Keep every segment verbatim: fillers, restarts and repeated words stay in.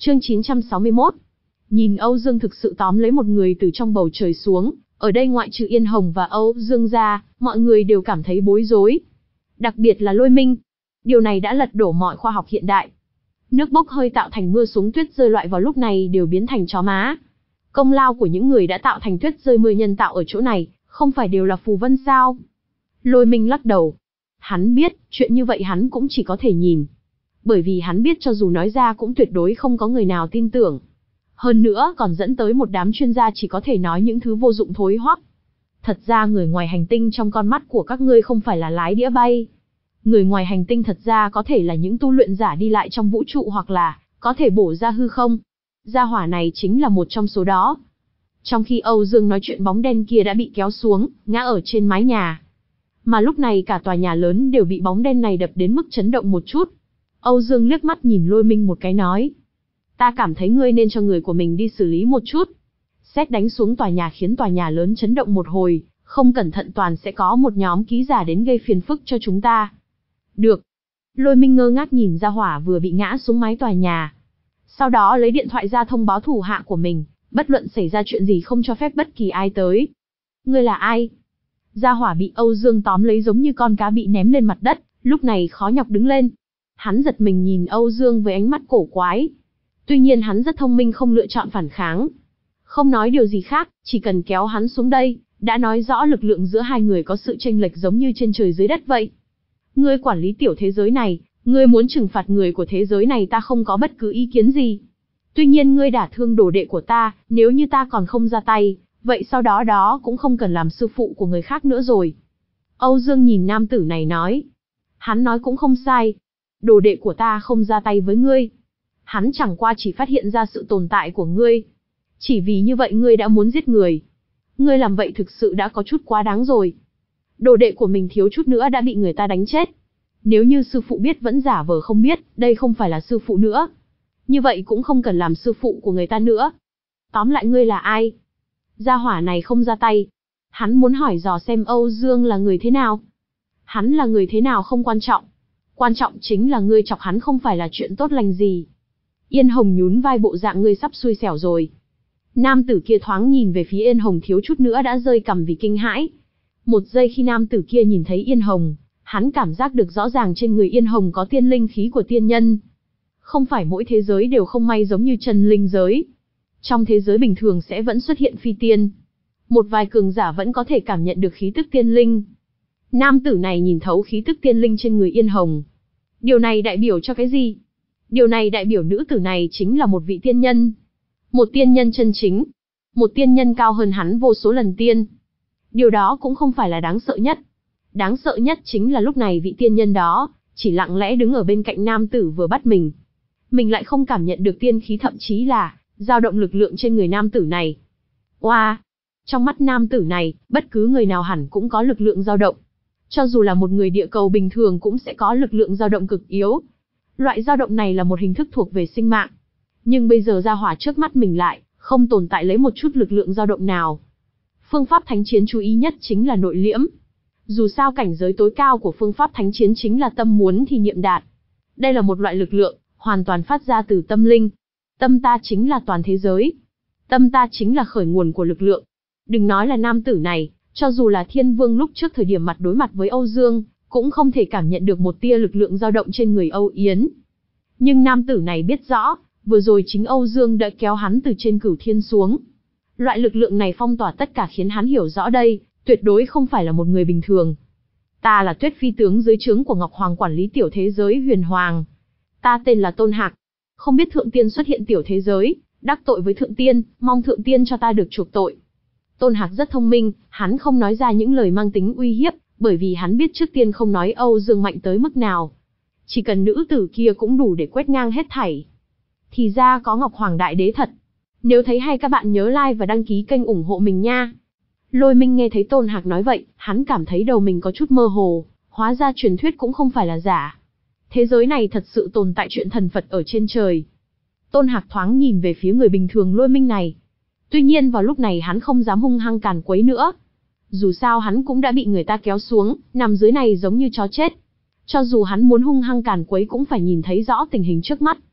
Chương chín trăm sáu mươi mốt. Nhìn Âu Dương thực sự tóm lấy một người từ trong bầu trời xuống, ở đây ngoại trừ Yên Hồng và Âu Dương ra, mọi người đều cảm thấy bối rối. Đặc biệt là Lôi Minh. Điều này đã lật đổ mọi khoa học hiện đại. Nước bốc hơi tạo thành mưa xuống tuyết rơi loại vào lúc này đều biến thành chó má. Công lao của những người đã tạo thành tuyết rơi mưa nhân tạo ở chỗ này, không phải đều là phù vân sao? Lôi Minh lắc đầu. Hắn biết, chuyện như vậy hắn cũng chỉ có thể nhìn. Bởi vì hắn biết cho dù nói ra cũng tuyệt đối không có người nào tin tưởng. Hơn nữa còn dẫn tới một đám chuyên gia chỉ có thể nói những thứ vô dụng thối hoắc. Thật ra người ngoài hành tinh trong con mắt của các ngươi không phải là lái đĩa bay. Người ngoài hành tinh thật ra có thể là những tu luyện giả đi lại trong vũ trụ hoặc là có thể bổ ra hư không. Gia hỏa này chính là một trong số đó. Trong khi Âu Dương nói chuyện, bóng đen kia đã bị kéo xuống, ngã ở trên mái nhà. Mà lúc này cả tòa nhà lớn đều bị bóng đen này đập đến mức chấn động một chút. Âu Dương liếc mắt nhìn Lôi Minh một cái nói. Ta cảm thấy ngươi nên cho người của mình đi xử lý một chút. Sét đánh xuống tòa nhà khiến tòa nhà lớn chấn động một hồi, không cẩn thận toàn sẽ có một nhóm ký giả đến gây phiền phức cho chúng ta. Được. Lôi Minh ngơ ngác nhìn ra hỏa vừa bị ngã xuống mái tòa nhà. Sau đó lấy điện thoại ra thông báo thủ hạ của mình, bất luận xảy ra chuyện gì không cho phép bất kỳ ai tới. Ngươi là ai? Gia hỏa bị Âu Dương tóm lấy giống như con cá bị ném lên mặt đất, lúc này khó nhọc đứng lên. Hắn giật mình nhìn Âu Dương với ánh mắt cổ quái. Tuy nhiên hắn rất thông minh không lựa chọn phản kháng. Không nói điều gì khác, chỉ cần kéo hắn xuống đây, đã nói rõ lực lượng giữa hai người có sự chênh lệch giống như trên trời dưới đất vậy. Ngươi quản lý tiểu thế giới này, ngươi muốn trừng phạt người của thế giới này ta không có bất cứ ý kiến gì. Tuy nhiên ngươi đả thương đồ đệ của ta, nếu như ta còn không ra tay, vậy sau đó đó cũng không cần làm sư phụ của người khác nữa rồi. Âu Dương nhìn nam tử này nói. Hắn nói cũng không sai. Đồ đệ của ta không ra tay với ngươi. Hắn chẳng qua chỉ phát hiện ra sự tồn tại của ngươi. Chỉ vì như vậy ngươi đã muốn giết người. Ngươi làm vậy thực sự đã có chút quá đáng rồi. Đồ đệ của mình thiếu chút nữa đã bị người ta đánh chết. Nếu như sư phụ biết vẫn giả vờ không biết, đây không phải là sư phụ nữa. Như vậy cũng không cần làm sư phụ của người ta nữa. Tóm lại ngươi là ai? Gia hỏa này không ra tay. Hắn muốn hỏi dò xem Âu Dương là người thế nào. Hắn là người thế nào không quan trọng. Quan trọng chính là ngươi chọc hắn không phải là chuyện tốt lành gì. Yên Hồng nhún vai bộ dạng ngươi sắp xui xẻo rồi. Nam tử kia thoáng nhìn về phía Yên Hồng thiếu chút nữa đã rơi cằm vì kinh hãi. Một giây khi nam tử kia nhìn thấy Yên Hồng, hắn cảm giác được rõ ràng trên người Yên Hồng có tiên linh khí của tiên nhân. Không phải mỗi thế giới đều không may giống như chân linh giới. Trong thế giới bình thường sẽ vẫn xuất hiện phi tiên. Một vài cường giả vẫn có thể cảm nhận được khí tức tiên linh. Nam tử này nhìn thấu khí tức tiên linh trên người Yên Hồng. Điều này đại biểu cho cái gì? Điều này đại biểu nữ tử này chính là một vị tiên nhân. Một tiên nhân chân chính. Một tiên nhân cao hơn hắn vô số lần tiên. Điều đó cũng không phải là đáng sợ nhất. Đáng sợ nhất chính là lúc này vị tiên nhân đó chỉ lặng lẽ đứng ở bên cạnh nam tử vừa bắt mình. Mình lại không cảm nhận được tiên khí, thậm chí là dao động lực lượng trên người nam tử này. Oa! Wow. Trong mắt nam tử này, bất cứ người nào hẳn cũng có lực lượng dao động. Cho dù là một người địa cầu bình thường cũng sẽ có lực lượng dao động cực yếu. Loại dao động này là một hình thức thuộc về sinh mạng. Nhưng bây giờ ra hỏa trước mắt mình lại, không tồn tại lấy một chút lực lượng dao động nào. Phương pháp thánh chiến chú ý nhất chính là nội liễm. Dù sao cảnh giới tối cao của phương pháp thánh chiến chính là tâm muốn thì niệm đạt. Đây là một loại lực lượng, hoàn toàn phát ra từ tâm linh. Tâm ta chính là toàn thế giới. Tâm ta chính là khởi nguồn của lực lượng. Đừng nói là nam tử này, cho dù là Thiên Vương lúc trước thời điểm mặt đối mặt với Âu Dương, cũng không thể cảm nhận được một tia lực lượng dao động trên người Âu Yến. Nhưng nam tử này biết rõ, vừa rồi chính Âu Dương đã kéo hắn từ trên cửu thiên xuống. Loại lực lượng này phong tỏa tất cả khiến hắn hiểu rõ đây, tuyệt đối không phải là một người bình thường. Ta là Tuyết Phi tướng dưới trướng của Ngọc Hoàng quản lý tiểu thế giới Huyền Hoàng. Ta tên là Tôn Hạc. Không biết Thượng Tiên xuất hiện tiểu thế giới, đắc tội với Thượng Tiên, mong Thượng Tiên cho ta được chuộc tội. Tôn Hạc rất thông minh, hắn không nói ra những lời mang tính uy hiếp, bởi vì hắn biết trước tiên không nói Âu Dương mạnh tới mức nào. Chỉ cần nữ tử kia cũng đủ để quét ngang hết thảy. Thì ra có Ngọc Hoàng Đại Đế thật. Nếu thấy hay các bạn nhớ like và đăng ký kênh ủng hộ mình nha. Lôi Minh nghe thấy Tôn Hạc nói vậy, hắn cảm thấy đầu mình có chút mơ hồ, hóa ra truyền thuyết cũng không phải là giả. Thế giới này thật sự tồn tại chuyện thần Phật ở trên trời. Tôn Hạc thoáng nhìn về phía người bình thường Lôi Minh này. Tuy nhiên vào lúc này hắn không dám hung hăng càn quấy nữa. Dù sao hắn cũng đã bị người ta kéo xuống, nằm dưới này giống như chó chết. Cho dù hắn muốn hung hăng càn quấy cũng phải nhìn thấy rõ tình hình trước mắt.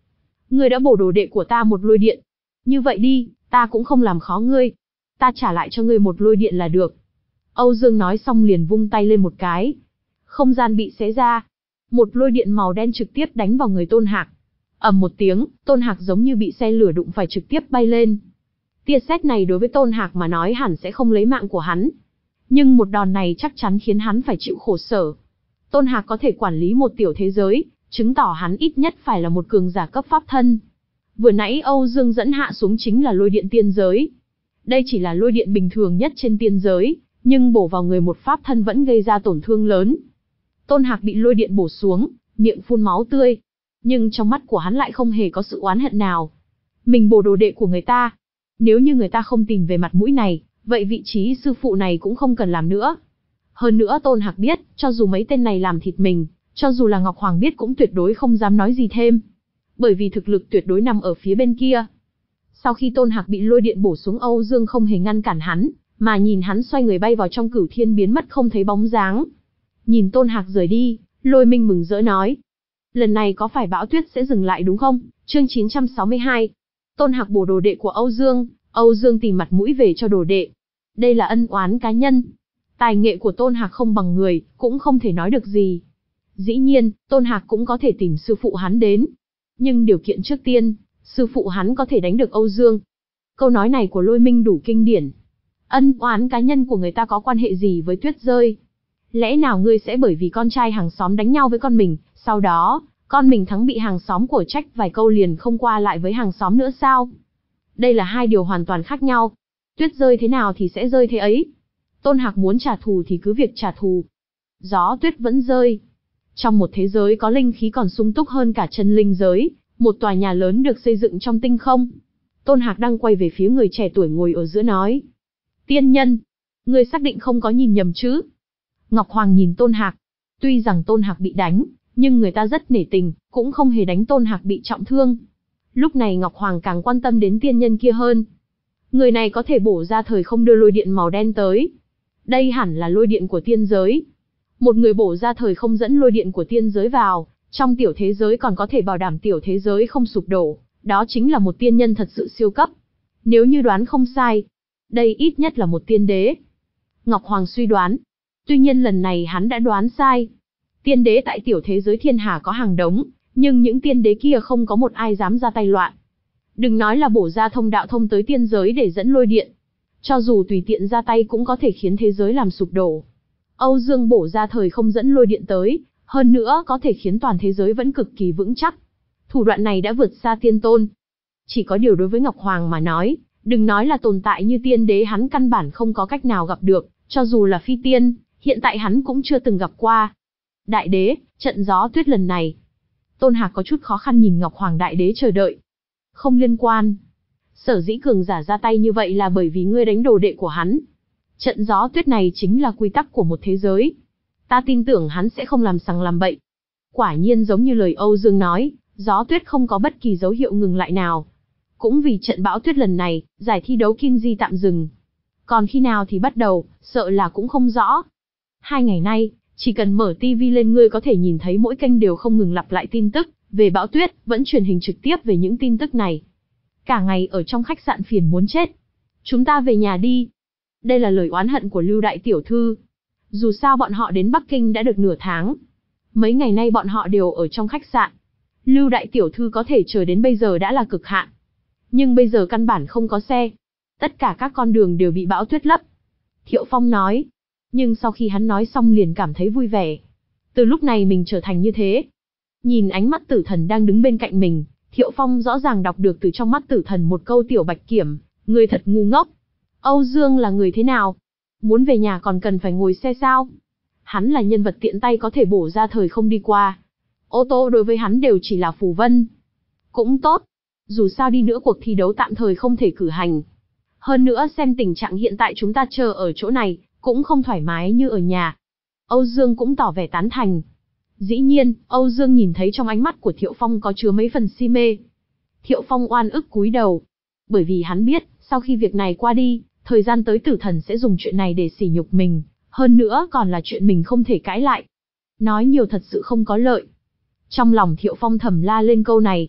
Ngươi đã bổ đồ đệ của ta một lôi điện. Như vậy đi, ta cũng không làm khó ngươi. Ta trả lại cho ngươi một lôi điện là được. Âu Dương nói xong liền vung tay lên một cái. Không gian bị xé ra. Một lôi điện màu đen trực tiếp đánh vào người Tôn Hạc. Ầm một tiếng, Tôn Hạc giống như bị xe lửa đụng phải trực tiếp bay lên. Tia sét này đối với Tôn Hạc mà nói hẳn sẽ không lấy mạng của hắn. Nhưng một đòn này chắc chắn khiến hắn phải chịu khổ sở. Tôn Hạc có thể quản lý một tiểu thế giới, chứng tỏ hắn ít nhất phải là một cường giả cấp pháp thân. Vừa nãy Âu Dương dẫn hạ xuống chính là lôi điện tiên giới. Đây chỉ là lôi điện bình thường nhất trên tiên giới, nhưng bổ vào người một pháp thân vẫn gây ra tổn thương lớn. Tôn Hạc bị lôi điện bổ xuống, miệng phun máu tươi. Nhưng trong mắt của hắn lại không hề có sự oán hận nào. Mình bổ đồ đệ của người ta. Nếu như người ta không tìm về mặt mũi này, vậy vị trí sư phụ này cũng không cần làm nữa. Hơn nữa Tôn Hạc biết, cho dù mấy tên này làm thịt mình, cho dù là Ngọc Hoàng biết cũng tuyệt đối không dám nói gì thêm. Bởi vì thực lực tuyệt đối nằm ở phía bên kia. Sau khi Tôn Hạc bị lôi điện bổ xuống, Âu Dương không hề ngăn cản hắn, mà nhìn hắn xoay người bay vào trong cửu thiên biến mất không thấy bóng dáng. Nhìn Tôn Hạc rời đi, Lôi Minh mừng rỡ nói. Lần này có phải bão tuyết sẽ dừng lại đúng không? Chương chín trăm sáu mươi hai. Tôn Hạc bổ đồ đệ của Âu Dương, Âu Dương tìm mặt mũi về cho đồ đệ. Đây là ân oán cá nhân. Tài nghệ của Tôn Hạc không bằng người, cũng không thể nói được gì. Dĩ nhiên, Tôn Hạc cũng có thể tìm sư phụ hắn đến. Nhưng điều kiện trước tiên, sư phụ hắn có thể đánh được Âu Dương. Câu nói này của Lôi Minh đủ kinh điển. Ân oán cá nhân của người ta có quan hệ gì với Tuyết Rơi? Lẽ nào ngươi sẽ bởi vì con trai hàng xóm đánh nhau với con mình, sau đó, con mình thắng bị hàng xóm của trách vài câu liền không qua lại với hàng xóm nữa sao? Đây là hai điều hoàn toàn khác nhau. Tuyết Rơi thế nào thì sẽ rơi thế ấy. Tôn Hạc muốn trả thù thì cứ việc trả thù. Gió tuyết vẫn rơi. Trong một thế giới có linh khí còn sung túc hơn cả chân linh giới, một tòa nhà lớn được xây dựng trong tinh không. Tôn Hạc đang quay về phía người trẻ tuổi ngồi ở giữa nói. Tiên nhân, ngươi xác định không có nhìn nhầm chứ? Ngọc Hoàng nhìn Tôn Hạc. Tuy rằng Tôn Hạc bị đánh, nhưng người ta rất nể tình, cũng không hề đánh Tôn Hạc bị trọng thương. Lúc này Ngọc Hoàng càng quan tâm đến tiên nhân kia hơn. Người này có thể bổ ra thời không đưa lôi điện màu đen tới. Đây hẳn là lôi điện của tiên giới. Một người bổ ra thời không dẫn lôi điện của tiên giới vào, trong tiểu thế giới còn có thể bảo đảm tiểu thế giới không sụp đổ, đó chính là một tiên nhân thật sự siêu cấp. Nếu như đoán không sai, đây ít nhất là một tiên đế. Ngọc Hoàng suy đoán. Tuy nhiên lần này hắn đã đoán sai. Tiên đế tại tiểu thế giới thiên hà có hàng đống, nhưng những tiên đế kia không có một ai dám ra tay loạn. Đừng nói là bổ ra thông đạo thông tới tiên giới để dẫn lôi điện. Cho dù tùy tiện ra tay cũng có thể khiến thế giới làm sụp đổ. Âu Dương bổ ra thời không dẫn lôi điện tới, hơn nữa có thể khiến toàn thế giới vẫn cực kỳ vững chắc. Thủ đoạn này đã vượt xa tiên tôn. Chỉ có điều đối với Ngọc Hoàng mà nói, đừng nói là tồn tại như tiên đế hắn căn bản không có cách nào gặp được, cho dù là phi tiên, hiện tại hắn cũng chưa từng gặp qua. Đại đế, trận gió tuyết lần này. Tôn Hạc có chút khó khăn nhìn Ngọc Hoàng đại đế chờ đợi. Không liên quan. Sở dĩ cường giả ra tay như vậy là bởi vì ngươi đánh đồ đệ của hắn. Trận gió tuyết này chính là quy tắc của một thế giới. Ta tin tưởng hắn sẽ không làm sằng làm bậy. Quả nhiên giống như lời Âu Dương nói, gió tuyết không có bất kỳ dấu hiệu ngừng lại nào. Cũng vì trận bão tuyết lần này, giải thi đấu Kim Di tạm dừng. Còn khi nào thì bắt đầu, sợ là cũng không rõ. Hai ngày nay, chỉ cần mở tivi lên ngươi có thể nhìn thấy mỗi kênh đều không ngừng lặp lại tin tức về bão tuyết, vẫn truyền hình trực tiếp về những tin tức này. Cả ngày ở trong khách sạn phiền muốn chết. Chúng ta về nhà đi. Đây là lời oán hận của Lưu Đại Tiểu Thư. Dù sao bọn họ đến Bắc Kinh đã được nửa tháng. Mấy ngày nay bọn họ đều ở trong khách sạn. Lưu Đại Tiểu Thư có thể chờ đến bây giờ đã là cực hạn. Nhưng bây giờ căn bản không có xe. Tất cả các con đường đều bị bão tuyết lấp. Thiệu Phong nói. Nhưng sau khi hắn nói xong liền cảm thấy vui vẻ. Từ lúc này mình trở thành như thế. Nhìn ánh mắt tử thần đang đứng bên cạnh mình, Thiệu Phong rõ ràng đọc được từ trong mắt tử thần một câu tiểu bạch kiểm, người thật ngu ngốc. Âu Dương là người thế nào? Muốn về nhà còn cần phải ngồi xe sao? Hắn là nhân vật tiện tay có thể bổ ra thời không đi qua. Ô tô đối với hắn đều chỉ là phù vân. Cũng tốt. Dù sao đi nữa cuộc thi đấu tạm thời không thể cử hành. Hơn nữa xem tình trạng hiện tại chúng ta chờ ở chỗ này, cũng không thoải mái như ở nhà. Âu Dương cũng tỏ vẻ tán thành. Dĩ nhiên, Âu Dương nhìn thấy trong ánh mắt của Thiệu Phong có chứa mấy phần si mê. Thiệu Phong oan ức cúi đầu. Bởi vì hắn biết, sau khi việc này qua đi, thời gian tới tử thần sẽ dùng chuyện này để sỉ nhục mình, hơn nữa còn là chuyện mình không thể cãi lại. Nói nhiều thật sự không có lợi. Trong lòng Thiệu Phong thầm la lên câu này.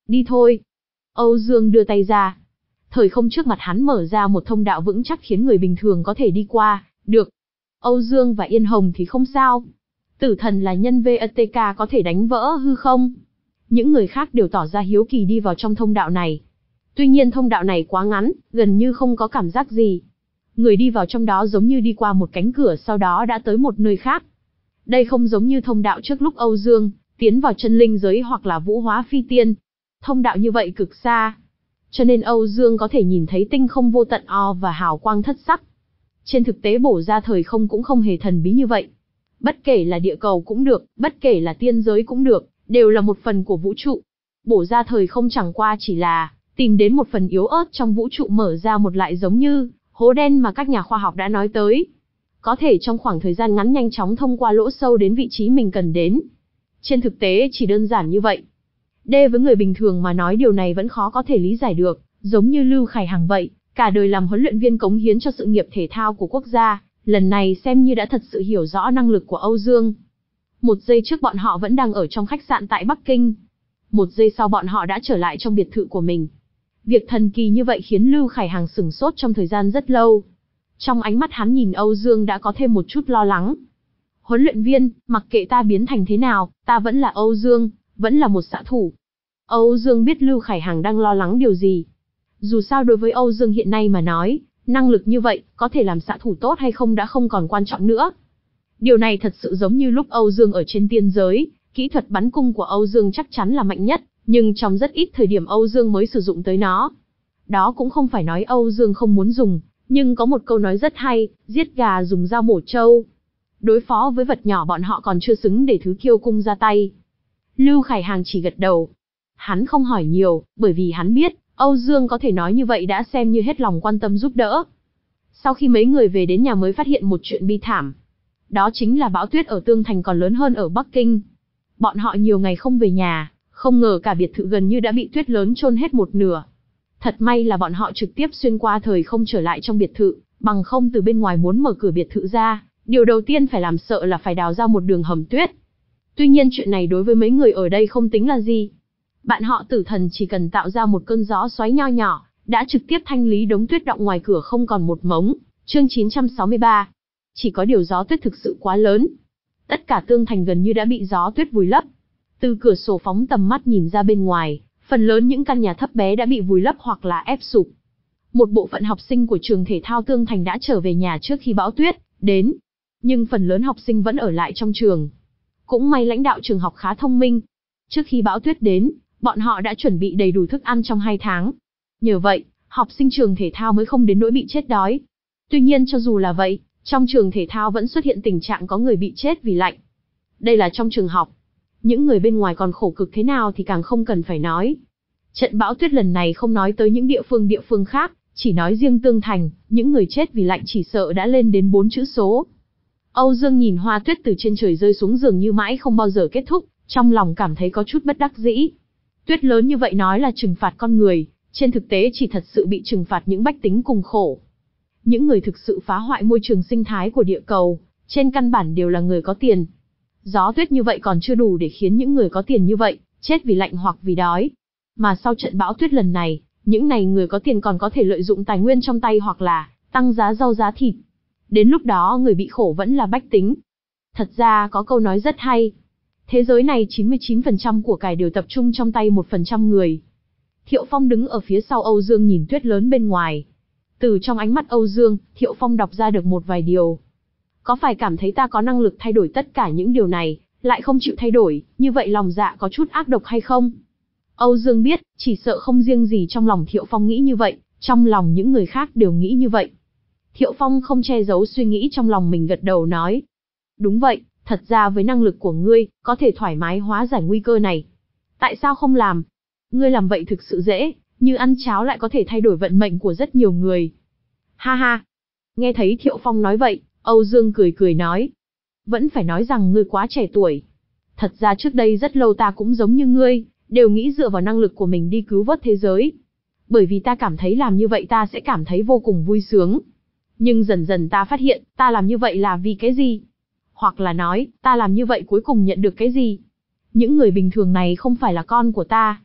Đi thôi. Âu Dương đưa tay ra. Thời không trước mặt hắn mở ra một thông đạo vững chắc khiến người bình thường có thể đi qua, được. Âu Dương và Yên Hồng thì không sao. Tử thần là nhân vê tê ca có thể đánh vỡ hư không? Những người khác đều tỏ ra hiếu kỳ đi vào trong thông đạo này. Tuy nhiên thông đạo này quá ngắn, gần như không có cảm giác gì. Người đi vào trong đó giống như đi qua một cánh cửa sau đó đã tới một nơi khác. Đây không giống như thông đạo trước lúc Âu Dương tiến vào chân linh giới hoặc là vũ hóa phi tiên. Thông đạo như vậy cực xa. Cho nên Âu Dương có thể nhìn thấy tinh không vô tận o và hào quang thất sắc. Trên thực tế bổ ra thời không cũng không hề thần bí như vậy. Bất kể là địa cầu cũng được, bất kể là tiên giới cũng được, đều là một phần của vũ trụ. Bổ ra thời không chẳng qua chỉ là tìm đến một phần yếu ớt trong vũ trụ mở ra một lại giống như hố đen mà các nhà khoa học đã nói tới. Có thể trong khoảng thời gian ngắn nhanh chóng thông qua lỗ sâu đến vị trí mình cần đến. Trên thực tế chỉ đơn giản như vậy. D với người bình thường mà nói điều này vẫn khó có thể lý giải được, giống như Lưu Khải Hằng vậy, cả đời làm huấn luyện viên cống hiến cho sự nghiệp thể thao của quốc gia, lần này xem như đã thật sự hiểu rõ năng lực của Âu Dương. Một giây trước bọn họ vẫn đang ở trong khách sạn tại Bắc Kinh. Một giây sau bọn họ đã trở lại trong biệt thự của mình. Việc thần kỳ như vậy khiến Lưu Khải Hằng sửng sốt trong thời gian rất lâu. Trong ánh mắt hắn nhìn Âu Dương đã có thêm một chút lo lắng. Huấn luyện viên, mặc kệ ta biến thành thế nào, ta vẫn là Âu Dương, vẫn là một xạ thủ. Âu Dương biết Lưu Khải Hằng đang lo lắng điều gì. Dù sao đối với Âu Dương hiện nay mà nói, năng lực như vậy, có thể làm xạ thủ tốt hay không đã không còn quan trọng nữa. Điều này thật sự giống như lúc Âu Dương ở trên tiên giới, kỹ thuật bắn cung của Âu Dương chắc chắn là mạnh nhất, nhưng trong rất ít thời điểm Âu Dương mới sử dụng tới nó. Đó cũng không phải nói Âu Dương không muốn dùng, nhưng có một câu nói rất hay, giết gà dùng dao mổ trâu. Đối phó với vật nhỏ bọn họ còn chưa xứng để thứ kiêu cung ra tay. Lưu Khải Hằng chỉ gật đầu. Hắn không hỏi nhiều, bởi vì hắn biết, Âu Dương có thể nói như vậy đã xem như hết lòng quan tâm giúp đỡ. Sau khi mấy người về đến nhà mới phát hiện một chuyện bi thảm. Đó chính là bão tuyết ở Tương Thành còn lớn hơn ở Bắc Kinh. Bọn họ nhiều ngày không về nhà, không ngờ cả biệt thự gần như đã bị tuyết lớn chôn hết một nửa. Thật may là bọn họ trực tiếp xuyên qua thời không trở lại trong biệt thự, bằng không từ bên ngoài muốn mở cửa biệt thự ra, điều đầu tiên phải làm sợ là phải đào ra một đường hầm tuyết. Tuy nhiên chuyện này đối với mấy người ở đây không tính là gì. Bạn họ Tử Thần chỉ cần tạo ra một cơn gió xoáy nho nhỏ, đã trực tiếp thanh lý đống tuyết đọng ngoài cửa không còn một mống. Chương chín trăm sáu mươi ba. Chỉ có điều gió tuyết thực sự quá lớn. Tất cả Tương Thành gần như đã bị gió tuyết vùi lấp. Từ cửa sổ phóng tầm mắt nhìn ra bên ngoài, phần lớn những căn nhà thấp bé đã bị vùi lấp hoặc là ép sụp. Một bộ phận học sinh của trường thể thao Tương Thành đã trở về nhà trước khi bão tuyết đến, nhưng phần lớn học sinh vẫn ở lại trong trường. Cũng may lãnh đạo trường học khá thông minh. Trước khi bão tuyết đến, bọn họ đã chuẩn bị đầy đủ thức ăn trong hai tháng. Nhờ vậy, học sinh trường thể thao mới không đến nỗi bị chết đói. Tuy nhiên cho dù là vậy, trong trường thể thao vẫn xuất hiện tình trạng có người bị chết vì lạnh. Đây là trong trường học. Những người bên ngoài còn khổ cực thế nào thì càng không cần phải nói. Trận bão tuyết lần này không nói tới những địa phương địa phương khác, chỉ nói riêng Tương Thành, những người chết vì lạnh chỉ sợ đã lên đến bốn chữ số. Âu Dương nhìn hoa tuyết từ trên trời rơi xuống dường như mãi không bao giờ kết thúc, trong lòng cảm thấy có chút bất đắc dĩ. Tuyết lớn như vậy nói là trừng phạt con người, trên thực tế chỉ thật sự bị trừng phạt những bách tính cùng khổ. Những người thực sự phá hoại môi trường sinh thái của địa cầu, trên căn bản đều là người có tiền. Gió tuyết như vậy còn chưa đủ để khiến những người có tiền như vậy chết vì lạnh hoặc vì đói. Mà sau trận bão tuyết lần này, những này người có tiền còn có thể lợi dụng tài nguyên trong tay hoặc là tăng giá rau giá thịt. Đến lúc đó người bị khổ vẫn là bách tính. Thật ra có câu nói rất hay. Thế giới này chín mươi chín phần trăm của cải đều tập trung trong tay một phần trăm người. Thiệu Phong đứng ở phía sau Âu Dương nhìn tuyết lớn bên ngoài. Từ trong ánh mắt Âu Dương, Thiệu Phong đọc ra được một vài điều. Có phải cảm thấy ta có năng lực thay đổi tất cả những điều này, lại không chịu thay đổi, như vậy lòng dạ có chút ác độc hay không? Âu Dương biết, chỉ sợ không riêng gì trong lòng Thiệu Phong nghĩ như vậy, trong lòng những người khác đều nghĩ như vậy. Thiệu Phong không che giấu suy nghĩ trong lòng mình gật đầu nói. Đúng vậy, thật ra với năng lực của ngươi, có thể thoải mái hóa giải nguy cơ này. Tại sao không làm? Ngươi làm vậy thực sự dễ, như ăn cháo lại có thể thay đổi vận mệnh của rất nhiều người. Ha ha! Nghe thấy Thiệu Phong nói vậy, Âu Dương cười cười nói. Vẫn phải nói rằng ngươi quá trẻ tuổi. Thật ra trước đây rất lâu ta cũng giống như ngươi, đều nghĩ dựa vào năng lực của mình đi cứu vớt thế giới. Bởi vì ta cảm thấy làm như vậy ta sẽ cảm thấy vô cùng vui sướng. Nhưng dần dần ta phát hiện, ta làm như vậy là vì cái gì? Hoặc là nói, ta làm như vậy cuối cùng nhận được cái gì? Những người bình thường này không phải là con của ta.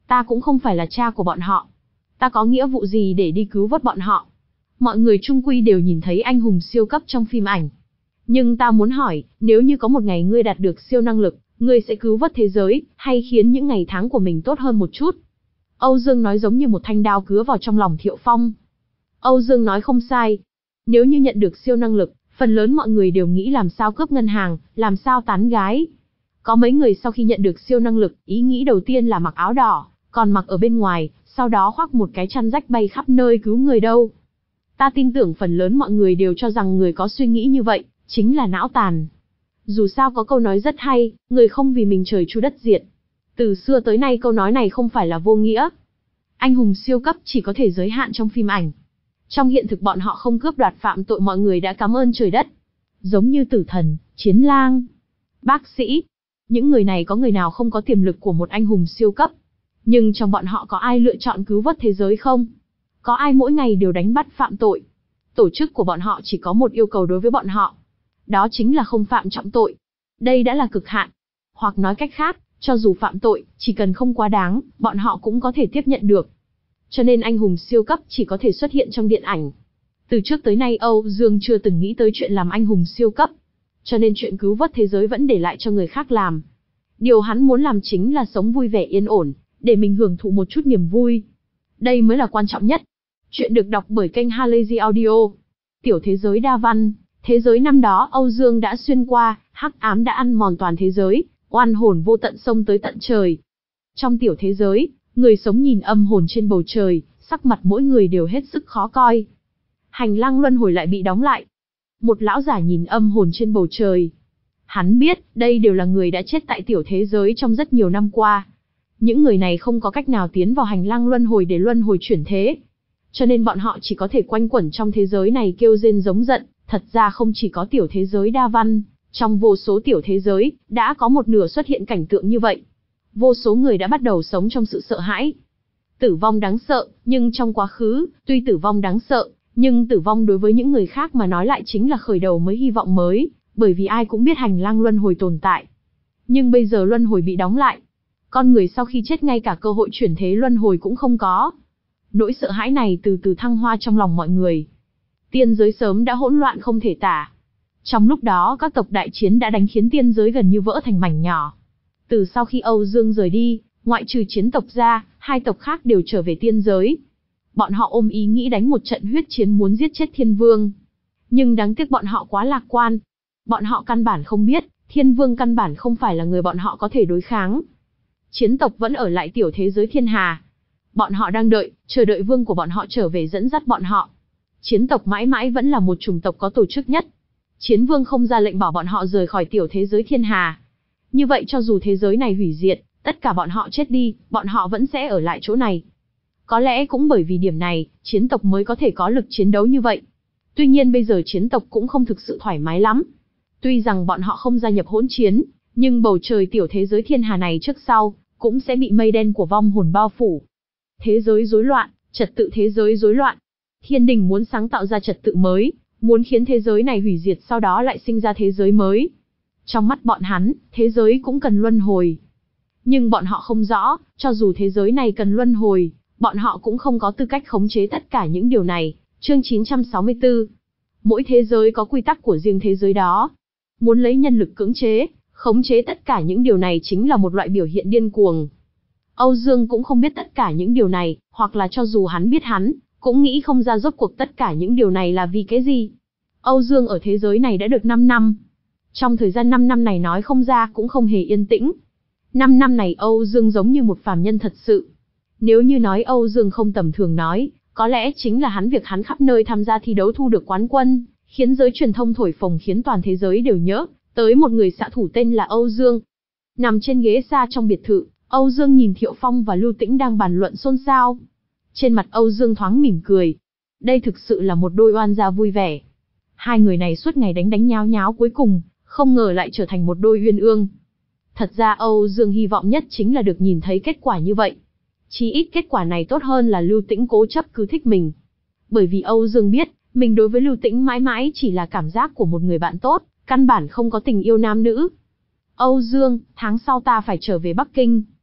Ta cũng không phải là cha của bọn họ. Ta có nghĩa vụ gì để đi cứu vớt bọn họ? Mọi người chung quy đều nhìn thấy anh hùng siêu cấp trong phim ảnh. Nhưng ta muốn hỏi, nếu như có một ngày ngươi đạt được siêu năng lực, ngươi sẽ cứu vớt thế giới, hay khiến những ngày tháng của mình tốt hơn một chút? Âu Dương nói giống như một thanh đao cứa vào trong lòng Thiệu Phong. Âu Dương nói không sai. Nếu như nhận được siêu năng lực, phần lớn mọi người đều nghĩ làm sao cướp ngân hàng, làm sao tán gái. Có mấy người sau khi nhận được siêu năng lực, ý nghĩ đầu tiên là mặc áo đỏ, còn mặc ở bên ngoài, sau đó khoác một cái chăn rách bay khắp nơi cứu người đâu. Ta tin tưởng phần lớn mọi người đều cho rằng người có suy nghĩ như vậy, chính là não tàn. Dù sao có câu nói rất hay, người không vì mình trời chu đất diệt. Từ xưa tới nay câu nói này không phải là vô nghĩa. Anh hùng siêu cấp chỉ có thể giới hạn trong phim ảnh. Trong hiện thực bọn họ không cướp đoạt phạm tội, mọi người đã cảm ơn trời đất. Giống như tử thần, chiến lang, bác sĩ. Những người này có người nào không có tiềm lực của một anh hùng siêu cấp? Nhưng trong bọn họ có ai lựa chọn cứu vớt thế giới không? Có ai mỗi ngày đều đánh bắt phạm tội? Tổ chức của bọn họ chỉ có một yêu cầu đối với bọn họ. Đó chính là không phạm trọng tội. Đây đã là cực hạn. Hoặc nói cách khác, cho dù phạm tội, chỉ cần không quá đáng, bọn họ cũng có thể tiếp nhận được. Cho nên anh hùng siêu cấp chỉ có thể xuất hiện trong điện ảnh. Từ trước tới nay Âu Dương chưa từng nghĩ tới chuyện làm anh hùng siêu cấp. Cho nên chuyện cứu vớt thế giới vẫn để lại cho người khác làm. Điều hắn muốn làm chính là sống vui vẻ yên ổn, để mình hưởng thụ một chút niềm vui. Đây mới là quan trọng nhất. Chuyện được đọc bởi kênh Halazy Audio. Tiểu thế giới đa văn. Thế giới năm đó Âu Dương đã xuyên qua, hắc ám đã ăn mòn toàn thế giới, oan hồn vô tận xông tới tận trời. Trong tiểu thế giới, người sống nhìn âm hồn trên bầu trời, sắc mặt mỗi người đều hết sức khó coi. Hành lang luân hồi lại bị đóng lại. Một lão giả nhìn âm hồn trên bầu trời. Hắn biết, đây đều là người đã chết tại tiểu thế giới trong rất nhiều năm qua. Những người này không có cách nào tiến vào hành lang luân hồi để luân hồi chuyển thế. Cho nên bọn họ chỉ có thể quanh quẩn trong thế giới này kêu rên giống giận. Thật ra không chỉ có tiểu thế giới đa văn, trong vô số tiểu thế giới, đã có một nửa xuất hiện cảnh tượng như vậy. Vô số người đã bắt đầu sống trong sự sợ hãi. Tử vong đáng sợ, nhưng trong quá khứ, tuy tử vong đáng sợ, nhưng tử vong đối với những người khác mà nói lại chính là khởi đầu mới, hy vọng mới, bởi vì ai cũng biết hành lang luân hồi tồn tại. Nhưng bây giờ luân hồi bị đóng lại. Con người sau khi chết ngay cả cơ hội chuyển thế luân hồi cũng không có. Nỗi sợ hãi này từ từ thăng hoa trong lòng mọi người. Tiên giới sớm đã hỗn loạn không thể tả. Trong lúc đó các tộc đại chiến đã đánh khiến tiên giới gần như vỡ thành mảnh nhỏ. Từ sau khi Âu Dương rời đi, ngoại trừ chiến tộc ra, hai tộc khác đều trở về tiên giới. Bọn họ ôm ý nghĩ đánh một trận huyết chiến muốn giết chết thiên vương. Nhưng đáng tiếc bọn họ quá lạc quan. Bọn họ căn bản không biết, thiên vương căn bản không phải là người bọn họ có thể đối kháng. Chiến tộc vẫn ở lại tiểu thế giới thiên hà. Bọn họ đang đợi, chờ đợi vương của bọn họ trở về dẫn dắt bọn họ. Chiến tộc mãi mãi vẫn là một chủng tộc có tổ chức nhất. Chiến vương không ra lệnh bảo bọn họ rời khỏi tiểu thế giới thiên hà. Như vậy cho dù thế giới này hủy diệt, tất cả bọn họ chết đi, bọn họ vẫn sẽ ở lại chỗ này. Có lẽ cũng bởi vì điểm này, chiến tộc mới có thể có lực chiến đấu như vậy. Tuy nhiên bây giờ chiến tộc cũng không thực sự thoải mái lắm. Tuy rằng bọn họ không gia nhập hỗn chiến, nhưng bầu trời tiểu thế giới thiên hà này trước sau, cũng sẽ bị mây đen của vong hồn bao phủ. Thế giới rối loạn, trật tự thế giới rối loạn. Thiên đình muốn sáng tạo ra trật tự mới, muốn khiến thế giới này hủy diệt sau đó lại sinh ra thế giới mới. Trong mắt bọn hắn, thế giới cũng cần luân hồi. Nhưng bọn họ không rõ, cho dù thế giới này cần luân hồi, bọn họ cũng không có tư cách khống chế tất cả những điều này. Chương chín trăm sáu mươi tư. Mỗi thế giới có quy tắc của riêng thế giới đó. Muốn lấy nhân lực cưỡng chế, khống chế tất cả những điều này chính là một loại biểu hiện điên cuồng. Âu Dương cũng không biết tất cả những điều này, hoặc là cho dù hắn biết hắn, cũng nghĩ không ra rốt cuộc tất cả những điều này là vì cái gì. Âu Dương ở thế giới này đã được năm năm. Trong thời gian năm năm này nói không ra cũng không hề yên tĩnh. năm năm này Âu Dương giống như một phàm nhân thật sự. Nếu như nói Âu Dương không tầm thường nói, có lẽ chính là hắn việc hắn khắp nơi tham gia thi đấu thu được quán quân, khiến giới truyền thông thổi phồng khiến toàn thế giới đều nhớ tới một người xạ thủ tên là Âu Dương. Nằm trên ghế xa trong biệt thự, Âu Dương nhìn Thiệu Phong và Lưu Tĩnh đang bàn luận xôn xao. Trên mặt Âu Dương thoáng mỉm cười. Đây thực sự là một đôi oan gia vui vẻ. Hai người này suốt ngày đánh đánh nháo nháo cuối cùng, không ngờ lại trở thành một đôi uyên ương. Thật ra Âu Dương hy vọng nhất chính là được nhìn thấy kết quả như vậy. Chí ít kết quả này tốt hơn là Lưu Tĩnh cố chấp cứ thích mình. Bởi vì Âu Dương biết, mình đối với Lưu Tĩnh mãi mãi chỉ là cảm giác của một người bạn tốt, căn bản không có tình yêu nam nữ. Âu Dương, tháng sau ta phải trở về Bắc Kinh.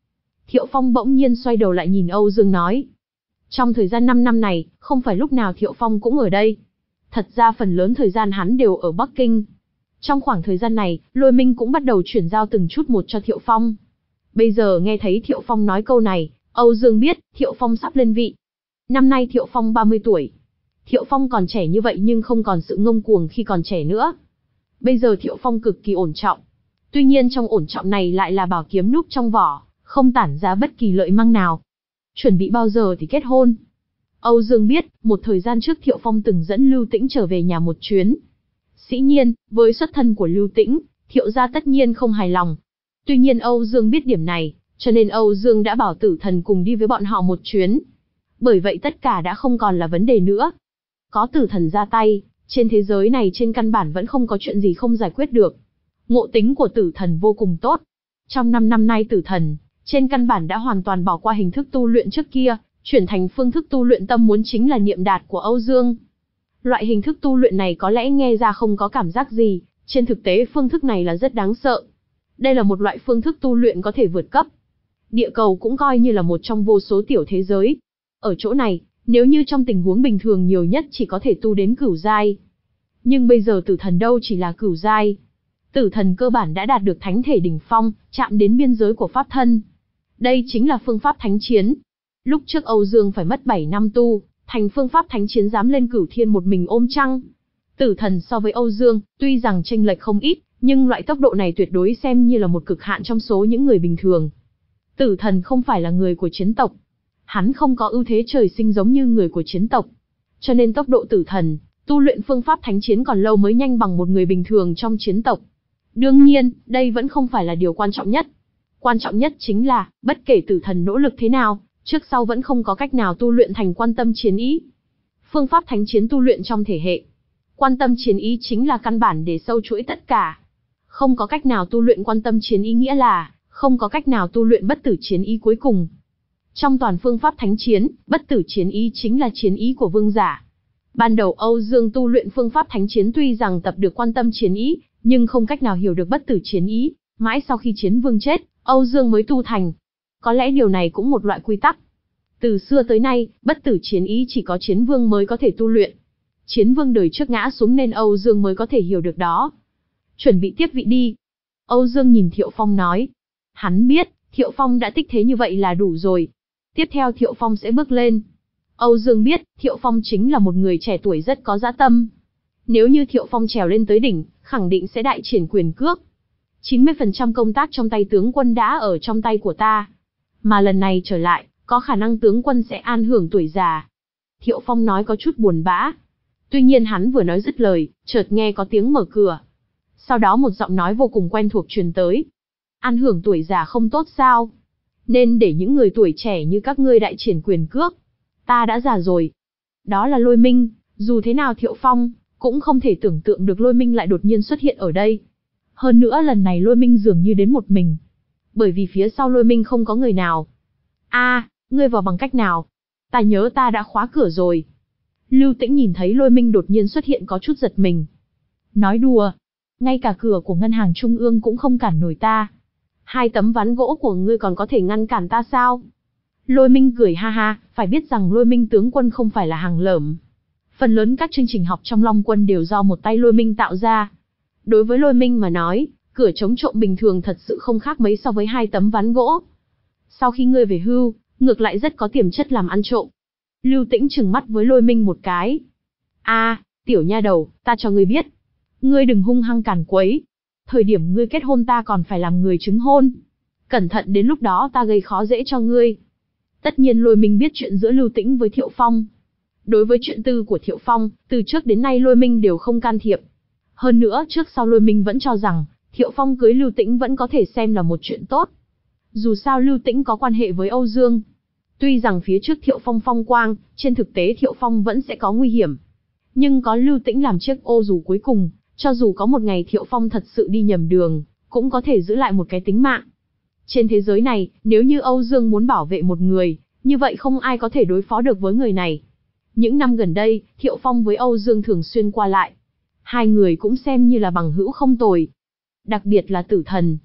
Thiệu Phong bỗng nhiên xoay đầu lại nhìn Âu Dương nói. Trong thời gian năm năm này, không phải lúc nào Thiệu Phong cũng ở đây. Thật ra phần lớn thời gian hắn đều ở Bắc Kinh. Trong khoảng thời gian này, Lôi Minh cũng bắt đầu chuyển giao từng chút một cho Thiệu Phong. Bây giờ nghe thấy Thiệu Phong nói câu này, Âu Dương biết, Thiệu Phong sắp lên vị. Năm nay Thiệu Phong ba mươi tuổi. Thiệu Phong còn trẻ như vậy nhưng không còn sự ngông cuồng khi còn trẻ nữa. Bây giờ Thiệu Phong cực kỳ ổn trọng. Tuy nhiên trong ổn trọng này lại là bảo kiếm núp trong vỏ, không tản ra bất kỳ lợi mang nào. Chuẩn bị bao giờ thì kết hôn? Âu Dương biết, một thời gian trước Thiệu Phong từng dẫn Lưu Tĩnh trở về nhà một chuyến. Dĩ nhiên, với xuất thân của Lưu Tĩnh, Thiệu gia tất nhiên không hài lòng. Tuy nhiên Âu Dương biết điểm này, cho nên Âu Dương đã bảo Tử Thần cùng đi với bọn họ một chuyến. Bởi vậy tất cả đã không còn là vấn đề nữa. Có Tử Thần ra tay, trên thế giới này trên căn bản vẫn không có chuyện gì không giải quyết được. Ngộ tính của Tử Thần vô cùng tốt. Trong năm năm nay Tử Thần, trên căn bản đã hoàn toàn bỏ qua hình thức tu luyện trước kia, chuyển thành phương thức tu luyện tâm muốn chính là niệm đạt của Âu Dương. Loại hình thức tu luyện này có lẽ nghe ra không có cảm giác gì, trên thực tế phương thức này là rất đáng sợ. Đây là một loại phương thức tu luyện có thể vượt cấp. Địa cầu cũng coi như là một trong vô số tiểu thế giới. Ở chỗ này, nếu như trong tình huống bình thường nhiều nhất chỉ có thể tu đến cửu giai. Nhưng bây giờ Tử Thần đâu chỉ là cửu giai. Tử Thần cơ bản đã đạt được thánh thể đỉnh phong, chạm đến biên giới của pháp thân. Đây chính là phương pháp thánh chiến. Lúc trước Âu Dương phải mất bảy năm tu, thành phương pháp thánh chiến dám lên cửu thiên một mình ôm trăng. Tử Thần so với Âu Dương, tuy rằng chênh lệch không ít, nhưng loại tốc độ này tuyệt đối xem như là một cực hạn trong số những người bình thường. Tử Thần không phải là người của chiến tộc. Hắn không có ưu thế trời sinh giống như người của chiến tộc. Cho nên tốc độ Tử Thần, tu luyện phương pháp thánh chiến còn lâu mới nhanh bằng một người bình thường trong chiến tộc. Đương nhiên, đây vẫn không phải là điều quan trọng nhất. Quan trọng nhất chính là, bất kể Tử Thần nỗ lực thế nào, trước sau vẫn không có cách nào tu luyện thành quan tâm chiến ý. Phương pháp thánh chiến tu luyện trong thể hệ. Quan tâm chiến ý chính là căn bản để sâu chuỗi tất cả. Không có cách nào tu luyện quan tâm chiến ý nghĩa là, không có cách nào tu luyện bất tử chiến ý cuối cùng. Trong toàn phương pháp thánh chiến, bất tử chiến ý chính là chiến ý của vương giả. Ban đầu Âu Dương tu luyện phương pháp thánh chiến tuy rằng tập được quan tâm chiến ý, nhưng không cách nào hiểu được bất tử chiến ý. Mãi sau khi chiến vương chết, Âu Dương mới tu thành. Có lẽ điều này cũng một loại quy tắc. Từ xưa tới nay, bất tử chiến ý chỉ có chiến vương mới có thể tu luyện. Chiến vương đời trước ngã xuống nên Âu Dương mới có thể hiểu được đó. Chuẩn bị tiếp vị đi. Âu Dương nhìn Thiệu Phong nói. Hắn biết, Thiệu Phong đã tích thế như vậy là đủ rồi. Tiếp theo Thiệu Phong sẽ bước lên. Âu Dương biết, Thiệu Phong chính là một người trẻ tuổi rất có dã tâm. Nếu như Thiệu Phong trèo lên tới đỉnh, khẳng định sẽ đại triển quyền cước. chín mươi phần trăm công tác trong tay tướng quân đã ở trong tay của ta. Mà lần này trở lại, có khả năng tướng quân sẽ an hưởng tuổi già. Thiệu Phong nói có chút buồn bã. Tuy nhiên hắn vừa nói dứt lời, chợt nghe có tiếng mở cửa. Sau đó một giọng nói vô cùng quen thuộc truyền tới. An hưởng tuổi già không tốt sao? Nên để những người tuổi trẻ như các ngươi đại triển quyền cước. Ta đã già rồi. Đó là Lôi Minh, dù thế nào Thiệu Phong cũng không thể tưởng tượng được Lôi Minh lại đột nhiên xuất hiện ở đây. Hơn nữa lần này Lôi Minh dường như đến một mình. Bởi vì phía sau Lôi Minh không có người nào. A, à, ngươi vào bằng cách nào? Ta nhớ ta đã khóa cửa rồi. Lưu Tĩnh nhìn thấy Lôi Minh đột nhiên xuất hiện có chút giật mình. Nói đùa, ngay cả cửa của ngân hàng trung ương cũng không cản nổi ta. Hai tấm ván gỗ của ngươi còn có thể ngăn cản ta sao? Lôi Minh cười ha ha, phải biết rằng Lôi Minh tướng quân không phải là hàng lởm. Phần lớn các chương trình học trong Long Quân đều do một tay Lôi Minh tạo ra. Đối với Lôi Minh mà nói, cửa chống trộm bình thường thật sự không khác mấy so với hai tấm ván gỗ. Sau khi ngươi về hưu, ngược lại rất có tiềm chất làm ăn trộm. Lưu Tĩnh trừng mắt với Lôi Minh một cái. A, à, tiểu nha đầu, ta cho ngươi biết. Ngươi đừng hung hăng càn quấy. Thời điểm ngươi kết hôn ta còn phải làm người chứng hôn. Cẩn thận đến lúc đó ta gây khó dễ cho ngươi. Tất nhiên Lôi Minh biết chuyện giữa Lưu Tĩnh với Thiệu Phong. Đối với chuyện tư của Thiệu Phong, từ trước đến nay Lôi Minh đều không can thiệp. Hơn nữa trước sau Lôi Minh vẫn cho rằng, Thiệu Phong cưới Lưu Tĩnh vẫn có thể xem là một chuyện tốt. Dù sao Lưu Tĩnh có quan hệ với Âu Dương. Tuy rằng phía trước Thiệu Phong phong quang, trên thực tế Thiệu Phong vẫn sẽ có nguy hiểm. Nhưng có Lưu Tĩnh làm chiếc ô dù cuối cùng, cho dù có một ngày Thiệu Phong thật sự đi nhầm đường, cũng có thể giữ lại một cái tính mạng. Trên thế giới này, nếu như Âu Dương muốn bảo vệ một người, như vậy không ai có thể đối phó được với người này. Những năm gần đây, Thiệu Phong với Âu Dương thường xuyên qua lại. Hai người cũng xem như là bằng hữu không tồi. Đặc biệt là Tử Thần.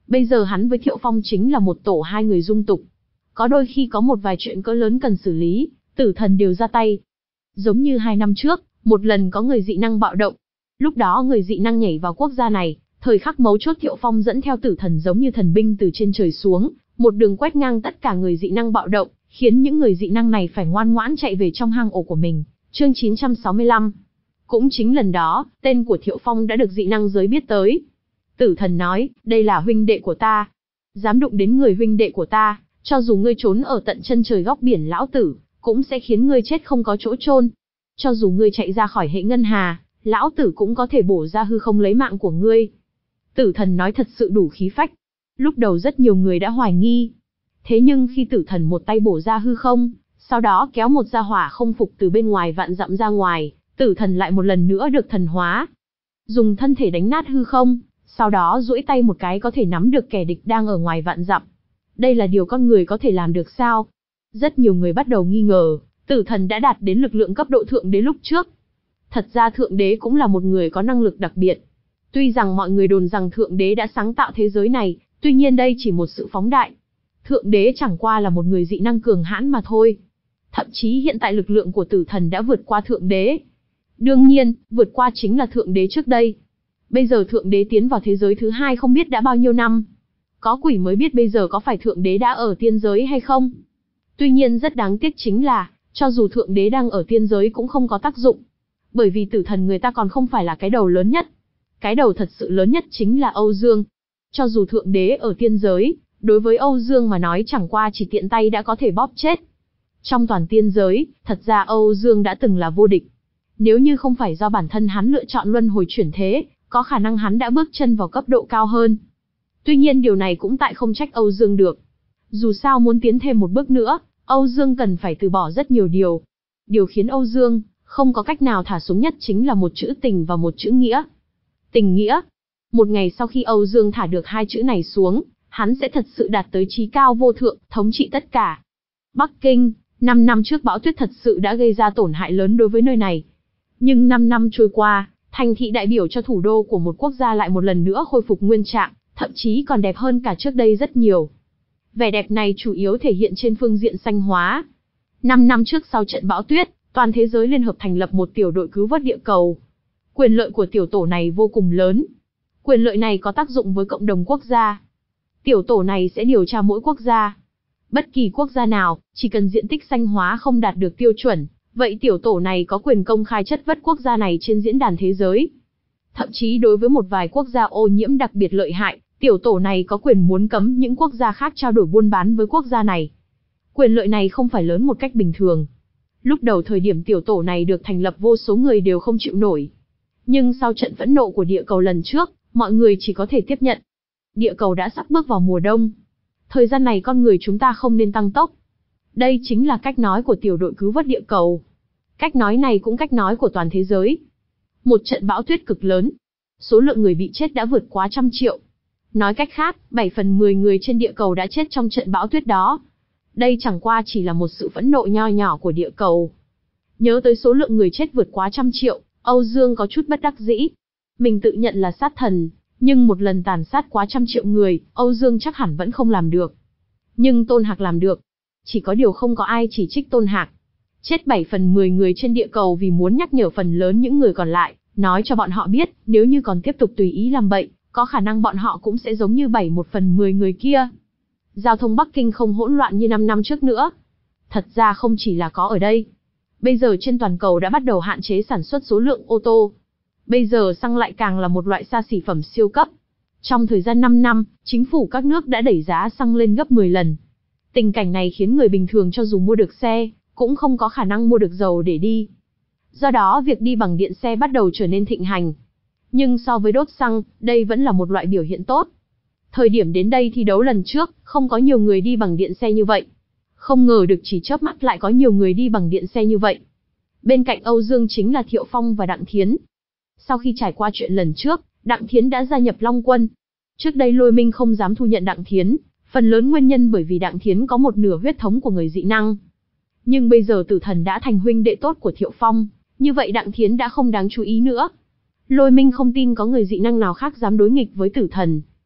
Bây giờ hắn với Thiệu Phong chính là một tổ hai người dung tục. Có đôi khi có một vài chuyện cỡ lớn cần xử lý, Tử Thần đều ra tay. Giống như hai năm trước, một lần có người dị năng bạo động. Lúc đó người dị năng nhảy vào quốc gia này, thời khắc mấu chốt Thiệu Phong dẫn theo Tử Thần giống như thần binh từ trên trời xuống, một đường quét ngang tất cả người dị năng bạo động, khiến những người dị năng này phải ngoan ngoãn chạy về trong hang ổ của mình. Chương chín trăm sáu mươi lăm. Cũng chính lần đó, tên của Thiệu Phong đã được dị năng giới biết tới. Tử Thần nói, đây là huynh đệ của ta. Dám đụng đến người huynh đệ của ta, cho dù ngươi trốn ở tận chân trời góc biển lão tử, cũng sẽ khiến ngươi chết không có chỗ chôn. Cho dù ngươi chạy ra khỏi hệ ngân hà, lão tử cũng có thể bổ ra hư không lấy mạng của ngươi. Tử Thần nói thật sự đủ khí phách. Lúc đầu rất nhiều người đã hoài nghi. Thế nhưng khi Tử Thần một tay bổ ra hư không, sau đó kéo một gia hỏa không phục từ bên ngoài vạn dặm ra ngoài, Tử Thần lại một lần nữa được thần hóa. Dùng thân thể đánh nát hư không, sau đó duỗi tay một cái có thể nắm được kẻ địch đang ở ngoài vạn dặm. Đây là điều con người có thể làm được sao? Rất nhiều người bắt đầu nghi ngờ, Tử Thần đã đạt đến lực lượng cấp độ thượng đế lúc trước. Thật ra thượng đế cũng là một người có năng lực đặc biệt. Tuy rằng mọi người đồn rằng thượng đế đã sáng tạo thế giới này, tuy nhiên đây chỉ một sự phóng đại. Thượng đế chẳng qua là một người dị năng cường hãn mà thôi. Thậm chí hiện tại lực lượng của Tử Thần đã vượt qua thượng đế. Đương nhiên, vượt qua chính là thượng đế trước đây. Bây giờ thượng đế tiến vào thế giới thứ hai không biết đã bao nhiêu năm. Có quỷ mới biết bây giờ có phải thượng đế đã ở tiên giới hay không. Tuy nhiên rất đáng tiếc chính là, cho dù thượng đế đang ở tiên giới cũng không có tác dụng. Bởi vì Tử Thần người ta còn không phải là cái đầu lớn nhất. Cái đầu thật sự lớn nhất chính là Âu Dương. Cho dù thượng đế ở tiên giới, đối với Âu Dương mà nói chẳng qua chỉ tiện tay đã có thể bóp chết. Trong toàn tiên giới, thật ra Âu Dương đã từng là vô địch. Nếu như không phải do bản thân hắn lựa chọn luân hồi chuyển thế, có khả năng hắn đã bước chân vào cấp độ cao hơn. Tuy nhiên điều này cũng tại không trách Âu Dương được. Dù sao muốn tiến thêm một bước nữa, Âu Dương cần phải từ bỏ rất nhiều điều. Điều khiến Âu Dương không có cách nào thả xuống nhất chính là một chữ tình và một chữ nghĩa. Tình nghĩa. Một ngày sau khi Âu Dương thả được hai chữ này xuống, hắn sẽ thật sự đạt tới chí cao vô thượng, thống trị tất cả. Bắc Kinh, năm năm trước bão tuyết thật sự đã gây ra tổn hại lớn đối với nơi này. Nhưng năm năm trôi qua, thành thị đại biểu cho thủ đô của một quốc gia lại một lần nữa khôi phục nguyên trạng, thậm chí còn đẹp hơn cả trước đây rất nhiều. Vẻ đẹp này chủ yếu thể hiện trên phương diện xanh hóa. Năm năm trước sau trận bão tuyết, toàn thế giới liên hợp thành lập một tiểu đội cứu vớt địa cầu. Quyền lợi của tiểu tổ này vô cùng lớn. Quyền lợi này có tác dụng với cộng đồng quốc gia. Tiểu tổ này sẽ điều tra mỗi quốc gia. Bất kỳ quốc gia nào, chỉ cần diện tích xanh hóa không đạt được tiêu chuẩn, vậy tiểu tổ này có quyền công khai chất vấn quốc gia này trên diễn đàn thế giới. Thậm chí đối với một vài quốc gia ô nhiễm đặc biệt lợi hại, tiểu tổ này có quyền muốn cấm những quốc gia khác trao đổi buôn bán với quốc gia này. Quyền lợi này không phải lớn một cách bình thường. Lúc đầu thời điểm tiểu tổ này được thành lập vô số người đều không chịu nổi. Nhưng sau trận phẫn nộ của địa cầu lần trước, mọi người chỉ có thể tiếp nhận. Địa cầu đã sắp bước vào mùa đông. Thời gian này con người chúng ta không nên tăng tốc. Đây chính là cách nói của tiểu đội cứu vớt địa cầu. Cách nói này cũng cách nói của toàn thế giới. Một trận bão tuyết cực lớn. Số lượng người bị chết đã vượt quá trăm triệu. Nói cách khác, bảy phần mười người trên địa cầu đã chết trong trận bão tuyết đó. Đây chẳng qua chỉ là một sự phẫn nộ nho nhỏ của địa cầu. Nhớ tới số lượng người chết vượt quá trăm triệu, Âu Dương có chút bất đắc dĩ. Mình tự nhận là sát thần, nhưng một lần tàn sát quá trăm triệu người, Âu Dương chắc hẳn vẫn không làm được. Nhưng Tôn Hạc làm được. Chỉ có điều không có ai chỉ trích Tôn Hạc. Chết bảy phần mười người trên địa cầu vì muốn nhắc nhở phần lớn những người còn lại, nói cho bọn họ biết, nếu như còn tiếp tục tùy ý làm bậy, có khả năng bọn họ cũng sẽ giống như bảy một phần mười người kia. Giao thông Bắc Kinh không hỗn loạn như năm năm trước nữa. Thật ra không chỉ là có ở đây. Bây giờ trên toàn cầu đã bắt đầu hạn chế sản xuất số lượng ô tô. Bây giờ xăng lại càng là một loại xa xỉ phẩm siêu cấp. Trong thời gian năm năm, chính phủ các nước đã đẩy giá xăng lên gấp mười lần. Tình cảnh này khiến người bình thường cho dù mua được xe, cũng không có khả năng mua được dầu để đi. Do đó việc đi bằng điện xe bắt đầu trở nên thịnh hành. Nhưng so với đốt xăng, đây vẫn là một loại biểu hiện tốt. Thời điểm đến đây thi đấu lần trước, không có nhiều người đi bằng điện xe như vậy. Không ngờ được chỉ chớp mắt lại có nhiều người đi bằng điện xe như vậy. Bên cạnh Âu Dương chính là Thiệu Phong và Đặng Thiến. Sau khi trải qua chuyện lần trước, Đặng Thiến đã gia nhập Long Quân. Trước đây Lôi Minh không dám thu nhận Đặng Thiến, phần lớn nguyên nhân bởi vì Đặng Thiến có một nửa huyết thống của người dị năng. Nhưng bây giờ Tử Thần đã thành huynh đệ tốt của Thiệu Phong, như vậy Đặng Thiến đã không đáng chú ý nữa. Lôi Minh không tin có người dị năng nào khác dám đối nghịch với Tử Thần.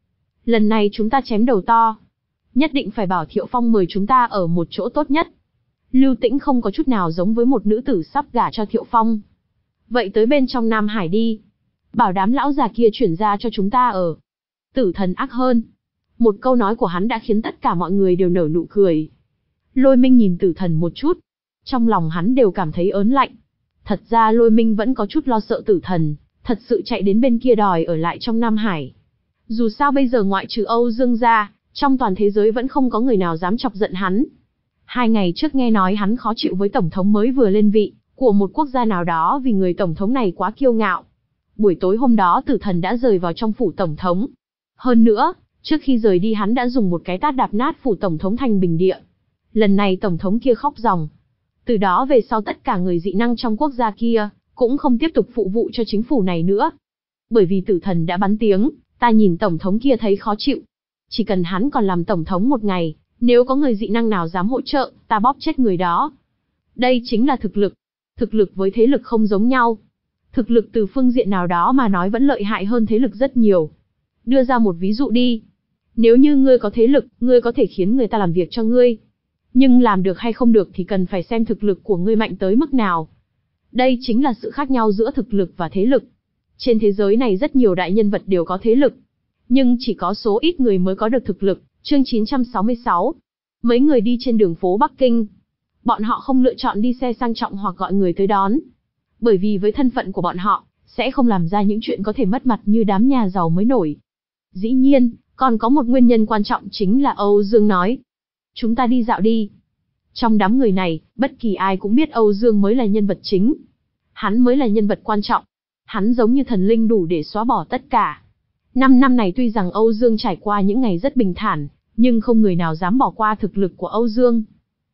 Lần này chúng ta chém đầu to. Nhất định phải bảo Thiệu Phong mời chúng ta ở một chỗ tốt nhất. Lưu Tĩnh không có chút nào giống với một nữ tử sắp gả cho Thiệu Phong. Vậy tới bên trong Nam Hải đi. Bảo đám lão già kia chuyển ra cho chúng ta ở. Tử Thần ác hơn. Một câu nói của hắn đã khiến tất cả mọi người đều nở nụ cười. Lôi Minh nhìn Tử Thần một chút. Trong lòng hắn đều cảm thấy ớn lạnh. Thật ra Lôi Minh vẫn có chút lo sợ Tử Thần, thật sự chạy đến bên kia đòi ở lại trong Nam Hải. Dù sao bây giờ ngoại trừ Âu Dương ra, trong toàn thế giới vẫn không có người nào dám chọc giận hắn. Hai ngày trước nghe nói hắn khó chịu với tổng thống mới vừa lên vị, của một quốc gia nào đó vì người tổng thống này quá kiêu ngạo. Buổi tối hôm đó Tử Thần đã rời vào trong phủ tổng thống. Hơn nữa, trước khi rời đi hắn đã dùng một cái tát đạp nát phủ tổng thống thành bình địa. Lần này tổng thống kia khóc ròng. Từ đó về sau tất cả người dị năng trong quốc gia kia, cũng không tiếp tục phụ vụ cho chính phủ này nữa. Bởi vì Tử Thần đã bắn tiếng, ta nhìn tổng thống kia thấy khó chịu. Chỉ cần hắn còn làm tổng thống một ngày, nếu có người dị năng nào dám hỗ trợ, ta bóp chết người đó. Đây chính là thực lực. Thực lực với thế lực không giống nhau. Thực lực từ phương diện nào đó mà nói vẫn lợi hại hơn thế lực rất nhiều. Đưa ra một ví dụ đi. Nếu như ngươi có thế lực, ngươi có thể khiến người ta làm việc cho ngươi. Nhưng làm được hay không được thì cần phải xem thực lực của ngươi mạnh tới mức nào. Đây chính là sự khác nhau giữa thực lực và thế lực. Trên thế giới này rất nhiều đại nhân vật đều có thế lực. Nhưng chỉ có số ít người mới có được thực lực. Chương chín trăm sáu mươi sáu. Mấy người đi trên đường phố Bắc Kinh. Bọn họ không lựa chọn đi xe sang trọng hoặc gọi người tới đón. Bởi vì với thân phận của bọn họ, sẽ không làm ra những chuyện có thể mất mặt như đám nhà giàu mới nổi. Dĩ nhiên, còn có một nguyên nhân quan trọng chính là Âu Dương nói. Chúng ta đi dạo đi. Trong đám người này, bất kỳ ai cũng biết Âu Dương mới là nhân vật chính. Hắn mới là nhân vật quan trọng. Hắn giống như thần linh đủ để xóa bỏ tất cả. Năm năm này tuy rằng Âu Dương trải qua những ngày rất bình thản, nhưng không người nào dám bỏ qua thực lực của Âu Dương.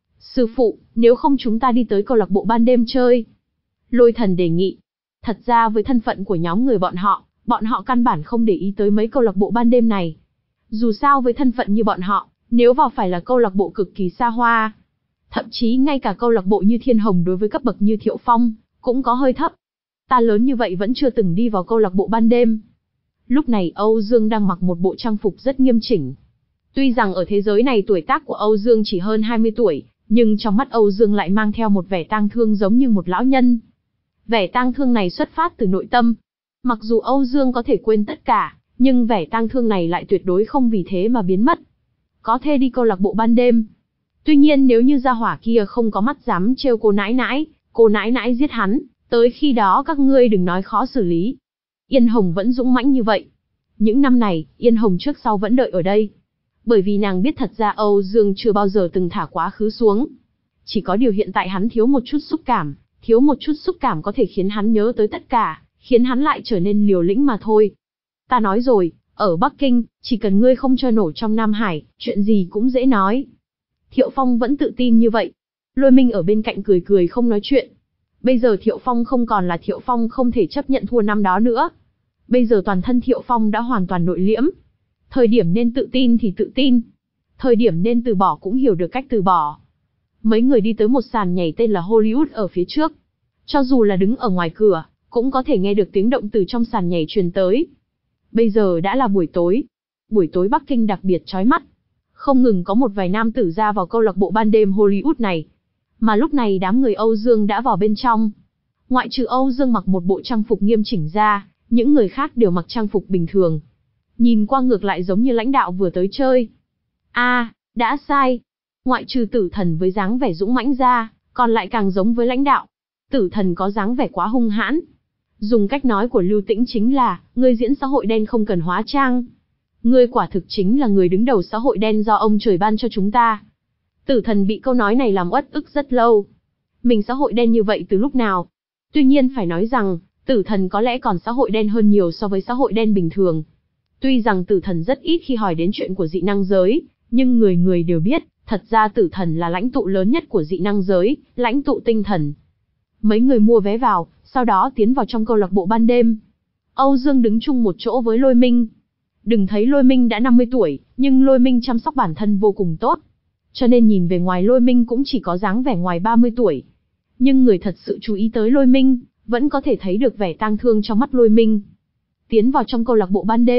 Sư phụ, nếu không chúng ta đi tới câu lạc bộ ban đêm chơi. Lôi Thần đề nghị. Thật ra với thân phận của nhóm người bọn họ, bọn họ căn bản không để ý tới mấy câu lạc bộ ban đêm này. Dù sao với thân phận như bọn họ, nếu vào phải là câu lạc bộ cực kỳ xa hoa. Thậm chí ngay cả câu lạc bộ như Thiên Hồng đối với cấp bậc như Thiệu Phong, cũng có hơi thấp. Ta lớn như vậy vẫn chưa từng đi vào câu lạc bộ ban đêm. Lúc này Âu Dương đang mặc một bộ trang phục rất nghiêm chỉnh. Tuy rằng ở thế giới này tuổi tác của Âu Dương chỉ hơn hai mươi tuổi, nhưng trong mắt Âu Dương lại mang theo một vẻ tang thương giống như một lão nhân. Vẻ tang thương này xuất phát từ nội tâm. Mặc dù Âu Dương có thể quên tất cả, nhưng vẻ tang thương này lại tuyệt đối không vì thế mà biến mất. Có thể đi câu lạc bộ ban đêm. Tuy nhiên nếu như gia hỏa kia không có mắt dám trêu cô nãi nãi, cô nãi nãi giết hắn, tới khi đó các ngươi đừng nói khó xử lý. Yên Hồng vẫn dũng mãnh như vậy. Những năm này, Yên Hồng trước sau vẫn đợi ở đây. Bởi vì nàng biết thật ra Âu Dương chưa bao giờ từng thả quá khứ xuống. Chỉ có điều hiện tại hắn thiếu một chút xúc cảm, thiếu một chút xúc cảm có thể khiến hắn nhớ tới tất cả, khiến hắn lại trở nên liều lĩnh mà thôi. Ta nói rồi, ở Bắc Kinh, chỉ cần ngươi không cho nổ trong Nam Hải, chuyện gì cũng dễ nói. Thiệu Phong vẫn tự tin như vậy. Lôi Minh ở bên cạnh cười cười không nói chuyện. Bây giờ Thiệu Phong không còn là Thiệu Phong không thể chấp nhận thua năm đó nữa. Bây giờ toàn thân Thiệu Phong đã hoàn toàn nội liễm. Thời điểm nên tự tin thì tự tin. Thời điểm nên từ bỏ cũng hiểu được cách từ bỏ. Mấy người đi tới một sàn nhảy tên là Hollywood ở phía trước. Cho dù là đứng ở ngoài cửa, cũng có thể nghe được tiếng động từ trong sàn nhảy truyền tới. Bây giờ đã là buổi tối. Buổi tối Bắc Kinh đặc biệt chói mắt. Không ngừng có một vài nam tử ra vào câu lạc bộ ban đêm Hollywood này. Mà lúc này đám người Âu Dương đã vào bên trong. Ngoại trừ Âu Dương mặc một bộ trang phục nghiêm chỉnh ra, những người khác đều mặc trang phục bình thường. Nhìn qua ngược lại giống như lãnh đạo vừa tới chơi. A, à, đã sai. Ngoại trừ Tử Thần với dáng vẻ dũng mãnh ra, còn lại càng giống với lãnh đạo. Tử Thần có dáng vẻ quá hung hãn. Dùng cách nói của Lưu Tĩnh chính là, ngươi diễn xã hội đen không cần hóa trang. Ngươi quả thực chính là người đứng đầu xã hội đen do ông trời ban cho chúng ta. Tử Thần bị câu nói này làm uất ức rất lâu. Mình xã hội đen như vậy từ lúc nào? Tuy nhiên phải nói rằng, Tử Thần có lẽ còn xã hội đen hơn nhiều so với xã hội đen bình thường. Tuy rằng Tử Thần rất ít khi hỏi đến chuyện của dị năng giới, nhưng người người đều biết, thật ra Tử Thần là lãnh tụ lớn nhất của dị năng giới, lãnh tụ tinh thần. Mấy người mua vé vào, sau đó tiến vào trong câu lạc bộ ban đêm. Âu Dương đứng chung một chỗ với Lôi Minh. Đừng thấy Lôi Minh đã năm mươi tuổi, nhưng Lôi Minh chăm sóc bản thân vô cùng tốt. Cho nên nhìn về ngoài Lôi Minh cũng chỉ có dáng vẻ ngoài ba mươi tuổi. Nhưng người thật sự chú ý tới Lôi Minh, vẫn có thể thấy được vẻ tang thương trong mắt Lôi Minh. Tiến vào trong câu lạc bộ ban đêm,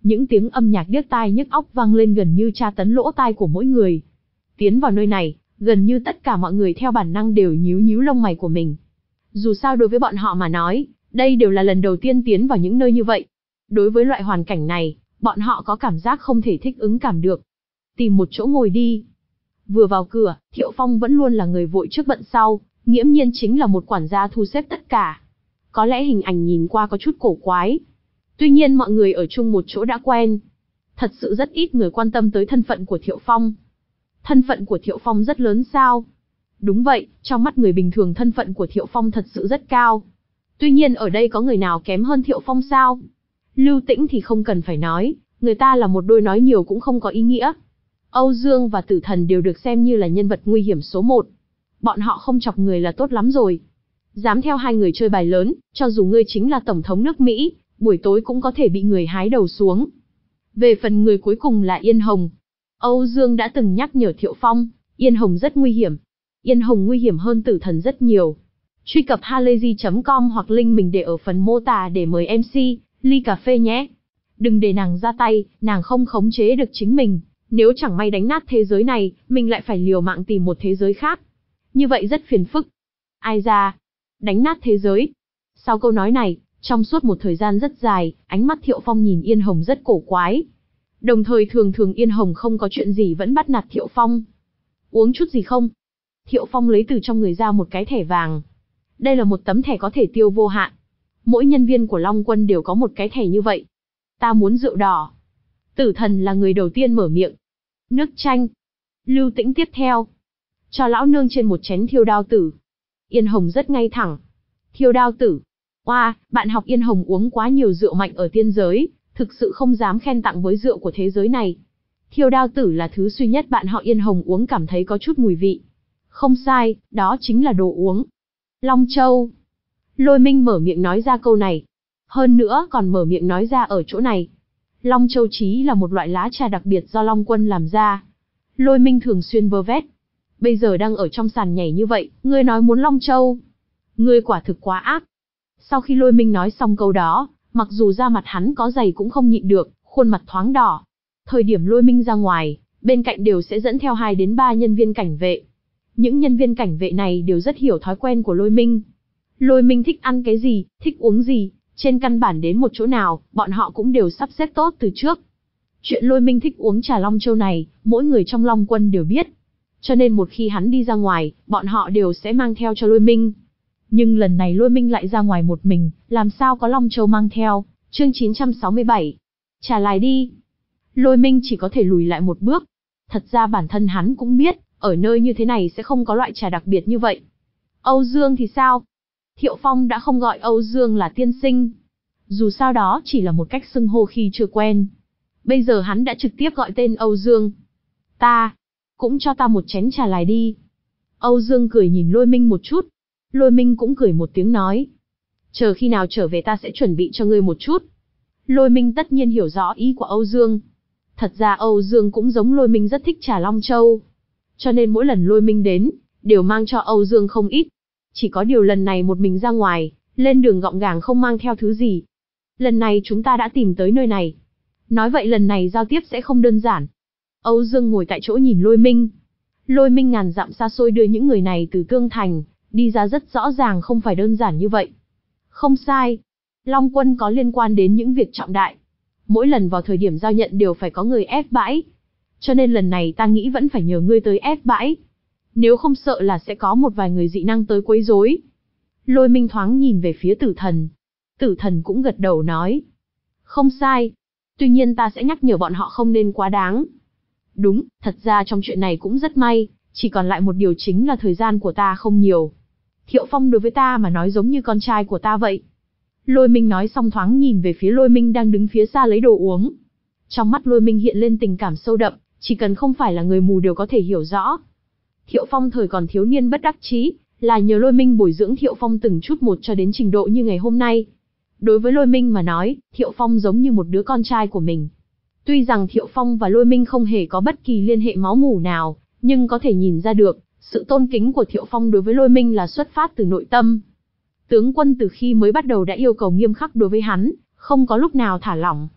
Những tiếng âm nhạc điếc tai nhức óc vang lên gần như tra tấn lỗ tai của mỗi người. Tiến vào nơi này, gần như tất cả mọi người theo bản năng đều nhíu nhíu lông mày của mình. Dù sao đối với bọn họ mà nói, đây đều là lần đầu tiên tiến vào những nơi như vậy. Đối với loại hoàn cảnh này, bọn họ có cảm giác không thể thích ứng cảm được. Tìm một chỗ ngồi đi. Vừa vào cửa, Thiệu Phong vẫn luôn là người vội trước bận sau, nghiễm nhiên chính là một quản gia thu xếp tất cả. Có lẽ hình ảnh nhìn qua có chút cổ quái. Tuy nhiên mọi người ở chung một chỗ đã quen. Thật sự rất ít người quan tâm tới thân phận của Thiệu Phong. Thân phận của Thiệu Phong rất lớn sao? Đúng vậy, trong mắt người bình thường thân phận của Thiệu Phong thật sự rất cao. Tuy nhiên ở đây có người nào kém hơn Thiệu Phong sao? Lưu Tĩnh thì không cần phải nói, người ta là một đôi nói nhiều cũng không có ý nghĩa. Âu Dương và Tử Thần đều được xem như là nhân vật nguy hiểm số một. Bọn họ không chọc người là tốt lắm rồi. Dám theo hai người chơi bài lớn, cho dù ngươi chính là Tổng thống nước Mỹ, buổi tối cũng có thể bị người hái đầu xuống. Về phần người cuối cùng là Yên Hồng. Âu Dương đã từng nhắc nhở Thiệu Phong, Yên Hồng rất nguy hiểm. Yên Hồng nguy hiểm hơn Tử Thần rất nhiều. Truy cập halayzi chấm com hoặc link mình để ở phần mô tả để mời em xê, ly cà phê nhé. Đừng để nàng ra tay, nàng không khống chế được chính mình. Nếu chẳng may đánh nát thế giới này, mình lại phải liều mạng tìm một thế giới khác. Như vậy rất phiền phức. Ai ra? Đánh nát thế giới. Sau câu nói này, trong suốt một thời gian rất dài, ánh mắt Thiệu Phong nhìn Yên Hồng rất cổ quái. Đồng thời thường thường Yên Hồng không có chuyện gì vẫn bắt nạt Thiệu Phong. Uống chút gì không? Thiệu Phong lấy từ trong người ra một cái thẻ vàng. Đây là một tấm thẻ có thể tiêu vô hạn. Mỗi nhân viên của Long Quân đều có một cái thẻ như vậy. Ta muốn rượu đỏ. Tử Thần là người đầu tiên mở miệng. Nước chanh. Lưu Tĩnh tiếp theo. Cho lão nương trên một chén thiêu đao tử. Yên Hồng rất ngay thẳng. Thiêu đao tử. Oa, wow, bạn học Yên Hồng uống quá nhiều rượu mạnh ở tiên giới, thực sự không dám khen tặng với rượu của thế giới này. Thiêu đao tử là thứ duy nhất bạn họ Yên Hồng uống cảm thấy có chút mùi vị. Không sai, đó chính là đồ uống. Long Châu. Lôi Minh mở miệng nói ra câu này. Hơn nữa còn mở miệng nói ra ở chỗ này. Long Châu chí là một loại lá trà đặc biệt do Long Quân làm ra. Lôi Minh thường xuyên vơ vét. Bây giờ đang ở trong sàn nhảy như vậy, ngươi nói muốn Long Châu. Ngươi quả thực quá ác. Sau khi Lôi Minh nói xong câu đó, mặc dù da mặt hắn có dày cũng không nhịn được, khuôn mặt thoáng đỏ. Thời điểm Lôi Minh ra ngoài, bên cạnh đều sẽ dẫn theo hai đến ba nhân viên cảnh vệ. Những nhân viên cảnh vệ này đều rất hiểu thói quen của Lôi Minh. Lôi Minh thích ăn cái gì, thích uống gì, trên căn bản đến một chỗ nào, bọn họ cũng đều sắp xếp tốt từ trước. Chuyện Lôi Minh thích uống trà Long Châu này, mỗi người trong Long Quân đều biết. Cho nên một khi hắn đi ra ngoài, bọn họ đều sẽ mang theo cho Lôi Minh. Nhưng lần này Lôi Minh lại ra ngoài một mình, làm sao có Long Châu mang theo. Chương chín trăm sáu mươi bảy. Trả lại đi. Lôi Minh chỉ có thể lùi lại một bước. Thật ra bản thân hắn cũng biết, ở nơi như thế này sẽ không có loại trà đặc biệt như vậy. Âu Dương thì sao? Thiệu Phong đã không gọi Âu Dương là tiên sinh. Dù sao đó chỉ là một cách xưng hô khi chưa quen. Bây giờ hắn đã trực tiếp gọi tên Âu Dương. Ta, cũng cho ta một chén trà lại đi. Âu Dương cười nhìn Lôi Minh một chút. Lôi Minh cũng cười một tiếng nói. Chờ khi nào trở về ta sẽ chuẩn bị cho ngươi một chút. Lôi Minh tất nhiên hiểu rõ ý của Âu Dương. Thật ra Âu Dương cũng giống Lôi Minh rất thích trà Long Châu. Cho nên mỗi lần Lôi Minh đến, đều mang cho Âu Dương không ít. Chỉ có điều lần này một mình ra ngoài, lên đường gọn gàng không mang theo thứ gì. Lần này chúng ta đã tìm tới nơi này. Nói vậy lần này giao tiếp sẽ không đơn giản. Âu Dương ngồi tại chỗ nhìn Lôi Minh. Lôi Minh ngàn dặm xa xôi đưa những người này từ Tương Thành, đi ra rất rõ ràng không phải đơn giản như vậy. Không sai. Long Quân có liên quan đến những việc trọng đại. Mỗi lần vào thời điểm giao nhận đều phải có người ép bãi. Cho nên lần này ta nghĩ vẫn phải nhờ ngươi tới ép bãi. Nếu không sợ là sẽ có một vài người dị năng tới quấy rối. Lôi Minh thoáng nhìn về phía Tử Thần. Tử Thần cũng gật đầu nói. Không sai. Tuy nhiên ta sẽ nhắc nhở bọn họ không nên quá đáng. Đúng, thật ra trong chuyện này cũng rất may, chỉ còn lại một điều chính là thời gian của ta không nhiều. Thiệu Phong đối với ta mà nói giống như con trai của ta vậy. Lôi Minh nói xong thoáng nhìn về phía Lôi Minh đang đứng phía xa lấy đồ uống. Trong mắt Lôi Minh hiện lên tình cảm sâu đậm, chỉ cần không phải là người mù đều có thể hiểu rõ. Thiệu Phong thời còn thiếu niên bất đắc chí, là nhờ Lôi Minh bồi dưỡng Thiệu Phong từng chút một cho đến trình độ như ngày hôm nay. Đối với Lôi Minh mà nói, Thiệu Phong giống như một đứa con trai của mình. Tuy rằng Thiệu Phong và Lôi Minh không hề có bất kỳ liên hệ máu mủ nào, nhưng có thể nhìn ra được, sự tôn kính của Thiệu Phong đối với Lôi Minh là xuất phát từ nội tâm. Tướng quân từ khi mới bắt đầu đã yêu cầu nghiêm khắc đối với hắn, không có lúc nào thả lỏng.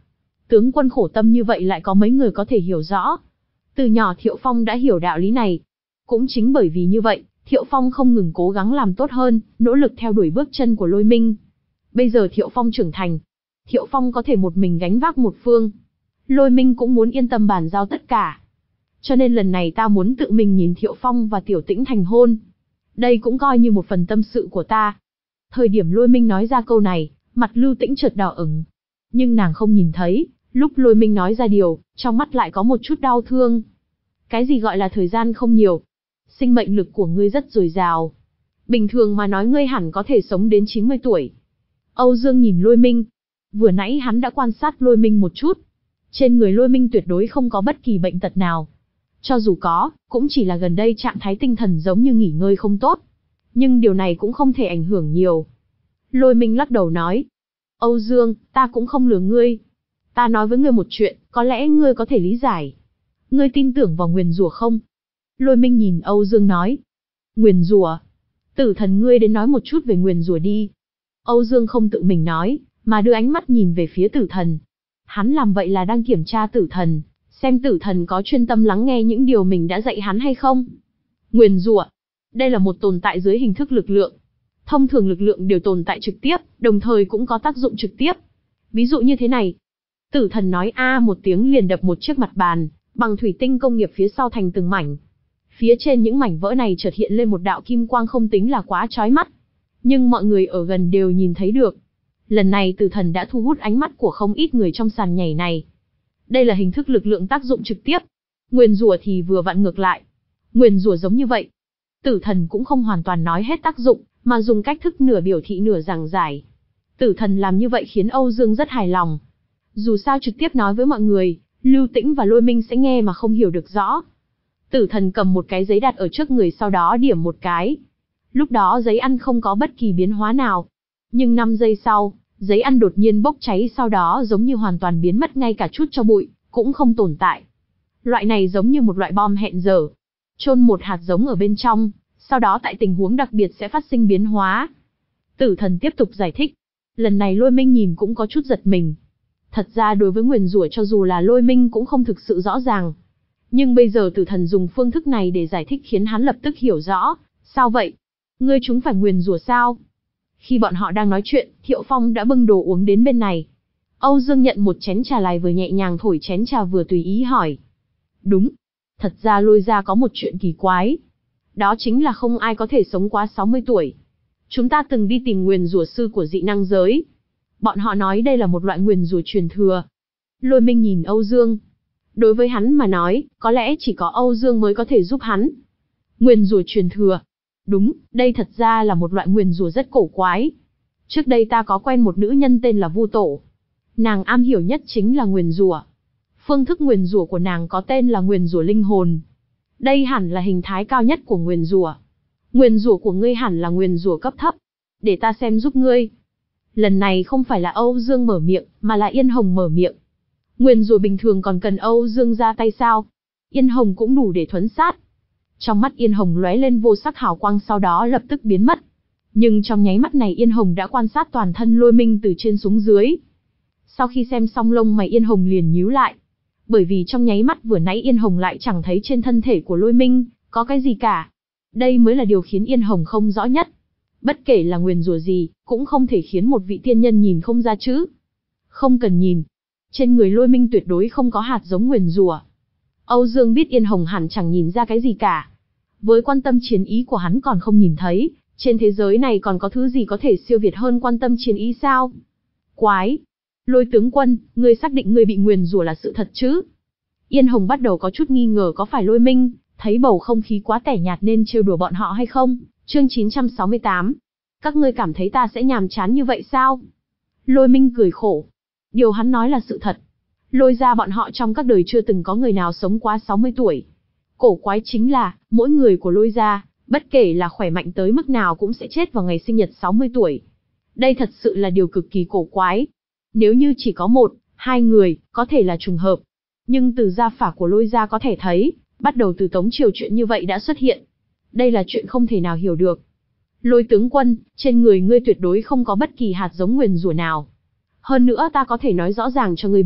Tướng quân khổ tâm như vậy lại có mấy người có thể hiểu rõ. Từ nhỏ Thiệu Phong đã hiểu đạo lý này. Cũng chính bởi vì như vậy, Thiệu Phong không ngừng cố gắng làm tốt hơn, nỗ lực theo đuổi bước chân của Lôi Minh. Bây giờ Thiệu Phong trưởng thành. Thiệu Phong có thể một mình gánh vác một phương. Lôi Minh cũng muốn yên tâm bàn giao tất cả. Cho nên lần này ta muốn tự mình nhìn Thiệu Phong và Tiểu Tĩnh thành hôn. Đây cũng coi như một phần tâm sự của ta. Thời điểm Lôi Minh nói ra câu này, mặt Lưu Tĩnh chợt đỏ ửng. Nhưng nàng không nhìn thấy, lúc Lôi Minh nói ra điều, trong mắt lại có một chút đau thương. Cái gì gọi là thời gian không nhiều? Sinh mệnh lực của ngươi rất dồi dào. Bình thường mà nói ngươi hẳn có thể sống đến chín mươi tuổi. Âu Dương nhìn Lôi Minh. Vừa nãy hắn đã quan sát Lôi Minh một chút. Trên người Lôi Minh tuyệt đối không có bất kỳ bệnh tật nào. Cho dù có, cũng chỉ là gần đây trạng thái tinh thần giống như nghỉ ngơi không tốt. Nhưng điều này cũng không thể ảnh hưởng nhiều. Lôi Minh lắc đầu nói. Âu Dương, ta cũng không lừa ngươi. Ta nói với ngươi một chuyện, có lẽ ngươi có thể lý giải. Ngươi tin tưởng vào nguyền rủa không? Lôi Minh nhìn Âu Dương nói. Nguyền rủa? Tử thần ngươi đến nói một chút về nguyền rủa đi. Âu Dương không tự mình nói, mà đưa ánh mắt nhìn về phía tử thần. Hắn làm vậy là đang kiểm tra tử thần, xem tử thần có chuyên tâm lắng nghe những điều mình đã dạy hắn hay không. Nguyền rủa, đây là một tồn tại dưới hình thức lực lượng. Thông thường lực lượng đều tồn tại trực tiếp, đồng thời cũng có tác dụng trực tiếp. Ví dụ như thế này. Tử thần nói a một tiếng liền đập một chiếc mặt bàn, bằng thủy tinh công nghiệp phía sau thành từng mảnh. Phía trên những mảnh vỡ này chợt hiện lên một đạo kim quang không tính là quá chói mắt. Nhưng mọi người ở gần đều nhìn thấy được. Lần này tử thần đã thu hút ánh mắt của không ít người trong sàn nhảy này. Đây là hình thức lực lượng tác dụng trực tiếp. Nguyền rủa thì vừa vặn ngược lại. Nguyền rủa giống như vậy. Tử thần cũng không hoàn toàn nói hết tác dụng, mà dùng cách thức nửa biểu thị nửa giảng giải. Tử thần làm như vậy khiến Âu Dương rất hài lòng. Dù sao trực tiếp nói với mọi người, Lưu Tĩnh và Lôi Minh sẽ nghe mà không hiểu được rõ. Tử thần cầm một cái giấy đặt ở trước người sau đó điểm một cái. Lúc đó giấy ăn không có bất kỳ biến hóa nào. Nhưng năm giây sau, giấy ăn đột nhiên bốc cháy sau đó giống như hoàn toàn biến mất ngay cả chút tro bụi, cũng không tồn tại. Loại này giống như một loại bom hẹn giờ. Chôn một hạt giống ở bên trong, sau đó tại tình huống đặc biệt sẽ phát sinh biến hóa. Tử thần tiếp tục giải thích. Lần này Lôi Minh nhìn cũng có chút giật mình. Thật ra đối với nguyền rủa cho dù là Lôi Minh cũng không thực sự rõ ràng. Nhưng bây giờ tử thần dùng phương thức này để giải thích khiến hắn lập tức hiểu rõ. Sao vậy? Ngươi chúng phải nguyền rủa sao? Khi bọn họ đang nói chuyện, Thiệu Phong đã bưng đồ uống đến bên này. Âu Dương nhận một chén trà lại vừa nhẹ nhàng thổi chén trà vừa tùy ý hỏi. Đúng. Thật ra Lôi gia có một chuyện kỳ quái. Đó chính là không ai có thể sống quá sáu mươi tuổi. Chúng ta từng đi tìm nguyền rủa sư của dị năng giới. Bọn họ nói đây là một loại nguyền rủa truyền thừa. Lôi Minh nhìn Âu Dương. Đối với hắn mà nói, có lẽ chỉ có Âu Dương mới có thể giúp hắn. Nguyền rủa truyền thừa. Đúng, đây thật ra là một loại nguyền rủa rất cổ quái. Trước đây ta có quen một nữ nhân tên là Vu Tổ. Nàng am hiểu nhất chính là nguyền rủa. Phương thức nguyền rủa của nàng có tên là nguyền rủa linh hồn. Đây hẳn là hình thái cao nhất của nguyền rủa. Nguyền rủa của ngươi hẳn là nguyền rủa cấp thấp. Để ta xem giúp ngươi. Lần này không phải là Âu Dương mở miệng, mà là Yên Hồng mở miệng. Nguyền rủa bình thường còn cần Âu Dương ra tay sao? Yên Hồng cũng đủ để thuấn sát. Trong mắt Yên Hồng lóe lên vô sắc hào quang sau đó lập tức biến mất. Nhưng trong nháy mắt này Yên Hồng đã quan sát toàn thân Lôi Minh từ trên xuống dưới. Sau khi xem xong lông mày Yên Hồng liền nhíu lại. Bởi vì trong nháy mắt vừa nãy Yên Hồng lại chẳng thấy trên thân thể của Lôi Minh có cái gì cả. Đây mới là điều khiến Yên Hồng không rõ nhất. Bất kể là nguyền rủa gì, cũng không thể khiến một vị tiên nhân nhìn không ra chứ. Không cần nhìn. Trên người Lôi Minh tuyệt đối không có hạt giống nguyền rủa. Âu Dương biết Yên Hồng hẳn chẳng nhìn ra cái gì cả. Với quan tâm chiến ý của hắn còn không nhìn thấy, trên thế giới này còn có thứ gì có thể siêu việt hơn quan tâm chiến ý sao? Quái! Lôi tướng quân, ngươi xác định ngươi bị nguyền rủa là sự thật chứ? Yên Hồng bắt đầu có chút nghi ngờ có phải Lôi Minh thấy bầu không khí quá tẻ nhạt nên trêu đùa bọn họ hay không? Chương chín trăm sáu mươi tám. Các ngươi cảm thấy ta sẽ nhàm chán như vậy sao? Lôi Minh cười khổ. Điều hắn nói là sự thật. Lôi ra bọn họ trong các đời chưa từng có người nào sống quá sáu mươi tuổi. Cổ quái chính là, mỗi người của Lôi ra, bất kể là khỏe mạnh tới mức nào cũng sẽ chết vào ngày sinh nhật sáu mươi tuổi. Đây thật sự là điều cực kỳ cổ quái. Nếu như chỉ có một, hai người, có thể là trùng hợp. Nhưng từ gia phả của Lôi ra có thể thấy, bắt đầu từ Tống Triều chuyện như vậy đã xuất hiện. Đây là chuyện không thể nào hiểu được. Lôi tướng quân, trên người ngươi tuyệt đối không có bất kỳ hạt giống nguyền rủa nào. Hơn nữa ta có thể nói rõ ràng cho ngươi biết,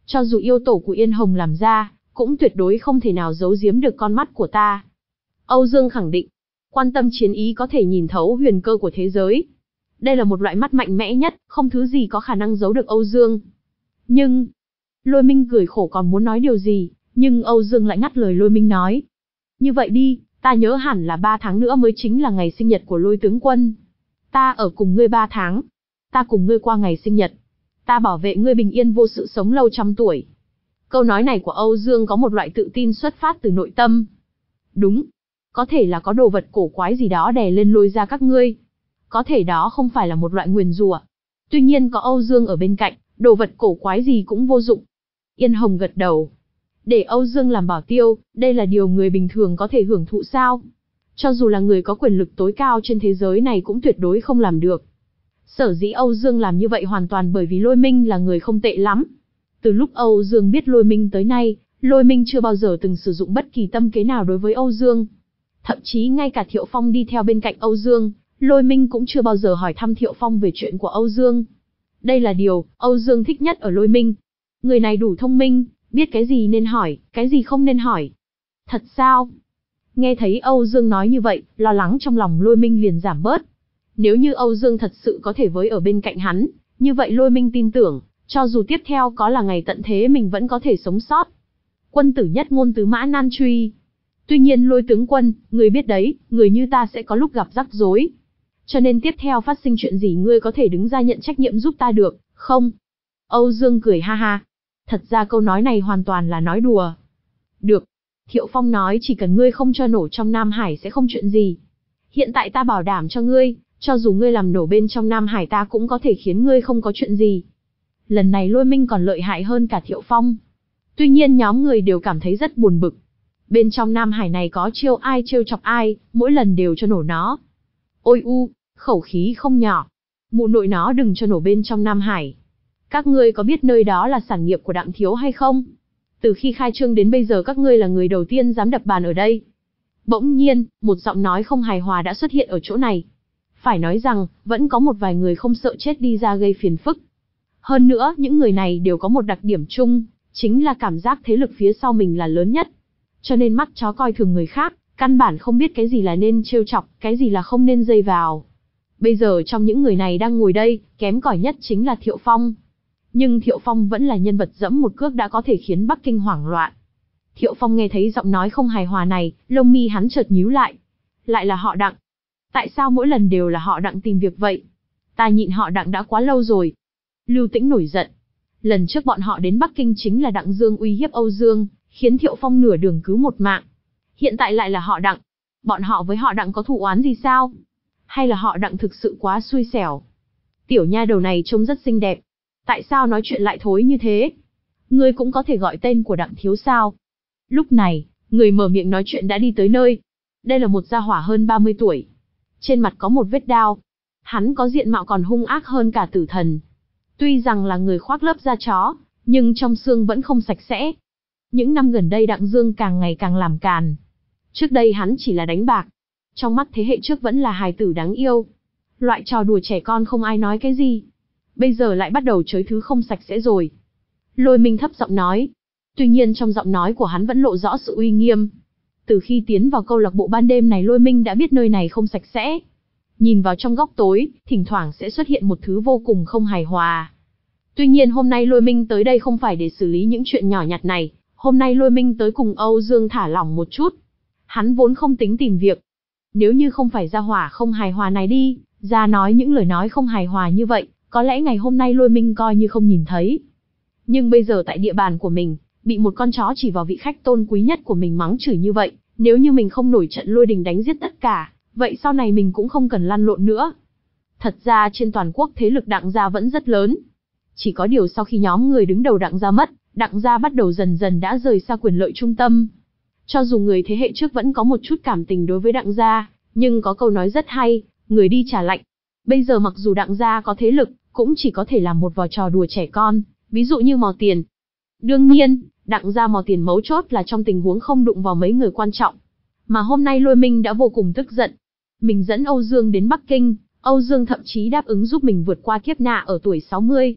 Cho dù yêu tổ của Yên Hồng làm ra, cũng tuyệt đối không thể nào giấu giếm được con mắt của ta. Âu Dương khẳng định, quan tâm chiến ý có thể nhìn thấu huyền cơ của thế giới. Đây là một loại mắt mạnh mẽ nhất, không thứ gì có khả năng giấu được Âu Dương. Nhưng, Lôi Minh cười khổ còn muốn nói điều gì, nhưng Âu Dương lại ngắt lời Lôi Minh nói. Như vậy đi, ta nhớ hẳn là ba tháng nữa mới chính là ngày sinh nhật của Lôi tướng quân. Ta ở cùng ngươi ba tháng. Ta cùng ngươi qua ngày sinh nhật. Ta bảo vệ ngươi bình yên vô sự sống lâu trăm tuổi. Câu nói này của Âu Dương có một loại tự tin xuất phát từ nội tâm. Đúng. Có thể là có đồ vật cổ quái gì đó đè lên Lôi gia các ngươi. Có thể đó không phải là một loại nguyền rủa. Tuy nhiên có Âu Dương ở bên cạnh, đồ vật cổ quái gì cũng vô dụng. Yên Hồng gật đầu. Để Âu Dương làm bảo tiêu, đây là điều người bình thường có thể hưởng thụ sao? Cho dù là người có quyền lực tối cao trên thế giới này cũng tuyệt đối không làm được. Sở dĩ Âu Dương làm như vậy hoàn toàn bởi vì Lôi Minh là người không tệ lắm. Từ lúc Âu Dương biết Lôi Minh tới nay, Lôi Minh chưa bao giờ từng sử dụng bất kỳ tâm kế nào đối với Âu Dương. Thậm chí ngay cả Thiệu Phong đi theo bên cạnh Âu Dương, Lôi Minh cũng chưa bao giờ hỏi thăm Thiệu Phong về chuyện của Âu Dương. Đây là điều Âu Dương thích nhất ở Lôi Minh. Người này đủ thông minh, biết cái gì nên hỏi, cái gì không nên hỏi. Thật sao? Nghe thấy Âu Dương nói như vậy, lo lắng trong lòng Lôi Minh liền giảm bớt. Nếu như Âu Dương thật sự có thể với ở bên cạnh hắn, như vậy Lôi Minh tin tưởng, cho dù tiếp theo có là ngày tận thế mình vẫn có thể sống sót. Quân tử nhất ngôn tứ mã nan truy. Tuy nhiên Lôi tướng quân, người biết đấy, người như ta sẽ có lúc gặp rắc rối. Cho nên tiếp theo phát sinh chuyện gì ngươi có thể đứng ra nhận trách nhiệm giúp ta được, không? Âu Dương cười ha ha. Thật ra câu nói này hoàn toàn là nói đùa. Được. Thiệu Phong nói chỉ cần ngươi không cho nổ trong Nam Hải sẽ không chuyện gì. Hiện tại ta bảo đảm cho ngươi, cho dù ngươi làm nổ bên trong Nam Hải ta cũng có thể khiến ngươi không có chuyện gì. Lần này Lôi Minh còn lợi hại hơn cả Thiệu Phong. Tuy nhiên nhóm người đều cảm thấy rất buồn bực. Bên trong Nam Hải này có trêu ai trêu chọc ai, mỗi lần đều cho nổ nó. Ôi u, khẩu khí không nhỏ. Mụ nội nó đừng cho nổ bên trong Nam Hải. Các ngươi có biết nơi đó là sản nghiệp của Đặng Thiếu hay không? Từ khi khai trương đến bây giờ các ngươi là người đầu tiên dám đập bàn ở đây. Bỗng nhiên, một giọng nói không hài hòa đã xuất hiện ở chỗ này. Phải nói rằng, vẫn có một vài người không sợ chết đi ra gây phiền phức. Hơn nữa, những người này đều có một đặc điểm chung, chính là cảm giác thế lực phía sau mình là lớn nhất. Cho nên mắt chó coi thường người khác, căn bản không biết cái gì là nên trêu chọc, cái gì là không nên dây vào. Bây giờ trong những người này đang ngồi đây, kém cỏi nhất chính là Thiệu Phong. Nhưng Thiệu Phong vẫn là nhân vật dẫm một cước đã có thể khiến Bắc Kinh hoảng loạn. Thiệu Phong nghe thấy giọng nói không hài hòa này, lông mi hắn chợt nhíu lại. Lại là họ Đặng. Tại sao mỗi lần đều là họ Đặng tìm việc vậy? Ta nhịn họ Đặng đã quá lâu rồi. Lưu Tĩnh nổi giận. Lần trước bọn họ đến Bắc Kinh chính là Đặng Dương uy hiếp Âu Dương, khiến Thiệu Phong nửa đường cứu một mạng. Hiện tại lại là họ Đặng. Bọn họ với họ Đặng có thù oán gì sao? Hay là họ Đặng thực sự quá xui xẻo? Tiểu nha đầu này trông rất xinh đẹp. Tại sao nói chuyện lại thối như thế? Ngươi cũng có thể gọi tên của Đặng Thiếu sao? Lúc này, người mở miệng nói chuyện đã đi tới nơi. Đây là một gia hỏa hơn ba mươi tuổi. Trên mặt có một vết đao. Hắn có diện mạo còn hung ác hơn cả tử thần. Tuy rằng là người khoác lớp da chó, nhưng trong xương vẫn không sạch sẽ. Những năm gần đây Đặng Dương càng ngày càng làm càn. Trước đây hắn chỉ là đánh bạc. Trong mắt thế hệ trước vẫn là hài tử đáng yêu. Loại trò đùa trẻ con không ai nói cái gì. Bây giờ lại bắt đầu chới thứ không sạch sẽ rồi. Lôi Minh thấp giọng nói. Tuy nhiên trong giọng nói của hắn vẫn lộ rõ sự uy nghiêm. Từ khi tiến vào câu lạc bộ ban đêm này Lôi Minh đã biết nơi này không sạch sẽ. Nhìn vào trong góc tối, thỉnh thoảng sẽ xuất hiện một thứ vô cùng không hài hòa. Tuy nhiên hôm nay Lôi Minh tới đây không phải để xử lý những chuyện nhỏ nhặt này. Hôm nay Lôi Minh tới cùng Âu Dương thả lỏng một chút. Hắn vốn không tính tìm việc. Nếu như không phải gia hỏa không hài hòa này đi, ra nói những lời nói không hài hòa như vậy, có lẽ ngày hôm nay Lôi Minh coi như không nhìn thấy. Nhưng bây giờ tại địa bàn của mình, bị một con chó chỉ vào vị khách tôn quý nhất của mình mắng chửi như vậy, nếu như mình không nổi trận lôi đình đánh giết tất cả, vậy sau này mình cũng không cần lăn lộn nữa. Thật ra trên toàn quốc thế lực Đặng gia vẫn rất lớn. Chỉ có điều sau khi nhóm người đứng đầu Đặng gia mất, Đặng gia bắt đầu dần dần đã rời xa quyền lợi trung tâm. Cho dù người thế hệ trước vẫn có một chút cảm tình đối với Đặng gia, nhưng có câu nói rất hay, người đi trả lạnh. Bây giờ mặc dù Đặng gia có thế lực, cũng chỉ có thể làm một vò trò đùa trẻ con, ví dụ như mò tiền. Đương nhiên, Đặng gia mò tiền mấu chốt là trong tình huống không đụng vào mấy người quan trọng. Mà hôm nay Lôi Minh đã vô cùng tức giận. Mình dẫn Âu Dương đến Bắc Kinh, Âu Dương thậm chí đáp ứng giúp mình vượt qua kiếp nạn ở tuổi sáu mươi.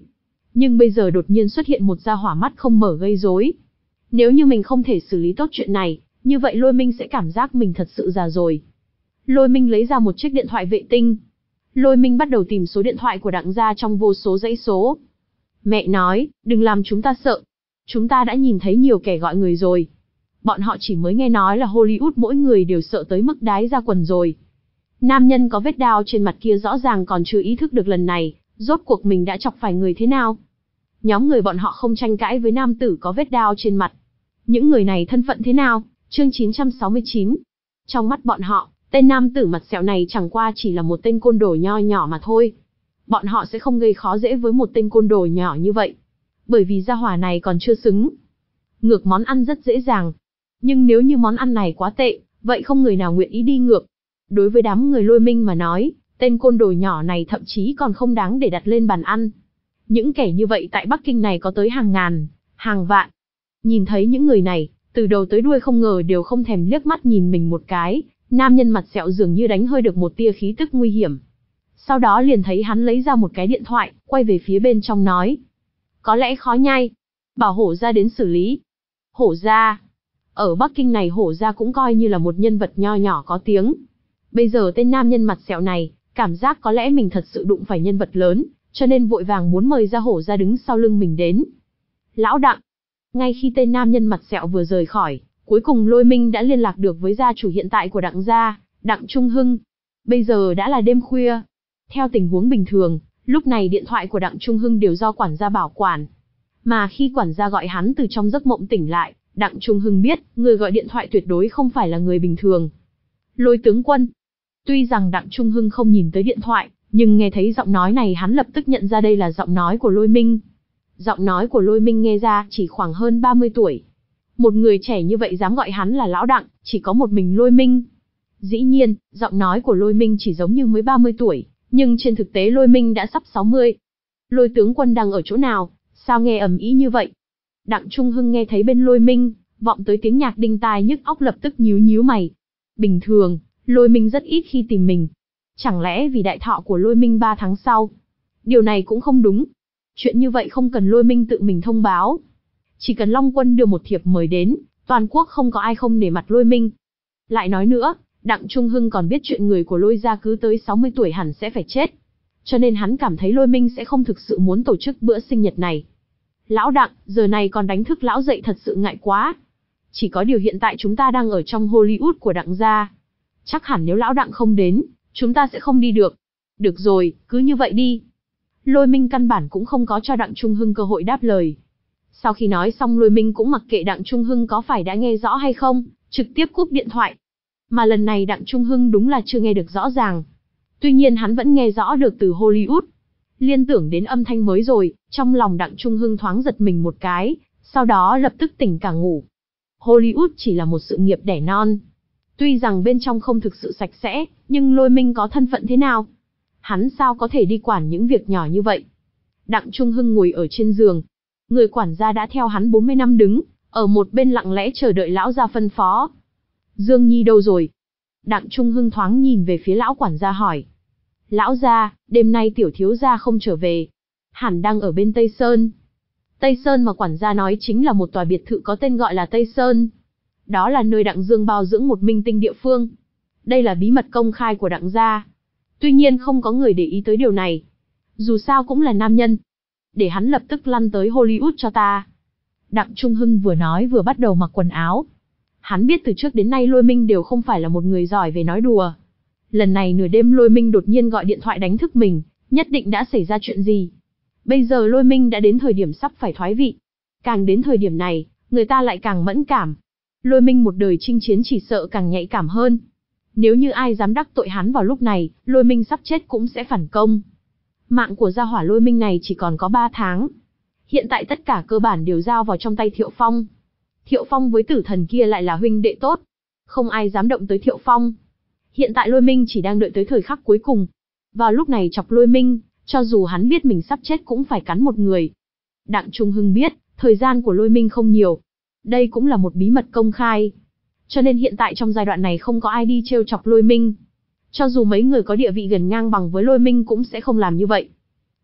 Nhưng bây giờ đột nhiên xuất hiện một gia hỏa mắt không mở gây rối. Nếu như mình không thể xử lý tốt chuyện này, như vậy Lôi Minh sẽ cảm giác mình thật sự già rồi. Lôi Minh lấy ra một chiếc điện thoại vệ tinh. Lôi Minh bắt đầu tìm số điện thoại của Đặng gia trong vô số dãy số. Mẹ nói, đừng làm chúng ta sợ. Chúng ta đã nhìn thấy nhiều kẻ gọi người rồi. Bọn họ chỉ mới nghe nói là Hollywood mỗi người đều sợ tới mức đái ra quần rồi. Nam nhân có vết đao trên mặt kia rõ ràng còn chưa ý thức được lần này, rốt cuộc mình đã chọc phải người thế nào. Nhóm người bọn họ không tranh cãi với nam tử có vết đao trên mặt. Những người này thân phận thế nào? Chương chín trăm sáu mươi chín. Trong mắt bọn họ, tên nam tử mặt sẹo này chẳng qua chỉ là một tên côn đồ nho nhỏ mà thôi. Bọn họ sẽ không gây khó dễ với một tên côn đồ nhỏ như vậy. Bởi vì gia hỏa này còn chưa xứng. Ngược món ăn rất dễ dàng. Nhưng nếu như món ăn này quá tệ, vậy không người nào nguyện ý đi ngược. Đối với đám người Lôi Minh mà nói, tên côn đồ nhỏ này thậm chí còn không đáng để đặt lên bàn ăn. Những kẻ như vậy tại Bắc Kinh này có tới hàng ngàn, hàng vạn. Nhìn thấy những người này, từ đầu tới đuôi không ngờ đều không thèm liếc mắt nhìn mình một cái, nam nhân mặt sẹo dường như đánh hơi được một tia khí tức nguy hiểm. Sau đó liền thấy hắn lấy ra một cái điện thoại, quay về phía bên trong nói. Có lẽ khó nhai, bảo Hổ gia đến xử lý. Hổ gia. Ở Bắc Kinh này Hổ gia cũng coi như là một nhân vật nho nhỏ có tiếng. Bây giờ tên nam nhân mặt sẹo này, cảm giác có lẽ mình thật sự đụng phải nhân vật lớn, cho nên vội vàng muốn mời ra Hổ gia đứng sau lưng mình đến. Lão Đặng. Ngay khi tên nam nhân mặt sẹo vừa rời khỏi, cuối cùng Lôi Minh đã liên lạc được với gia chủ hiện tại của Đặng gia, Đặng Trung Hưng. Bây giờ đã là đêm khuya. Theo tình huống bình thường, lúc này điện thoại của Đặng Trung Hưng đều do quản gia bảo quản. Mà khi quản gia gọi hắn từ trong giấc mộng tỉnh lại, Đặng Trung Hưng biết, người gọi điện thoại tuyệt đối không phải là người bình thường. Lôi tướng quân. Tuy rằng Đặng Trung Hưng không nhìn tới điện thoại, nhưng nghe thấy giọng nói này hắn lập tức nhận ra đây là giọng nói của Lôi Minh. Giọng nói của Lôi Minh nghe ra chỉ khoảng hơn ba mươi tuổi. Một người trẻ như vậy dám gọi hắn là lão Đặng, chỉ có một mình Lôi Minh. Dĩ nhiên, giọng nói của Lôi Minh chỉ giống như mới ba mươi tuổi, nhưng trên thực tế Lôi Minh đã sắp sáu mươi. Lôi tướng quân đang ở chỗ nào, sao nghe ầm ĩ như vậy? Đặng Trung Hưng nghe thấy bên Lôi Minh, vọng tới tiếng nhạc đinh tai nhức óc lập tức nhíu nhíu mày. Bình thường, Lôi Minh rất ít khi tìm mình. Chẳng lẽ vì đại thọ của Lôi Minh ba tháng sau? Điều này cũng không đúng. Chuyện như vậy không cần Lôi Minh tự mình thông báo. Chỉ cần Long Quân đưa một thiệp mời đến, toàn quốc không có ai không nể mặt Lôi Minh. Lại nói nữa, Đặng Trung Hưng còn biết chuyện người của Lôi gia cứ tới sáu mươi tuổi hẳn sẽ phải chết. Cho nên hắn cảm thấy Lôi Minh sẽ không thực sự muốn tổ chức bữa sinh nhật này. Lão Đặng, giờ này còn đánh thức lão dậy thật sự ngại quá. Chỉ có điều hiện tại chúng ta đang ở trong Hollywood của Đặng gia. Chắc hẳn nếu lão Đặng không đến, chúng ta sẽ không đi được. Được rồi, cứ như vậy đi. Lôi Minh căn bản cũng không có cho Đặng Trung Hưng cơ hội đáp lời. Sau khi nói xong Lôi Minh cũng mặc kệ Đặng Trung Hưng có phải đã nghe rõ hay không, trực tiếp cúp điện thoại. Mà lần này Đặng Trung Hưng đúng là chưa nghe được rõ ràng. Tuy nhiên hắn vẫn nghe rõ được từ Hollywood. Liên tưởng đến âm thanh mới rồi, trong lòng Đặng Trung Hưng thoáng giật mình một cái, sau đó lập tức tỉnh cả ngủ. Hollywood chỉ là một sự nghiệp đẻ non. Tuy rằng bên trong không thực sự sạch sẽ, nhưng Lôi Minh có thân phận thế nào? Hắn sao có thể đi quản những việc nhỏ như vậy? Đặng Trung Hưng ngồi ở trên giường. Người quản gia đã theo hắn bốn mươi năm đứng, ở một bên lặng lẽ chờ đợi lão gia phân phó. Dương Nhi đâu rồi? Đặng Trung Hưng thoáng nhìn về phía lão quản gia hỏi. Lão gia, đêm nay tiểu thiếu gia không trở về. Hẳn đang ở bên Tây Sơn. Tây Sơn mà quản gia nói chính là một tòa biệt thự có tên gọi là Tây Sơn. Đó là nơi Đặng Dương bao dưỡng một minh tinh địa phương. Đây là bí mật công khai của Đặng gia. Tuy nhiên không có người để ý tới điều này. Dù sao cũng là nam nhân. Để hắn lập tức lăn tới Hollywood cho ta. Đặng Trung Hưng vừa nói vừa bắt đầu mặc quần áo. Hắn biết từ trước đến nay Lôi Minh đều không phải là một người giỏi về nói đùa. Lần này nửa đêm Lôi Minh đột nhiên gọi điện thoại đánh thức mình, nhất định đã xảy ra chuyện gì. Bây giờ Lôi Minh đã đến thời điểm sắp phải thoái vị. Càng đến thời điểm này, người ta lại càng mẫn cảm. Lôi Minh một đời chinh chiến chỉ sợ càng nhạy cảm hơn. Nếu như ai dám đắc tội hắn vào lúc này, Lôi Minh sắp chết cũng sẽ phản công. Mạng của gia hỏa Lôi Minh này chỉ còn có ba tháng. Hiện tại tất cả cơ bản đều giao vào trong tay Thiệu Phong. Thiệu Phong với tử thần kia lại là huynh đệ tốt. Không ai dám động tới Thiệu Phong. Hiện tại Lôi Minh chỉ đang đợi tới thời khắc cuối cùng. Vào lúc này chọc Lôi Minh, cho dù hắn biết mình sắp chết cũng phải cắn một người. Đặng Trung Hưng biết, thời gian của Lôi Minh không nhiều. Đây cũng là một bí mật công khai. Cho nên hiện tại trong giai đoạn này không có ai đi trêu chọc Lôi Minh. Cho dù mấy người có địa vị gần ngang bằng với Lôi Minh cũng sẽ không làm như vậy.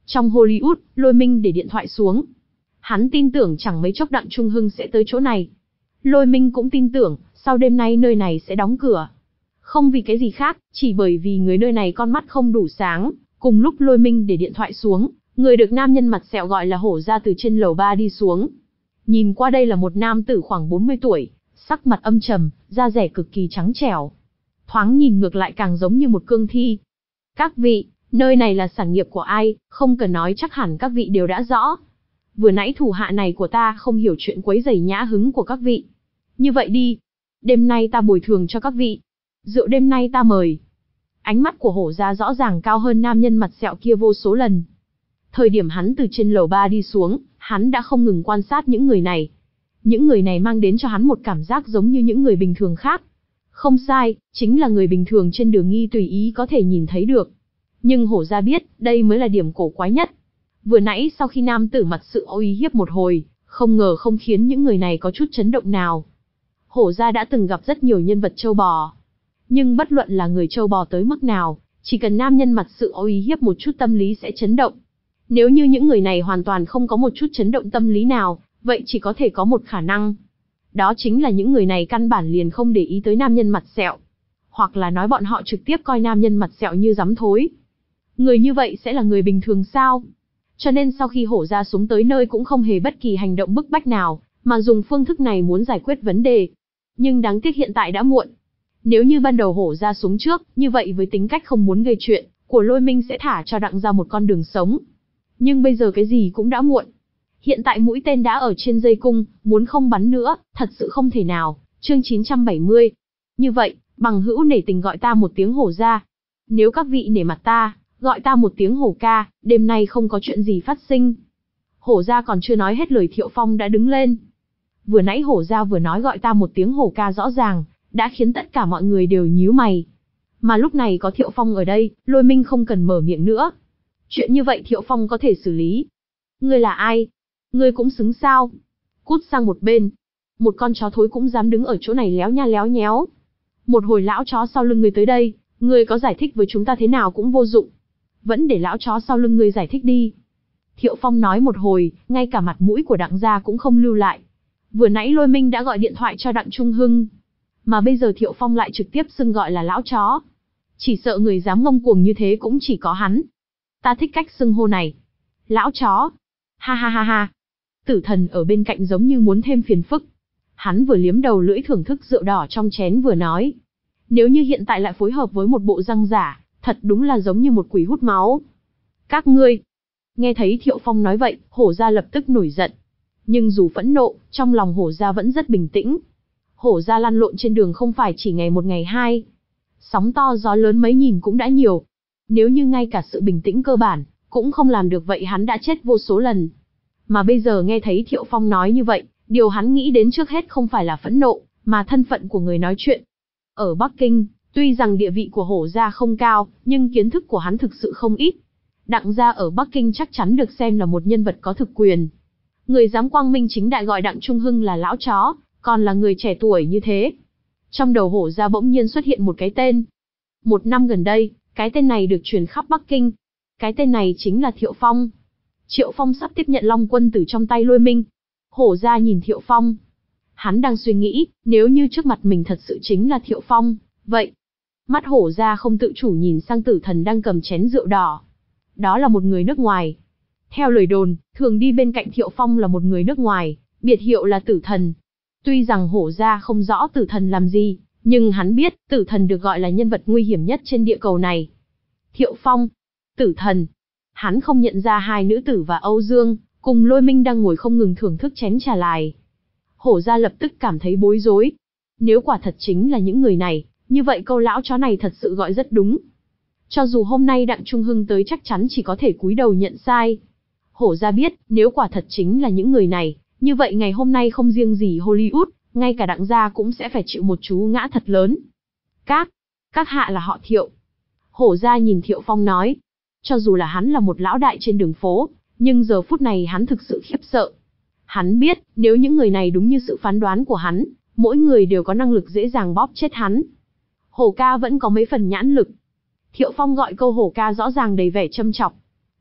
Trong Hollywood, Lôi Minh để điện thoại xuống. Hắn tin tưởng chẳng mấy chốc Đặng Trung Hưng sẽ tới chỗ này. Lôi Minh cũng tin tưởng, sau đêm nay nơi này sẽ đóng cửa. Không vì cái gì khác, chỉ bởi vì người nơi này con mắt không đủ sáng. Cùng lúc Lôi Minh để điện thoại xuống, người được nam nhân mặt sẹo gọi là Hổ ra từ trên lầu ba đi xuống. Nhìn qua đây là một nam tử khoảng bốn mươi tuổi, sắc mặt âm trầm, da dẻ cực kỳ trắng trẻo. Thoáng nhìn ngược lại càng giống như một cương thi. Các vị, nơi này là sản nghiệp của ai, không cần nói chắc hẳn các vị đều đã rõ. Vừa nãy thủ hạ này của ta không hiểu chuyện quấy rầy nhã hứng của các vị. Như vậy đi, đêm nay ta bồi thường cho các vị. Rượu đêm nay ta mời. Ánh mắt của Hổ ra rõ ràng cao hơn nam nhân mặt sẹo kia vô số lần. Thời điểm hắn từ trên lầu ba đi xuống, hắn đã không ngừng quan sát những người này. Những người này mang đến cho hắn một cảm giác giống như những người bình thường khác. Không sai, chính là người bình thường trên đường nghi tùy ý có thể nhìn thấy được. Nhưng Hổ ra biết, đây mới là điểm cổ quái nhất. Vừa nãy sau khi nam tử mặt sự uy hiếp một hồi, không ngờ không khiến những người này có chút chấn động nào. Hổ ra đã từng gặp rất nhiều nhân vật châu bò. Nhưng bất luận là người châu bò tới mức nào, chỉ cần nam nhân mặt sự uy hiếp một chút tâm lý sẽ chấn động. Nếu như những người này hoàn toàn không có một chút chấn động tâm lý nào, vậy chỉ có thể có một khả năng. Đó chính là những người này căn bản liền không để ý tới nam nhân mặt sẹo. Hoặc là nói bọn họ trực tiếp coi nam nhân mặt sẹo như dám thối. Người như vậy sẽ là người bình thường sao? Cho nên sau khi Hổ ra xuống tới nơi cũng không hề bất kỳ hành động bức bách nào, mà dùng phương thức này muốn giải quyết vấn đề. Nhưng đáng tiếc hiện tại đã muộn. Nếu như ban đầu Hổ ra xuống trước, như vậy với tính cách không muốn gây chuyện, của Lôi Minh sẽ thả cho Đặng ra một con đường sống. Nhưng bây giờ cái gì cũng đã muộn. Hiện tại mũi tên đã ở trên dây cung, muốn không bắn nữa, thật sự không thể nào. Chương chín trăm bảy mươi. Như vậy, bằng hữu nể tình gọi ta một tiếng Hổ ra. Nếu các vị nể mặt ta, gọi ta một tiếng Hổ ca, đêm nay không có chuyện gì phát sinh. Hổ ra còn chưa nói hết lời Thiệu Phong đã đứng lên. Vừa nãy Hổ ra vừa nói gọi ta một tiếng Hổ ca rõ ràng, đã khiến tất cả mọi người đều nhíu mày. Mà lúc này có Thiệu Phong ở đây, Lôi Minh không cần mở miệng nữa. Chuyện như vậy Thiệu Phong có thể xử lý. Ngươi là ai? Ngươi cũng xứng sao? Cút sang một bên. Một con chó thối cũng dám đứng ở chỗ này léo nha léo nhéo. Một hồi lão chó sau lưng ngươi tới đây, ngươi có giải thích với chúng ta thế nào cũng vô dụng. Vẫn để lão chó sau lưng ngươi giải thích đi. Thiệu Phong nói một hồi, ngay cả mặt mũi của Đặng gia cũng không lưu lại. Vừa nãy Lôi Minh đã gọi điện thoại cho Đặng Trung Hưng. Mà bây giờ Thiệu Phong lại trực tiếp xưng gọi là lão chó. Chỉ sợ người dám ngông cuồng như thế cũng chỉ có hắn. Ta thích cách xưng hô này. Lão chó. Ha ha ha ha. Tử Thần ở bên cạnh giống như muốn thêm phiền phức. Hắn vừa liếm đầu lưỡi thưởng thức rượu đỏ trong chén vừa nói. Nếu như hiện tại lại phối hợp với một bộ răng giả, thật đúng là giống như một quỷ hút máu. Các ngươi. Nghe thấy Thiệu Phong nói vậy, Hổ ra lập tức nổi giận. Nhưng dù phẫn nộ, trong lòng Hổ ra vẫn rất bình tĩnh. Hổ ra lăn lộn trên đường không phải chỉ ngày một ngày hai. Sóng to gió lớn mấy nhìn cũng đã nhiều. Nếu như ngay cả sự bình tĩnh cơ bản, cũng không làm được vậy hắn đã chết vô số lần. Mà bây giờ nghe thấy Thiệu Phong nói như vậy, điều hắn nghĩ đến trước hết không phải là phẫn nộ, mà thân phận của người nói chuyện. Ở Bắc Kinh, tuy rằng địa vị của Hổ gia không cao, nhưng kiến thức của hắn thực sự không ít. Đặng gia ở Bắc Kinh chắc chắn được xem là một nhân vật có thực quyền. Người dám quang minh chính đại gọi Đặng Trung Hưng là lão chó, còn là người trẻ tuổi như thế. Trong đầu Hổ gia bỗng nhiên xuất hiện một cái tên. Một năm gần đây, cái tên này được truyền khắp Bắc Kinh. Cái tên này chính là Thiệu Phong. Thiệu Phong sắp tiếp nhận Long Quân Tử trong tay Lôi Minh. Hổ ra nhìn Thiệu Phong. Hắn đang suy nghĩ, nếu như trước mặt mình thật sự chính là Thiệu Phong, vậy. Mắt Hổ ra không tự chủ nhìn sang Tử Thần đang cầm chén rượu đỏ. Đó là một người nước ngoài. Theo lời đồn, thường đi bên cạnh Thiệu Phong là một người nước ngoài, biệt hiệu là Tử Thần. Tuy rằng Hổ ra không rõ Tử Thần làm gì, nhưng hắn biết Tử Thần được gọi là nhân vật nguy hiểm nhất trên địa cầu này. Thiệu Phong, Tử Thần. Hắn không nhận ra hai nữ tử và Âu Dương, cùng Lôi Minh đang ngồi không ngừng thưởng thức chén trà lài. Hổ ra lập tức cảm thấy bối rối. Nếu quả thật chính là những người này, như vậy câu lão chó này thật sự gọi rất đúng. Cho dù hôm nay Đặng Trung Hưng tới chắc chắn chỉ có thể cúi đầu nhận sai. Hổ ra biết, nếu quả thật chính là những người này, như vậy ngày hôm nay không riêng gì Hollywood, ngay cả Đặng gia cũng sẽ phải chịu một cú ngã thật lớn. Các, các hạ là họ Thiệu. Hổ ra nhìn Thiệu Phong nói. Cho dù là hắn là một lão đại trên đường phố, nhưng giờ phút này hắn thực sự khiếp sợ. Hắn biết, nếu những người này đúng như sự phán đoán của hắn, mỗi người đều có năng lực dễ dàng bóp chết hắn. Hổ ca vẫn có mấy phần nhãn lực. Thiệu Phong gọi câu hổ ca rõ ràng đầy vẻ châm chọc.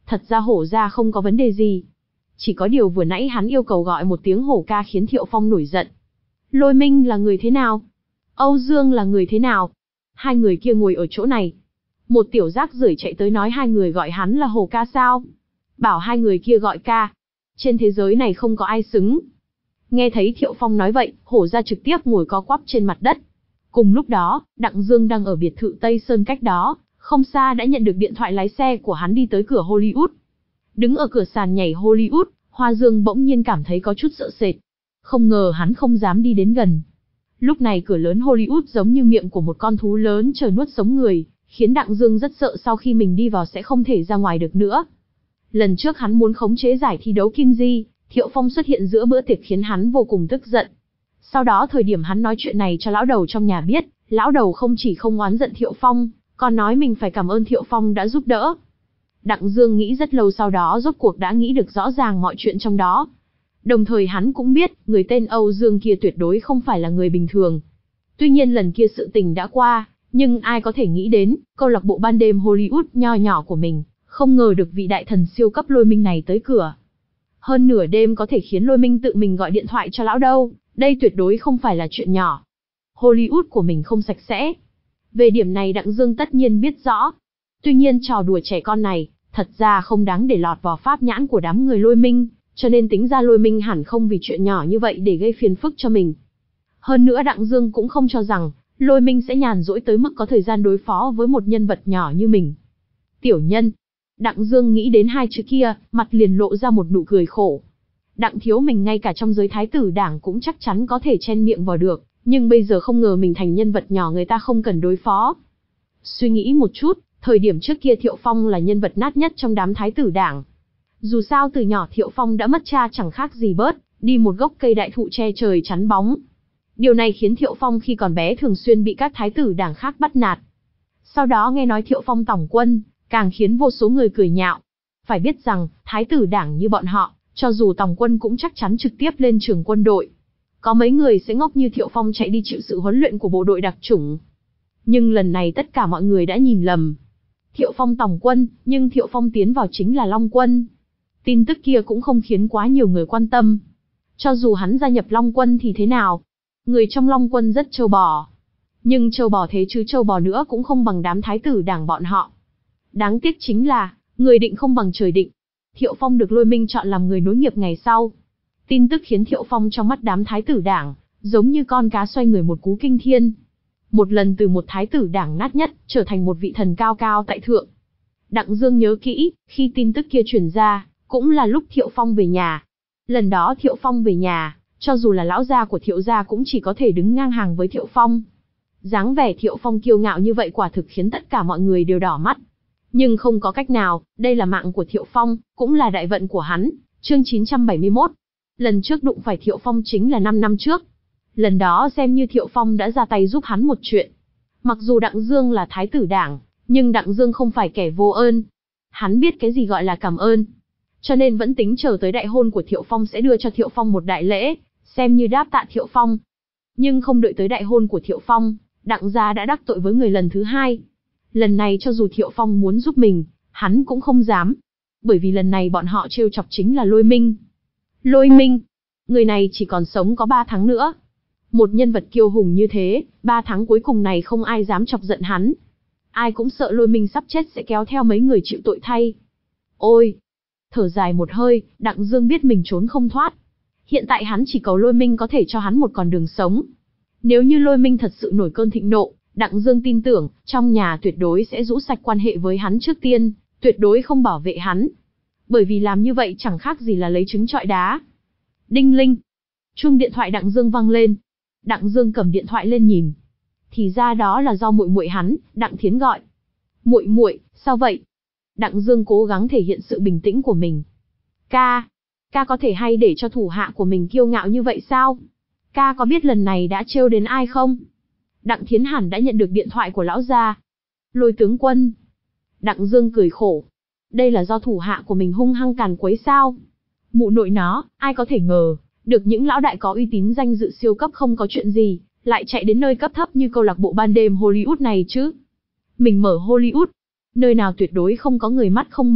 Thật ra Hổ gia không có vấn đề gì. Chỉ có điều vừa nãy hắn yêu cầu gọi một tiếng hổ ca khiến Thiệu Phong nổi giận. Lôi Minh là người thế nào? Âu Dương là người thế nào? Hai người kia ngồi ở chỗ này. Một tiểu rác rưởi chạy tới nói hai người gọi hắn là hổ ca sao? Bảo hai người kia gọi ca. Trên thế giới này không có ai xứng. Nghe thấy Thiệu Phong nói vậy, hổ gia trực tiếp ngồi co quắp trên mặt đất. Cùng lúc đó, Đặng Dương đang ở biệt thự Tây Sơn cách đó, không xa đã nhận được điện thoại lái xe của hắn đi tới cửa Hollywood. Đứng ở cửa sàn nhảy Hollywood, Hoa Dương bỗng nhiên cảm thấy có chút sợ sệt. Không ngờ hắn không dám đi đến gần. Lúc này cửa lớn Hollywood giống như miệng của một con thú lớn chờ nuốt sống người, khiến Đặng Dương rất sợ sau khi mình đi vào sẽ không thể ra ngoài được nữa. Lần trước hắn muốn khống chế giải thi đấu Kim Di, Thiệu Phong xuất hiện giữa bữa tiệc khiến hắn vô cùng tức giận. Sau đó thời điểm hắn nói chuyện này cho lão đầu trong nhà biết, lão đầu không chỉ không oán giận Thiệu Phong, còn nói mình phải cảm ơn Thiệu Phong đã giúp đỡ. Đặng Dương nghĩ rất lâu sau đó rốt cuộc đã nghĩ được rõ ràng mọi chuyện trong đó. Đồng thời hắn cũng biết, người tên Âu Dương kia tuyệt đối không phải là người bình thường. Tuy nhiên lần kia sự tình đã qua, nhưng ai có thể nghĩ đến, câu lạc bộ ban đêm Hollywood nho nhỏ của mình, không ngờ được vị đại thần siêu cấp Lôi Minh này tới cửa. Hơn nửa đêm có thể khiến Lôi Minh tự mình gọi điện thoại cho lão đâu, đây tuyệt đối không phải là chuyện nhỏ. Hollywood của mình không sạch sẽ. Về điểm này Đặng Dương tất nhiên biết rõ. Tuy nhiên trò đùa trẻ con này, thật ra không đáng để lọt vào pháp nhãn của đám người Lôi Minh, cho nên tính ra Lôi Minh hẳn không vì chuyện nhỏ như vậy để gây phiền phức cho mình. Hơn nữa Đặng Dương cũng không cho rằng, Lôi Minh sẽ nhàn rỗi tới mức có thời gian đối phó với một nhân vật nhỏ như mình. Tiểu nhân. Đặng Dương nghĩ đến hai chữ kia, mặt liền lộ ra một nụ cười khổ. Đặng thiếu mình ngay cả trong giới thái tử đảng cũng chắc chắn có thể chen miệng vào được, nhưng bây giờ không ngờ mình thành nhân vật nhỏ người ta không cần đối phó. Suy nghĩ một chút, thời điểm trước kia Thiệu Phong là nhân vật nát nhất trong đám thái tử đảng. Dù sao từ nhỏ Thiệu Phong đã mất cha chẳng khác gì bớt, đi một gốc cây đại thụ che trời chắn bóng. Điều này khiến Thiệu Phong khi còn bé thường xuyên bị các thái tử đảng khác bắt nạt. Sau đó nghe nói Thiệu Phong tòng quân, càng khiến vô số người cười nhạo. Phải biết rằng, thái tử đảng như bọn họ, cho dù tòng quân cũng chắc chắn trực tiếp lên trường quân đội. Có mấy người sẽ ngốc như Thiệu Phong chạy đi chịu sự huấn luyện của bộ đội đặc chủng. Nhưng lần này tất cả mọi người đã nhìn lầm. Thiệu Phong tòng quân, nhưng Thiệu Phong tiến vào chính là Long Quân. Tin tức kia cũng không khiến quá nhiều người quan tâm. Cho dù hắn gia nhập Long Quân thì thế nào? Người trong Long Quân rất trâu bò. Nhưng trâu bò thế chứ trâu bò nữa cũng không bằng đám thái tử đảng bọn họ. Đáng tiếc chính là, người định không bằng trời định. Thiệu Phong được Lôi Minh chọn làm người nối nghiệp ngày sau. Tin tức khiến Thiệu Phong trong mắt đám thái tử đảng, giống như con cá xoay người một cú kinh thiên. Một lần từ một thái tử đảng nát nhất, trở thành một vị thần cao cao tại thượng. Đặng Dương nhớ kỹ, khi tin tức kia truyền ra, cũng là lúc Thiệu Phong về nhà. Lần đó Thiệu Phong về nhà, cho dù là lão gia của Thiệu gia cũng chỉ có thể đứng ngang hàng với Thiệu Phong. Dáng vẻ Thiệu Phong kiêu ngạo như vậy quả thực khiến tất cả mọi người đều đỏ mắt. Nhưng không có cách nào, đây là mạng của Thiệu Phong, cũng là đại vận của hắn. Chương chín trăm bảy mươi mốt. Lần trước đụng phải Thiệu Phong chính là năm năm trước. Lần đó xem như Thiệu Phong đã ra tay giúp hắn một chuyện. Mặc dù Đặng Dương là thái tử đảng, nhưng Đặng Dương không phải kẻ vô ơn. Hắn biết cái gì gọi là cảm ơn. Cho nên vẫn tính chờ tới đại hôn của Thiệu Phong sẽ đưa cho Thiệu Phong một đại lễ, xem như đáp tạ Thiệu Phong. Nhưng không đợi tới đại hôn của Thiệu Phong, Đặng gia đã đắc tội với người lần thứ hai. Lần này cho dù Thiệu Phong muốn giúp mình, hắn cũng không dám. Bởi vì lần này bọn họ trêu chọc chính là Lôi Minh. Lôi Minh, người này chỉ còn sống có ba tháng nữa. Một nhân vật kiêu hùng như thế, ba tháng cuối cùng này không ai dám chọc giận hắn. Ai cũng sợ Lôi Minh sắp chết sẽ kéo theo mấy người chịu tội thay. Ôi! Thở dài một hơi, Đặng Dương biết mình trốn không thoát. Hiện tại hắn chỉ cầu Lôi Minh có thể cho hắn một con đường sống. Nếu như Lôi Minh thật sự nổi cơn thịnh nộ, Đặng Dương tin tưởng, trong nhà tuyệt đối sẽ rũ sạch quan hệ với hắn trước tiên, tuyệt đối không bảo vệ hắn. Bởi vì làm như vậy chẳng khác gì là lấy trứng trọi đá. Đinh linh. Chuông điện thoại Đặng Dương vang lên. Đặng Dương cầm điện thoại lên nhìn. Thì ra đó là do muội muội hắn, Đặng Thiến gọi. Muội muội, sao vậy? Đặng Dương cố gắng thể hiện sự bình tĩnh của mình. Ca, ca có thể hay để cho thủ hạ của mình kiêu ngạo như vậy sao? Ca có biết lần này đã trêu đến ai không? Đặng Thiến hẳn đã nhận được điện thoại của lão gia. Lôi tướng quân. Đặng Dương cười khổ. Đây là do thủ hạ của mình hung hăng càn quấy sao? Mụ nội nó, ai có thể ngờ, được những lão đại có uy tín danh dự siêu cấp không có chuyện gì, lại chạy đến nơi cấp thấp như câu lạc bộ ban đêm Hollywood này chứ. Mình mở Hollywood, nơi nào tuyệt đối không có người mắt không mở,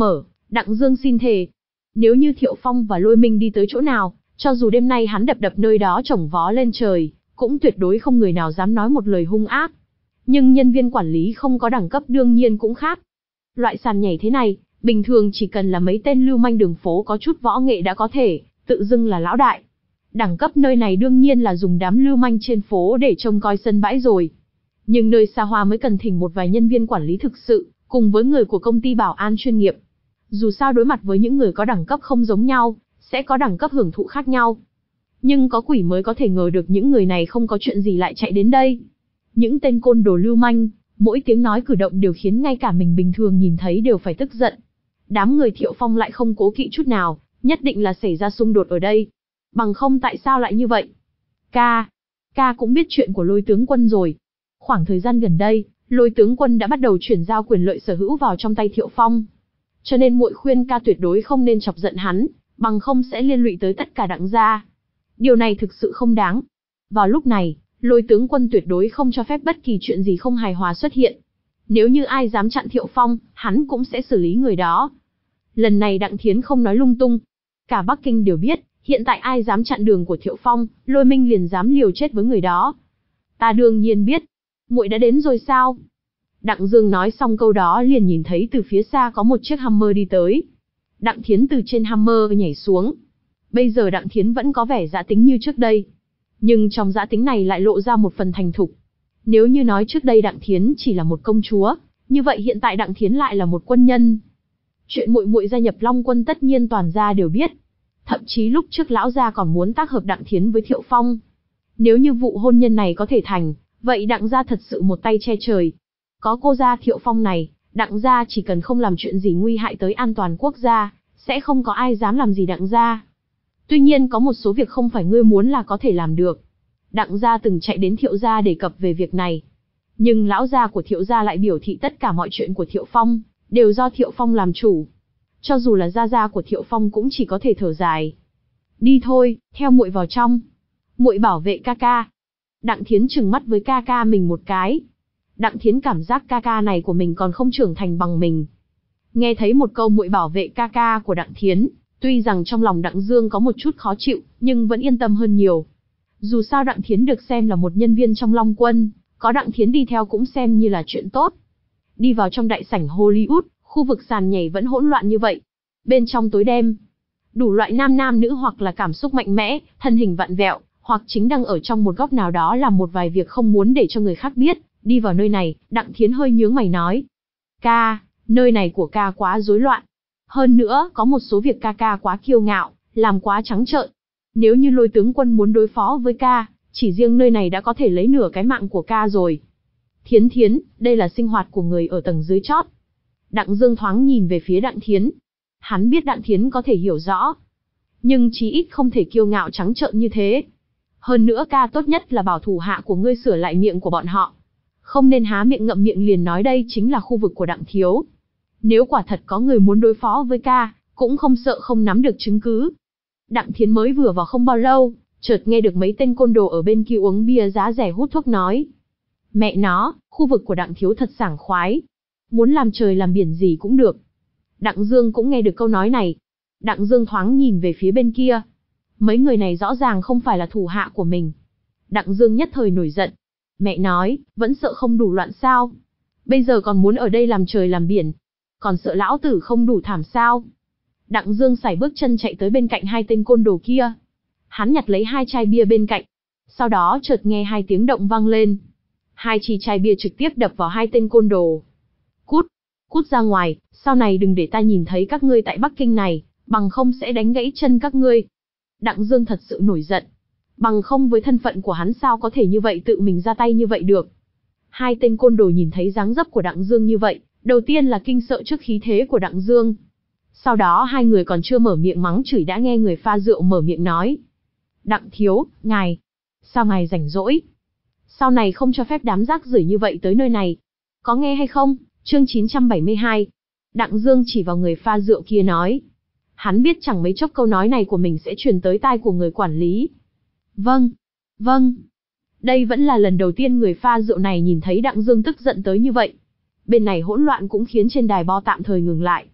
Đặng Dương xin thề, nếu như Thiệu Phong và Lôi Minh đi tới chỗ nào, cho dù đêm nay hắn đập đập nơi đó chổng vó lên trời, cũng tuyệt đối không người nào dám nói một lời hung ác. Nhưng nhân viên quản lý không có đẳng cấp đương nhiên cũng khác. Loại sàn nhảy thế này, bình thường chỉ cần là mấy tên lưu manh đường phố có chút võ nghệ đã có thể tự dưng là lão đại. Đẳng cấp nơi này đương nhiên là dùng đám lưu manh trên phố để trông coi sân bãi rồi. Nhưng nơi xa hoa mới cần thỉnh một vài nhân viên quản lý thực sự, cùng với người của công ty bảo an chuyên nghiệp. Dù sao đối mặt với những người có đẳng cấp không giống nhau, sẽ có đẳng cấp hưởng thụ khác nhau. Nhưng có quỷ mới có thể ngờ được những người này không có chuyện gì lại chạy đến đây. Những tên côn đồ lưu manh, mỗi tiếng nói cử động đều khiến ngay cả mình bình thường nhìn thấy đều phải tức giận. Đám người Thiệu Phong lại không cố kỵ chút nào, nhất định là xảy ra xung đột ở đây. Bằng không tại sao lại như vậy? Ca, ca cũng biết chuyện của Lôi tướng quân rồi. Khoảng thời gian gần đây, Lôi tướng quân đã bắt đầu chuyển giao quyền lợi sở hữu vào trong tay Thiệu Phong. Cho nên muội khuyên ca tuyệt đối không nên chọc giận hắn, bằng không sẽ liên lụy tới tất cả Đặng gia. Điều này thực sự không đáng. Vào lúc này, Lôi tướng quân tuyệt đối không cho phép bất kỳ chuyện gì không hài hòa xuất hiện. Nếu như ai dám chặn Thiệu Phong, hắn cũng sẽ xử lý người đó. Lần này Đặng Thiến không nói lung tung. Cả Bắc Kinh đều biết, hiện tại ai dám chặn đường của Thiệu Phong, Lôi Minh liền dám liều chết với người đó. Ta đương nhiên biết. Muội đã đến rồi sao? Đặng Dương nói xong câu đó liền nhìn thấy từ phía xa có một chiếc Hummer đi tới. Đặng Thiến từ trên Hummer nhảy xuống. Bây giờ Đặng Thiến vẫn có vẻ dã tính như trước đây. Nhưng trong dã tính này lại lộ ra một phần thành thục. Nếu như nói trước đây Đặng Thiến chỉ là một công chúa, như vậy hiện tại Đặng Thiến lại là một quân nhân. Chuyện muội muội gia nhập Long Quân tất nhiên toàn gia đều biết. Thậm chí lúc trước lão gia còn muốn tác hợp Đặng Thiến với Thiệu Phong. Nếu như vụ hôn nhân này có thể thành, vậy Đặng gia thật sự một tay che trời. Có cô gia Thiệu Phong này, Đặng gia chỉ cần không làm chuyện gì nguy hại tới an toàn quốc gia, sẽ không có ai dám làm gì Đặng gia. Tuy nhiên có một số việc không phải ngươi muốn là có thể làm được. Đặng gia từng chạy đến Thiệu gia đề cập về việc này. Nhưng lão gia của Thiệu gia lại biểu thị tất cả mọi chuyện của Thiệu Phong đều do Thiệu Phong làm chủ. Cho dù là gia gia của Thiệu Phong cũng chỉ có thể thở dài. Đi thôi, theo muội vào trong. Muội bảo vệ ca ca. Đặng Thiến trừng mắt với ca ca mình một cái. Đặng Thiến cảm giác ca ca này của mình còn không trưởng thành bằng mình. Nghe thấy một câu muội bảo vệ ca ca của Đặng Thiến, tuy rằng trong lòng Đặng Dương có một chút khó chịu, nhưng vẫn yên tâm hơn nhiều. Dù sao Đặng Thiến được xem là một nhân viên trong Long Quân, có Đặng Thiến đi theo cũng xem như là chuyện tốt. Đi vào trong đại sảnh Hollywood, khu vực sàn nhảy vẫn hỗn loạn như vậy. Bên trong tối đêm, đủ loại nam nam nữ hoặc là cảm xúc mạnh mẽ, thân hình vặn vẹo, hoặc chính đang ở trong một góc nào đó làm một vài việc không muốn để cho người khác biết. Đi vào nơi này, Đặng Thiến hơi nhướng mày nói. Ca, nơi này của ca quá rối loạn. Hơn nữa, có một số việc ca ca quá kiêu ngạo, làm quá trắng trợn. Nếu như Lôi tướng quân muốn đối phó với ca, chỉ riêng nơi này đã có thể lấy nửa cái mạng của ca rồi. Thiến Thiến, đây là sinh hoạt của người ở tầng dưới chót. Đặng Dương thoáng nhìn về phía Đặng Thiến. Hắn biết Đặng Thiến có thể hiểu rõ. Nhưng chí ít không thể kiêu ngạo trắng trợn như thế. Hơn nữa ca tốt nhất là bảo thủ hạ của ngươi sửa lại miệng của bọn họ. Không nên há miệng ngậm miệng liền nói đây chính là khu vực của Đặng Thiếu. Nếu quả thật có người muốn đối phó với ca, cũng không sợ không nắm được chứng cứ. Đặng Thiến mới vừa vào không bao lâu, chợt nghe được mấy tên côn đồ ở bên kia uống bia giá rẻ hút thuốc nói. Mẹ nó, khu vực của Đặng Thiếu thật sảng khoái. Muốn làm trời làm biển gì cũng được. Đặng Dương cũng nghe được câu nói này. Đặng Dương thoáng nhìn về phía bên kia. Mấy người này rõ ràng không phải là thủ hạ của mình. Đặng Dương nhất thời nổi giận. Mẹ nói, vẫn sợ không đủ loạn sao? Bây giờ còn muốn ở đây làm trời làm biển. Còn sợ lão tử không đủ thảm sao? Đặng Dương sải bước chân chạy tới bên cạnh hai tên côn đồ kia. Hắn nhặt lấy hai chai bia bên cạnh. Sau đó chợt nghe hai tiếng động vang lên. Hai chi chai bia trực tiếp đập vào hai tên côn đồ. Cút, cút ra ngoài, sau này đừng để ta nhìn thấy các ngươi tại Bắc Kinh này, bằng không sẽ đánh gãy chân các ngươi. Đặng Dương thật sự nổi giận. Bằng không với thân phận của hắn sao có thể như vậy tự mình ra tay như vậy được. Hai tên côn đồ nhìn thấy dáng dấp của Đặng Dương như vậy, đầu tiên là kinh sợ trước khí thế của Đặng Dương. Sau đó hai người còn chưa mở miệng mắng chửi đã nghe người pha rượu mở miệng nói. Đặng thiếu, ngài, sao ngài rảnh rỗi? Sau này không cho phép đám rác rưởi như vậy tới nơi này. Có nghe hay không? Chương chín trăm bảy mươi hai. Đặng Dương chỉ vào người pha rượu kia nói. Hắn biết chẳng mấy chốc câu nói này của mình sẽ truyền tới tai của người quản lý. Vâng, vâng. Đây vẫn là lần đầu tiên người pha rượu này nhìn thấy Đặng Dương tức giận tới như vậy. Bên này hỗn loạn cũng khiến trên đài bo tạm thời ngừng lại.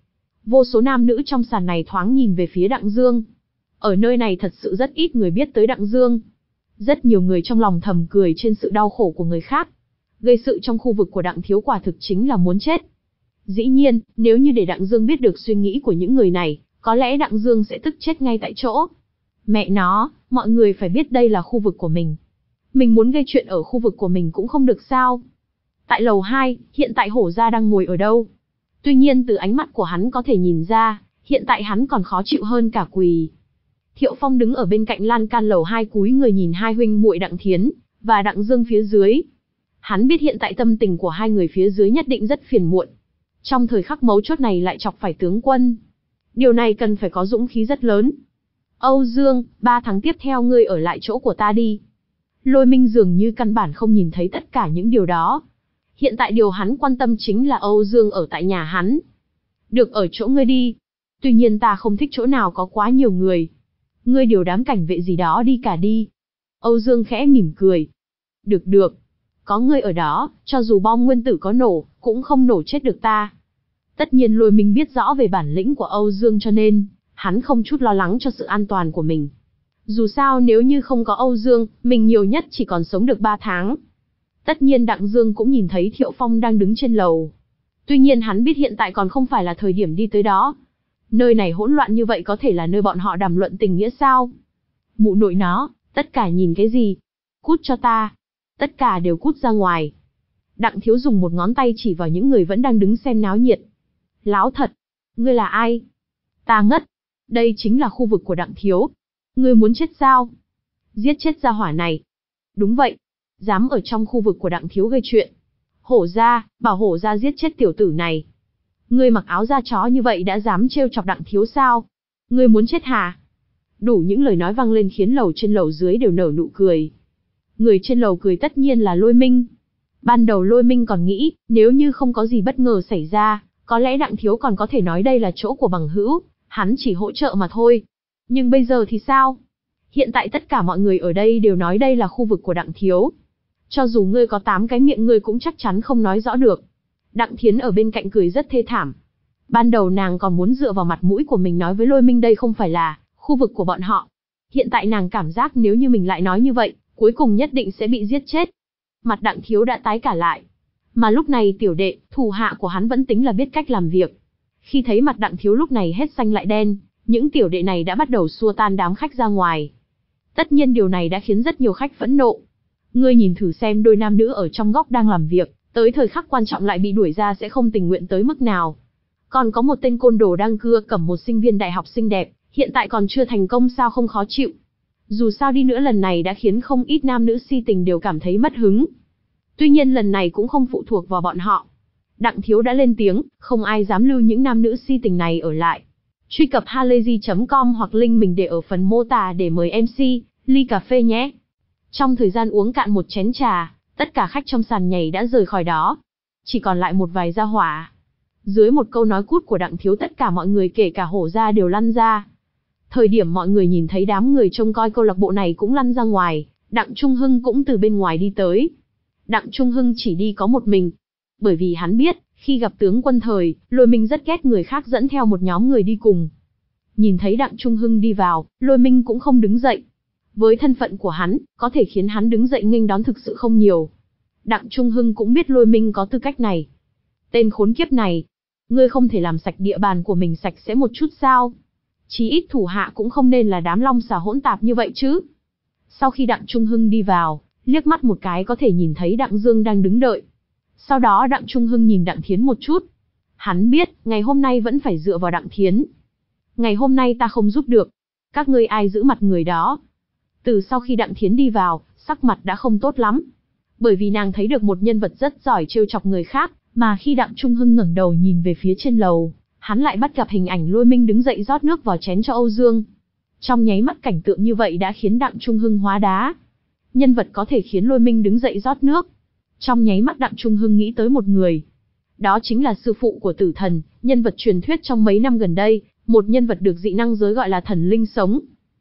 Vô số nam nữ trong sàn này thoáng nhìn về phía Đặng Dương. Ở nơi này thật sự rất ít người biết tới Đặng Dương. Rất nhiều người trong lòng thầm cười trên sự đau khổ của người khác. Gây sự trong khu vực của Đặng Thiếu quả thực chính là muốn chết. Dĩ nhiên, nếu như để Đặng Dương biết được suy nghĩ của những người này, có lẽ Đặng Dương sẽ tức chết ngay tại chỗ. Mẹ nó, mọi người phải biết đây là khu vực của mình. Mình muốn gây chuyện ở khu vực của mình cũng không được sao. Tại lầu hai, hiện tại Hổ Gia đang ngồi ở đâu? Tuy nhiên từ ánh mắt của hắn có thể nhìn ra, hiện tại hắn còn khó chịu hơn cả quỳ. Thiệu Phong đứng ở bên cạnh lan can lầu hai cúi người nhìn hai huynh muội Đặng Thiến và Đặng Dương phía dưới. Hắn biết hiện tại tâm tình của hai người phía dưới nhất định rất phiền muộn. Trong thời khắc mấu chốt này lại chọc phải tướng quân. Điều này cần phải có dũng khí rất lớn. Âu Dương, ba tháng tiếp theo ngươi ở lại chỗ của ta đi. Lôi Minh dường như căn bản không nhìn thấy tất cả những điều đó. Hiện tại điều hắn quan tâm chính là Âu Dương ở tại nhà hắn. Được ở chỗ ngươi đi. Tuy nhiên ta không thích chỗ nào có quá nhiều người. Ngươi điều đám cảnh vệ gì đó đi cả đi. Âu Dương khẽ mỉm cười. Được được. Có ngươi ở đó, cho dù bom nguyên tử có nổ, cũng không nổ chết được ta. Tất nhiên Lôi Minh biết rõ về bản lĩnh của Âu Dương cho nên, hắn không chút lo lắng cho sự an toàn của mình. Dù sao nếu như không có Âu Dương, mình nhiều nhất chỉ còn sống được ba tháng. Tất nhiên Đặng Dương cũng nhìn thấy Thiệu Phong đang đứng trên lầu. Tuy nhiên hắn biết hiện tại còn không phải là thời điểm đi tới đó. Nơi này hỗn loạn như vậy có thể là nơi bọn họ đàm luận tình nghĩa sao? Mụ nội nó, tất cả nhìn cái gì? Cút cho ta. Tất cả đều cút ra ngoài. Đặng Thiếu dùng một ngón tay chỉ vào những người vẫn đang đứng xem náo nhiệt. Láo thật. Ngươi là ai? Ta ngất. Đây chính là khu vực của Đặng Thiếu. Ngươi muốn chết sao? Giết chết gia hỏa này. Đúng vậy. Dám ở trong khu vực của Đặng Thiếu gây chuyện. Hổ Gia, bảo Hổ Gia giết chết tiểu tử này. Ngươi mặc áo da chó như vậy đã dám trêu chọc Đặng Thiếu sao? Ngươi muốn chết hả? Đủ những lời nói vang lên khiến lầu trên lầu dưới đều nở nụ cười. Người trên lầu cười tất nhiên là Lôi Minh. Ban đầu Lôi Minh còn nghĩ, nếu như không có gì bất ngờ xảy ra, có lẽ Đặng Thiếu còn có thể nói đây là chỗ của bằng hữu, hắn chỉ hỗ trợ mà thôi. Nhưng bây giờ thì sao? Hiện tại tất cả mọi người ở đây đều nói đây là khu vực của Đặng Thiếu. Cho dù ngươi có tám cái miệng ngươi cũng chắc chắn không nói rõ được. Đặng Thiến ở bên cạnh cười rất thê thảm. Ban đầu nàng còn muốn dựa vào mặt mũi của mình nói với Lôi Minh đây không phải là khu vực của bọn họ. Hiện tại nàng cảm giác nếu như mình lại nói như vậy, cuối cùng nhất định sẽ bị giết chết. Mặt Đặng Thiếu đã tái cả lại. Mà lúc này tiểu đệ, thủ hạ của hắn vẫn tính là biết cách làm việc. Khi thấy mặt Đặng Thiếu lúc này hết xanh lại đen, những tiểu đệ này đã bắt đầu xua tan đám khách ra ngoài. Tất nhiên điều này đã khiến rất nhiều khách phẫn nộ. Ngươi nhìn thử xem đôi nam nữ ở trong góc đang làm việc, tới thời khắc quan trọng lại bị đuổi ra sẽ không tình nguyện tới mức nào. Còn có một tên côn đồ đang cưa cầm một sinh viên đại học xinh đẹp, hiện tại còn chưa thành công sao không khó chịu. Dù sao đi nữa lần này đã khiến không ít nam nữ si tình đều cảm thấy mất hứng. Tuy nhiên lần này cũng không phụ thuộc vào bọn họ. Đặng Thiếu đã lên tiếng, không ai dám lưu những nam nữ si tình này ở lại. Truy cập halayzi chấm com hoặc link mình để ở phần mô tả để mời em xê, ly cà phê nhé. Trong thời gian uống cạn một chén trà, tất cả khách trong sàn nhảy đã rời khỏi đó. Chỉ còn lại một vài gia hỏa. Dưới một câu nói cút của Đặng Thiếu tất cả mọi người kể cả Hổ Gia đều lăn ra. Thời điểm mọi người nhìn thấy đám người trông coi câu lạc bộ này cũng lăn ra ngoài, Đặng Trung Hưng cũng từ bên ngoài đi tới. Đặng Trung Hưng chỉ đi có một mình. Bởi vì hắn biết, khi gặp tướng quân Thời, Lôi Minh rất ghét người khác dẫn theo một nhóm người đi cùng. Nhìn thấy Đặng Trung Hưng đi vào, Lôi Minh cũng không đứng dậy. Với thân phận của hắn, có thể khiến hắn đứng dậy nghênh đón thực sự không nhiều. Đặng Trung Hưng cũng biết Lôi Minh có tư cách này. Tên khốn kiếp này, ngươi không thể làm sạch địa bàn của mình sạch sẽ một chút sao? Chí ít thủ hạ cũng không nên là đám long xà hỗn tạp như vậy chứ. Sau khi Đặng Trung Hưng đi vào, liếc mắt một cái có thể nhìn thấy Đặng Dương đang đứng đợi. Sau đó Đặng Trung Hưng nhìn Đặng Thiến một chút. Hắn biết, ngày hôm nay vẫn phải dựa vào Đặng Thiến. Ngày hôm nay ta không giúp được. Các ngươi ai giữ mặt người đó. Từ sau khi Đặng Thiến đi vào, sắc mặt đã không tốt lắm. Bởi vì nàng thấy được một nhân vật rất giỏi trêu chọc người khác, mà khi Đặng Trung Hưng ngẩng đầu nhìn về phía trên lầu, hắn lại bắt gặp hình ảnh Lôi Minh đứng dậy rót nước vào chén cho Âu Dương. Trong nháy mắt cảnh tượng như vậy đã khiến Đặng Trung Hưng hóa đá. Nhân vật có thể khiến Lôi Minh đứng dậy rót nước. Trong nháy mắt Đặng Trung Hưng nghĩ tới một người. Đó chính là sư phụ của Tử Thần, nhân vật truyền thuyết trong mấy năm gần đây, một nhân vật được dị năng giới gọi là thần linh sống.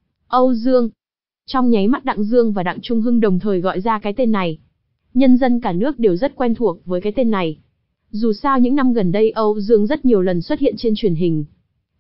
Âu Dương. Trong nháy mắt Đặng Dương và Đặng Trung Hưng đồng thời gọi ra cái tên này. Nhân dân cả nước đều rất quen thuộc với cái tên này. Dù sao những năm gần đây Âu Dương rất nhiều lần xuất hiện trên truyền hình.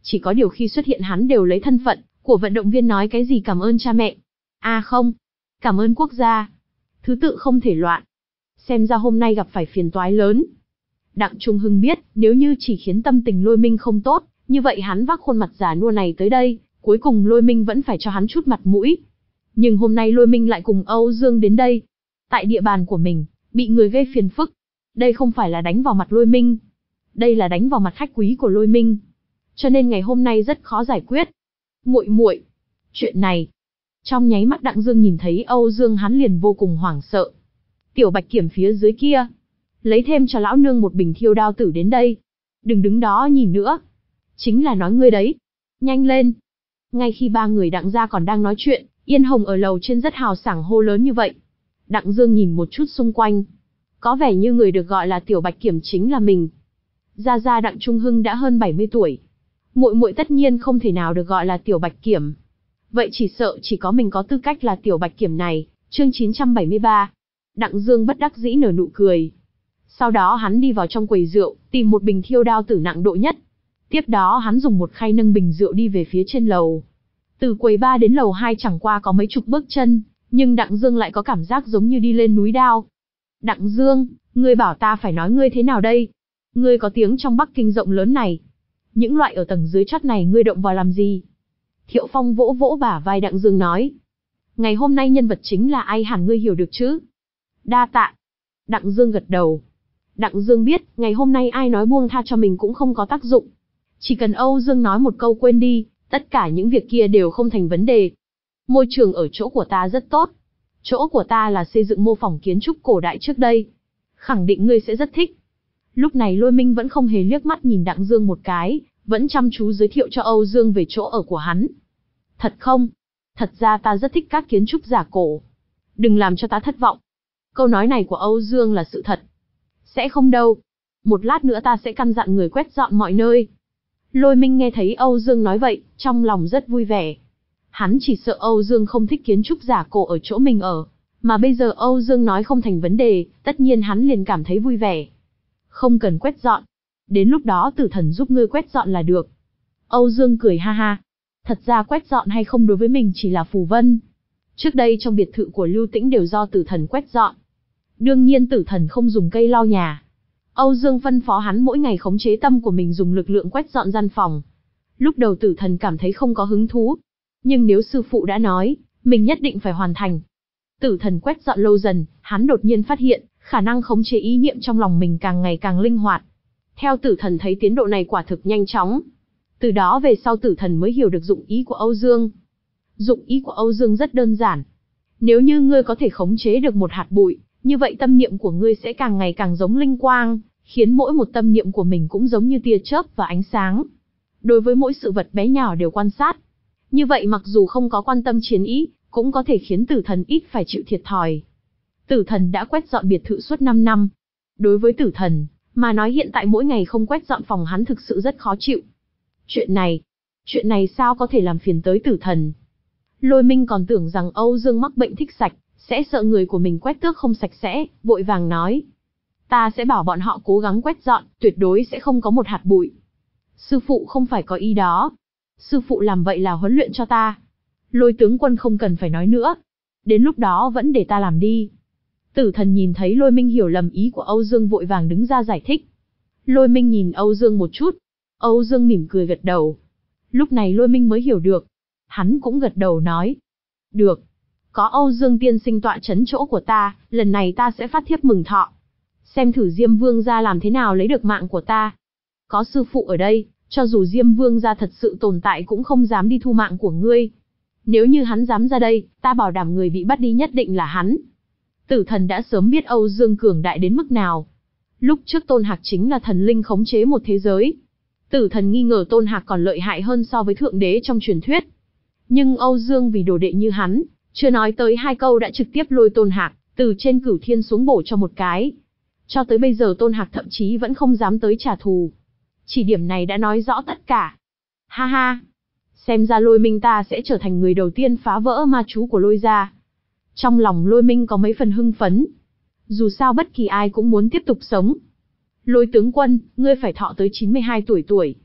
Chỉ có điều khi xuất hiện hắn đều lấy thân phận của vận động viên nói cái gì cảm ơn cha mẹ. À không, cảm ơn quốc gia. Thứ tự không thể loạn. Xem ra hôm nay gặp phải phiền toái lớn. Đặng Trung Hưng biết, nếu như chỉ khiến tâm tình Lôi Minh không tốt, như vậy hắn vác khuôn mặt già nua này tới đây, cuối cùng Lôi Minh vẫn phải cho hắn chút mặt mũi. Nhưng hôm nay Lôi Minh lại cùng Âu Dương đến đây. Tại địa bàn của mình, bị người gây phiền phức. Đây không phải là đánh vào mặt Lôi Minh. Đây là đánh vào mặt khách quý của Lôi Minh. Cho nên ngày hôm nay rất khó giải quyết. Muội muội, chuyện này. Trong nháy mắt Đặng Dương nhìn thấy Âu Dương hắn liền vô cùng hoảng sợ. Tiểu Bạch Kiểm phía dưới kia, lấy thêm cho lão nương một bình thiêu đao tử đến đây. Đừng đứng đó nhìn nữa. Chính là nói ngươi đấy. Nhanh lên. Ngay khi ba người Đặng gia còn đang nói chuyện, Yên Hồng ở lầu trên rất hào sảng hô lớn như vậy. Đặng Dương nhìn một chút xung quanh. Có vẻ như người được gọi là Tiểu Bạch Kiểm chính là mình. Gia gia Đặng Trung Hưng đã hơn bảy mươi tuổi. Muội muội tất nhiên không thể nào được gọi là Tiểu Bạch Kiểm. Vậy chỉ sợ chỉ có mình có tư cách là Tiểu Bạch Kiểm này. Chương chín trăm bảy mươi ba. Đặng Dương bất đắc dĩ nở nụ cười. Sau đó hắn đi vào trong quầy rượu, tìm một bình thiêu đao tử nặng độ nhất. Tiếp đó hắn dùng một khay nâng bình rượu đi về phía trên lầu. Từ quầy ba đến lầu hai chẳng qua có mấy chục bước chân, nhưng Đặng Dương lại có cảm giác giống như đi lên núi đao. Đặng Dương, ngươi bảo ta phải nói ngươi thế nào đây? Ngươi có tiếng trong Bắc Kinh rộng lớn này. Những loại ở tầng dưới chót này ngươi động vào làm gì? Thiệu Phong vỗ vỗ bả vai Đặng Dương nói. Ngày hôm nay nhân vật chính là ai hẳn ngươi hiểu được chứ? Đa tạ. Đặng Dương gật đầu. Đặng Dương biết, ngày hôm nay ai nói buông tha cho mình cũng không có tác dụng. Chỉ cần Âu Dương nói một câu quên đi, tất cả những việc kia đều không thành vấn đề. Môi trường ở chỗ của ta rất tốt. Chỗ của ta là xây dựng mô phỏng kiến trúc cổ đại trước đây. Khẳng định ngươi sẽ rất thích. Lúc này Lôi Minh vẫn không hề liếc mắt nhìn Đặng Dương một cái, vẫn chăm chú giới thiệu cho Âu Dương về chỗ ở của hắn. Thật không? Thật ra ta rất thích các kiến trúc giả cổ. Đừng làm cho ta thất vọng. Câu nói này của Âu Dương là sự thật. Sẽ không đâu. Một lát nữa ta sẽ căn dặn người quét dọn mọi nơi. Lôi Minh nghe thấy Âu Dương nói vậy, trong lòng rất vui vẻ. Hắn chỉ sợ Âu Dương không thích kiến trúc giả cổ ở chỗ mình ở. Mà bây giờ Âu Dương nói không thành vấn đề, tất nhiên hắn liền cảm thấy vui vẻ. Không cần quét dọn. Đến lúc đó Tử Thần giúp ngươi quét dọn là được. Âu Dương cười ha ha. Thật ra quét dọn hay không đối với mình chỉ là phù vân. Trước đây trong biệt thự của Lưu Tĩnh đều do Tử Thần quét dọn. Đương nhiên Tử Thần không dùng cây lau nhà. Âu Dương phân phó hắn mỗi ngày khống chế tâm của mình dùng lực lượng quét dọn gian phòng. Lúc đầu Tử Thần cảm thấy không có hứng thú. Nhưng nếu sư phụ đã nói, mình nhất định phải hoàn thành. Tử Thần quét dọn lâu dần, hắn đột nhiên phát hiện, khả năng khống chế ý niệm trong lòng mình càng ngày càng linh hoạt. Theo Tử Thần thấy tiến độ này quả thực nhanh chóng. Từ đó về sau Tử Thần mới hiểu được dụng ý của Âu Dương. Dụng ý của Âu Dương rất đơn giản. Nếu như ngươi có thể khống chế được một hạt bụi, như vậy tâm niệm của ngươi sẽ càng ngày càng giống linh quang, khiến mỗi một tâm niệm của mình cũng giống như tia chớp và ánh sáng. Đối với mỗi sự vật bé nhỏ đều quan sát. Như vậy mặc dù không có quan tâm chiến ý, cũng có thể khiến Tử Thần ít phải chịu thiệt thòi. Tử Thần đã quét dọn biệt thự suốt năm năm. Đối với Tử Thần, mà nói hiện tại mỗi ngày không quét dọn phòng hắn thực sự rất khó chịu. Chuyện này, chuyện này sao có thể làm phiền tới Tử Thần? Lôi Minh còn tưởng rằng Âu Dương mắc bệnh thích sạch, sẽ sợ người của mình quét tước không sạch sẽ, vội vàng nói. Ta sẽ bảo bọn họ cố gắng quét dọn, tuyệt đối sẽ không có một hạt bụi. Sư phụ không phải có ý đó. Sư phụ làm vậy là huấn luyện cho ta. Lôi tướng quân không cần phải nói nữa. Đến lúc đó vẫn để ta làm đi. Tử Thần nhìn thấy Lôi Minh hiểu lầm ý của Âu Dương vội vàng đứng ra giải thích. Lôi Minh nhìn Âu Dương một chút. Âu Dương mỉm cười gật đầu. Lúc này Lôi Minh mới hiểu được. Hắn cũng gật đầu nói. Được. Có Âu Dương tiên sinh tọa chấn chỗ của ta, lần này ta sẽ phát thiếp mừng thọ. Xem thử Diêm Vương gia làm thế nào lấy được mạng của ta. Có sư phụ ở đây, cho dù Diêm Vương gia thật sự tồn tại cũng không dám đi thu mạng của ngươi. Nếu như hắn dám ra đây, ta bảo đảm người bị bắt đi nhất định là hắn. Tử Thần đã sớm biết Âu Dương cường đại đến mức nào. Lúc trước Tôn Hạc chính là thần linh khống chế một thế giới. Tử Thần nghi ngờ Tôn Hạc còn lợi hại hơn so với thượng đế trong truyền thuyết. Nhưng Âu Dương vì đồ đệ như hắn, chưa nói tới hai câu đã trực tiếp lôi Tôn Hạc từ trên cửu thiên xuống bổ cho một cái. Cho tới bây giờ Tôn Hạc thậm chí vẫn không dám tới trả thù. Chỉ điểm này đã nói rõ tất cả. Ha ha, xem ra Lôi Minh ta sẽ trở thành người đầu tiên phá vỡ ma chú của Lôi gia. Trong lòng Lôi Minh có mấy phần hưng phấn. Dù sao bất kỳ ai cũng muốn tiếp tục sống. Lôi tướng quân, ngươi phải thọ tới chín mươi hai tuổi tuổi.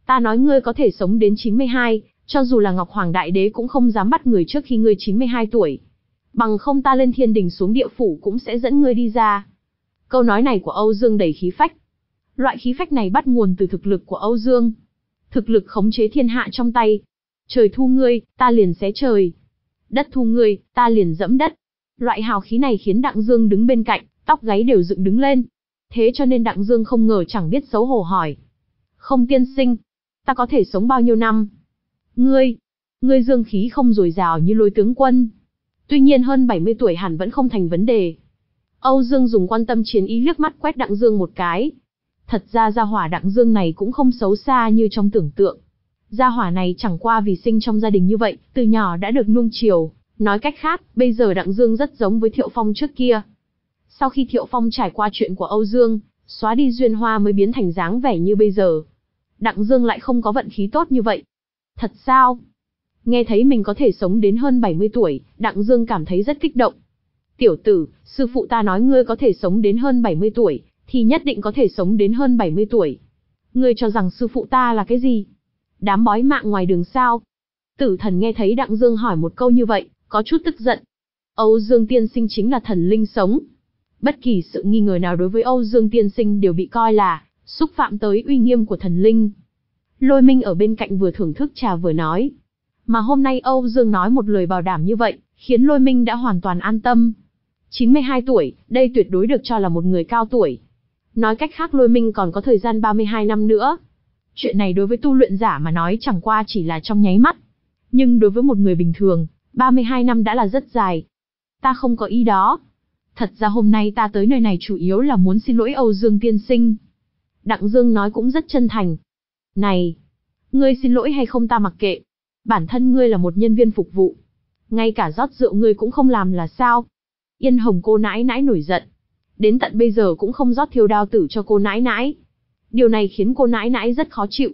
Ta nói ngươi có thể sống đến chín mươi hai, cho dù là Ngọc Hoàng Đại Đế cũng không dám bắt người trước khi ngươi chín mươi hai tuổi. Bằng không ta lên thiên đình xuống địa phủ cũng sẽ dẫn ngươi đi ra. Câu nói này của Âu Dương đầy khí phách. Loại khí phách này bắt nguồn từ thực lực của Âu Dương. Thực lực khống chế thiên hạ trong tay. Trời thu ngươi, ta liền xé trời. Đất thu ngươi, ta liền dẫm đất. Loại hào khí này khiến Đặng Dương đứng bên cạnh, tóc gáy đều dựng đứng lên. Thế cho nên Đặng Dương không ngờ chẳng biết xấu hổ hỏi. Không tiên sinh, ta có thể sống bao nhiêu năm? Ngươi, ngươi dương khí không dồi dào như Lôi tướng quân. Tuy nhiên hơn bảy mươi tuổi hẳn vẫn không thành vấn đề. Âu Dương dùng quan tâm chiến ý liếc mắt quét Đặng Dương một cái. Thật ra gia hỏa Đặng Dương này cũng không xấu xa như trong tưởng tượng. Gia hỏa này chẳng qua vì sinh trong gia đình như vậy, từ nhỏ đã được nuông chiều. Nói cách khác, bây giờ Đặng Dương rất giống với Thiệu Phong trước kia. Sau khi Thiệu Phong trải qua chuyện của Âu Dương, xóa đi duyên hoa mới biến thành dáng vẻ như bây giờ. Đặng Dương lại không có vận khí tốt như vậy. Thật sao? Nghe thấy mình có thể sống đến hơn bảy mươi tuổi, Đặng Dương cảm thấy rất kích động. Tiểu tử, sư phụ ta nói ngươi có thể sống đến hơn bảy mươi tuổi, thì nhất định có thể sống đến hơn bảy mươi tuổi. Ngươi cho rằng sư phụ ta là cái gì? Đám bói mạng ngoài đường sao? Tử Thần nghe thấy Đặng Dương hỏi một câu như vậy, có chút tức giận. Âu Dương tiên sinh chính là thần linh sống. Bất kỳ sự nghi ngờ nào đối với Âu Dương tiên sinh đều bị coi là xúc phạm tới uy nghiêm của thần linh. Lôi Minh ở bên cạnh vừa thưởng thức trà vừa nói. Mà hôm nay Âu Dương nói một lời bảo đảm như vậy, khiến Lôi Minh đã hoàn toàn an tâm. chín mươi hai tuổi, đây tuyệt đối được cho là một người cao tuổi. Nói cách khác Lôi Minh còn có thời gian ba mươi hai năm nữa. Chuyện này đối với tu luyện giả mà nói chẳng qua chỉ là trong nháy mắt. Nhưng đối với một người bình thường, ba mươi hai năm đã là rất dài. Ta không có ý đó. Thật ra hôm nay ta tới nơi này chủ yếu là muốn xin lỗi Âu Dương tiên sinh. Đặng Dương nói cũng rất chân thành. Này, ngươi xin lỗi hay không ta mặc kệ. Bản thân ngươi là một nhân viên phục vụ. Ngay cả rót rượu ngươi cũng không làm là sao? Yên Hồng cô nãi nãi nổi giận. Đến tận bây giờ cũng không rót thiêu đao tử cho cô nãi nãi. Điều này khiến cô nãi nãi rất khó chịu.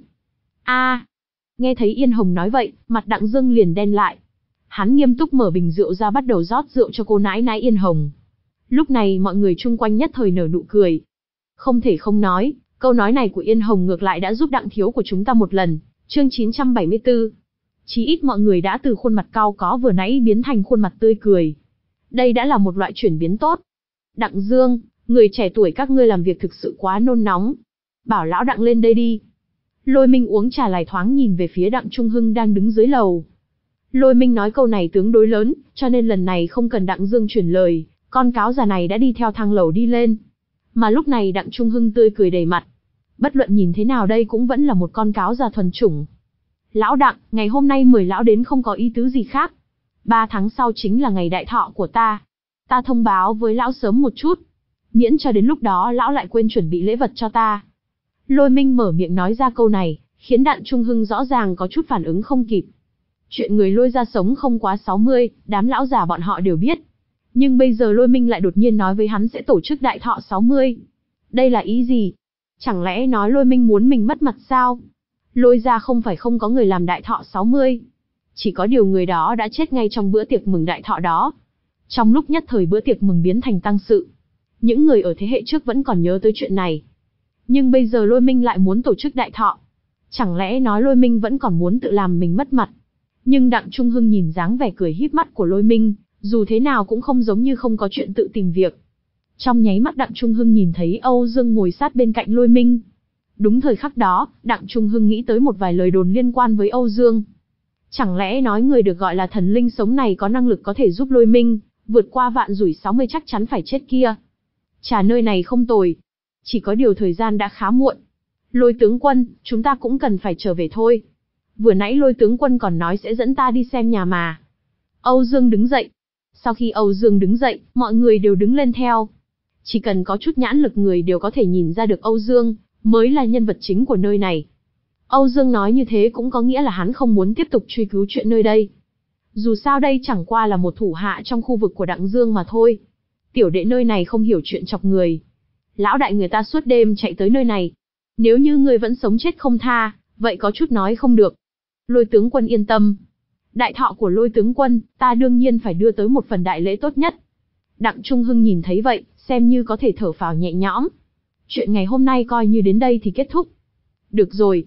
A, nghe thấy Yên Hồng nói vậy, mặt Đặng Dương liền đen lại. Hắn nghiêm túc mở bình rượu ra bắt đầu rót rượu cho cô nãi nãi Yên Hồng. Lúc này mọi người chung quanh nhất thời nở nụ cười. Không thể không nói, câu nói này của Yên Hồng ngược lại đã giúp Đặng thiếu của chúng ta một lần. Chương chín trăm bảy mươi tư. Chí ít mọi người đã từ khuôn mặt cau có vừa nãy biến thành khuôn mặt tươi cười. Đây đã là một loại chuyển biến tốt. Đặng Dương, người trẻ tuổi các ngươi làm việc thực sự quá nôn nóng. Bảo lão Đặng lên đây đi. Lôi Minh uống trà lại thoáng nhìn về phía Đặng Trung Hưng đang đứng dưới lầu. Lôi Minh nói câu này tướng đối lớn, cho nên lần này không cần Đặng Dương chuyển lời, con cáo già này đã đi theo thang lầu đi lên. Mà lúc này Đặng Trung Hưng tươi cười đầy mặt. Bất luận nhìn thế nào đây cũng vẫn là một con cáo già thuần chủng. Lão Đặng, ngày hôm nay mời lão đến không có ý tứ gì khác. Ba tháng sau chính là ngày đại thọ của ta. Ta thông báo với lão sớm một chút. Miễn cho đến lúc đó lão lại quên chuẩn bị lễ vật cho ta. Lôi Minh mở miệng nói ra câu này, khiến Đặng Trung Hưng rõ ràng có chút phản ứng không kịp. Chuyện người Lôi ra sống không quá sáu mươi, đám lão già bọn họ đều biết. Nhưng bây giờ Lôi Minh lại đột nhiên nói với hắn sẽ tổ chức đại thọ sáu mươi. Đây là ý gì? Chẳng lẽ nói Lôi Minh muốn mình mất mặt sao? Lôi ra không phải không có người làm đại thọ sáu mươi. Chỉ có điều người đó đã chết ngay trong bữa tiệc mừng đại thọ đó. Trong lúc nhất thời bữa tiệc mừng biến thành tang sự. Những người ở thế hệ trước vẫn còn nhớ tới chuyện này. Nhưng bây giờ Lôi Minh lại muốn tổ chức đại thọ. Chẳng lẽ nói Lôi Minh vẫn còn muốn tự làm mình mất mặt? Nhưng Đặng Trung Hưng nhìn dáng vẻ cười híp mắt của Lôi Minh, dù thế nào cũng không giống như không có chuyện tự tìm việc. Trong nháy mắt Đặng Trung Hưng nhìn thấy Âu Dương ngồi sát bên cạnh Lôi Minh. Đúng thời khắc đó, Đặng Trung Hưng nghĩ tới một vài lời đồn liên quan với Âu Dương. Chẳng lẽ nói người được gọi là thần linh sống này có năng lực có thể giúp Lôi Minh vượt qua vạn rủi sáu mươi chắc chắn phải chết kia. Trà nơi này không tồi. Chỉ có điều thời gian đã khá muộn. Lôi tướng quân, chúng ta cũng cần phải trở về thôi. Vừa nãy Lôi tướng quân còn nói sẽ dẫn ta đi xem nhà mà. Âu Dương đứng dậy. Sau khi Âu Dương đứng dậy, mọi người đều đứng lên theo. Chỉ cần có chút nhãn lực người đều có thể nhìn ra được Âu Dương mới là nhân vật chính của nơi này. Âu Dương nói như thế cũng có nghĩa là hắn không muốn tiếp tục truy cứu chuyện nơi đây. Dù sao đây chẳng qua là một thủ hạ trong khu vực của Đặng Dương mà thôi. Tiểu đệ nơi này không hiểu chuyện chọc người. Lão đại người ta suốt đêm chạy tới nơi này. Nếu như người vẫn sống chết không tha, vậy có chút nói không được. Lôi tướng quân yên tâm. Đại thọ của Lôi tướng quân, ta đương nhiên phải đưa tới một phần đại lễ tốt nhất. Đặng Trung Hưng nhìn thấy vậy, xem như có thể thở phào nhẹ nhõm. Chuyện ngày hôm nay coi như đến đây thì kết thúc. Được rồi.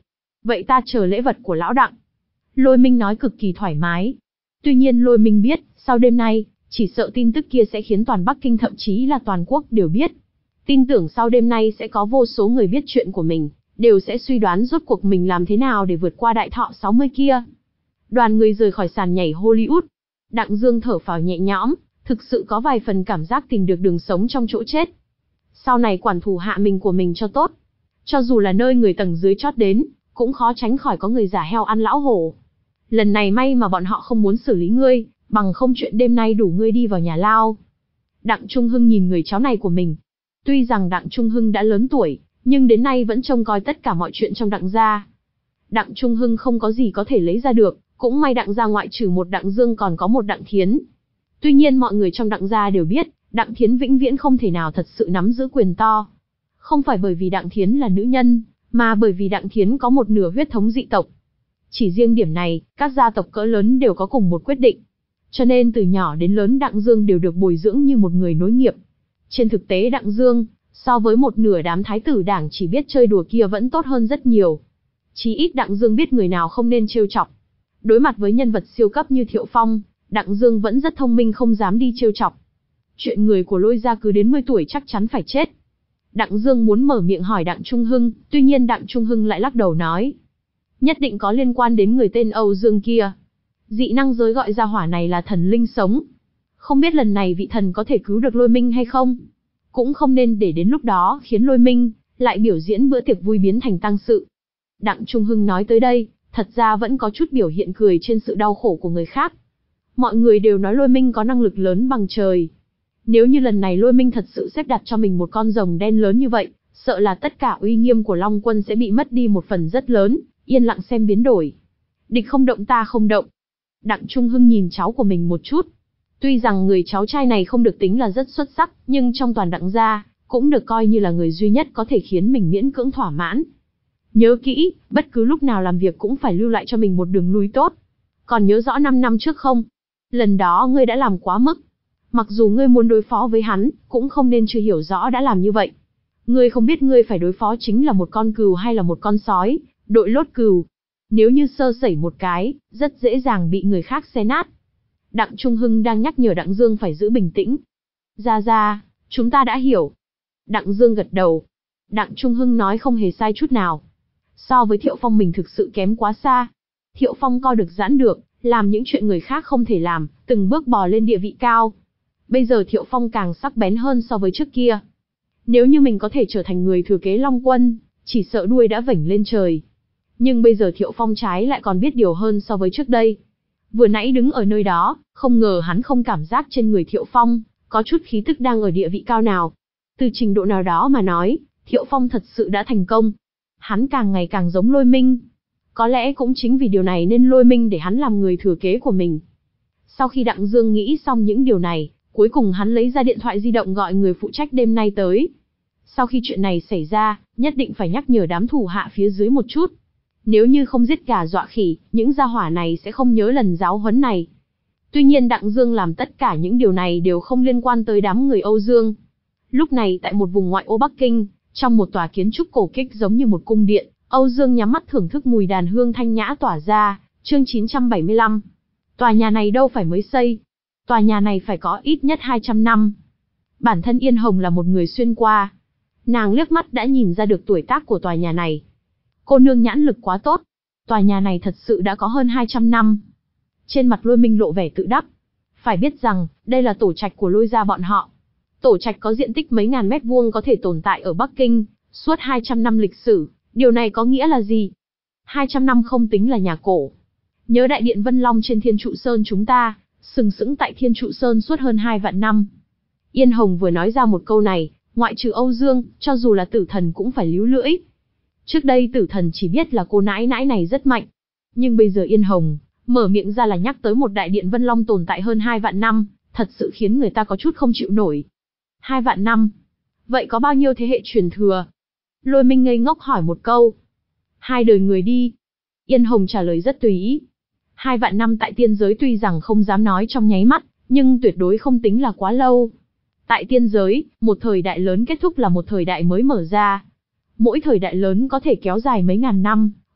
vậy ta chờ lễ vật của lão Đặng. Lôi Minh nói cực kỳ thoải mái. Tuy nhiên Lôi Minh biết, sau đêm nay, chỉ sợ tin tức kia sẽ khiến toàn Bắc Kinh thậm chí là toàn quốc đều biết. Tin tưởng sau đêm nay sẽ có vô số người biết chuyện của mình, đều sẽ suy đoán rốt cuộc mình làm thế nào để vượt qua đại thọ sáu mươi kia. Đoàn người rời khỏi sàn nhảy Hollywood. Đặng Dương thở phào nhẹ nhõm, thực sự có vài phần cảm giác tìm được đường sống trong chỗ chết. Sau này quản thủ hạ mình của mình cho tốt. Cho dù là nơi người tầng dưới chót đến, cũng khó tránh khỏi có người giả heo ăn lão hổ. Lần này may mà bọn họ không muốn xử lý ngươi, bằng không chuyện đêm nay đủ ngươi đi vào nhà lao. Đặng Trung Hưng nhìn người cháu này của mình. Tuy rằng Đặng Trung Hưng đã lớn tuổi, nhưng đến nay vẫn trông coi tất cả mọi chuyện trong Đặng gia. Đặng Trung Hưng không có gì có thể lấy ra được, cũng may Đặng gia ngoại trừ một Đặng Dương còn có một Đặng Thiến. Tuy nhiên mọi người trong Đặng gia đều biết, Đặng Thiến vĩnh viễn không thể nào thật sự nắm giữ quyền to. Không phải bởi vì Đặng Thiến là nữ nhân, mà bởi vì Đặng Thiến có một nửa huyết thống dị tộc. Chỉ riêng điểm này, các gia tộc cỡ lớn đều có cùng một quyết định. Cho nên từ nhỏ đến lớn Đặng Dương đều được bồi dưỡng như một người nối nghiệp. Trên thực tế Đặng Dương, so với một nửa đám thái tử đảng chỉ biết chơi đùa kia vẫn tốt hơn rất nhiều. Chí ít Đặng Dương biết người nào không nên trêu chọc. Đối mặt với nhân vật siêu cấp như Thiệu Phong, Đặng Dương vẫn rất thông minh không dám đi trêu chọc. Chuyện người của Lôi gia cứ đến mười tuổi chắc chắn phải chết. Đặng Dương muốn mở miệng hỏi Đặng Trung Hưng, tuy nhiên Đặng Trung Hưng lại lắc đầu nói. Nhất định có liên quan đến người tên Âu Dương kia. Dị năng giới gọi ra hỏa này là thần linh sống. Không biết lần này vị thần có thể cứu được Lôi Minh hay không? Cũng không nên để đến lúc đó khiến Lôi Minh lại biểu diễn bữa tiệc vui biến thành tang sự. Đặng Trung Hưng nói tới đây, thật ra vẫn có chút biểu hiện cười trên sự đau khổ của người khác. Mọi người đều nói Lôi Minh có năng lực lớn bằng trời. Nếu như lần này Lôi Minh thật sự xếp đặt cho mình một con rồng đen lớn như vậy, sợ là tất cả uy nghiêm của Long Quân sẽ bị mất đi một phần rất lớn, yên lặng xem biến đổi. Địch không động ta không động. Đặng Trung Hưng nhìn cháu của mình một chút. Tuy rằng người cháu trai này không được tính là rất xuất sắc, nhưng trong toàn Đặng gia, cũng được coi như là người duy nhất có thể khiến mình miễn cưỡng thỏa mãn. Nhớ kỹ, bất cứ lúc nào làm việc cũng phải lưu lại cho mình một đường lui tốt. Còn nhớ rõ năm năm trước không? Lần đó ngươi đã làm quá mức. Mặc dù ngươi muốn đối phó với hắn, cũng không nên chưa hiểu rõ đã làm như vậy. Ngươi không biết ngươi phải đối phó chính là một con cừu hay là một con sói, đội lốt cừu. Nếu như sơ sẩy một cái, rất dễ dàng bị người khác xé nát. Đặng Trung Hưng đang nhắc nhở Đặng Dương phải giữ bình tĩnh. Ra ra, chúng ta đã hiểu. Đặng Dương gật đầu. Đặng Trung Hưng nói không hề sai chút nào. So với Thiệu Phong mình thực sự kém quá xa. Thiệu Phong coi được giãn được, làm những chuyện người khác không thể làm, từng bước bò lên địa vị cao. Bây giờ Thiệu Phong càng sắc bén hơn so với trước kia. Nếu như mình có thể trở thành người thừa kế Long Quân, chỉ sợ đuôi đã vểnh lên trời. Nhưng bây giờ Thiệu Phong trái lại còn biết điều hơn so với trước đây. Vừa nãy đứng ở nơi đó, không ngờ hắn không cảm giác trên người Thiệu Phong có chút khí tức đang ở địa vị cao nào. Từ trình độ nào đó mà nói, Thiệu Phong thật sự đã thành công. Hắn càng ngày càng giống Lôi Minh. Có lẽ cũng chính vì điều này nên Lôi Minh để hắn làm người thừa kế của mình. Sau khi Đặng Dương nghĩ xong những điều này, cuối cùng hắn lấy ra điện thoại di động gọi người phụ trách đêm nay tới. Sau khi chuyện này xảy ra, nhất định phải nhắc nhở đám thủ hạ phía dưới một chút. Nếu như không giết gà dọa khỉ, những gia hỏa này sẽ không nhớ lần giáo huấn này. Tuy nhiên Đặng Dương làm tất cả những điều này đều không liên quan tới đám người Âu Dương. Lúc này tại một vùng ngoại ô Bắc Kinh, trong một tòa kiến trúc cổ kính giống như một cung điện, Âu Dương nhắm mắt thưởng thức mùi đàn hương thanh nhã tỏa ra, chương chín trăm bảy mươi lăm. Tòa nhà này đâu phải mới xây. Tòa nhà này phải có ít nhất hai trăm năm. Bản thân Yên Hồng là một người xuyên qua. Nàng liếc mắt đã nhìn ra được tuổi tác của tòa nhà này. Cô nương nhãn lực quá tốt. Tòa nhà này thật sự đã có hơn hai trăm năm. Trên mặt Lôi Minh lộ vẻ tự đắc. Phải biết rằng, đây là tổ trạch của Lôi gia bọn họ. Tổ trạch có diện tích mấy ngàn mét vuông có thể tồn tại ở Bắc Kinh, suốt hai trăm năm lịch sử. Điều này có nghĩa là gì? hai trăm năm không tính là nhà cổ. Nhớ đại điện Vân Long trên Thiên Trụ Sơn chúng ta, sừng sững tại Thiên Trụ Sơn suốt hơn hai vạn năm. Yên Hồng vừa nói ra một câu này, ngoại trừ Âu Dương, cho dù là Tử Thần cũng phải líu lưỡi. Trước đây Tử Thần chỉ biết là cô nãi nãi này rất mạnh. Nhưng bây giờ Yên Hồng, mở miệng ra là nhắc tới một đại điện Vân Long tồn tại hơn hai vạn năm, thật sự khiến người ta có chút không chịu nổi. Hai vạn năm? Vậy có bao nhiêu thế hệ truyền thừa? Lôi Minh ngây ngốc hỏi một câu. Hai đời người đi. Yên Hồng trả lời rất tùy ý. Hai vạn năm tại tiên giới tuy rằng không dám nói trong nháy mắt, nhưng tuyệt đối không tính là quá lâu. Tại tiên giới, một thời đại lớn kết thúc là một thời đại mới mở ra. Mỗi thời đại lớn có thể kéo dài mấy ngàn năm,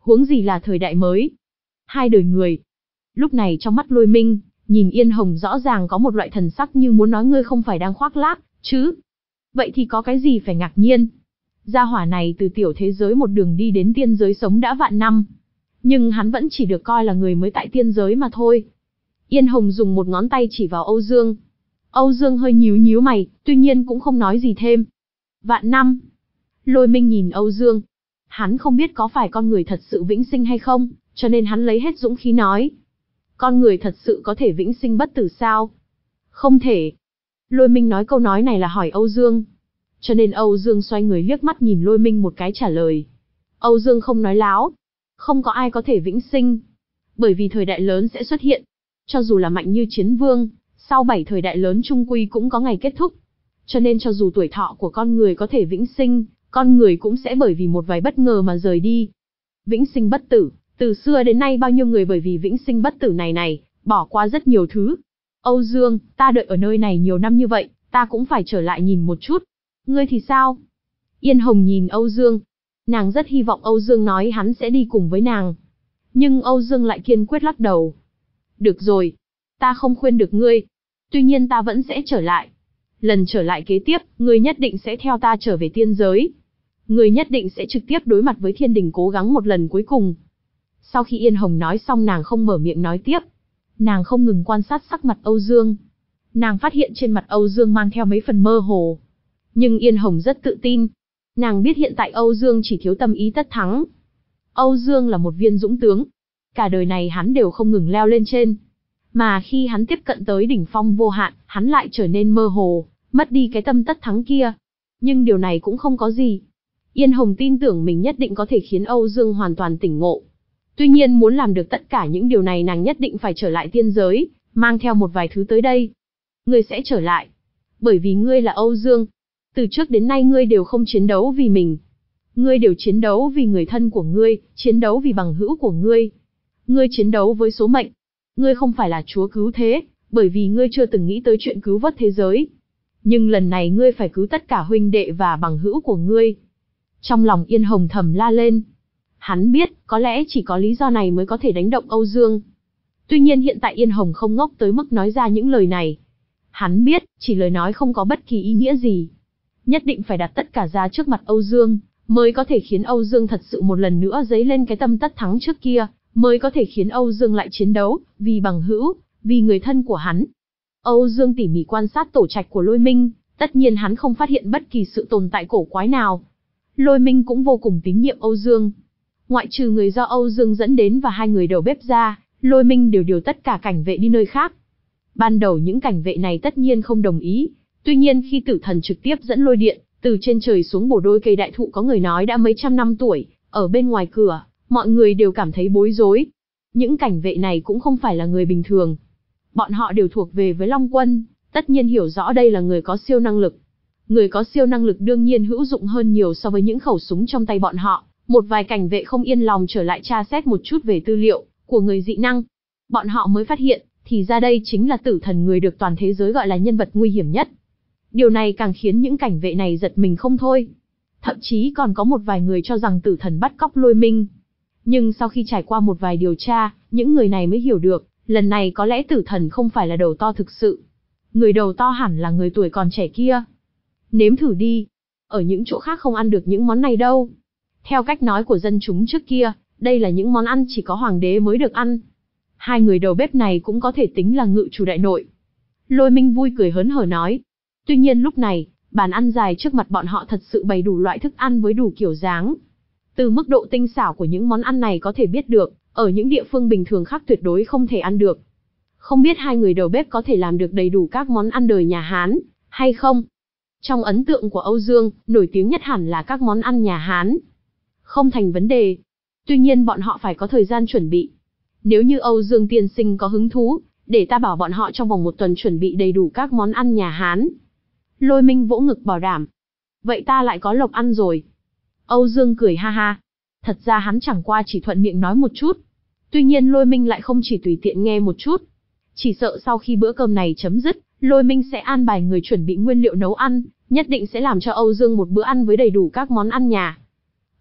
huống gì là thời đại mới. Hai đời người. Lúc này trong mắt Lôi Minh, nhìn Yên Hồng rõ ràng có một loại thần sắc như muốn nói ngươi không phải đang khoác lác, chứ. Vậy thì có cái gì phải ngạc nhiên. Gia hỏa này từ tiểu thế giới một đường đi đến tiên giới sống đã vạn năm. Nhưng hắn vẫn chỉ được coi là người mới tại tiên giới mà thôi. Yên Hồng dùng một ngón tay chỉ vào Âu Dương. Âu Dương hơi nhíu nhíu mày, tuy nhiên cũng không nói gì thêm. Vạn năm. Lôi Minh nhìn Âu Dương. Hắn không biết có phải con người thật sự vĩnh sinh hay không, cho nên hắn lấy hết dũng khí nói. Con người thật sự có thể vĩnh sinh bất tử sao? Không thể. Lôi Minh nói câu nói này là hỏi Âu Dương. Cho nên Âu Dương xoay người liếc mắt nhìn Lôi Minh một cái trả lời. Âu Dương không nói láo. Không có ai có thể vĩnh sinh. Bởi vì thời đại lớn sẽ xuất hiện. Cho dù là mạnh như chiến vương, sau bảy thời đại lớn chung quy cũng có ngày kết thúc. Cho nên cho dù tuổi thọ của con người có thể vĩnh sinh, con người cũng sẽ bởi vì một vài bất ngờ mà rời đi. Vĩnh sinh bất tử, từ xưa đến nay bao nhiêu người bởi vì vĩnh sinh bất tử này này, bỏ qua rất nhiều thứ. Âu Dương, ta đợi ở nơi này nhiều năm như vậy, ta cũng phải trở lại nhìn một chút. Ngươi thì sao? Yên Hồng nhìn Âu Dương. Nàng rất hy vọng Âu Dương nói hắn sẽ đi cùng với nàng. Nhưng Âu Dương lại kiên quyết lắc đầu. Được rồi, ta không khuyên được ngươi. Tuy nhiên ta vẫn sẽ trở lại. Lần trở lại kế tiếp, ngươi nhất định sẽ theo ta trở về tiên giới. Ngươi nhất định sẽ trực tiếp đối mặt với thiên đình cố gắng một lần cuối cùng. Sau khi Yên Hồng nói xong nàng không mở miệng nói tiếp. Nàng không ngừng quan sát sắc mặt Âu Dương. Nàng phát hiện trên mặt Âu Dương mang theo mấy phần mơ hồ. Nhưng Yên Hồng rất tự tin. Nàng biết hiện tại Âu Dương chỉ thiếu tâm ý tất thắng. Âu Dương là một viên dũng tướng. Cả đời này hắn đều không ngừng leo lên trên. Mà khi hắn tiếp cận tới đỉnh phong vô hạn, hắn lại trở nên mơ hồ, mất đi cái tâm tất thắng kia. Nhưng điều này cũng không có gì. Yên Hồng tin tưởng mình nhất định có thể khiến Âu Dương hoàn toàn tỉnh ngộ. Tuy nhiên muốn làm được tất cả những điều này nàng nhất định phải trở lại tiên giới, mang theo một vài thứ tới đây. Ngươi sẽ trở lại. Bởi vì ngươi là Âu Dương. Từ trước đến nay ngươi đều không chiến đấu vì mình. Ngươi đều chiến đấu vì người thân của ngươi, chiến đấu vì bằng hữu của ngươi. Ngươi chiến đấu với số mệnh. Ngươi không phải là chúa cứu thế, bởi vì ngươi chưa từng nghĩ tới chuyện cứu vớt thế giới. Nhưng lần này ngươi phải cứu tất cả huynh đệ và bằng hữu của ngươi. Trong lòng Yên Hồng thầm la lên. Hắn biết, có lẽ chỉ có lý do này mới có thể đánh động Âu Dương. Tuy nhiên hiện tại Yên Hồng không ngốc tới mức nói ra những lời này. Hắn biết, chỉ lời nói không có bất kỳ ý nghĩa gì. Nhất định phải đặt tất cả ra trước mặt Âu Dương, mới có thể khiến Âu Dương thật sự một lần nữa dấy lên cái tâm tất thắng trước kia, mới có thể khiến Âu Dương lại chiến đấu, vì bằng hữu, vì người thân của hắn. Âu Dương tỉ mỉ quan sát tổ trạch của Lôi Minh, tất nhiên hắn không phát hiện bất kỳ sự tồn tại cổ quái nào. Lôi Minh cũng vô cùng tín nhiệm Âu Dương. Ngoại trừ người do Âu Dương dẫn đến và hai người đầu bếp ra, Lôi Minh đều điều tất cả cảnh vệ đi nơi khác. Ban đầu những cảnh vệ này tất nhiên không đồng ý, tuy nhiên khi Tử Thần trực tiếp dẫn lôi điện, từ trên trời xuống bổ đôi cây đại thụ có người nói đã mấy trăm năm tuổi, ở bên ngoài cửa, mọi người đều cảm thấy bối rối. Những cảnh vệ này cũng không phải là người bình thường. Bọn họ đều thuộc về với Long Quân, tất nhiên hiểu rõ đây là người có siêu năng lực. Người có siêu năng lực đương nhiên hữu dụng hơn nhiều so với những khẩu súng trong tay bọn họ. Một vài cảnh vệ không yên lòng trở lại tra xét một chút về tư liệu của người dị năng. Bọn họ mới phát hiện, thì ra đây chính là Tử Thần, người được toàn thế giới gọi là nhân vật nguy hiểm nhất. Điều này càng khiến những cảnh vệ này giật mình không thôi. Thậm chí còn có một vài người cho rằng Tử Thần bắt cóc Lôi Minh. Nhưng sau khi trải qua một vài điều tra, những người này mới hiểu được, lần này có lẽ Tử Thần không phải là đầu to thực sự. Người đầu to hẳn là người tuổi còn trẻ kia. Nếm thử đi. Ở những chỗ khác không ăn được những món này đâu. Theo cách nói của dân chúng trước kia, đây là những món ăn chỉ có hoàng đế mới được ăn. Hai người đầu bếp này cũng có thể tính là ngự chủ đại nội. Lôi Minh vui cười hớn hở nói. Tuy nhiên lúc này, bàn ăn dài trước mặt bọn họ thật sự bày đủ loại thức ăn với đủ kiểu dáng. Từ mức độ tinh xảo của những món ăn này có thể biết được, ở những địa phương bình thường khác tuyệt đối không thể ăn được. Không biết hai người đầu bếp có thể làm được đầy đủ các món ăn đời nhà Hán, hay không? Trong ấn tượng của Âu Dương, nổi tiếng nhất hẳn là các món ăn nhà Hán. Không thành vấn đề. Tuy nhiên bọn họ phải có thời gian chuẩn bị. Nếu như Âu Dương tiên sinh có hứng thú, để ta bảo bọn họ trong vòng một tuần chuẩn bị đầy đủ các món ăn nhà Hán. Lôi Minh vỗ ngực bảo đảm. Vậy ta lại có lộc ăn rồi. Âu Dương cười ha ha. Thật ra hắn chẳng qua chỉ thuận miệng nói một chút. Tuy nhiên Lôi Minh lại không chỉ tùy tiện nghe một chút. Chỉ sợ sau khi bữa cơm này chấm dứt, Lôi Minh sẽ an bài người chuẩn bị nguyên liệu nấu ăn, nhất định sẽ làm cho Âu Dương một bữa ăn với đầy đủ các món ăn nhà.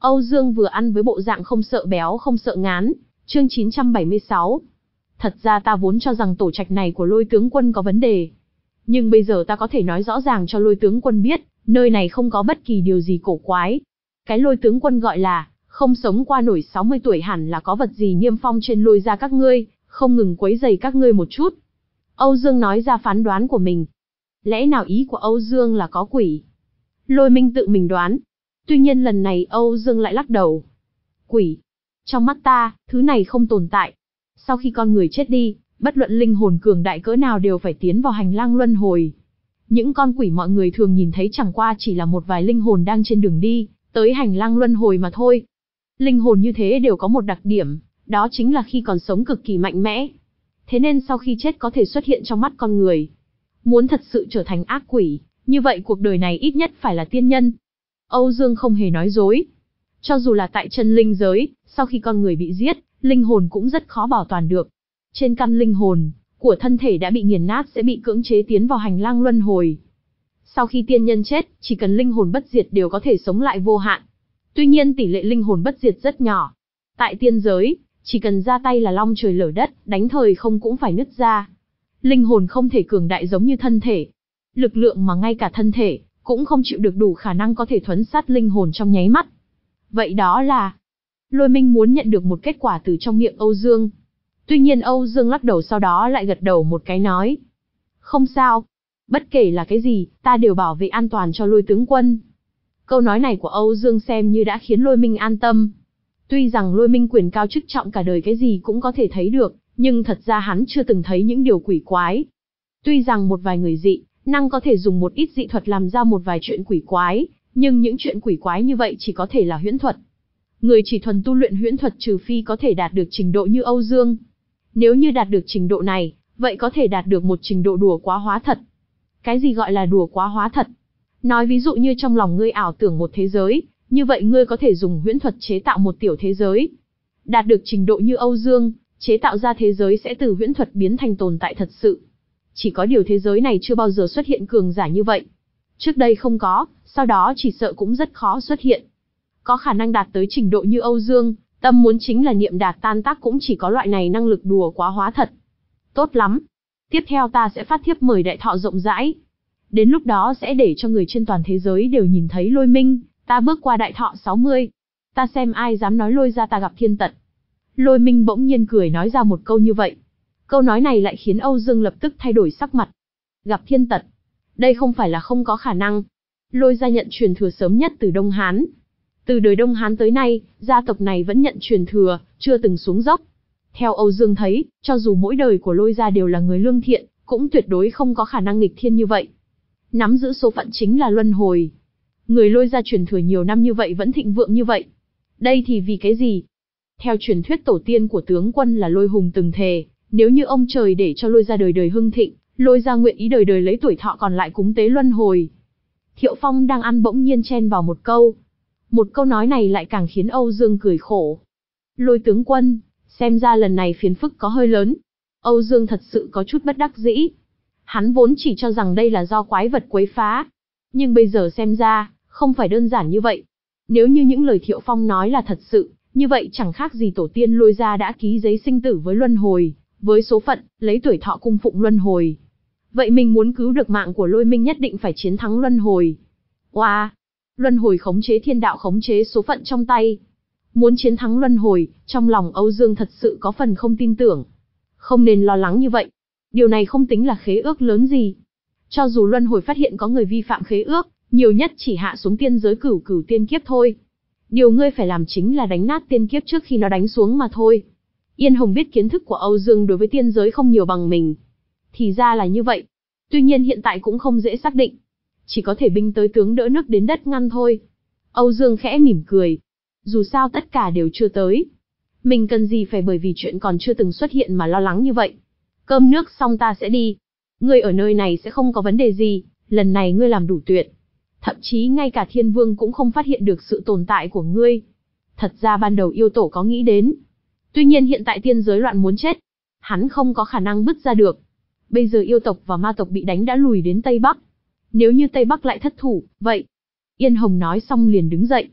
Âu Dương vừa ăn với bộ dạng không sợ béo không sợ ngán. Chương chín trăm bảy mươi sáu. Thật ra ta vốn cho rằng tổ trạch này của Lôi tướng quân có vấn đề. Nhưng bây giờ ta có thể nói rõ ràng cho Lôi tướng quân biết, nơi này không có bất kỳ điều gì cổ quái. Cái Lôi tướng quân gọi là, không sống qua nổi sáu mươi tuổi hẳn là có vật gì niêm phong trên Lôi gia các ngươi, không ngừng quấy rầy các ngươi một chút. Âu Dương nói ra phán đoán của mình. Lẽ nào ý của Âu Dương là có quỷ? Lôi Minh tự mình đoán. Tuy nhiên lần này Âu Dương lại lắc đầu. Quỷ. Trong mắt ta, thứ này không tồn tại. Sau khi con người chết đi, bất luận linh hồn cường đại cỡ nào đều phải tiến vào hành lang luân hồi. Những con quỷ mọi người thường nhìn thấy chẳng qua chỉ là một vài linh hồn đang trên đường đi, tới hành lang luân hồi mà thôi. Linh hồn như thế đều có một đặc điểm, đó chính là khi còn sống cực kỳ mạnh mẽ. Thế nên sau khi chết có thể xuất hiện trong mắt con người. Muốn thật sự trở thành ác quỷ, như vậy cuộc đời này ít nhất phải là tiên nhân. Âu Dương không hề nói dối. Cho dù là tại chân linh giới, sau khi con người bị giết, linh hồn cũng rất khó bảo toàn được. Trên căn linh hồn của thân thể đã bị nghiền nát sẽ bị cưỡng chế tiến vào hành lang luân hồi. Sau khi tiên nhân chết, chỉ cần linh hồn bất diệt đều có thể sống lại vô hạn. Tuy nhiên tỷ lệ linh hồn bất diệt rất nhỏ. Tại tiên giới, chỉ cần ra tay là long trời lở đất, đánh thời không cũng phải nứt ra. Linh hồn không thể cường đại giống như thân thể. Lực lượng mà ngay cả thân thể cũng không chịu được đủ khả năng có thể thuấn sát linh hồn trong nháy mắt. Vậy đó là... Lôi Minh muốn nhận được một kết quả từ trong miệng Âu Dương. Tuy nhiên Âu Dương lắc đầu sau đó lại gật đầu một cái nói. Không sao. Bất kể là cái gì, ta đều bảo vệ an toàn cho Lôi tướng quân. Câu nói này của Âu Dương xem như đã khiến Lôi Minh an tâm. Tuy rằng Lôi Minh quyền cao chức trọng cả đời cái gì cũng có thể thấy được, nhưng thật ra hắn chưa từng thấy những điều quỷ quái. Tuy rằng một vài người dị năng có thể dùng một ít dị thuật làm ra một vài chuyện quỷ quái, nhưng những chuyện quỷ quái như vậy chỉ có thể là huyễn thuật. Người chỉ thuần tu luyện huyễn thuật trừ phi có thể đạt được trình độ như Âu Dương. Nếu như đạt được trình độ này, vậy có thể đạt được một trình độ đùa quá hóa thật. Cái gì gọi là đùa quá hóa thật? Nói ví dụ như trong lòng ngươi ảo tưởng một thế giới, như vậy ngươi có thể dùng huyễn thuật chế tạo một tiểu thế giới. Đạt được trình độ như Âu Dương, chế tạo ra thế giới sẽ từ huyễn thuật biến thành tồn tại thật sự. Chỉ có điều thế giới này chưa bao giờ xuất hiện cường giả như vậy. Trước đây không có, sau đó chỉ sợ cũng rất khó xuất hiện. Có khả năng đạt tới trình độ như Âu Dương, tâm muốn chính là niệm đạt tan tác cũng chỉ có loại này năng lực đùa quá hóa thật. Tốt lắm. Tiếp theo ta sẽ phát thiếp mời đại thọ rộng rãi. Đến lúc đó sẽ để cho người trên toàn thế giới đều nhìn thấy Lôi Minh, ta bước qua đại thọ sáu mươi. Ta xem ai dám nói Lôi ra ta gặp thiên tật. Lôi Minh bỗng nhiên cười nói ra một câu như vậy. Câu nói này lại khiến Âu Dương lập tức thay đổi sắc mặt. Gặp thiên tật. Đây không phải là không có khả năng. Lôi gia nhận truyền thừa sớm nhất từ Đông Hán. Từ đời Đông Hán tới nay, gia tộc này vẫn nhận truyền thừa, chưa từng xuống dốc. Theo Âu Dương thấy, cho dù mỗi đời của Lôi gia đều là người lương thiện, cũng tuyệt đối không có khả năng nghịch thiên như vậy. Nắm giữ số phận chính là luân hồi. Người Lôi gia truyền thừa nhiều năm như vậy vẫn thịnh vượng như vậy. Đây thì vì cái gì? Theo truyền thuyết tổ tiên của tướng quân là Lôi Hùng từng thề, nếu như ông trời để cho Lôi gia đời đời hưng thịnh, Lôi gia nguyện ý đời đời lấy tuổi thọ còn lại cúng tế luân hồi. Thiệu Phong đang ăn bỗng nhiên chen vào một câu. Một câu nói này lại càng khiến Âu Dương cười khổ. Lôi tướng quân, xem ra lần này phiền phức có hơi lớn. Âu Dương thật sự có chút bất đắc dĩ. Hắn vốn chỉ cho rằng đây là do quái vật quấy phá. Nhưng bây giờ xem ra, không phải đơn giản như vậy. Nếu như những lời Thiệu Phong nói là thật sự, như vậy chẳng khác gì tổ tiên Lôi gia đã ký giấy sinh tử với luân hồi, với số phận, lấy tuổi thọ cung phụng luân hồi. Vậy mình muốn cứu được mạng của Lôi Minh nhất định phải chiến thắng luân hồi. Wow! Luân hồi khống chế thiên đạo khống chế số phận trong tay. Muốn chiến thắng luân hồi, trong lòng Âu Dương thật sự có phần không tin tưởng. Không nên lo lắng như vậy. Điều này không tính là khế ước lớn gì. Cho dù luân hồi phát hiện có người vi phạm khế ước, nhiều nhất chỉ hạ xuống tiên giới cửu cửu tiên kiếp thôi. Điều ngươi phải làm chính là đánh nát tiên kiếp trước khi nó đánh xuống mà thôi. Yên Hồng biết kiến thức của Âu Dương đối với tiên giới không nhiều bằng mình. Thì ra là như vậy. Tuy nhiên hiện tại cũng không dễ xác định. Chỉ có thể binh tới tướng đỡ nước đến đất ngăn thôi. Âu Dương khẽ mỉm cười. Dù sao tất cả đều chưa tới. Mình cần gì phải bởi vì chuyện còn chưa từng xuất hiện mà lo lắng như vậy. Cơm nước xong ta sẽ đi. Ngươi ở nơi này sẽ không có vấn đề gì, lần này ngươi làm đủ tuyệt. Thậm chí ngay cả Thiên Vương cũng không phát hiện được sự tồn tại của ngươi. Thật ra ban đầu yêu tổ có nghĩ đến. Tuy nhiên hiện tại tiên giới loạn muốn chết. Hắn không có khả năng bứt ra được. Bây giờ yêu tộc và ma tộc bị đánh đã lùi đến Tây Bắc. Nếu như Tây Bắc lại thất thủ, vậy... Yên Hồng nói xong liền đứng dậy.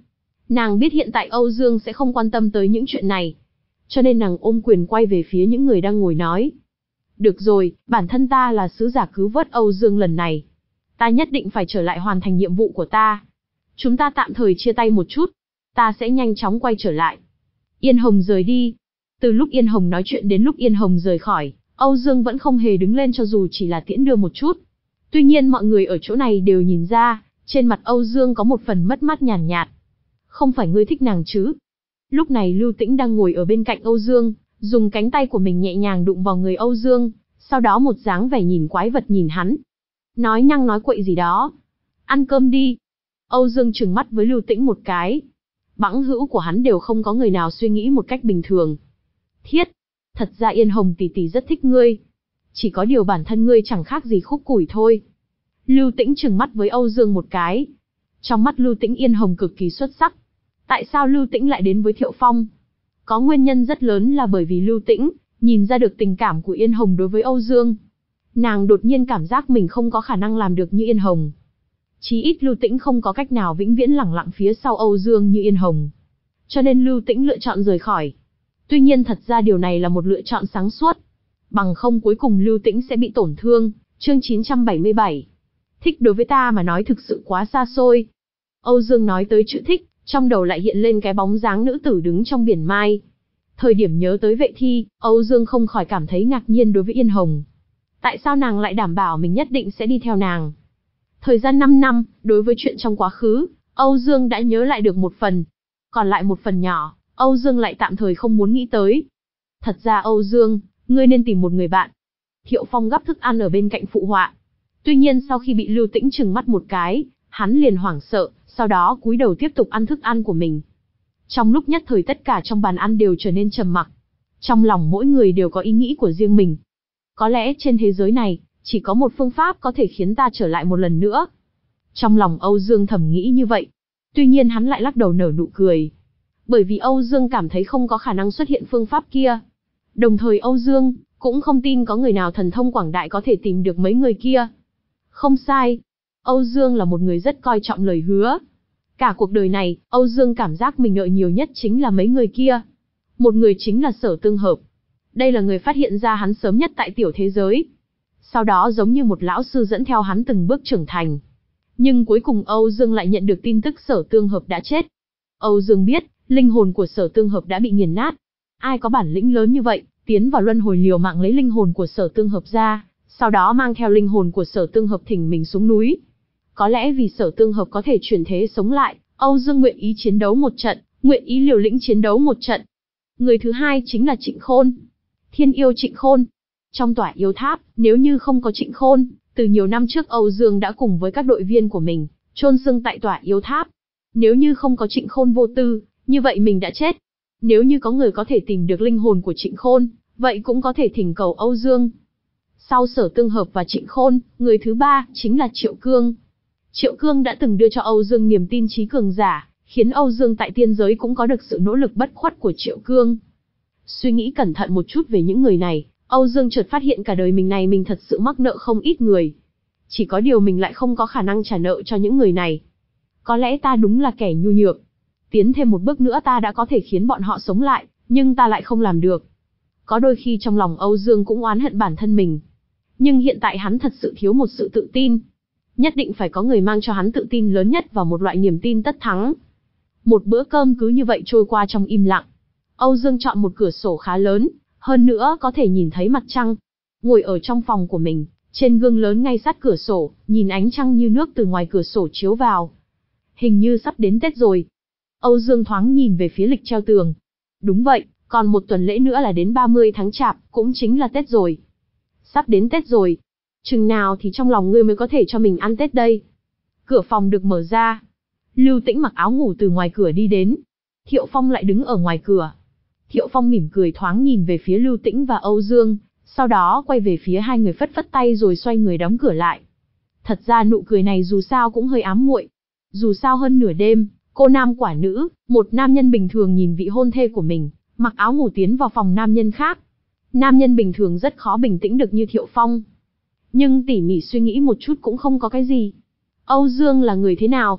Nàng biết hiện tại Âu Dương sẽ không quan tâm tới những chuyện này. Cho nên nàng ôm quyền quay về phía những người đang ngồi nói. Được rồi, bản thân ta là sứ giả cứu vớt Âu Dương lần này. Ta nhất định phải trở lại hoàn thành nhiệm vụ của ta. Chúng ta tạm thời chia tay một chút. Ta sẽ nhanh chóng quay trở lại. Yên Hồng rời đi. Từ lúc Yên Hồng nói chuyện đến lúc Yên Hồng rời khỏi, Âu Dương vẫn không hề đứng lên cho dù chỉ là tiễn đưa một chút. Tuy nhiên mọi người ở chỗ này đều nhìn ra, trên mặt Âu Dương có một phần mất mát nhàn nhạt, nhạt. Không phải ngươi thích nàng chứ? Lúc này Lưu Tĩnh đang ngồi ở bên cạnh Âu Dương, dùng cánh tay của mình nhẹ nhàng đụng vào người Âu Dương, sau đó một dáng vẻ nhìn quái vật nhìn hắn. Nói nhăng nói quậy gì đó. Ăn cơm đi. Âu Dương trừng mắt với Lưu Tĩnh một cái. Bẵng hữu của hắn đều không có người nào suy nghĩ một cách bình thường. Thiết, thật ra Yên Hồng tỷ tỷ rất thích ngươi. Chỉ có điều bản thân ngươi chẳng khác gì khúc củi thôi. Lưu Tĩnh trừng mắt với Âu Dương một cái. Trong mắt Lưu Tĩnh Yên Hồng cực kỳ xuất sắc. Tại sao Lưu Tĩnh lại đến với Thiệu Phong? Có nguyên nhân rất lớn là bởi vì Lưu Tĩnh nhìn ra được tình cảm của Yên Hồng đối với Âu Dương. Nàng đột nhiên cảm giác mình không có khả năng làm được như Yên Hồng. Chí ít Lưu Tĩnh không có cách nào vĩnh viễn lẳng lặng phía sau Âu Dương như Yên Hồng. Cho nên Lưu Tĩnh lựa chọn rời khỏi. Tuy nhiên thật ra điều này là một lựa chọn sáng suốt. Bằng không cuối cùng Lưu Tĩnh sẽ bị tổn thương. Chương chín trăm bảy mươi bảy. Thích đối với ta mà nói thực sự quá xa xôi. Âu Dương nói tới chữ thích, trong đầu lại hiện lên cái bóng dáng nữ tử đứng trong biển mai. Thời điểm nhớ tới Vệ Thi, Âu Dương không khỏi cảm thấy ngạc nhiên đối với Yên Hồng. Tại sao nàng lại đảm bảo mình nhất định sẽ đi theo nàng? Thời gian năm năm, đối với chuyện trong quá khứ, Âu Dương đã nhớ lại được một phần. Còn lại một phần nhỏ, Âu Dương lại tạm thời không muốn nghĩ tới. Thật ra Âu Dương, ngươi nên tìm một người bạn. Thiệu Phong gắp thức ăn ở bên cạnh phụ họa. Tuy nhiên sau khi bị Lưu Tĩnh trừng mắt một cái, hắn liền hoảng sợ, sau đó cúi đầu tiếp tục ăn thức ăn của mình. Trong lúc nhất thời tất cả trong bàn ăn đều trở nên trầm mặc. Trong lòng mỗi người đều có ý nghĩ của riêng mình. Có lẽ trên thế giới này, chỉ có một phương pháp có thể khiến ta trở lại một lần nữa. Trong lòng Âu Dương thầm nghĩ như vậy. Tuy nhiên hắn lại lắc đầu nở nụ cười. Bởi vì Âu Dương cảm thấy không có khả năng xuất hiện phương pháp kia. Đồng thời Âu Dương cũng không tin có người nào thần thông quảng đại có thể tìm được mấy người kia. Không sai. Âu Dương là một người rất coi trọng lời hứa. Cả cuộc đời này, Âu Dương cảm giác mình nợ nhiều nhất chính là mấy người kia. Một người chính là Sở Tương Hợp. Đây là người phát hiện ra hắn sớm nhất tại tiểu thế giới. Sau đó giống như một lão sư dẫn theo hắn từng bước trưởng thành. Nhưng cuối cùng Âu Dương lại nhận được tin tức Sở Tương Hợp đã chết. Âu Dương biết, linh hồn của Sở Tương Hợp đã bị nghiền nát. Ai có bản lĩnh lớn như vậy, tiến vào luân hồi liều mạng lấy linh hồn của Sở Tương Hợp ra, sau đó mang theo linh hồn của Sở Tương Hợp thỉnh mình xuống núi. Có lẽ vì Sở Tương Hợp có thể chuyển thế sống lại, Âu Dương nguyện ý chiến đấu một trận, nguyện ý liều lĩnh chiến đấu một trận. Người thứ hai chính là Trịnh Khôn. Thiên yêu Trịnh Khôn. Trong tỏa yêu tháp, nếu như không có Trịnh Khôn, từ nhiều năm trước Âu Dương đã cùng với các đội viên của mình, chôn xương tại tỏa yêu tháp. Nếu như không có Trịnh Khôn vô tư, như vậy mình đã chết. Nếu như có người có thể tìm được linh hồn của Trịnh Khôn, vậy cũng có thể thỉnh cầu Âu Dương. Sau Sở Tương Hợp và Trịnh Khôn, người thứ ba chính là Triệu Cương. Triệu Cương đã từng đưa cho Âu Dương niềm tin trí cường giả, khiến Âu Dương tại tiên giới cũng có được sự nỗ lực bất khuất của Triệu Cương. Suy nghĩ cẩn thận một chút về những người này, Âu Dương chợt phát hiện cả đời mình này mình thật sự mắc nợ không ít người. Chỉ có điều mình lại không có khả năng trả nợ cho những người này. Có lẽ ta đúng là kẻ nhu nhược. Tiến thêm một bước nữa ta đã có thể khiến bọn họ sống lại, nhưng ta lại không làm được. Có đôi khi trong lòng Âu Dương cũng oán hận bản thân mình. Nhưng hiện tại hắn thật sự thiếu một sự tự tin. Nhất định phải có người mang cho hắn tự tin lớn nhất và một loại niềm tin tất thắng. Một bữa cơm cứ như vậy trôi qua trong im lặng. Âu Dương chọn một cửa sổ khá lớn, hơn nữa có thể nhìn thấy mặt trăng. Ngồi ở trong phòng của mình, trên gương lớn ngay sát cửa sổ, nhìn ánh trăng như nước từ ngoài cửa sổ chiếu vào. Hình như sắp đến Tết rồi. Âu Dương thoáng nhìn về phía lịch treo tường. Đúng vậy, còn một tuần lễ nữa là đến ba mươi tháng Chạp, cũng chính là Tết rồi. Sắp đến Tết rồi. Chừng nào thì trong lòng ngươi mới có thể cho mình ăn Tết đây? Cửa phòng được mở ra. Lưu Tĩnh mặc áo ngủ từ ngoài cửa đi đến. Thiệu Phong lại đứng ở ngoài cửa. Thiệu Phong mỉm cười thoáng nhìn về phía Lưu Tĩnh và Âu Dương, sau đó quay về phía hai người phất phất tay rồi xoay người đóng cửa lại. Thật ra nụ cười này dù sao cũng hơi ám muội. Dù sao hơn nửa đêm, cô nam quả nữ, một nam nhân bình thường nhìn vị hôn thê của mình, mặc áo ngủ tiến vào phòng nam nhân khác. Nam nhân bình thường rất khó bình tĩnh được như Thiệu Phong. Nhưng tỉ mỉ suy nghĩ một chút cũng không có cái gì. Âu Dương là người thế nào?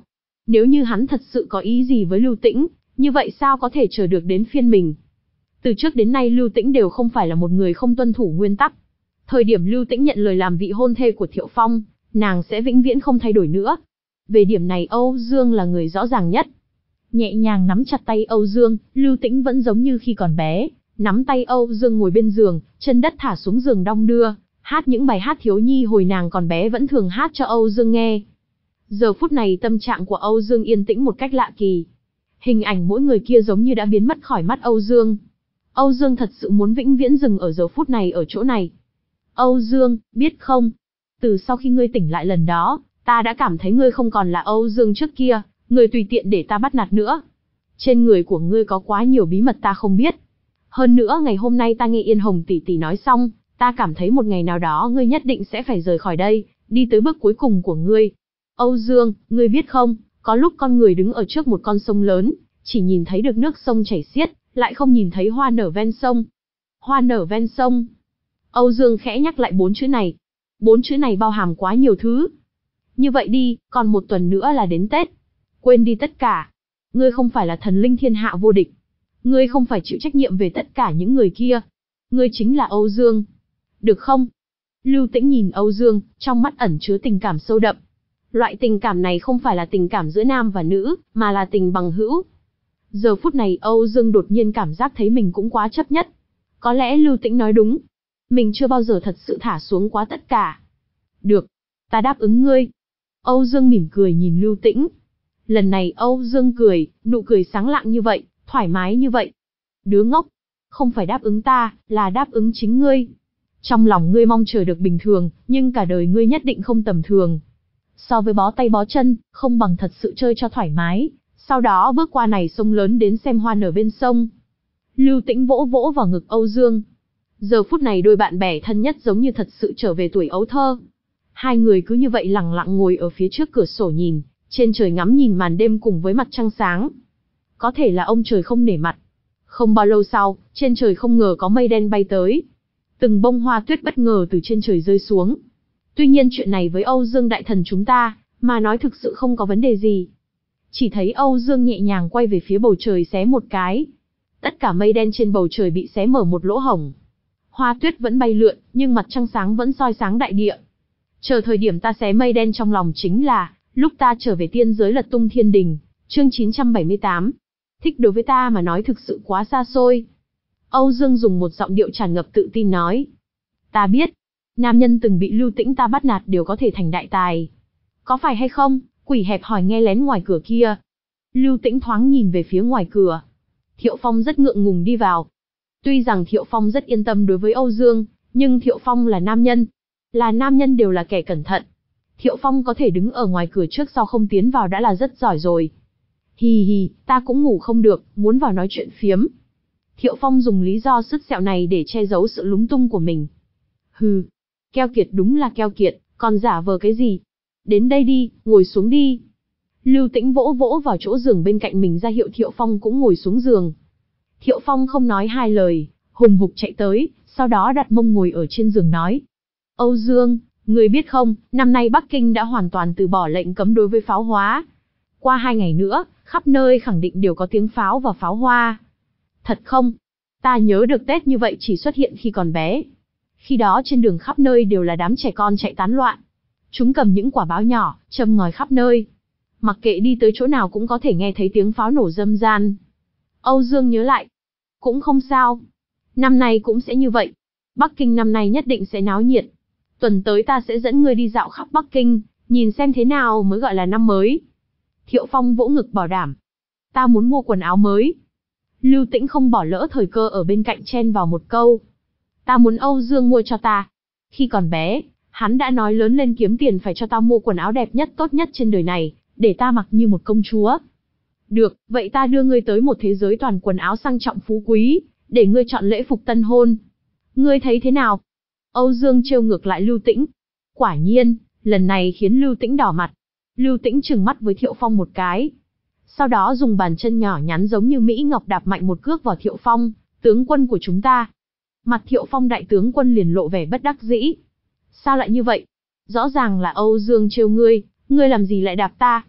Nếu như hắn thật sự có ý gì với Lưu Tĩnh, như vậy sao có thể chờ được đến phiên mình? Từ trước đến nay Lưu Tĩnh đều không phải là một người không tuân thủ nguyên tắc. Thời điểm Lưu Tĩnh nhận lời làm vị hôn thê của Thiệu Phong, nàng sẽ vĩnh viễn không thay đổi nữa. Về điểm này Âu Dương là người rõ ràng nhất. Nhẹ nhàng nắm chặt tay Âu Dương, Lưu Tĩnh vẫn giống như khi còn bé, nắm tay Âu Dương ngồi bên giường, chân đất thả xuống giường đong đưa, hát những bài hát thiếu nhi hồi nàng còn bé vẫn thường hát cho Âu Dương nghe. Giờ phút này tâm trạng của Âu Dương yên tĩnh một cách lạ kỳ. Hình ảnh mỗi người kia giống như đã biến mất khỏi mắt Âu Dương. Âu Dương thật sự muốn vĩnh viễn dừng ở giờ phút này ở chỗ này. Âu Dương, biết không? Từ sau khi ngươi tỉnh lại lần đó, ta đã cảm thấy ngươi không còn là Âu Dương trước kia, ngươi tùy tiện để ta bắt nạt nữa. Trên người của ngươi có quá nhiều bí mật ta không biết. Hơn nữa ngày hôm nay ta nghe Yên Hồng tỷ tỷ nói xong, ta cảm thấy một ngày nào đó ngươi nhất định sẽ phải rời khỏi đây, đi tới bước cuối cùng của ngươi. Âu Dương, ngươi biết không, có lúc con người đứng ở trước một con sông lớn, chỉ nhìn thấy được nước sông chảy xiết, lại không nhìn thấy hoa nở ven sông. Hoa nở ven sông. Âu Dương khẽ nhắc lại bốn chữ này. Bốn chữ này bao hàm quá nhiều thứ. Như vậy đi, còn một tuần nữa là đến Tết. Quên đi tất cả. Ngươi không phải là thần linh thiên hạ vô địch. Ngươi không phải chịu trách nhiệm về tất cả những người kia. Ngươi chính là Âu Dương. Được không? Lưu Tĩnh nhìn Âu Dương, trong mắt ẩn chứa tình cảm sâu đậm. Loại tình cảm này không phải là tình cảm giữa nam và nữ, mà là tình bằng hữu. Giờ phút này Âu Dương đột nhiên cảm giác thấy mình cũng quá chấp nhất. Có lẽ Lưu Tĩnh nói đúng. Mình chưa bao giờ thật sự thả xuống quá tất cả. Được, ta đáp ứng ngươi. Âu Dương mỉm cười nhìn Lưu Tĩnh. Lần này Âu Dương cười, nụ cười sáng lạng như vậy, thoải mái như vậy. Đứa ngốc, không phải đáp ứng ta, là đáp ứng chính ngươi. Trong lòng ngươi mong chờ được bình thường, nhưng cả đời ngươi nhất định không tầm thường. So với bó tay bó chân, không bằng thật sự chơi cho thoải mái, sau đó bước qua này sông lớn đến xem hoa nở bên sông. Lưu Tĩnh vỗ vỗ vào ngực Âu Dương. Giờ phút này đôi bạn bè thân nhất giống như thật sự trở về tuổi ấu thơ. Hai người cứ như vậy lặng lặng ngồi ở phía trước cửa sổ nhìn, trên trời ngắm nhìn màn đêm cùng với mặt trăng sáng. Có thể là ông trời không nể mặt. Không bao lâu sau, trên trời không ngờ có mây đen bay tới. Từng bông hoa tuyết bất ngờ từ trên trời rơi xuống. Tuy nhiên chuyện này với Âu Dương đại thần chúng ta, mà nói thực sự không có vấn đề gì. Chỉ thấy Âu Dương nhẹ nhàng quay về phía bầu trời xé một cái. Tất cả mây đen trên bầu trời bị xé mở một lỗ hổng. Hoa tuyết vẫn bay lượn, nhưng mặt trăng sáng vẫn soi sáng đại địa. Chờ thời điểm ta xé mây đen trong lòng chính là, lúc ta trở về tiên giới lật tung thiên đình, chương chín trăm bảy mươi tám. Thích đối với ta mà nói thực sự quá xa xôi. Âu Dương dùng một giọng điệu tràn ngập tự tin nói. Ta biết, nam nhân từng bị Lưu Tĩnh ta bắt nạt đều có thể thành đại tài. Có phải hay không? Quỷ hẹp hỏi nghe lén ngoài cửa kia. Lưu Tĩnh thoáng nhìn về phía ngoài cửa. Thiệu Phong rất ngượng ngùng đi vào. Tuy rằng Thiệu Phong rất yên tâm đối với Âu Dương, nhưng Thiệu Phong là nam nhân. Là nam nhân đều là kẻ cẩn thận. Thiệu Phong có thể đứng ở ngoài cửa trước sau không tiến vào đã là rất giỏi rồi. Hì hì, ta cũng ngủ không được, muốn vào nói chuyện phiếm. Thiệu Phong dùng lý do sứt sẹo này để che giấu sự lúng tung của mình. Hừ, keo kiệt đúng là keo kiệt, còn giả vờ cái gì? Đến đây đi, ngồi xuống đi. Lưu Tĩnh vỗ vỗ vào chỗ giường bên cạnh mình ra hiệu Thiệu Phong cũng ngồi xuống giường. Thiệu Phong không nói hai lời, hùng hục chạy tới, sau đó đặt mông ngồi ở trên giường nói. Âu Dương, người biết không, năm nay Bắc Kinh đã hoàn toàn từ bỏ lệnh cấm đối với pháo hóa. Qua hai ngày nữa, khắp nơi khẳng định đều có tiếng pháo và pháo hoa. Thật không? Ta nhớ được Tết như vậy chỉ xuất hiện khi còn bé. Khi đó trên đường khắp nơi đều là đám trẻ con chạy tán loạn. Chúng cầm những quả báo nhỏ, châm ngòi khắp nơi. Mặc kệ đi tới chỗ nào cũng có thể nghe thấy tiếng pháo nổ râm ran. Âu Dương nhớ lại. Cũng không sao. Năm nay cũng sẽ như vậy. Bắc Kinh năm nay nhất định sẽ náo nhiệt. Tuần tới ta sẽ dẫn ngươi đi dạo khắp Bắc Kinh, nhìn xem thế nào mới gọi là năm mới. Thiệu Phong vỗ ngực bảo đảm. Ta muốn mua quần áo mới. Lưu Tĩnh không bỏ lỡ thời cơ ở bên cạnh chen vào một câu. Ta muốn Âu Dương mua cho ta. Khi còn bé, hắn đã nói lớn lên kiếm tiền phải cho ta mua quần áo đẹp nhất tốt nhất trên đời này, để ta mặc như một công chúa. Được, vậy ta đưa ngươi tới một thế giới toàn quần áo sang trọng phú quý, để ngươi chọn lễ phục tân hôn. Ngươi thấy thế nào? Âu Dương trêu ngược lại Lưu Tĩnh. Quả nhiên, lần này khiến Lưu Tĩnh đỏ mặt. Lưu Tĩnh trừng mắt với Thiệu Phong một cái. Sau đó dùng bàn chân nhỏ nhắn giống như Mỹ Ngọc đạp mạnh một cước vào Thiệu Phong, tướng quân của chúng ta. Mặt Thiệu Phong đại tướng quân liền lộ vẻ bất đắc dĩ. Sao lại như vậy? Rõ ràng là Âu Dương trêu ngươi, ngươi làm gì lại đạp ta?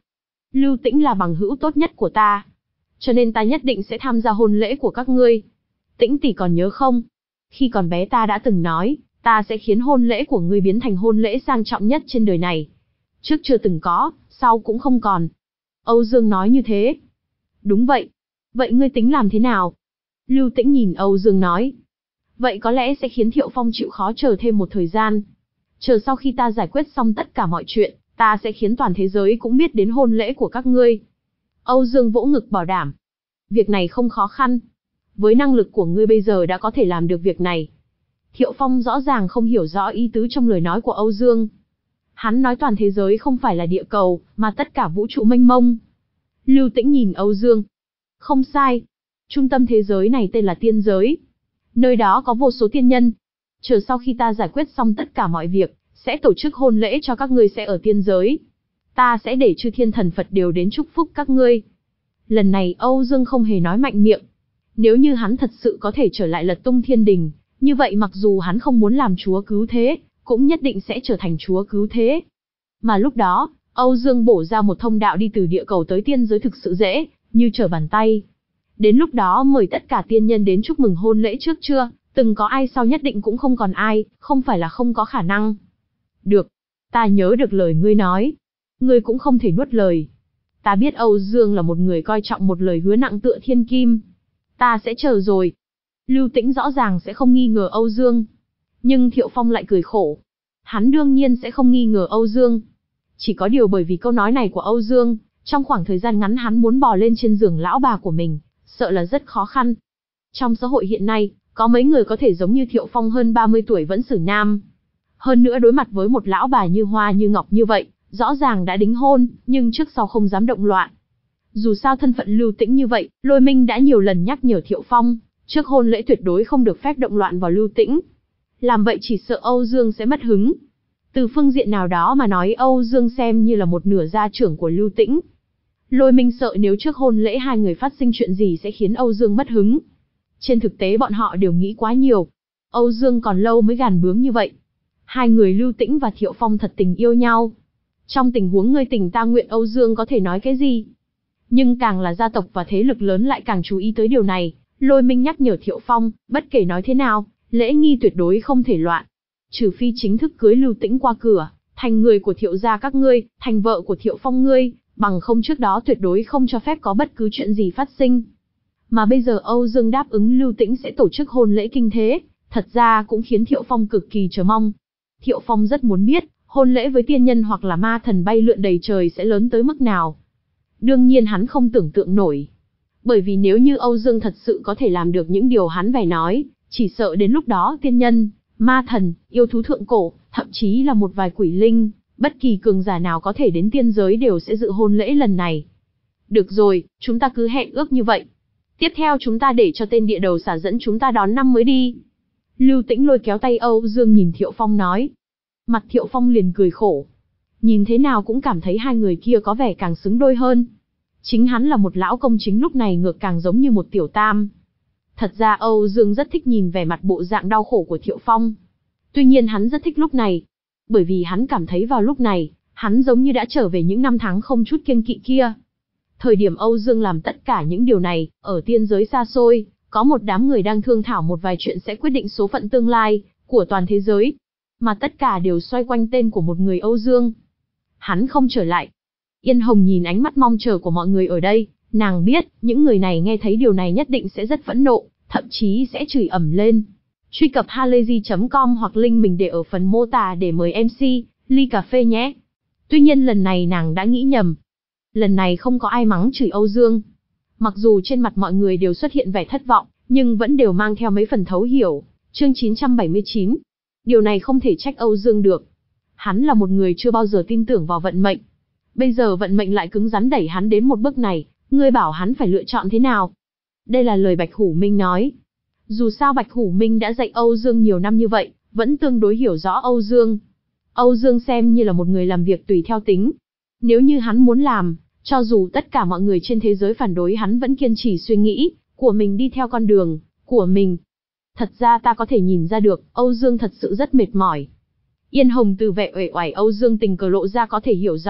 Lưu Tĩnh là bằng hữu tốt nhất của ta. Cho nên ta nhất định sẽ tham gia hôn lễ của các ngươi. Tĩnh tỷ còn nhớ không? Khi còn bé ta đã từng nói, ta sẽ khiến hôn lễ của ngươi biến thành hôn lễ sang trọng nhất trên đời này. Trước chưa từng có, sau cũng không còn. Âu Dương nói như thế. Đúng vậy. Vậy ngươi tính làm thế nào? Lưu Tĩnh nhìn Âu Dương nói. Vậy có lẽ sẽ khiến Thiệu Phong chịu khó chờ thêm một thời gian. Chờ sau khi ta giải quyết xong tất cả mọi chuyện, ta sẽ khiến toàn thế giới cũng biết đến hôn lễ của các ngươi. Âu Dương vỗ ngực bảo đảm. Việc này không khó khăn. Với năng lực của ngươi bây giờ đã có thể làm được việc này. Thiệu Phong rõ ràng không hiểu rõ ý tứ trong lời nói của Âu Dương. Hắn nói toàn thế giới không phải là địa cầu, mà tất cả vũ trụ mênh mông. Lưu Tĩnh nhìn Âu Dương. Không sai. Trung tâm thế giới này tên là tiên giới. Nơi đó có vô số tiên nhân. Chờ sau khi ta giải quyết xong tất cả mọi việc, sẽ tổ chức hôn lễ cho các ngươi sẽ ở tiên giới. Ta sẽ để chư thiên thần Phật đều đến chúc phúc các ngươi. Lần này Âu Dương không hề nói mạnh miệng. Nếu như hắn thật sự có thể trở lại Lật Tung Thiên Đình, như vậy mặc dù hắn không muốn làm chúa cứu thế, cũng nhất định sẽ trở thành chúa cứu thế. Mà lúc đó, Âu Dương bổ ra một thông đạo đi từ địa cầu tới tiên giới thực sự dễ, như trở bàn tay. Đến lúc đó mời tất cả tiên nhân đến chúc mừng hôn lễ trước chưa, từng có ai sau nhất định cũng không còn ai, không phải là không có khả năng. Được, ta nhớ được lời ngươi nói. Ngươi cũng không thể nuốt lời. Ta biết Âu Dương là một người coi trọng một lời hứa nặng tựa thiên kim. Ta sẽ chờ rồi. Lưu Tĩnh rõ ràng sẽ không nghi ngờ Âu Dương. Nhưng Thiệu Phong lại cười khổ. Hắn đương nhiên sẽ không nghi ngờ Âu Dương. Chỉ có điều bởi vì câu nói này của Âu Dương, trong khoảng thời gian ngắn hắn muốn bò lên trên giường lão bà của mình, sợ là rất khó khăn. Trong xã hội hiện nay, có mấy người có thể giống như Thiệu Phong hơn ba mươi tuổi vẫn xử nam. Hơn nữa đối mặt với một lão bà như hoa như ngọc như vậy, rõ ràng đã đính hôn, nhưng trước sau không dám động loạn. Dù sao thân phận Lưu Tĩnh như vậy, Lôi Minh đã nhiều lần nhắc nhở Thiệu Phong, trước hôn lễ tuyệt đối không được phép động loạn vào Lưu Tĩnh. Làm vậy chỉ sợ Âu Dương sẽ mất hứng. Từ phương diện nào đó mà nói Âu Dương xem như là một nửa gia trưởng của Lưu Tĩnh. Lôi Minh sợ nếu trước hôn lễ hai người phát sinh chuyện gì sẽ khiến Âu Dương mất hứng. Trên thực tế bọn họ đều nghĩ quá nhiều. Âu Dương còn lâu mới gàn bướng như vậy. Hai người Lưu Tĩnh và Thiệu Phong thật tình yêu nhau. Trong tình huống ngươi tình ta nguyện Âu Dương có thể nói cái gì? Nhưng càng là gia tộc và thế lực lớn lại càng chú ý tới điều này. Lôi Minh nhắc nhở Thiệu Phong, bất kể nói thế nào, lễ nghi tuyệt đối không thể loạn. Trừ phi chính thức cưới Lưu Tĩnh qua cửa, thành người của Thiệu gia các ngươi, thành vợ của Thiệu Phong ngươi, bằng không trước đó tuyệt đối không cho phép có bất cứ chuyện gì phát sinh. Mà bây giờ Âu Dương đáp ứng Lưu Tĩnh sẽ tổ chức hôn lễ kinh thế, thật ra cũng khiến Thiệu Phong cực kỳ chờ mong. Thiệu Phong rất muốn biết, hôn lễ với tiên nhân hoặc là ma thần bay lượn đầy trời sẽ lớn tới mức nào. Đương nhiên hắn không tưởng tượng nổi. Bởi vì nếu như Âu Dương thật sự có thể làm được những điều hắn vẻ nói, chỉ sợ đến lúc đó tiên nhân, ma thần, yêu thú thượng cổ, thậm chí là một vài quỷ linh, bất kỳ cường giả nào có thể đến tiên giới đều sẽ dự hôn lễ lần này. Được rồi, chúng ta cứ hẹn ước như vậy. Tiếp theo chúng ta để cho tên địa đầu xả dẫn chúng ta đón năm mới đi. Lưu Tĩnh lôi kéo tay Âu Dương nhìn Thiệu Phong nói. Mặt Thiệu Phong liền cười khổ. Nhìn thế nào cũng cảm thấy hai người kia có vẻ càng xứng đôi hơn. Chính hắn là một lão công chính lúc này ngược càng giống như một tiểu tam. Thật ra Âu Dương rất thích nhìn vẻ mặt bộ dạng đau khổ của Thiệu Phong. Tuy nhiên hắn rất thích lúc này. Bởi vì hắn cảm thấy vào lúc này, hắn giống như đã trở về những năm tháng không chút kiêng kỵ kia. Thời điểm Âu Dương làm tất cả những điều này, ở tiên giới xa xôi, có một đám người đang thương thảo một vài chuyện sẽ quyết định số phận tương lai của toàn thế giới. Mà tất cả đều xoay quanh tên của một người Âu Dương. Hắn không trở lại. Yên Hồng nhìn ánh mắt mong chờ của mọi người ở đây, nàng biết, những người này nghe thấy điều này nhất định sẽ rất phẫn nộ, thậm chí sẽ chửi ầm lên. Truy cập halayzi chấm com hoặc link mình để ở phần mô tả để mời em xê, ly cà phê nhé. Tuy nhiên lần này nàng đã nghĩ nhầm. Lần này không có ai mắng chửi Âu Dương. Mặc dù trên mặt mọi người đều xuất hiện vẻ thất vọng, nhưng vẫn đều mang theo mấy phần thấu hiểu. Chương chín trăm bảy mươi chín. Điều này không thể trách Âu Dương được. Hắn là một người chưa bao giờ tin tưởng vào vận mệnh. Bây giờ vận mệnh lại cứng rắn đẩy hắn đến một bước này, ngươi bảo hắn phải lựa chọn thế nào? Đây là lời Bạch Hủ Minh nói. Dù sao Bạch Hủ Minh đã dạy Âu Dương nhiều năm như vậy, vẫn tương đối hiểu rõ Âu Dương. Âu Dương xem như là một người làm việc tùy theo tính. Nếu như hắn muốn làm, cho dù tất cả mọi người trên thế giới phản đối hắn vẫn kiên trì suy nghĩ của mình đi theo con đường của mình. Thật ra ta có thể nhìn ra được, Âu Dương thật sự rất mệt mỏi. Yên Hồng từ vẻ uể oải Âu Dương tình cờ lộ ra có thể hiểu rõ,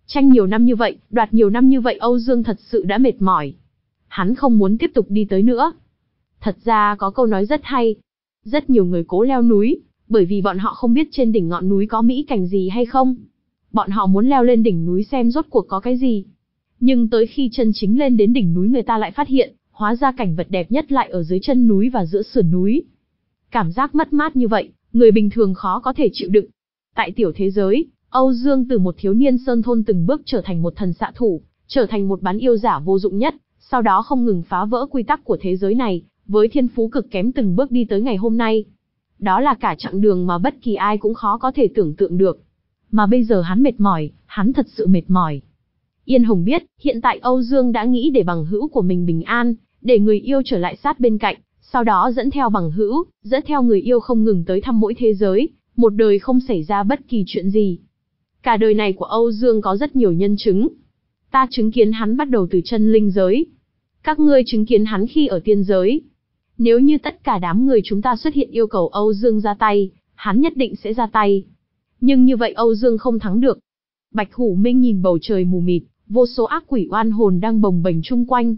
Tranh nhiều năm như vậy, đoạt nhiều năm như vậy Âu Dương thật sự đã mệt mỏi. Hắn không muốn tiếp tục đi tới nữa. Thật ra có câu nói rất hay. Rất nhiều người cố leo núi, bởi vì bọn họ không biết trên đỉnh ngọn núi có mỹ cảnh gì hay không. Bọn họ muốn leo lên đỉnh núi xem rốt cuộc có cái gì. Nhưng tới khi chân chính lên đến đỉnh núi người ta lại phát hiện, hóa ra cảnh vật đẹp nhất lại ở dưới chân núi và giữa sườn núi. Cảm giác mất mát như vậy, người bình thường khó có thể chịu đựng. Tại tiểu thế giới, Âu Dương từ một thiếu niên sơn thôn từng bước trở thành một thần xạ thủ, trở thành một bán yêu giả vô dụng nhất, sau đó không ngừng phá vỡ quy tắc của thế giới này, với thiên phú cực kém từng bước đi tới ngày hôm nay. Đó là cả chặng đường mà bất kỳ ai cũng khó có thể tưởng tượng được. Mà bây giờ hắn mệt mỏi, hắn thật sự mệt mỏi. Yên Hồng biết, hiện tại Âu Dương đã nghĩ để bằng hữu của mình bình an, để người yêu trở lại sát bên cạnh, sau đó dẫn theo bằng hữu, dẫn theo người yêu không ngừng tới thăm mỗi thế giới, một đời không xảy ra bất kỳ chuyện gì. Cả đời này của Âu Dương có rất nhiều nhân chứng. Ta chứng kiến hắn bắt đầu từ chân linh giới. Các ngươi chứng kiến hắn khi ở tiên giới. Nếu như tất cả đám người chúng ta xuất hiện yêu cầu Âu Dương ra tay, hắn nhất định sẽ ra tay. Nhưng như vậy Âu Dương không thắng được. Bạch Hủ Minh nhìn bầu trời mù mịt, vô số ác quỷ oan hồn đang bồng bềnh chung quanh.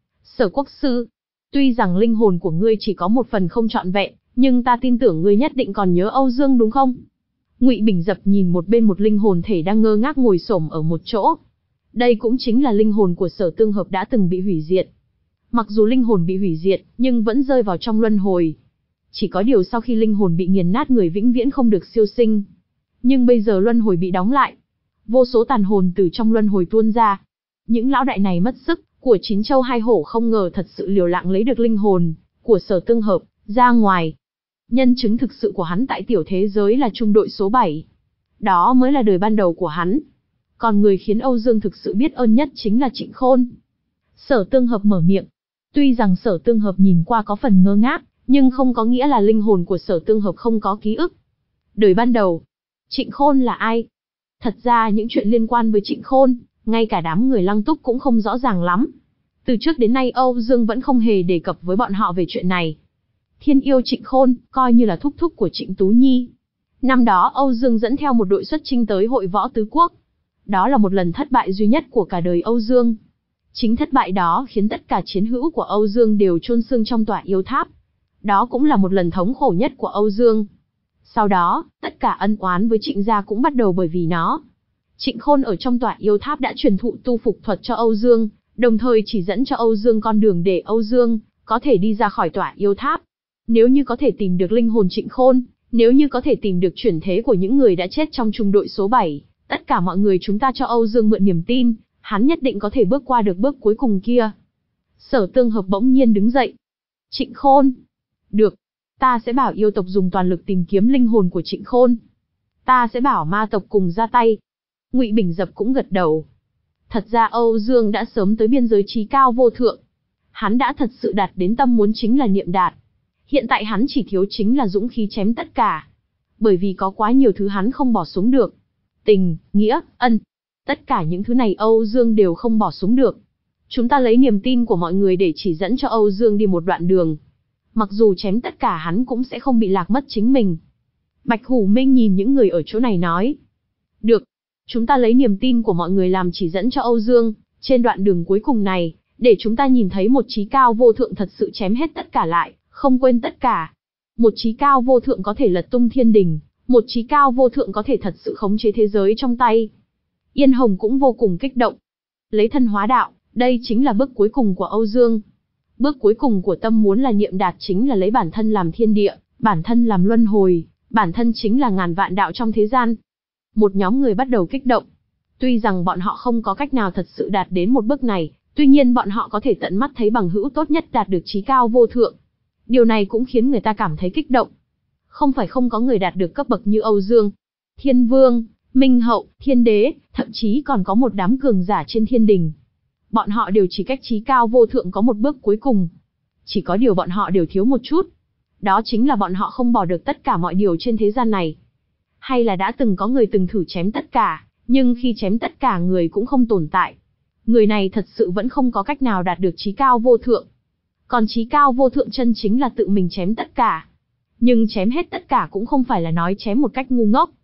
Sở Quốc Sư, tuy rằng linh hồn của ngươi chỉ có một phần không trọn vẹn, nhưng ta tin tưởng ngươi nhất định còn nhớ Âu Dương đúng không? Ngụy Bình Dập nhìn một bên một linh hồn thể đang ngơ ngác ngồi xổm ở một chỗ. Đây cũng chính là linh hồn của Sở Tương Hợp đã từng bị hủy diệt. Mặc dù linh hồn bị hủy diệt, nhưng vẫn rơi vào trong luân hồi. Chỉ có điều sau khi linh hồn bị nghiền nát người vĩnh viễn không được siêu sinh. Nhưng bây giờ luân hồi bị đóng lại. Vô số tàn hồn từ trong luân hồi tuôn ra. Những lão đại này mất sức, của chín châu hai hổ không ngờ thật sự liều lạng lấy được linh hồn của Sở Tương Hợp ra ngoài. Nhân chứng thực sự của hắn tại tiểu thế giới là trung đội số bảy. Đó mới là đời ban đầu của hắn. Còn người khiến Âu Dương thực sự biết ơn nhất chính là Trịnh Khôn. Sở Tương Hợp mở miệng. Tuy rằng Sở Tương Hợp nhìn qua có phần ngơ ngác, nhưng không có nghĩa là linh hồn của Sở Tương Hợp không có ký ức. Đời ban đầu, Trịnh Khôn là ai? Thật ra những chuyện liên quan với Trịnh Khôn, ngay cả đám người Lăng Túc cũng không rõ ràng lắm. Từ trước đến nay Âu Dương vẫn không hề đề cập với bọn họ về chuyện này. Thiên yêu Trịnh Khôn, coi như là thúc thúc của Trịnh Tú Nhi. Năm đó Âu Dương dẫn theo một đội xuất chinh tới hội võ tứ quốc. Đó là một lần thất bại duy nhất của cả đời Âu Dương. Chính thất bại đó khiến tất cả chiến hữu của Âu Dương đều chôn xương trong tòa yêu tháp. Đó cũng là một lần thống khổ nhất của Âu Dương. Sau đó, tất cả ân oán với Trịnh gia cũng bắt đầu bởi vì nó. Trịnh Khôn ở trong tòa yêu tháp đã truyền thụ tu phục thuật cho Âu Dương, đồng thời chỉ dẫn cho Âu Dương con đường để Âu Dương có thể đi ra khỏi tòa yêu tháp. Nếu như có thể tìm được linh hồn Trịnh Khôn, nếu như có thể tìm được chuyển thế của những người đã chết trong trung đội số bảy, tất cả mọi người chúng ta cho Âu Dương mượn niềm tin, hắn nhất định có thể bước qua được bước cuối cùng kia. Sở Tương Hợp bỗng nhiên đứng dậy. Trịnh Khôn. Được. Ta sẽ bảo yêu tộc dùng toàn lực tìm kiếm linh hồn của Trịnh Khôn. Ta sẽ bảo ma tộc cùng ra tay. Ngụy Bình Dập cũng gật đầu. Thật ra Âu Dương đã sớm tới biên giới trí cao vô thượng. Hắn đã thật sự đạt đến tâm muốn chính là niệm đạt. Hiện tại hắn chỉ thiếu chính là dũng khí chém tất cả. Bởi vì có quá nhiều thứ hắn không bỏ xuống được. Tình, nghĩa, ân. Tất cả những thứ này Âu Dương đều không bỏ xuống được. Chúng ta lấy niềm tin của mọi người để chỉ dẫn cho Âu Dương đi một đoạn đường. Mặc dù chém tất cả hắn cũng sẽ không bị lạc mất chính mình. Bạch Hủ Minh nhìn những người ở chỗ này nói. Được. Chúng ta lấy niềm tin của mọi người làm chỉ dẫn cho Âu Dương, trên đoạn đường cuối cùng này, để chúng ta nhìn thấy một chí cao vô thượng thật sự chém hết tất cả lại, không quên tất cả. Một chí cao vô thượng có thể lật tung thiên đình, một chí cao vô thượng có thể thật sự khống chế thế giới trong tay. Yên Hồng cũng vô cùng kích động. Lấy thân hóa đạo, đây chính là bước cuối cùng của Âu Dương. Bước cuối cùng của tâm muốn là niệm đạt chính là lấy bản thân làm thiên địa, bản thân làm luân hồi, bản thân chính là ngàn vạn đạo trong thế gian. Một nhóm người bắt đầu kích động. Tuy rằng bọn họ không có cách nào thật sự đạt đến một bước này, tuy nhiên bọn họ có thể tận mắt thấy bằng hữu tốt nhất đạt được chí cao vô thượng. Điều này cũng khiến người ta cảm thấy kích động. Không phải không có người đạt được cấp bậc như Âu Dương. Thiên Vương, Minh Hậu, Thiên Đế, thậm chí còn có một đám cường giả trên thiên đình. Bọn họ đều chỉ cách chí cao vô thượng có một bước cuối cùng. Chỉ có điều bọn họ đều thiếu một chút. Đó chính là bọn họ không bỏ được tất cả mọi điều trên thế gian này. Hay là đã từng có người từng thử chém tất cả, nhưng khi chém tất cả người cũng không tồn tại. Người này thật sự vẫn không có cách nào đạt được chí cao vô thượng. Còn chí cao vô thượng chân chính là tự mình chém tất cả. Nhưng chém hết tất cả cũng không phải là nói chém một cách ngu ngốc,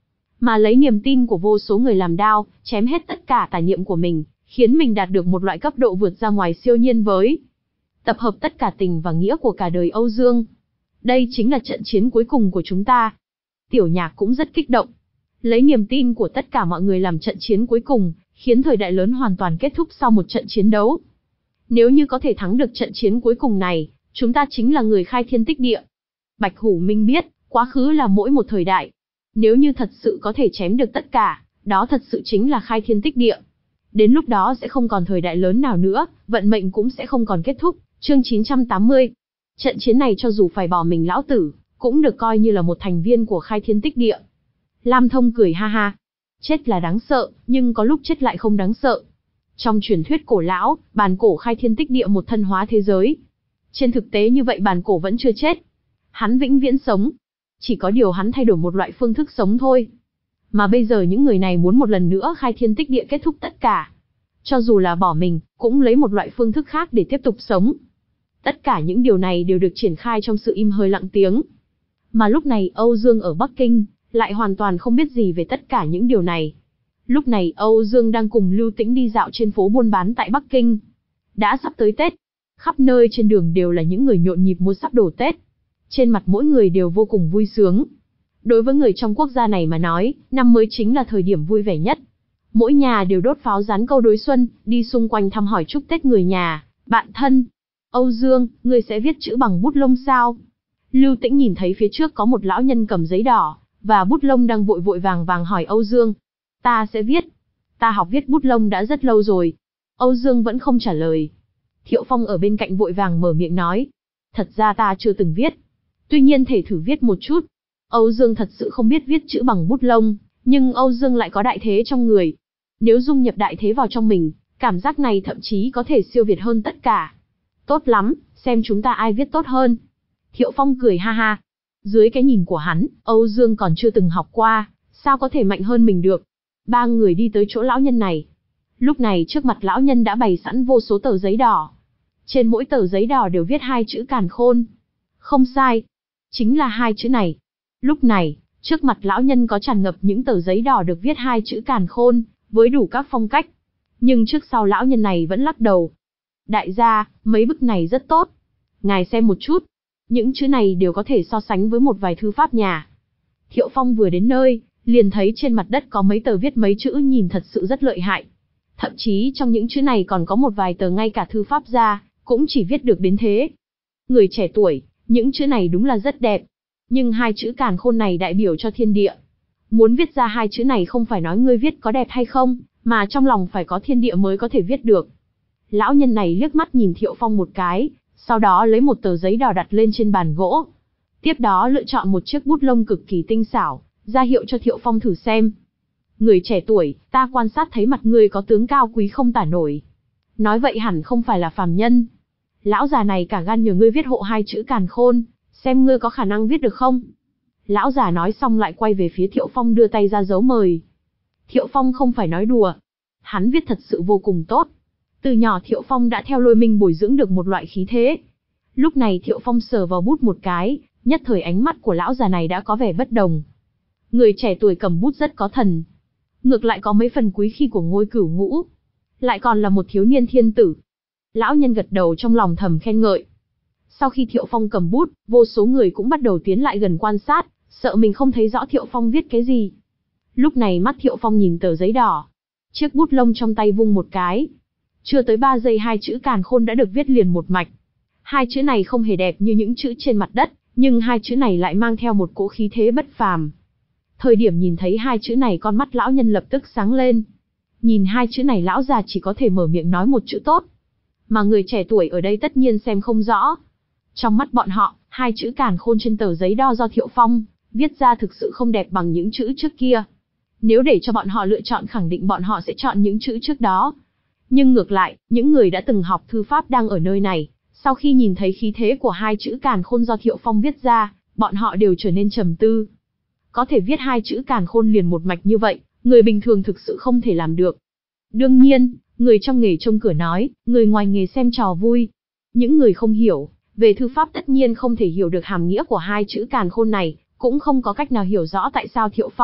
mà lấy niềm tin của vô số người làm đao, chém hết tất cả tà niệm của mình, khiến mình đạt được một loại cấp độ vượt ra ngoài siêu nhiên với. Tập hợp tất cả tình và nghĩa của cả đời Âu Dương. Đây chính là trận chiến cuối cùng của chúng ta. Tiểu Nhạc cũng rất kích động. Lấy niềm tin của tất cả mọi người làm trận chiến cuối cùng, khiến thời đại lớn hoàn toàn kết thúc sau một trận chiến đấu. Nếu như có thể thắng được trận chiến cuối cùng này, chúng ta chính là người khai thiên tích địa. Bạch Hủ Minh biết, quá khứ là mỗi một thời đại. Nếu như thật sự có thể chém được tất cả, đó thật sự chính là khai thiên tích địa. Đến lúc đó sẽ không còn thời đại lớn nào nữa, vận mệnh cũng sẽ không còn kết thúc. Chương chín trăm tám mươi. Trận chiến này cho dù phải bỏ mình lão tử, cũng được coi như là một thành viên của khai thiên tích địa. Lam Thông cười ha ha. Chết là đáng sợ, nhưng có lúc chết lại không đáng sợ. Trong truyền thuyết cổ lão, bàn cổ khai thiên tích địa một thân hóa thế giới. Trên thực tế như vậy bàn cổ vẫn chưa chết. Hắn vĩnh viễn sống. Chỉ có điều hắn thay đổi một loại phương thức sống thôi. Mà bây giờ những người này muốn một lần nữa khai thiên tích địa kết thúc tất cả. Cho dù là bỏ mình, cũng lấy một loại phương thức khác để tiếp tục sống. Tất cả những điều này đều được triển khai trong sự im hơi lặng tiếng. Mà lúc này Âu Dương ở Bắc Kinh, lại hoàn toàn không biết gì về tất cả những điều này. Lúc này Âu Dương đang cùng Lưu Tĩnh đi dạo trên phố buôn bán tại Bắc Kinh. Đã sắp tới Tết. Khắp nơi trên đường đều là những người nhộn nhịp mua sắm đồ Tết. Trên mặt mỗi người đều vô cùng vui sướng. Đối với người trong quốc gia này mà nói, năm mới chính là thời điểm vui vẻ nhất. Mỗi nhà đều đốt pháo dán câu đối xuân, đi xung quanh thăm hỏi chúc Tết người nhà, bạn thân. Âu Dương, ngươi sẽ viết chữ bằng bút lông sao? Lưu Tĩnh nhìn thấy phía trước có một lão nhân cầm giấy đỏ và bút lông đang vội vội vàng vàng hỏi Âu Dương. Ta sẽ viết. Ta học viết bút lông đã rất lâu rồi. Âu Dương vẫn không trả lời. Thiệu Phong ở bên cạnh vội vàng mở miệng nói. Thật ra ta chưa từng viết. Tuy nhiên thể thử viết một chút. Âu Dương thật sự không biết viết chữ bằng bút lông, nhưng Âu Dương lại có đại thế trong người. Nếu dung nhập đại thế vào trong mình, cảm giác này thậm chí có thể siêu việt hơn tất cả. Tốt lắm, xem chúng ta ai viết tốt hơn. Thiệu Phong cười ha ha. Dưới cái nhìn của hắn, Âu Dương còn chưa từng học qua, sao có thể mạnh hơn mình được. Ba người đi tới chỗ lão nhân này. Lúc này trước mặt lão nhân đã bày sẵn vô số tờ giấy đỏ. Trên mỗi tờ giấy đỏ đều viết hai chữ Càn Khôn. Không sai. Chính là hai chữ này. Lúc này, trước mặt lão nhân có tràn ngập những tờ giấy đỏ được viết hai chữ Càn Khôn, với đủ các phong cách. Nhưng trước sau lão nhân này vẫn lắc đầu. Đại gia, mấy bức này rất tốt. Ngài xem một chút. Những chữ này đều có thể so sánh với một vài thư pháp nhà. Thiệu Phong vừa đến nơi, liền thấy trên mặt đất có mấy tờ viết mấy chữ nhìn thật sự rất lợi hại. Thậm chí trong những chữ này còn có một vài tờ ngay cả thư pháp ra, cũng chỉ viết được đến thế. Người trẻ tuổi, những chữ này đúng là rất đẹp. Nhưng hai chữ Càn Khôn này đại biểu cho thiên địa. Muốn viết ra hai chữ này không phải nói ngươi viết có đẹp hay không, mà trong lòng phải có thiên địa mới có thể viết được. Lão nhân này liếc mắt nhìn Thiệu Phong một cái, sau đó lấy một tờ giấy đỏ đặt lên trên bàn gỗ. Tiếp đó lựa chọn một chiếc bút lông cực kỳ tinh xảo, ra hiệu cho Thiệu Phong thử xem. Người trẻ tuổi, ta quan sát thấy mặt ngươi có tướng cao quý không tả nổi. Nói vậy hẳn không phải là phàm nhân. Lão già này cả gan nhờ ngươi viết hộ hai chữ Càn Khôn, xem ngươi có khả năng viết được không? Lão già nói xong lại quay về phía Thiệu Phong đưa tay ra dấu mời. Thiệu Phong không phải nói đùa. Hắn viết thật sự vô cùng tốt. Từ nhỏ Thiệu Phong đã theo Lôi Minh bồi dưỡng được một loại khí thế. Lúc này Thiệu Phong sờ vào bút một cái, nhất thời ánh mắt của lão già này đã có vẻ bất đồng. Người trẻ tuổi cầm bút rất có thần. Ngược lại có mấy phần quý khi của Ngôi Cửu Ngũ. Lại còn là một thiếu niên thiên tử. Lão nhân gật đầu trong lòng thầm khen ngợi. Sau khi Thiệu Phong cầm bút, vô số người cũng bắt đầu tiến lại gần quan sát, sợ mình không thấy rõ Thiệu Phong viết cái gì. Lúc này mắt Thiệu Phong nhìn tờ giấy đỏ. Chiếc bút lông trong tay vung một cái. Chưa tới ba giây hai chữ Càn Khôn đã được viết liền một mạch. Hai chữ này không hề đẹp như những chữ trên mặt đất, nhưng hai chữ này lại mang theo một cỗ khí thế bất phàm. Thời điểm nhìn thấy hai chữ này con mắt lão nhân lập tức sáng lên. Nhìn hai chữ này lão già chỉ có thể mở miệng nói một chữ tốt. Mà người trẻ tuổi ở đây tất nhiên xem không rõ. Trong mắt bọn họ, hai chữ Càn Khôn trên tờ giấy đo do Thiệu Phong viết ra thực sự không đẹp bằng những chữ trước kia. Nếu để cho bọn họ lựa chọn khẳng định bọn họ sẽ chọn những chữ trước đó. Nhưng ngược lại, những người đã từng học thư pháp đang ở nơi này, sau khi nhìn thấy khí thế của hai chữ Càn Khôn do Thiệu Phong viết ra, bọn họ đều trở nên trầm tư. Có thể viết hai chữ Càn Khôn liền một mạch như vậy, người bình thường thực sự không thể làm được. Đương nhiên, người trong nghề trông cửa nói, người ngoài nghề xem trò vui. Những người không hiểu về thư pháp tất nhiên không thể hiểu được hàm nghĩa của hai chữ Càn Khôn này, cũng không có cách nào hiểu rõ tại sao Thiệu Phong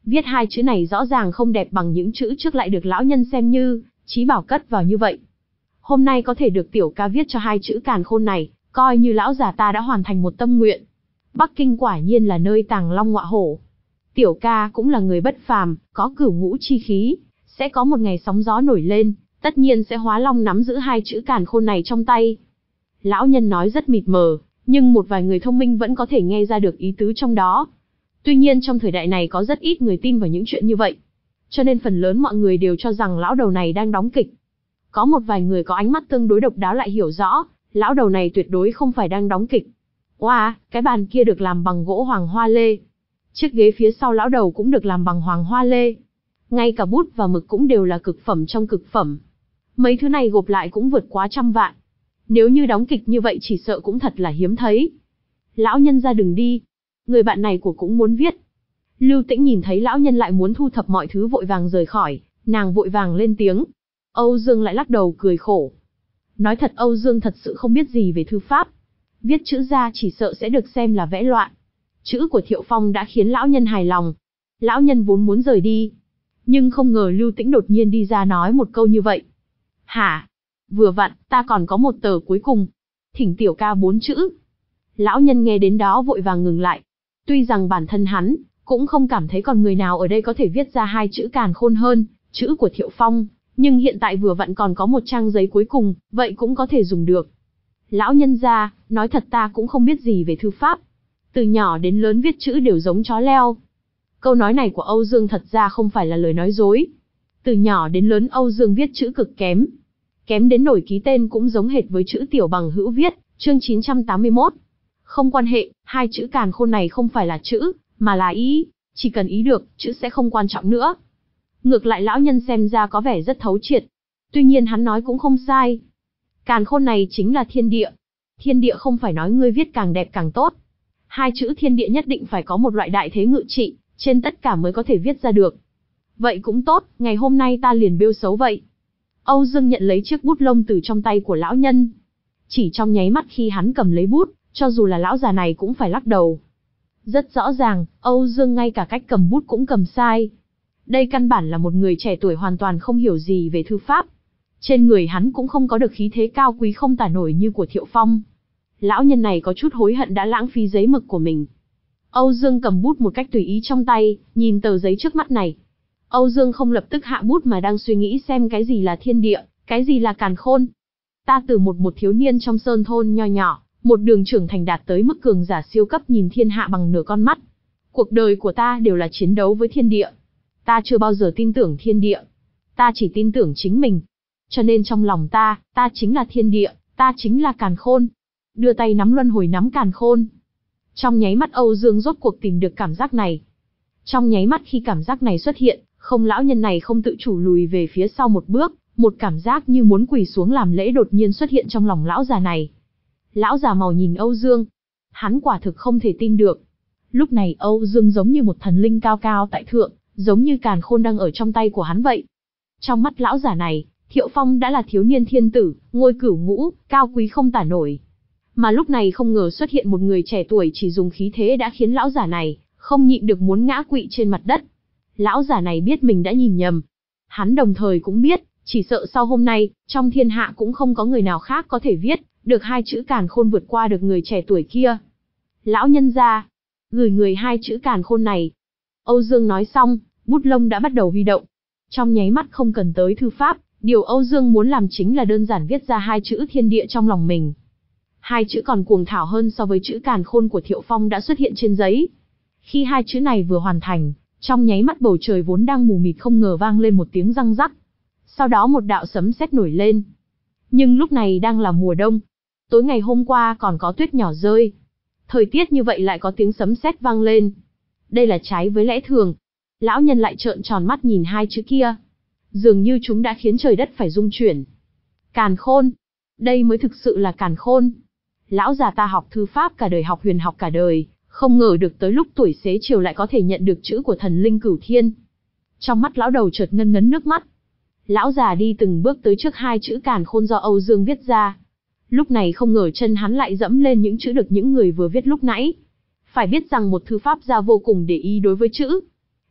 Viết hai chữ này rõ ràng không đẹp bằng những chữ trước lại được lão nhân xem như chí bảo cất vào như vậy. Hôm nay có thể được tiểu ca viết cho hai chữ càn khôn này, coi như lão già ta đã hoàn thành một tâm nguyện. Bắc Kinh quả nhiên là nơi tàng long ngọa hổ. Tiểu ca cũng là người bất phàm, có cửu ngũ chi khí, sẽ có một ngày sóng gió nổi lên, tất nhiên sẽ hóa long nắm giữ hai chữ càn khôn này trong tay. Lão nhân nói rất mịt mờ, nhưng một vài người thông minh vẫn có thể nghe ra được ý tứ trong đó. Tuy nhiên trong thời đại này có rất ít người tin vào những chuyện như vậy. Cho nên phần lớn mọi người đều cho rằng lão đầu này đang đóng kịch. Có một vài người có ánh mắt tương đối độc đáo lại hiểu rõ, lão đầu này tuyệt đối không phải đang đóng kịch. Oa, cái bàn kia được làm bằng gỗ hoàng hoa lê. Chiếc ghế phía sau lão đầu cũng được làm bằng hoàng hoa lê. Ngay cả bút và mực cũng đều là cực phẩm trong cực phẩm. Mấy thứ này gộp lại cũng vượt quá trăm vạn. Nếu như đóng kịch như vậy chỉ sợ cũng thật là hiếm thấy. Lão nhân ra đừng đi. Người bạn này của cũng muốn viết. Lưu Tĩnh nhìn thấy lão nhân lại muốn thu thập mọi thứ vội vàng rời khỏi, nàng vội vàng lên tiếng. Âu Dương lại lắc đầu cười khổ. Nói thật Âu Dương thật sự không biết gì về thư pháp. Viết chữ ra chỉ sợ sẽ được xem là vẽ loạn. Chữ của Thiệu Phong đã khiến lão nhân hài lòng. Lão nhân vốn muốn rời đi. Nhưng không ngờ Lưu Tĩnh đột nhiên đi ra nói một câu như vậy. Hả? Vừa vặn, ta còn có một tờ cuối cùng. Thỉnh tiểu ca bốn chữ. Lão nhân nghe đến đó vội vàng ngừng lại. Tuy rằng bản thân hắn cũng không cảm thấy còn người nào ở đây có thể viết ra hai chữ càn khôn hơn chữ của Thiệu Phong, nhưng hiện tại vừa vặn còn có một trang giấy cuối cùng, vậy cũng có thể dùng được. Lão nhân gia, nói thật ta cũng không biết gì về thư pháp. Từ nhỏ đến lớn viết chữ đều giống chó leo. Câu nói này của Âu Dương thật ra không phải là lời nói dối. Từ nhỏ đến lớn Âu Dương viết chữ cực kém. Kém đến nổi ký tên cũng giống hệt với chữ tiểu bằng hữu viết, chương chín trăm tám mươi mốt. Không quan hệ, hai chữ càn khôn này không phải là chữ, mà là ý, chỉ cần ý được, chữ sẽ không quan trọng nữa. Ngược lại lão nhân xem ra có vẻ rất thấu triệt. Tuy nhiên hắn nói cũng không sai. Càn khôn này chính là thiên địa. Thiên địa không phải nói ngươi viết càng đẹp càng tốt. Hai chữ thiên địa nhất định phải có một loại đại thế ngự trị, trên tất cả mới có thể viết ra được. Vậy cũng tốt, ngày hôm nay ta liền bêu xấu vậy. Âu Dương nhận lấy chiếc bút lông từ trong tay của lão nhân. Chỉ trong nháy mắt khi hắn cầm lấy bút, cho dù là lão già này cũng phải lắc đầu. Rất rõ ràng, Âu Dương ngay cả cách cầm bút cũng cầm sai. Đây căn bản là một người trẻ tuổi hoàn toàn không hiểu gì về thư pháp. Trên người hắn cũng không có được khí thế cao quý không tả nổi như của Thiệu Phong. Lão nhân này có chút hối hận đã lãng phí giấy mực của mình. Âu Dương cầm bút một cách tùy ý trong tay, nhìn tờ giấy trước mắt này. Âu Dương không lập tức hạ bút mà đang suy nghĩ xem cái gì là thiên địa, cái gì là càn khôn. Ta từ một một thiếu niên trong sơn thôn nho nhỏ, một đường trưởng thành đạt tới mức cường giả siêu cấp nhìn thiên hạ bằng nửa con mắt. Cuộc đời của ta đều là chiến đấu với thiên địa. Ta chưa bao giờ tin tưởng thiên địa. Ta chỉ tin tưởng chính mình. Cho nên trong lòng ta, ta chính là thiên địa, ta chính là càn khôn. Đưa tay nắm luân hồi nắm càn khôn. Trong nháy mắt Âu Dương rốt cuộc tìm được cảm giác này. Trong nháy mắt khi cảm giác này xuất hiện, không lão nhân này không tự chủ lùi về phía sau một bước, một cảm giác như muốn quỳ xuống làm lễ đột nhiên xuất hiện trong lòng lão già này. Lão già màu nhìn Âu Dương. Hắn quả thực không thể tin được. Lúc này Âu Dương giống như một thần linh cao cao tại thượng, giống như càn khôn đang ở trong tay của hắn vậy. Trong mắt lão già này, Thiệu Phong đã là thiếu niên thiên tử, ngôi cửu ngũ, cao quý không tả nổi. Mà lúc này không ngờ xuất hiện một người trẻ tuổi chỉ dùng khí thế đã khiến lão già này không nhịn được muốn ngã quỵ trên mặt đất. Lão già này biết mình đã nhìn nhầm. Hắn đồng thời cũng biết, chỉ sợ sau hôm nay, trong thiên hạ cũng không có người nào khác có thể viết được hai chữ càn khôn vượt qua được người trẻ tuổi kia. Lão nhân gia, gửi người hai chữ càn khôn này. Âu Dương nói xong, bút lông đã bắt đầu huy động. Trong nháy mắt không cần tới thư pháp, điều Âu Dương muốn làm chính là đơn giản viết ra hai chữ thiên địa trong lòng mình. Hai chữ còn cuồng thảo hơn so với chữ càn khôn của Thiệu Phong đã xuất hiện trên giấy. Khi hai chữ này vừa hoàn thành, trong nháy mắt bầu trời vốn đang mù mịt không ngờ vang lên một tiếng răng rắc. Sau đó một đạo sấm sét nổi lên. Nhưng lúc này đang là mùa đông. Tối ngày hôm qua còn có tuyết nhỏ rơi. Thời tiết như vậy lại có tiếng sấm sét vang lên. Đây là trái với lẽ thường. Lão nhân lại trợn tròn mắt nhìn hai chữ kia. Dường như chúng đã khiến trời đất phải rung chuyển. Càn khôn. Đây mới thực sự là càn khôn. Lão già ta học thư pháp cả đời, học huyền học cả đời, không ngờ được tới lúc tuổi xế chiều lại có thể nhận được chữ của thần linh cửu thiên. Trong mắt lão đầu chợt ngân ngấn nước mắt. Lão già đi từng bước tới trước hai chữ càn khôn do Âu Dương viết ra. Lúc này không ngờ chân hắn lại dẫm lên những chữ được những người vừa viết lúc nãy. Phải biết rằng một thư pháp gia vô cùng để ý đối với chữ.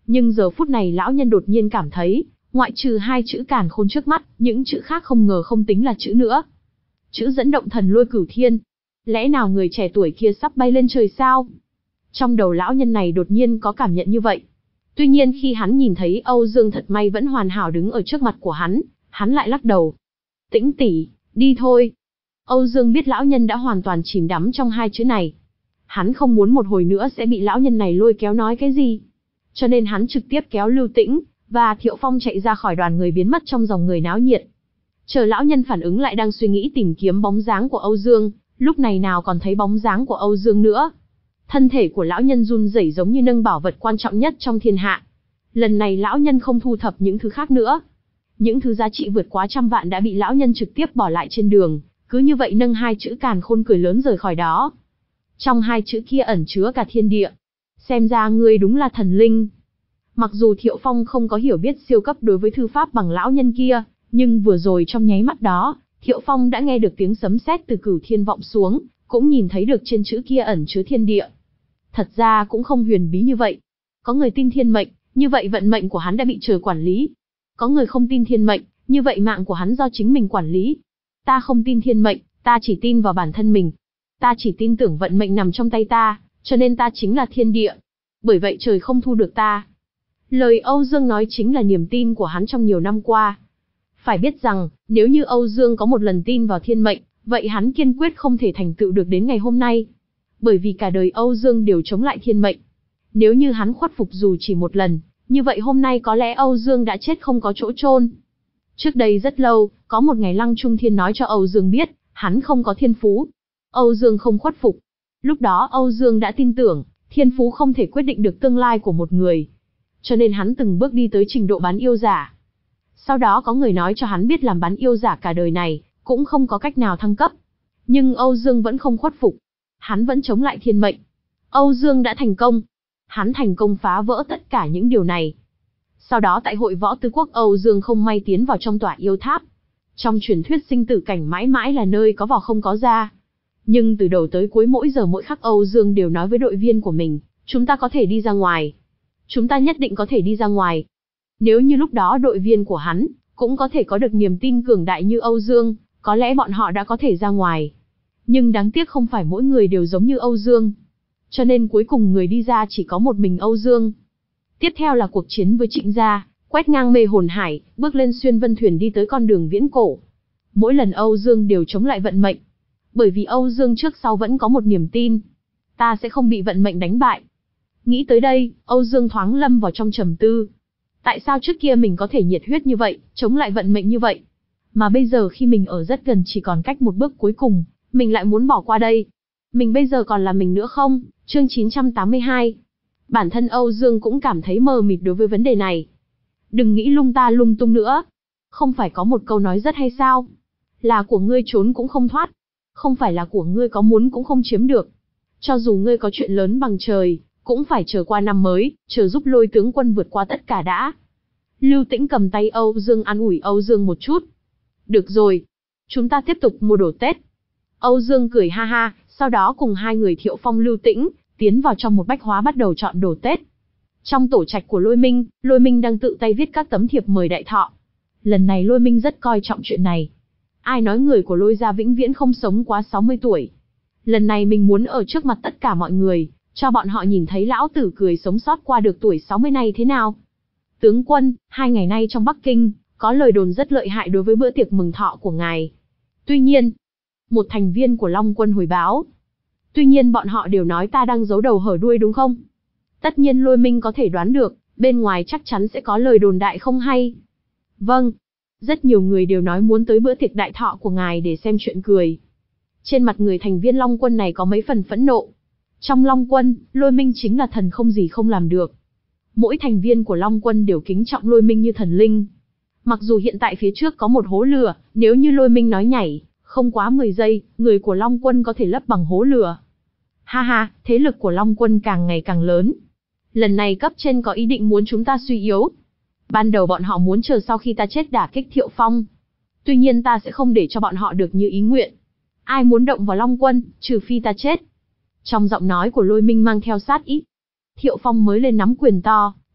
Nhưng giờ phút này lão nhân đột nhiên cảm thấy, ngoại trừ hai chữ càn khôn trước mắt, những chữ khác không ngờ không tính là chữ nữa. Chữ dẫn động thần lôi cửu thiên. Lẽ nào người trẻ tuổi kia sắp bay lên trời sao? Trong đầu lão nhân này đột nhiên có cảm nhận như vậy. Tuy nhiên khi hắn nhìn thấy Âu Dương Thật May vẫn hoàn hảo đứng ở trước mặt của hắn, hắn lại lắc đầu. Tĩnh tỷ, đi thôi. Âu Dương biết lão nhân đã hoàn toàn chìm đắm trong hai chữ này. Hắn không muốn một hồi nữa sẽ bị lão nhân này lôi kéo nói cái gì. Cho nên hắn trực tiếp kéo Lưu Tĩnh và Thiệu Phong chạy ra khỏi đoàn người biến mất trong dòng người náo nhiệt. Chờ lão nhân phản ứng lại đang suy nghĩ tìm kiếm bóng dáng của Âu Dương, lúc này nào còn thấy bóng dáng của Âu Dương nữa. Thân thể của lão nhân run rẩy giống như nâng bảo vật quan trọng nhất trong thiên hạ. Lần này lão nhân không thu thập những thứ khác nữa. Những thứ giá trị vượt quá trăm vạn đã bị lão nhân trực tiếp bỏ lại trên đường, cứ như vậy nâng hai chữ càn khôn cười lớn rời khỏi đó. Trong hai chữ kia ẩn chứa cả thiên địa. Xem ra ngươi đúng là thần linh. Mặc dù Thiệu Phong không có hiểu biết siêu cấp đối với thư pháp bằng lão nhân kia, nhưng vừa rồi trong nháy mắt đó, Thiệu Phong đã nghe được tiếng sấm sét từ cửu thiên vọng xuống, cũng nhìn thấy được trên chữ kia ẩn chứa thiên địa. Thật ra cũng không huyền bí như vậy. Có người tin thiên mệnh, như vậy vận mệnh của hắn đã bị trời quản lý. Có người không tin thiên mệnh, như vậy mạng của hắn do chính mình quản lý. Ta không tin thiên mệnh, ta chỉ tin vào bản thân mình. Ta chỉ tin tưởng vận mệnh nằm trong tay ta, cho nên ta chính là thiên địa. Bởi vậy trời không thu được ta. Lời Âu Dương nói chính là niềm tin của hắn trong nhiều năm qua. Phải biết rằng, nếu như Âu Dương có một lần tin vào thiên mệnh, vậy hắn kiên quyết không thể thành tựu được đến ngày hôm nay. Bởi vì cả đời Âu Dương đều chống lại thiên mệnh. Nếu như hắn khuất phục dù chỉ một lần, như vậy hôm nay có lẽ Âu Dương đã chết không có chỗ chôn. Trước đây rất lâu, có một ngày Lăng Trung Thiên nói cho Âu Dương biết, hắn không có thiên phú. Âu Dương không khuất phục. Lúc đó Âu Dương đã tin tưởng, thiên phú không thể quyết định được tương lai của một người. Cho nên hắn từng bước đi tới trình độ bán yêu giả. Sau đó có người nói cho hắn biết làm bán yêu giả cả đời này, cũng không có cách nào thăng cấp. Nhưng Âu Dương vẫn không khuất phục. Hắn vẫn chống lại thiên mệnh. Âu Dương đã thành công. Hắn thành công phá vỡ tất cả những điều này. Sau đó tại hội võ tứ quốc Âu Dương không may tiến vào trong tòa yêu tháp. Trong truyền thuyết sinh tử cảnh mãi mãi là nơi có vào không có ra. Nhưng từ đầu tới cuối mỗi giờ mỗi khắc Âu Dương đều nói với đội viên của mình, chúng ta có thể đi ra ngoài. Chúng ta nhất định có thể đi ra ngoài. Nếu như lúc đó đội viên của hắn cũng có thể có được niềm tin cường đại như Âu Dương, có lẽ bọn họ đã có thể ra ngoài. Nhưng đáng tiếc không phải mỗi người đều giống như Âu Dương. Cho nên cuối cùng người đi ra chỉ có một mình Âu Dương. Tiếp theo là cuộc chiến với Trịnh gia, quét ngang mê hồn hải, bước lên xuyên vân thuyền đi tới con đường viễn cổ. Mỗi lần Âu Dương đều chống lại vận mệnh. Bởi vì Âu Dương trước sau vẫn có một niềm tin. Ta sẽ không bị vận mệnh đánh bại. Nghĩ tới đây, Âu Dương thoáng lâm vào trong trầm tư. Tại sao trước kia mình có thể nhiệt huyết như vậy, chống lại vận mệnh như vậy? Mà bây giờ khi mình ở rất gần chỉ còn cách một bước cuối cùng, mình lại muốn bỏ qua đây. Mình bây giờ còn là mình nữa không? Chương chín trăm tám mươi hai. Bản thân Âu Dương cũng cảm thấy mờ mịt đối với vấn đề này. Đừng nghĩ lung ta lung tung nữa. Không phải có một câu nói rất hay sao? Là của ngươi trốn cũng không thoát. Không phải là của ngươi có muốn cũng không chiếm được. Cho dù ngươi có chuyện lớn bằng trời, cũng phải chờ qua năm mới, chờ giúp Lôi tướng quân vượt qua tất cả đã. Lưu Tĩnh cầm tay Âu Dương an ủi Âu Dương một chút. Được rồi, chúng ta tiếp tục mua đồ Tết. Âu Dương cười ha ha, sau đó cùng hai người Thiệu Phong Lưu Tĩnh, tiến vào trong một bách hóa bắt đầu chọn đồ Tết. Trong tổ trạch của Lôi Minh, Lôi Minh đang tự tay viết các tấm thiệp mời đại thọ. Lần này Lôi Minh rất coi trọng chuyện này. Ai nói người của Lôi gia vĩnh viễn không sống quá sáu mươi tuổi. Lần này mình muốn ở trước mặt tất cả mọi người, cho bọn họ nhìn thấy lão tử cười sống sót qua được tuổi sáu mươi này thế nào. Tướng quân, hai ngày nay trong Bắc Kinh, có lời đồn rất lợi hại đối với bữa tiệc mừng thọ của ngài. Tuy nhiên, một thành viên của Long quân hồi báo. Tuy nhiên bọn họ đều nói ta đang giấu đầu hở đuôi đúng không? Tất nhiên Lôi Minh có thể đoán được, bên ngoài chắc chắn sẽ có lời đồn đại không hay. Vâng, rất nhiều người đều nói muốn tới bữa tiệc đại thọ của ngài để xem chuyện cười. Trên mặt người thành viên Long quân này có mấy phần phẫn nộ. Trong Long quân, Lôi Minh chính là thần không gì không làm được. Mỗi thành viên của Long quân đều kính trọng Lôi Minh như thần linh. Mặc dù hiện tại phía trước có một hố lửa, nếu như Lôi Minh nói nhảy, không quá mười giây, người của Long quân có thể lấp bằng hố lửa. Ha ha, thế lực của Long quân càng ngày càng lớn. Lần này cấp trên có ý định muốn chúng ta suy yếu. Ban đầu bọn họ muốn chờ sau khi ta chết đả kích Thiệu Phong. Tuy nhiên ta sẽ không để cho bọn họ được như ý nguyện. Ai muốn động vào Long quân, trừ phi ta chết. Trong giọng nói của Lôi Minh mang theo sát ý. Thiệu Phong mới lên nắm quyền to,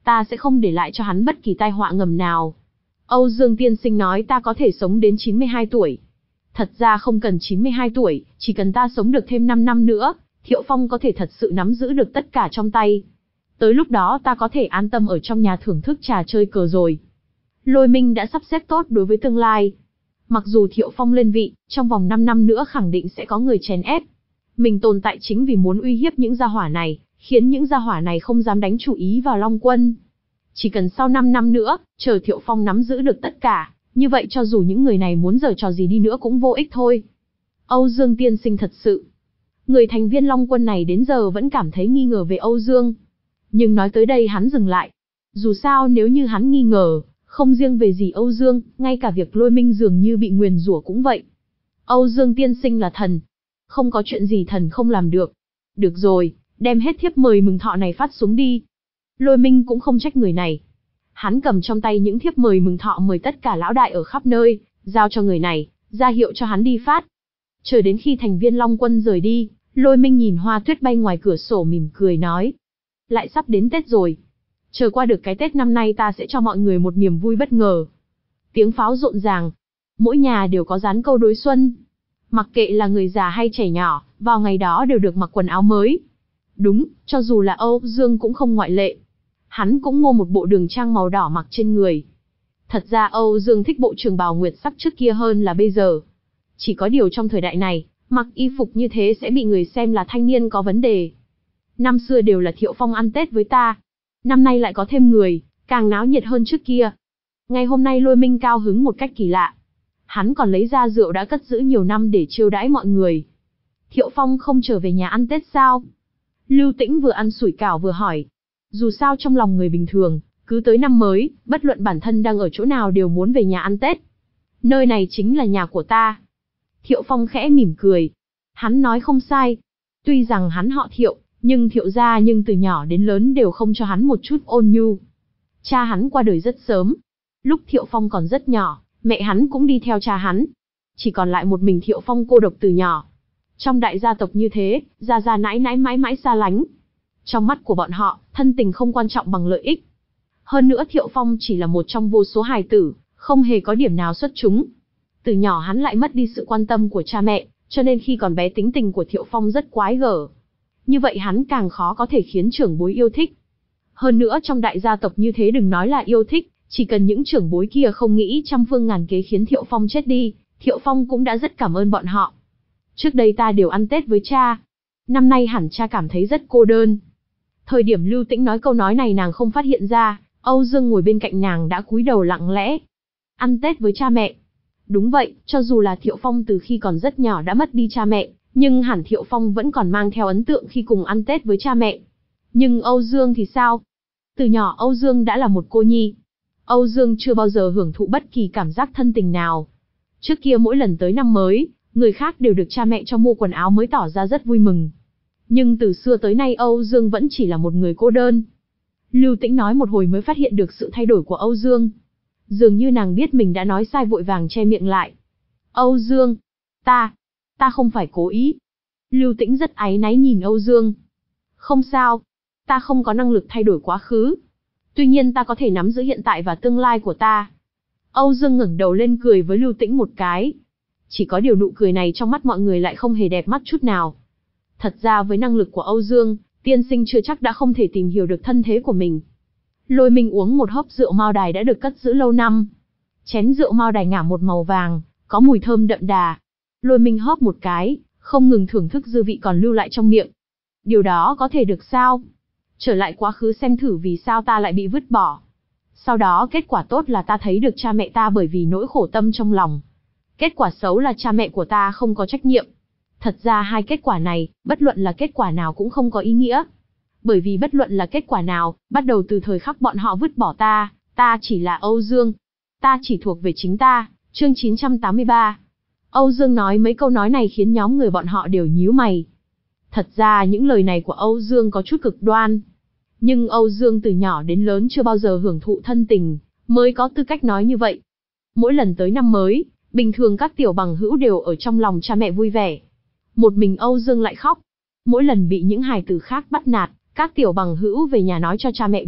Ta sẽ không để lại cho hắn bất kỳ tai họa ngầm nào. Âu Dương tiên sinh nói ta có thể sống đến chín mươi hai tuổi. Thật ra không cần chín mươi hai tuổi, chỉ cần ta sống được thêm năm năm nữa, Thiệu Phong có thể thật sự nắm giữ được tất cả trong tay. Tới lúc đó ta có thể an tâm ở trong nhà thưởng thức trà chơi cờ rồi. Lôi Minh đã sắp xếp tốt đối với tương lai. Mặc dù Thiệu Phong lên vị, trong vòng năm năm nữa khẳng định sẽ có người chèn ép. Mình tồn tại chính vì muốn uy hiếp những gia hỏa này, khiến những gia hỏa này không dám đánh chủ ý vào Long Quân. Chỉ cần sau năm năm nữa, chờ Thiệu Phong nắm giữ được tất cả, như vậy cho dù những người này muốn giở trò gì đi nữa cũng vô ích thôi. Âu Dương tiên sinh thật sự. Người thành viên Long Quân này đến giờ vẫn cảm thấy nghi ngờ về Âu Dương. Nhưng nói tới đây hắn dừng lại. Dù sao nếu như hắn nghi ngờ, không riêng về gì Âu Dương, ngay cả việc Lôi Minh dường như bị nguyền rủa cũng vậy. Âu Dương tiên sinh là thần. Không có chuyện gì thần không làm được. Được rồi, đem hết thiếp mời mừng thọ này phát xuống đi. Lôi Minh cũng không trách người này. Hắn cầm trong tay những thiếp mời mừng thọ mời tất cả lão đại ở khắp nơi, giao cho người này, ra hiệu cho hắn đi phát. Chờ đến khi thành viên Long Quân rời đi, Lôi Minh nhìn hoa tuyết bay ngoài cửa sổ mỉm cười nói. Lại sắp đến Tết rồi. Chờ qua được cái Tết năm nay ta sẽ cho mọi người một niềm vui bất ngờ. Tiếng pháo rộn ràng. Mỗi nhà đều có dán câu đối xuân. Mặc kệ là người già hay trẻ nhỏ, vào ngày đó đều được mặc quần áo mới. Đúng, cho dù là Âu Dương cũng không ngoại lệ. Hắn cũng mua một bộ đường trang màu đỏ mặc trên người. Thật ra Âu Dương thích bộ trường bào nguyệt sắc trước kia hơn là bây giờ. Chỉ có điều trong thời đại này, mặc y phục như thế sẽ bị người xem là thanh niên có vấn đề. Năm xưa đều là Thiệu Phong ăn Tết với ta. Năm nay lại có thêm người, càng náo nhiệt hơn trước kia. Ngày hôm nay Lôi Minh cao hứng một cách kỳ lạ. Hắn còn lấy ra rượu đã cất giữ nhiều năm để chiêu đãi mọi người. Thiệu Phong không trở về nhà ăn Tết sao? Lưu Tĩnh vừa ăn sủi cảo vừa hỏi. Dù sao trong lòng người bình thường, cứ tới năm mới, bất luận bản thân đang ở chỗ nào đều muốn về nhà ăn Tết. Nơi này chính là nhà của ta. Thiệu Phong khẽ mỉm cười. Hắn nói không sai. Tuy rằng hắn họ Thiệu, nhưng Thiệu gia nhưng từ nhỏ đến lớn đều không cho hắn một chút ôn nhu. Cha hắn qua đời rất sớm. Lúc Thiệu Phong còn rất nhỏ, mẹ hắn cũng đi theo cha hắn. Chỉ còn lại một mình Thiệu Phong cô độc từ nhỏ. Trong đại gia tộc như thế, gia gia nãi nãi mãi mãi xa lánh. Trong mắt của bọn họ, thân tình không quan trọng bằng lợi ích. Hơn nữa Thiệu Phong chỉ là một trong vô số hài tử, không hề có điểm nào xuất chúng. Từ nhỏ hắn lại mất đi sự quan tâm của cha mẹ, cho nên khi còn bé tính tình của Thiệu Phong rất quái gở. Như vậy hắn càng khó có thể khiến trưởng bối yêu thích. Hơn nữa trong đại gia tộc như thế đừng nói là yêu thích, chỉ cần những trưởng bối kia không nghĩ trăm phương ngàn kế khiến Thiệu Phong chết đi, Thiệu Phong cũng đã rất cảm ơn bọn họ. Trước đây ta đều ăn Tết với cha. Năm nay hẳn cha cảm thấy rất cô đơn. Thời điểm Lưu Tĩnh nói câu nói này nàng không phát hiện ra, Âu Dương ngồi bên cạnh nàng đã cúi đầu lặng lẽ. Ăn Tết với cha mẹ. Đúng vậy, cho dù là Thiệu Phong từ khi còn rất nhỏ đã mất đi cha mẹ, nhưng hẳn Thiệu Phong vẫn còn mang theo ấn tượng khi cùng ăn Tết với cha mẹ. Nhưng Âu Dương thì sao? Từ nhỏ Âu Dương đã là một cô nhi. Âu Dương chưa bao giờ hưởng thụ bất kỳ cảm giác thân tình nào. Trước kia mỗi lần tới năm mới, người khác đều được cha mẹ cho mua quần áo mới tỏ ra rất vui mừng. Nhưng từ xưa tới nay Âu Dương vẫn chỉ là một người cô đơn. Lưu Tĩnh nói một hồi mới phát hiện được sự thay đổi của Âu Dương. Dường như nàng biết mình đã nói sai vội vàng che miệng lại. Âu Dương, ta, ta không phải cố ý. Lưu Tĩnh rất áy náy nhìn Âu Dương. Không sao, ta không có năng lực thay đổi quá khứ. Tuy nhiên ta có thể nắm giữ hiện tại và tương lai của ta. Âu Dương ngẩng đầu lên cười với Lưu Tĩnh một cái. Chỉ có điều nụ cười này trong mắt mọi người lại không hề đẹp mắt chút nào. Thật ra với năng lực của Âu Dương, tiên sinh chưa chắc đã không thể tìm hiểu được thân thế của mình. Lôi Minh uống một hớp rượu Mao Đài đã được cất giữ lâu năm. Chén rượu Mao Đài ngả một màu vàng, có mùi thơm đậm đà. Lôi Minh hớp một cái, không ngừng thưởng thức dư vị còn lưu lại trong miệng. Điều đó có thể được sao? Trở lại quá khứ xem thử vì sao ta lại bị vứt bỏ. Sau đó kết quả tốt là ta thấy được cha mẹ ta bởi vì nỗi khổ tâm trong lòng. Kết quả xấu là cha mẹ của ta không có trách nhiệm. Thật ra hai kết quả này, bất luận là kết quả nào cũng không có ý nghĩa. Bởi vì bất luận là kết quả nào, bắt đầu từ thời khắc bọn họ vứt bỏ ta, ta chỉ là Âu Dương. Ta chỉ thuộc về chính ta, chương chín trăm tám mươi ba. Âu Dương nói mấy câu nói này khiến nhóm người bọn họ đều nhíu mày. Thật ra những lời này của Âu Dương có chút cực đoan. Nhưng Âu Dương từ nhỏ đến lớn chưa bao giờ hưởng thụ thân tình, mới có tư cách nói như vậy. Mỗi lần tới năm mới, bình thường các tiểu bằng hữu đều ở trong lòng cha mẹ vui vẻ. Một mình Âu Dương lại khóc. Mỗi lần bị những hài tử khác bắt nạt, các tiểu bằng hữu về nhà nói cho cha mẹ biết,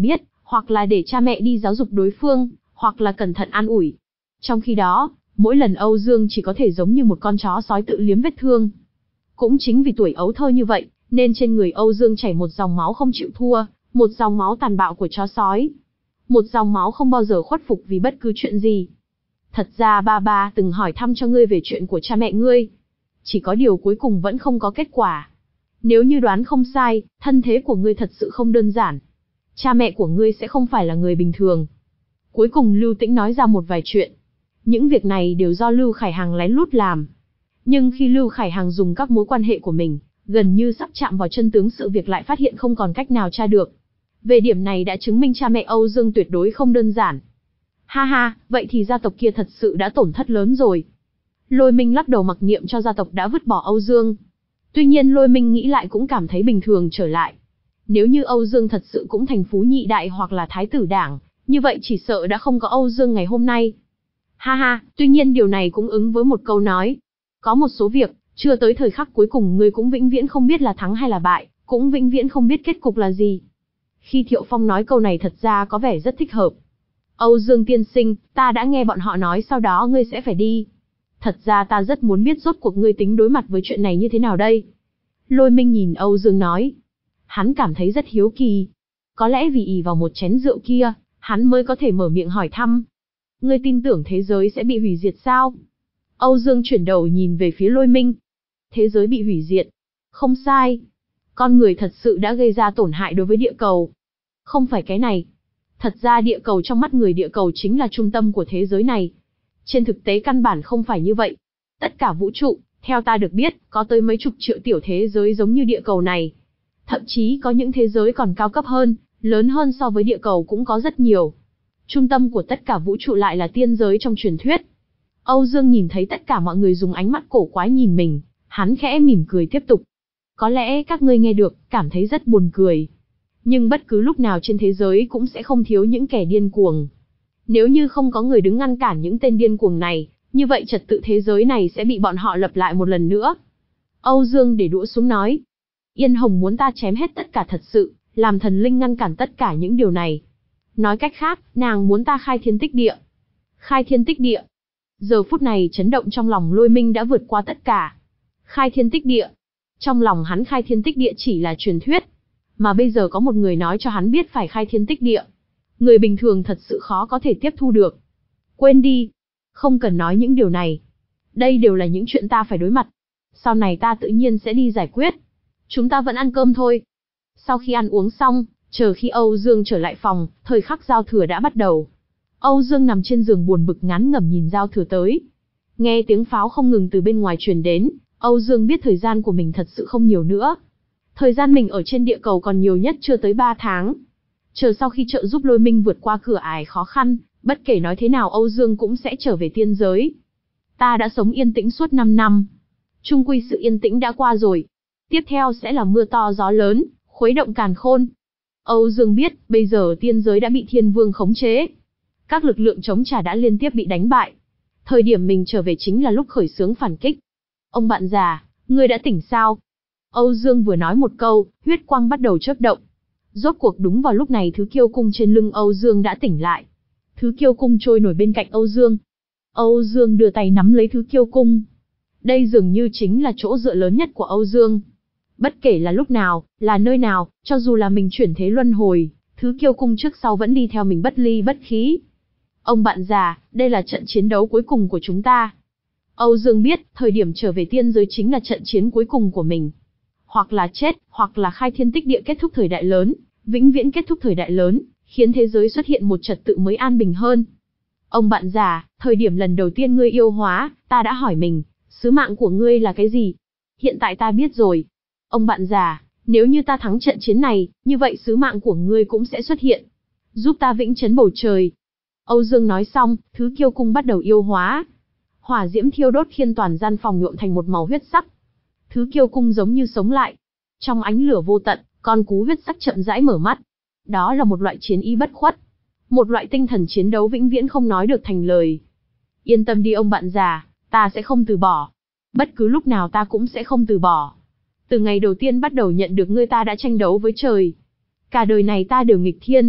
hoặc là để cha mẹ đi giáo dục đối phương, hoặc là cẩn thận an ủi. Trong khi đó, mỗi lần Âu Dương chỉ có thể giống như một con chó sói tự liếm vết thương. Cũng chính vì tuổi ấu thơ như vậy, nên trên người Âu Dương chảy một dòng máu không chịu thua, một dòng máu tàn bạo của chó sói. Một dòng máu không bao giờ khuất phục vì bất cứ chuyện gì. Thật ra ba ba từng hỏi thăm cho ngươi về chuyện của cha mẹ ngươi. Chỉ có điều cuối cùng vẫn không có kết quả. Nếu như đoán không sai, thân thế của ngươi thật sự không đơn giản. Cha mẹ của ngươi sẽ không phải là người bình thường. Cuối cùng Lưu Tĩnh nói ra một vài chuyện. Những việc này đều do Lưu Khải Hằng lén lút làm. Nhưng khi Lưu Khải Hằng dùng các mối quan hệ của mình, gần như sắp chạm vào chân tướng sự việc lại phát hiện không còn cách nào tra được. Về điểm này đã chứng minh cha mẹ Âu Dương tuyệt đối không đơn giản. Ha ha, vậy thì gia tộc kia thật sự đã tổn thất lớn rồi. Lôi Minh lắc đầu mặc niệm cho gia tộc đã vứt bỏ Âu Dương. Tuy nhiên Lôi Minh nghĩ lại cũng cảm thấy bình thường trở lại. Nếu như Âu Dương thật sự cũng thành phú nhị đại hoặc là thái tử đảng, như vậy chỉ sợ đã không có Âu Dương ngày hôm nay. Ha ha, tuy nhiên điều này cũng ứng với một câu nói. Có một số việc, chưa tới thời khắc cuối cùng ngươi cũng vĩnh viễn không biết là thắng hay là bại, cũng vĩnh viễn không biết kết cục là gì. Khi Thiệu Phong nói câu này thật ra có vẻ rất thích hợp. Âu Dương tiên sinh, ta đã nghe bọn họ nói sau đó ngươi sẽ phải đi. Thật ra ta rất muốn biết rốt cuộc ngươi tính đối mặt với chuyện này như thế nào đây. Lôi Minh nhìn Âu Dương nói. Hắn cảm thấy rất hiếu kỳ. Có lẽ vì ỷ vào một chén rượu kia, hắn mới có thể mở miệng hỏi thăm. Ngươi tin tưởng thế giới sẽ bị hủy diệt sao? Âu Dương chuyển đầu nhìn về phía Lôi Minh. Thế giới bị hủy diệt. Không sai. Con người thật sự đã gây ra tổn hại đối với địa cầu. Không phải cái này. Thật ra địa cầu trong mắt người địa cầu chính là trung tâm của thế giới này. Trên thực tế căn bản không phải như vậy. Tất cả vũ trụ, theo ta được biết, có tới mấy chục triệu tiểu thế giới giống như địa cầu này. Thậm chí có những thế giới còn cao cấp hơn, lớn hơn so với địa cầu cũng có rất nhiều. Trung tâm của tất cả vũ trụ lại là tiên giới trong truyền thuyết. Âu Dương nhìn thấy tất cả mọi người dùng ánh mắt cổ quái nhìn mình, hắn khẽ mỉm cười tiếp tục. Có lẽ các ngươi nghe được, cảm thấy rất buồn cười. Nhưng bất cứ lúc nào trên thế giới cũng sẽ không thiếu những kẻ điên cuồng. Nếu như không có người đứng ngăn cản những tên điên cuồng này, như vậy trật tự thế giới này sẽ bị bọn họ lập lại một lần nữa. Âu Dương để đũa xuống nói. Yên Hồng muốn ta chém hết tất cả thật sự, làm thần linh ngăn cản tất cả những điều này. Nói cách khác, nàng muốn ta khai thiên tích địa. Khai thiên tích địa. Giờ phút này chấn động trong lòng Lôi Minh đã vượt qua tất cả. Khai thiên tích địa. Trong lòng hắn khai thiên tích địa chỉ là truyền thuyết. Mà bây giờ có một người nói cho hắn biết phải khai thiên tích địa. Người bình thường thật sự khó có thể tiếp thu được. Quên đi. Không cần nói những điều này. Đây đều là những chuyện ta phải đối mặt. Sau này ta tự nhiên sẽ đi giải quyết. Chúng ta vẫn ăn cơm thôi. Sau khi ăn uống xong, chờ khi Âu Dương trở lại phòng, thời khắc giao thừa đã bắt đầu. Âu Dương nằm trên giường buồn bực ngán ngẩm nhìn giao thừa tới. Nghe tiếng pháo không ngừng từ bên ngoài truyền đến, Âu Dương biết thời gian của mình thật sự không nhiều nữa. Thời gian mình ở trên địa cầu còn nhiều nhất chưa tới ba tháng. Chờ sau khi trợ giúp Lôi Minh vượt qua cửa ải khó khăn, bất kể nói thế nào Âu Dương cũng sẽ trở về tiên giới. Ta đã sống yên tĩnh suốt năm năm. Chung quy sự yên tĩnh đã qua rồi. Tiếp theo sẽ là mưa to gió lớn, khuấy động càn khôn. Âu Dương biết, bây giờ tiên giới đã bị Thiên Vương khống chế. Các lực lượng chống trả đã liên tiếp bị đánh bại. Thời điểm mình trở về chính là lúc khởi xướng phản kích. Ông bạn già, ngươi đã tỉnh sao? Âu Dương vừa nói một câu, huyết quang bắt đầu chớp động. Rốt cuộc đúng vào lúc này thứ kiêu cung trên lưng Âu Dương đã tỉnh lại. Thứ kiêu cung trôi nổi bên cạnh Âu Dương. Âu Dương đưa tay nắm lấy thứ kiêu cung. Đây dường như chính là chỗ dựa lớn nhất của Âu Dương. Bất kể là lúc nào, là nơi nào, cho dù là mình chuyển thế luân hồi, thứ kiêu cung trước sau vẫn đi theo mình bất ly bất khí. Ông bạn già, đây là trận chiến đấu cuối cùng của chúng ta. Âu Dương biết, thời điểm trở về tiên giới chính là trận chiến cuối cùng của mình. Hoặc là chết, hoặc là khai thiên tích địa kết thúc thời đại lớn, vĩnh viễn kết thúc thời đại lớn, khiến thế giới xuất hiện một trật tự mới an bình hơn. Ông bạn già, thời điểm lần đầu tiên ngươi yêu hóa, ta đã hỏi mình, sứ mạng của ngươi là cái gì? Hiện tại ta biết rồi. Ông bạn già, nếu như ta thắng trận chiến này, như vậy sứ mạng của ngươi cũng sẽ xuất hiện. Giúp ta vĩnh chấn bầu trời. Âu Dương nói xong, thứ kiêu cung bắt đầu yêu hóa. Hỏa diễm thiêu đốt khiến toàn gian phòng nhuộm thành một màu huyết sắc. Thứ kiêu cung giống như sống lại. Trong ánh lửa vô tận, con cú huyết sắc chậm rãi mở mắt. Đó là một loại chiến ý bất khuất. Một loại tinh thần chiến đấu vĩnh viễn không nói được thành lời. Yên tâm đi ông bạn già, ta sẽ không từ bỏ. Bất cứ lúc nào ta cũng sẽ không từ bỏ. Từ ngày đầu tiên bắt đầu nhận được ngươi ta đã tranh đấu với trời. Cả đời này ta đều nghịch thiên.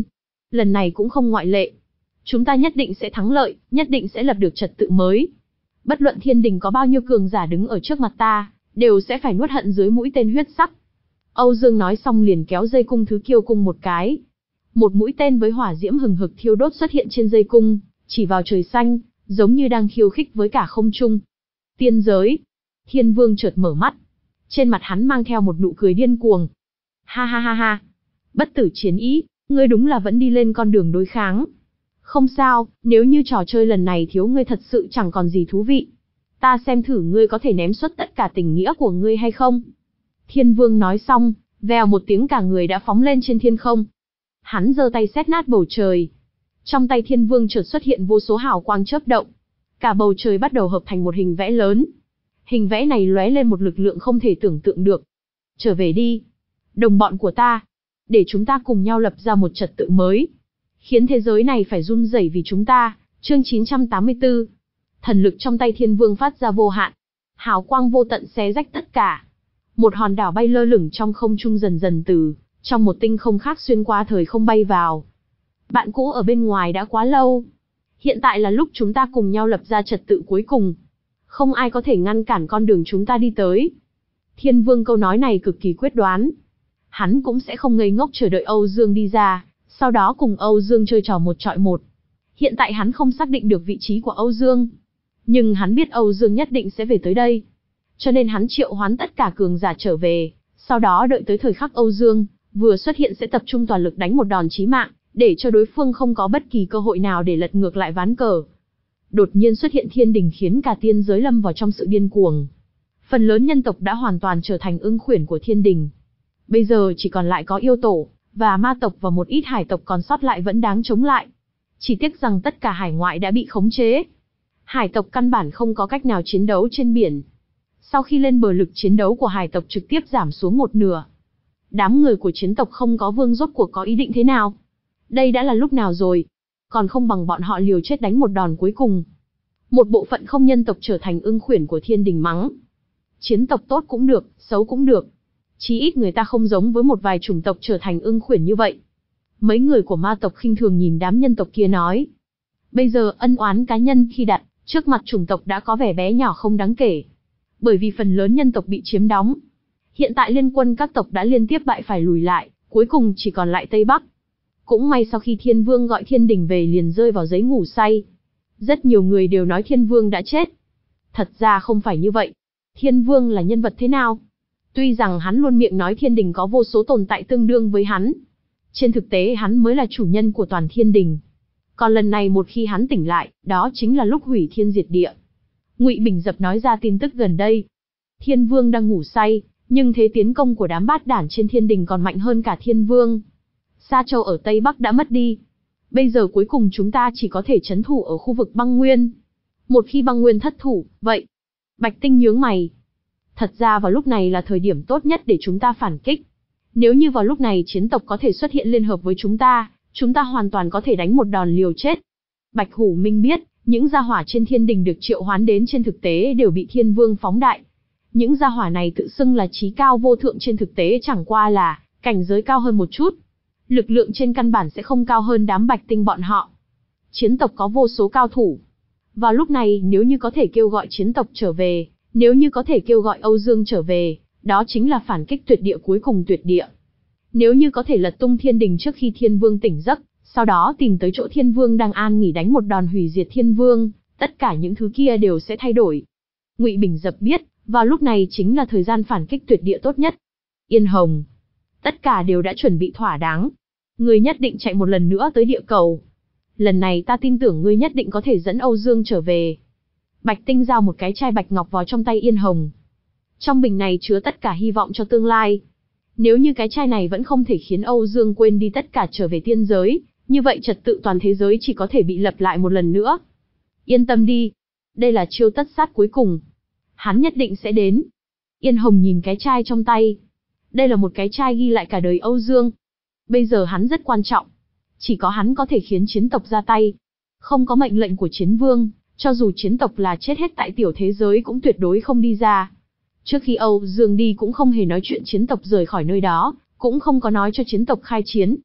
Lần này cũng không ngoại lệ. Chúng ta nhất định sẽ thắng lợi, nhất định sẽ lập được trật tự mới. Bất luận thiên đình có bao nhiêu cường giả đứng ở trước mặt ta, đều sẽ phải nuốt hận dưới mũi tên huyết sắc. Âu Dương nói xong liền kéo dây cung thứ kiêu cung một cái. Một mũi tên với hỏa diễm hừng hực thiêu đốt xuất hiện trên dây cung, chỉ vào trời xanh, giống như đang khiêu khích với cả không trung. Tiên giới. Thiên Vương chợt mở mắt. Trên mặt hắn mang theo một nụ cười điên cuồng. Ha ha ha ha. Bất tử chiến ý, ngươi đúng là vẫn đi lên con đường đối kháng. Không sao, nếu như trò chơi lần này thiếu ngươi thật sự chẳng còn gì thú vị. Ta xem thử ngươi có thể ném xuất tất cả tình nghĩa của ngươi hay không. Thiên Vương nói xong, vèo một tiếng cả người đã phóng lên trên thiên không. Hắn giơ tay xét nát bầu trời. Trong tay Thiên Vương chợt xuất hiện vô số hào quang chớp động. Cả bầu trời bắt đầu hợp thành một hình vẽ lớn. Hình vẽ này lóe lên một lực lượng không thể tưởng tượng được. Trở về đi, đồng bọn của ta. Để chúng ta cùng nhau lập ra một trật tự mới. Khiến thế giới này phải run rẩy vì chúng ta. Chương chín trăm tám mươi tư. Thần lực trong tay Thiên Vương phát ra vô hạn. Hào quang vô tận xé rách tất cả. Một hòn đảo bay lơ lửng trong không trung dần dần từ trong một tinh không khác xuyên qua thời không bay vào. Bạn cũ ở bên ngoài đã quá lâu. Hiện tại là lúc chúng ta cùng nhau lập ra trật tự cuối cùng. Không ai có thể ngăn cản con đường chúng ta đi tới. Thiên Vương câu nói này cực kỳ quyết đoán. Hắn cũng sẽ không ngây ngốc chờ đợi Âu Dương đi ra, sau đó cùng Âu Dương chơi trò một trọi một. Hiện tại hắn không xác định được vị trí của Âu Dương. Nhưng hắn biết Âu Dương nhất định sẽ về tới đây. Cho nên hắn triệu hoán tất cả cường giả trở về, sau đó đợi tới thời khắc Âu Dương vừa xuất hiện sẽ tập trung toàn lực đánh một đòn chí mạng, để cho đối phương không có bất kỳ cơ hội nào để lật ngược lại ván cờ. Đột nhiên xuất hiện thiên đình khiến cả tiên giới lâm vào trong sự điên cuồng. Phần lớn nhân tộc đã hoàn toàn trở thành ưng khuyển của thiên đình. Bây giờ chỉ còn lại có yêu tổ, và ma tộc và một ít hải tộc còn sót lại vẫn đáng chống lại. Chỉ tiếc rằng tất cả hải ngoại đã bị khống chế. Hải tộc căn bản không có cách nào chiến đấu trên biển. Sau khi lên bờ lực chiến đấu của hải tộc trực tiếp giảm xuống một nửa. Đám người của chiến tộc không có vương rốt cuộc có ý định thế nào? Đây đã là lúc nào rồi? Còn không bằng bọn họ liều chết đánh một đòn cuối cùng. Một bộ phận không nhân tộc trở thành ưng khuyển của thiên đình mắng. Chiến tộc tốt cũng được, xấu cũng được. Chí ít người ta không giống với một vài chủng tộc trở thành ưng khuyển như vậy. Mấy người của ma tộc khinh thường nhìn đám nhân tộc kia nói. Bây giờ ân oán cá nhân khi đặt trước mặt chủng tộc đã có vẻ bé nhỏ không đáng kể. Bởi vì phần lớn nhân tộc bị chiếm đóng. Hiện tại liên quân các tộc đã liên tiếp bại phải lùi lại, cuối cùng chỉ còn lại Tây Bắc. Cũng may sau khi Thiên Vương gọi Thiên Đình về liền rơi vào giấy ngủ say. Rất nhiều người đều nói Thiên Vương đã chết. Thật ra không phải như vậy. Thiên Vương là nhân vật thế nào? Tuy rằng hắn luôn miệng nói Thiên Đình có vô số tồn tại tương đương với hắn. Trên thực tế hắn mới là chủ nhân của toàn Thiên Đình. Còn lần này một khi hắn tỉnh lại, đó chính là lúc hủy thiên diệt địa. Ngụy Bình Dập nói ra tin tức gần đây. Thiên Vương đang ngủ say, nhưng thế tiến công của đám bát đản trên Thiên Đình còn mạnh hơn cả Thiên Vương. Sa Châu ở Tây Bắc đã mất đi. Bây giờ cuối cùng chúng ta chỉ có thể trấn thủ ở khu vực băng nguyên. Một khi băng nguyên thất thủ, vậy... Bạch Tinh nhướng mày. Thật ra vào lúc này là thời điểm tốt nhất để chúng ta phản kích. Nếu như vào lúc này chiến tộc có thể xuất hiện liên hợp với chúng ta, chúng ta hoàn toàn có thể đánh một đòn liều chết. Bạch Hủ Minh biết, những gia hỏa trên Thiên Đình được triệu hoán đến trên thực tế đều bị Thiên Vương phóng đại. Những gia hỏa này tự xưng là trí cao vô thượng trên thực tế chẳng qua là cảnh giới cao hơn một chút. Lực lượng trên căn bản sẽ không cao hơn đám Bạch Tinh bọn họ. Chiến tộc có vô số cao thủ. Vào lúc này nếu như có thể kêu gọi chiến tộc trở về, nếu như có thể kêu gọi Âu Dương trở về, đó chính là phản kích tuyệt địa cuối cùng tuyệt địa. Nếu như có thể lật tung Thiên Đình trước khi Thiên Vương tỉnh giấc, sau đó tìm tới chỗ Thiên Vương đang an nghỉ đánh một đòn hủy diệt Thiên Vương, tất cả những thứ kia đều sẽ thay đổi. Ngụy Bình Dập biết, vào lúc này chính là thời gian phản kích tuyệt địa tốt nhất. Yên Hồng, tất cả đều đã chuẩn bị thỏa đáng. Ngươi nhất định chạy một lần nữa tới địa cầu. Lần này ta tin tưởng ngươi nhất định có thể dẫn Âu Dương trở về. Bạch Tinh giao một cái chai bạch ngọc vào trong tay Yên Hồng. Trong bình này chứa tất cả hy vọng cho tương lai. Nếu như cái chai này vẫn không thể khiến Âu Dương quên đi tất cả trở về tiên giới, như vậy trật tự toàn thế giới chỉ có thể bị lập lại một lần nữa. Yên tâm đi, đây là chiêu tất sát cuối cùng. Hắn nhất định sẽ đến. Yên Hồng nhìn cái chai trong tay. Đây là một cái chai ghi lại cả đời Âu Dương. Bây giờ hắn rất quan trọng. Chỉ có hắn có thể khiến chiến tộc ra tay. Không có mệnh lệnh của chiến vương, cho dù chiến tộc là chết hết tại tiểu thế giới cũng tuyệt đối không đi ra. Trước khi Âu Dương đi cũng không hề nói chuyện chiến tộc rời khỏi nơi đó, cũng không có nói cho chiến tộc khai chiến.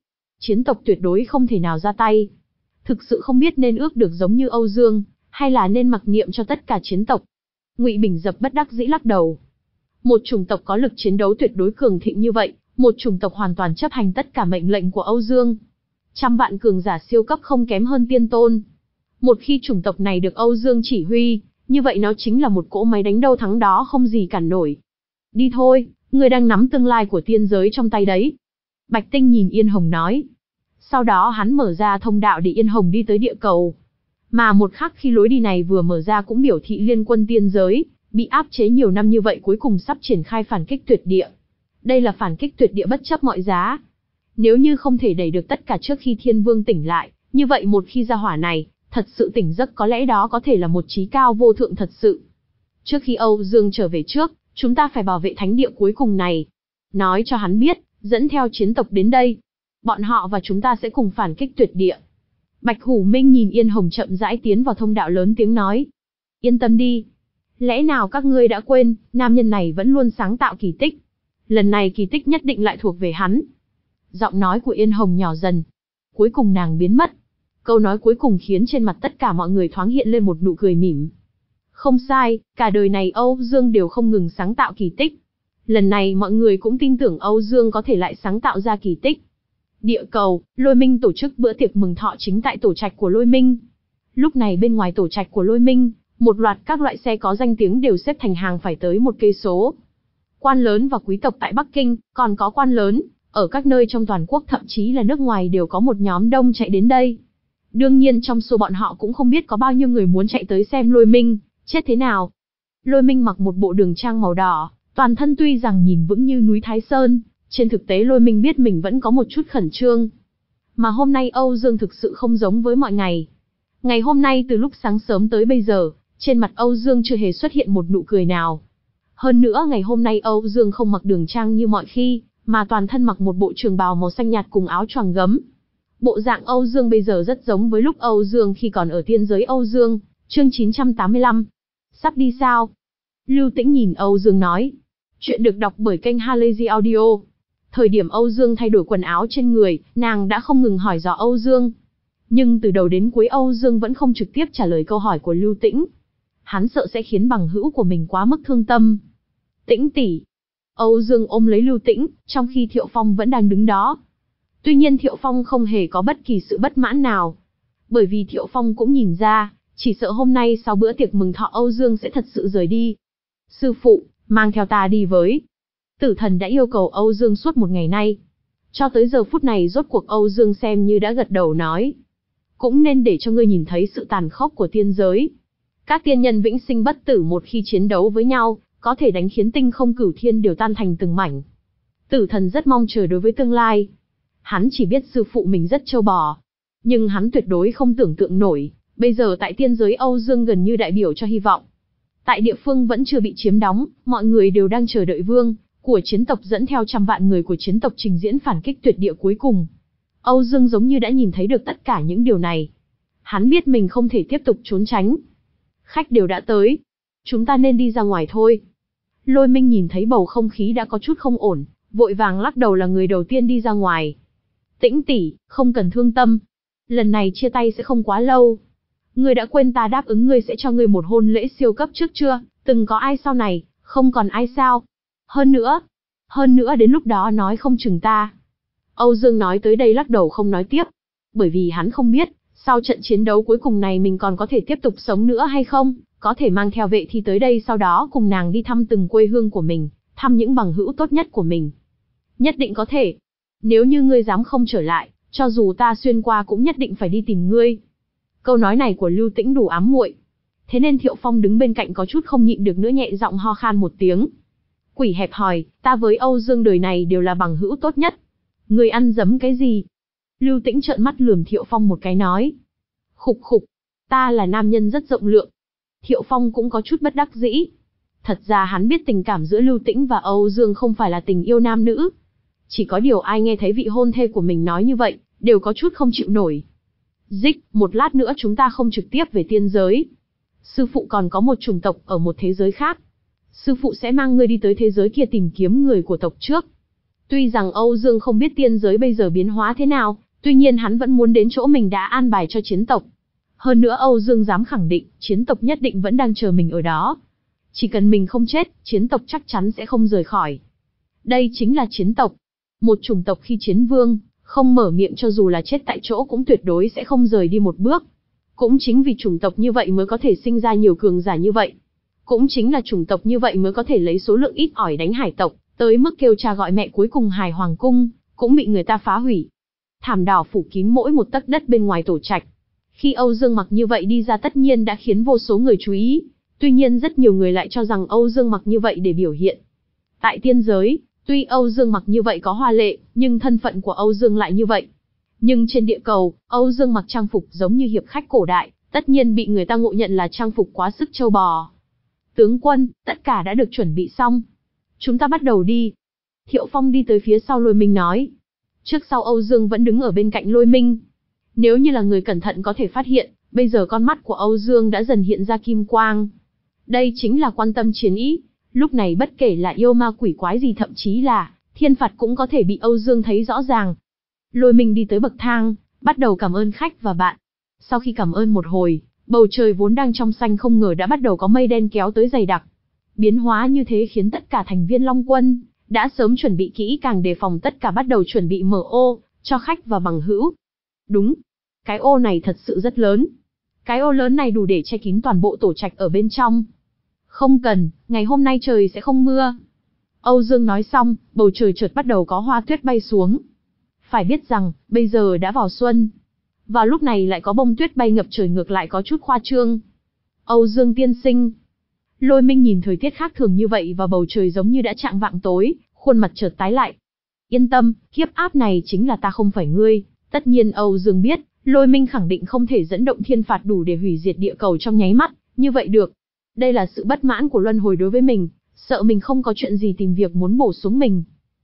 chiến tộc tuyệt đối không thể nào ra tay. Thực sự không biết nên ước được giống như Âu Dương, hay là nên mặc niệm cho tất cả chiến tộc. Ngụy Bình Dập bất đắc dĩ lắc đầu. Một chủng tộc có lực chiến đấu tuyệt đối cường thịnh như vậy, một chủng tộc hoàn toàn chấp hành tất cả mệnh lệnh của Âu Dương. Trăm vạn cường giả siêu cấp không kém hơn tiên tôn. Một khi chủng tộc này được Âu Dương chỉ huy, như vậy nó chính là một cỗ máy đánh đâu thắng đó không gì cản nổi. Đi thôi, người đang nắm tương lai của tiên giới trong tay đấy. Bạch Tinh nhìn Yên Hồng nói. Sau đó hắn mở ra thông đạo để Yên Hồng đi tới địa cầu. Mà một khắc khi lối đi này vừa mở ra cũng biểu thị liên quân tiên giới, bị áp chế nhiều năm như vậy cuối cùng sắp triển khai phản kích tuyệt địa. Đây là phản kích tuyệt địa bất chấp mọi giá. Nếu như không thể đẩy được tất cả trước khi Thiên Vương tỉnh lại, như vậy một khi ra hỏa này, thật sự tỉnh giấc có lẽ đó có thể là một chí cao vô thượng thật sự. Trước khi Âu Dương trở về trước, chúng ta phải bảo vệ thánh địa cuối cùng này. Nói cho hắn biết, dẫn theo chiến tộc đến đây. Bọn họ và chúng ta sẽ cùng phản kích tuyệt địa. Bạch Hủ Minh nhìn Yên Hồng chậm rãi tiến vào thông đạo lớn tiếng nói. Yên tâm đi. Lẽ nào các ngươi đã quên, nam nhân này vẫn luôn sáng tạo kỳ tích. Lần này kỳ tích nhất định lại thuộc về hắn. Giọng nói của Yên Hồng nhỏ dần. Cuối cùng nàng biến mất. Câu nói cuối cùng khiến trên mặt tất cả mọi người thoáng hiện lên một nụ cười mỉm. Không sai, cả đời này Âu Dương đều không ngừng sáng tạo kỳ tích. Lần này mọi người cũng tin tưởng Âu Dương có thể lại sáng tạo ra kỳ tích. Địa cầu, Lôi Minh tổ chức bữa tiệc mừng thọ chính tại tổ trạch của Lôi Minh. Lúc này bên ngoài tổ trạch của Lôi Minh, một loạt các loại xe có danh tiếng đều xếp thành hàng phải tới một cây số. Quan lớn và quý tộc tại Bắc Kinh, còn có quan lớn, ở các nơi trong toàn quốc thậm chí là nước ngoài đều có một nhóm đông chạy đến đây. Đương nhiên trong số bọn họ cũng không biết có bao nhiêu người muốn chạy tới xem Lôi Minh, chết thế nào. Lôi Minh mặc một bộ đường trang màu đỏ, toàn thân tuy rằng nhìn vững như núi Thái Sơn, trên thực tế Lôi Minh biết mình vẫn có một chút khẩn trương. Mà hôm nay Âu Dương thực sự không giống với mọi ngày. Ngày hôm nay từ lúc sáng sớm tới bây giờ, trên mặt Âu Dương chưa hề xuất hiện một nụ cười nào. Hơn nữa ngày hôm nay Âu Dương không mặc đường trang như mọi khi, mà toàn thân mặc một bộ trường bào màu xanh nhạt cùng áo choàng gấm. Bộ dạng Âu Dương bây giờ rất giống với lúc Âu Dương khi còn ở tiên giới Âu Dương, chương chín trăm tám mươi lăm. Sắp đi sao? Lưu Tĩnh nhìn Âu Dương nói. Chuyện được đọc bởi kênh Halazy Audio. Thời điểm Âu Dương thay đổi quần áo trên người, nàng đã không ngừng hỏi dò Âu Dương. Nhưng từ đầu đến cuối Âu Dương vẫn không trực tiếp trả lời câu hỏi của Lưu Tĩnh. Hắn sợ sẽ khiến bằng hữu của mình quá mức thương tâm. Tĩnh tỷ. Âu Dương ôm lấy Lưu Tĩnh, trong khi Thiệu Phong vẫn đang đứng đó. Tuy nhiên Thiệu Phong không hề có bất kỳ sự bất mãn nào. Bởi vì Thiệu Phong cũng nhìn ra, chỉ sợ hôm nay sau bữa tiệc mừng thọ Âu Dương sẽ thật sự rời đi. Sư phụ, mang theo ta đi với. Tử Thần đã yêu cầu Âu Dương suốt một ngày nay. Cho tới giờ phút này rốt cuộc Âu Dương xem như đã gật đầu nói. Cũng nên để cho ngươi nhìn thấy sự tàn khốc của tiên giới. Các tiên nhân vĩnh sinh bất tử một khi chiến đấu với nhau, có thể đánh khiến tinh không cửu thiên đều tan thành từng mảnh. Tử Thần rất mong chờ đối với tương lai. Hắn chỉ biết sư phụ mình rất trâu bò. Nhưng hắn tuyệt đối không tưởng tượng nổi, bây giờ tại tiên giới Âu Dương gần như đại biểu cho hy vọng. Tại địa phương vẫn chưa bị chiếm đóng, mọi người đều đang chờ đợi vương của chiến tộc dẫn theo trăm vạn người của chiến tộc trình diễn phản kích tuyệt địa cuối cùng. Âu Dương giống như đã nhìn thấy được tất cả những điều này. Hắn biết mình không thể tiếp tục trốn tránh. Khách đều đã tới. Chúng ta nên đi ra ngoài thôi. Lôi Minh nhìn thấy bầu không khí đã có chút không ổn, vội vàng lắc đầu là người đầu tiên đi ra ngoài. Tĩnh tỷ, không cần thương tâm. Lần này chia tay sẽ không quá lâu. Ngươi đã quên ta đáp ứng ngươi sẽ cho ngươi một hôn lễ siêu cấp trước chưa? Từng có ai sau này, không còn ai sao? Hơn nữa, hơn nữa đến lúc đó nói không chừng ta. Âu Dương nói tới đây lắc đầu không nói tiếp. Bởi vì hắn không biết, sau trận chiến đấu cuối cùng này mình còn có thể tiếp tục sống nữa hay không, có thể mang theo vệ thi tới đây sau đó cùng nàng đi thăm từng quê hương của mình, thăm những bằng hữu tốt nhất của mình. Nhất định có thể. Nếu như ngươi dám không trở lại, cho dù ta xuyên qua cũng nhất định phải đi tìm ngươi. Câu nói này của Lưu Tĩnh đủ ám muội. Thế nên Thiệu Phong đứng bên cạnh có chút không nhịn được nữa nhẹ giọng ho khan một tiếng. Quỷ hẹp hòi, ta với Âu Dương đời này đều là bằng hữu tốt nhất. Ngươi ăn dấm cái gì? Lưu Tĩnh trợn mắt lườm Thiệu Phong một cái nói. Khục khục, ta là nam nhân rất rộng lượng. Thiệu Phong cũng có chút bất đắc dĩ. Thật ra hắn biết tình cảm giữa Lưu Tĩnh và Âu Dương không phải là tình yêu nam nữ. Chỉ có điều ai nghe thấy vị hôn thê của mình nói như vậy, đều có chút không chịu nổi. Dích, một lát nữa chúng ta không trực tiếp về tiên giới. Sư phụ còn có một chủng tộc ở một thế giới khác. Sư phụ sẽ mang ngươi đi tới thế giới kia tìm kiếm người của tộc trước. Tuy rằng Âu Dương không biết tiên giới bây giờ biến hóa thế nào, Tuy nhiên hắn vẫn muốn đến chỗ mình đã an bài cho chiến tộc. Hơn nữa Âu Dương dám khẳng định, chiến tộc nhất định vẫn đang chờ mình ở đó. Chỉ cần mình không chết, chiến tộc chắc chắn sẽ không rời khỏi. Đây chính là chiến tộc. Một chủng tộc khi chiến vương, không mở miệng cho dù là chết tại chỗ cũng tuyệt đối sẽ không rời đi một bước. Cũng chính vì chủng tộc như vậy mới có thể sinh ra nhiều cường giả như vậy. Cũng chính là chủng tộc như vậy mới có thể lấy số lượng ít ỏi đánh hải tộc, tới mức kêu cha gọi mẹ cuối cùng Hải Hoàng cung, cũng bị người ta phá hủy. Thảm đỏ phủ kín mỗi một tấc đất bên ngoài tổ trạch. Khi Âu Dương Mặc như vậy đi ra tất nhiên đã khiến vô số người chú ý. Tuy nhiên rất nhiều người lại cho rằng Âu Dương Mặc như vậy để biểu hiện. Tại tiên giới, tuy Âu Dương Mặc như vậy có hoa lệ, nhưng thân phận của Âu Dương lại như vậy. Nhưng trên địa cầu, Âu Dương mặc trang phục giống như hiệp khách cổ đại, tất nhiên bị người ta ngộ nhận là trang phục quá sức trâu bò. Tướng quân, tất cả đã được chuẩn bị xong. Chúng ta bắt đầu đi. Thiệu Phong đi tới phía sau Lôi Minh nói. Trước sau Âu Dương vẫn đứng ở bên cạnh Lôi Minh. Nếu như là người cẩn thận có thể phát hiện, bây giờ con mắt của Âu Dương đã dần hiện ra kim quang. Đây chính là quan tâm chiến ý. Lúc này bất kể là yêu ma quỷ quái gì thậm chí là thiên phạt cũng có thể bị Âu Dương thấy rõ ràng. Lôi Minh đi tới bậc thang, bắt đầu cảm ơn khách và bạn. Sau khi cảm ơn một hồi, bầu trời vốn đang trong xanh không ngờ đã bắt đầu có mây đen kéo tới dày đặc. Biến hóa như thế khiến tất cả thành viên Long Quân đã sớm chuẩn bị kỹ càng đề phòng, tất cả bắt đầu chuẩn bị mở ô cho khách và bằng hữu. Đúng, cái ô này thật sự rất lớn. Cái ô lớn này đủ để che kín toàn bộ tổ trạch ở bên trong. Không cần, ngày hôm nay trời sẽ không mưa. Âu Dương nói xong, bầu trời chợt bắt đầu có hoa tuyết bay xuống. Phải biết rằng, bây giờ đã vào xuân. Vào lúc này lại có bông tuyết bay ngập trời ngược lại có chút khoa trương. Âu Dương tiên sinh. Lôi Minh nhìn thời tiết khác thường như vậy và bầu trời giống như đã chạng vạng tối, khuôn mặt chợt tái lại. Yên tâm, kiếp áp này chính là ta không phải ngươi. Tất nhiên Âu Dương biết, Lôi Minh khẳng định không thể dẫn động thiên phạt đủ để hủy diệt địa cầu trong nháy mắt, như vậy được. Đây là sự bất mãn của luân hồi đối với mình, sợ mình không có chuyện gì tìm việc muốn bổ xuống mình.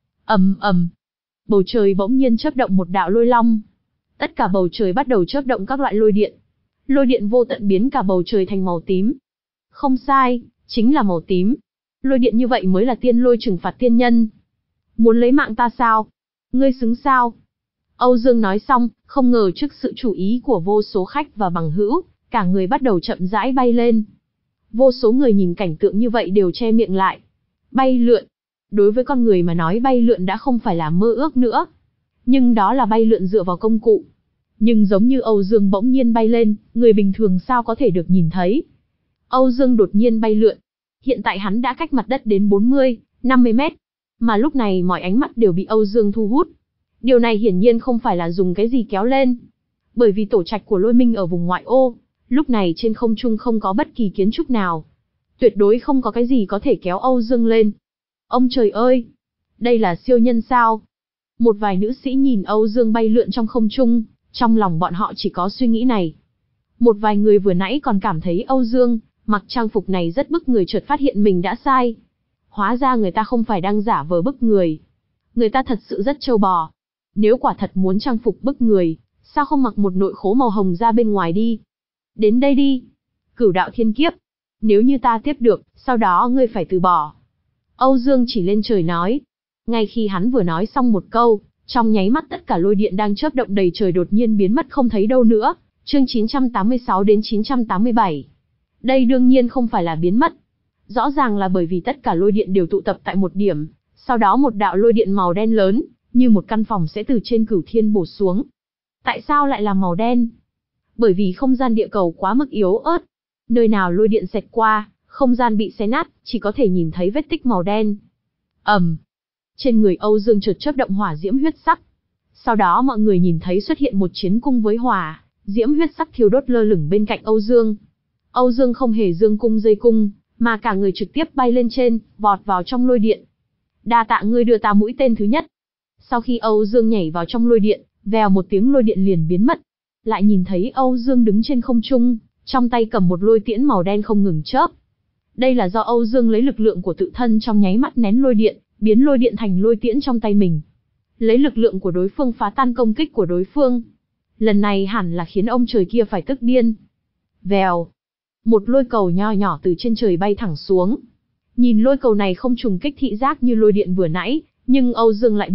Ầm ầm. Bầu trời bỗng nhiên chớp động một đạo lôi long. Tất cả bầu trời bắt đầu chớp động các loại lôi điện. Lôi điện vô tận biến cả bầu trời thành màu tím. Không sai, chính là màu tím. Lôi điện như vậy mới là tiên lôi trừng phạt tiên nhân. Muốn lấy mạng ta sao? Ngươi xứng sao? Âu Dương nói xong, không ngờ trước sự chú ý của vô số khách và bằng hữu, cả người bắt đầu chậm rãi bay lên. Vô số người nhìn cảnh tượng như vậy đều che miệng lại. Bay lượn. Đối với con người mà nói bay lượn đã không phải là mơ ước nữa. Nhưng đó là bay lượn dựa vào công cụ. Nhưng giống như Âu Dương bỗng nhiên bay lên, người bình thường sao có thể được nhìn thấy. Âu Dương đột nhiên bay lượn. Hiện tại hắn đã cách mặt đất đến bốn mươi, năm mươi mét. Mà lúc này mọi ánh mắt đều bị Âu Dương thu hút. Điều này hiển nhiên không phải là dùng cái gì kéo lên. Bởi vì tổ trạch của Lôi Minh ở vùng ngoại ô, lúc này trên không trung không có bất kỳ kiến trúc nào. Tuyệt đối không có cái gì có thể kéo Âu Dương lên. Ông trời ơi! Đây là siêu nhân sao? Một vài nữ sĩ nhìn Âu Dương bay lượn trong không trung, trong lòng bọn họ chỉ có suy nghĩ này. Một vài người vừa nãy còn cảm thấy Âu Dương mặc trang phục này rất bức người chợt phát hiện mình đã sai. Hóa ra người ta không phải đang giả vờ bức người. Người ta thật sự rất trâu bò. Nếu quả thật muốn trang phục bức người, sao không mặc một nội khố màu hồng ra bên ngoài đi? Đến đây đi. Cửu đạo thiên kiếp. Nếu như ta tiếp được, sau đó ngươi phải từ bỏ. Âu Dương chỉ lên trời nói. Ngay khi hắn vừa nói xong một câu, trong nháy mắt tất cả lôi điện đang chớp động đầy trời đột nhiên biến mất không thấy đâu nữa. Chương chín trăm tám mươi sáu đến chín trăm tám mươi bảy. Đây đương nhiên không phải là biến mất. Rõ ràng là bởi vì tất cả lôi điện đều tụ tập tại một điểm. Sau đó một đạo lôi điện màu đen lớn, như một căn phòng sẽ từ trên cửu thiên bổ xuống. Tại sao lại là màu đen? Bởi vì không gian địa cầu quá mức yếu ớt. Nơi nào lôi điện xẹt qua, không gian bị xé nát, chỉ có thể nhìn thấy vết tích màu đen. ầm, um. Trên người Âu Dương chợt chớp động hỏa diễm huyết sắc. Sau đó mọi người nhìn thấy xuất hiện một chiến cung với hỏa diễm huyết sắc thiêu đốt lơ lửng bên cạnh Âu Dương. Âu Dương không hề dương cung dây cung, mà cả người trực tiếp bay lên trên, vọt vào trong lôi điện. Đa tạ ngươi đưa ta mũi tên thứ nhất. Sau khi Âu Dương nhảy vào trong lôi điện, vèo một tiếng lôi điện liền biến mất. Lại nhìn thấy Âu Dương đứng trên không trung, trong tay cầm một lôi tiễn màu đen không ngừng chớp. Đây là do Âu Dương lấy lực lượng của tự thân trong nháy mắt nén lôi điện, biến lôi điện thành lôi tiễn trong tay mình. Lấy lực lượng của đối phương phá tan công kích của đối phương. Lần này hẳn là khiến ông trời kia phải tức điên. Vèo. Một lôi cầu nho nhỏ từ trên trời bay thẳng xuống. Nhìn lôi cầu này không trùng kích thị giác như lôi điện vừa nãy, nhưng Âu Dương lại biết,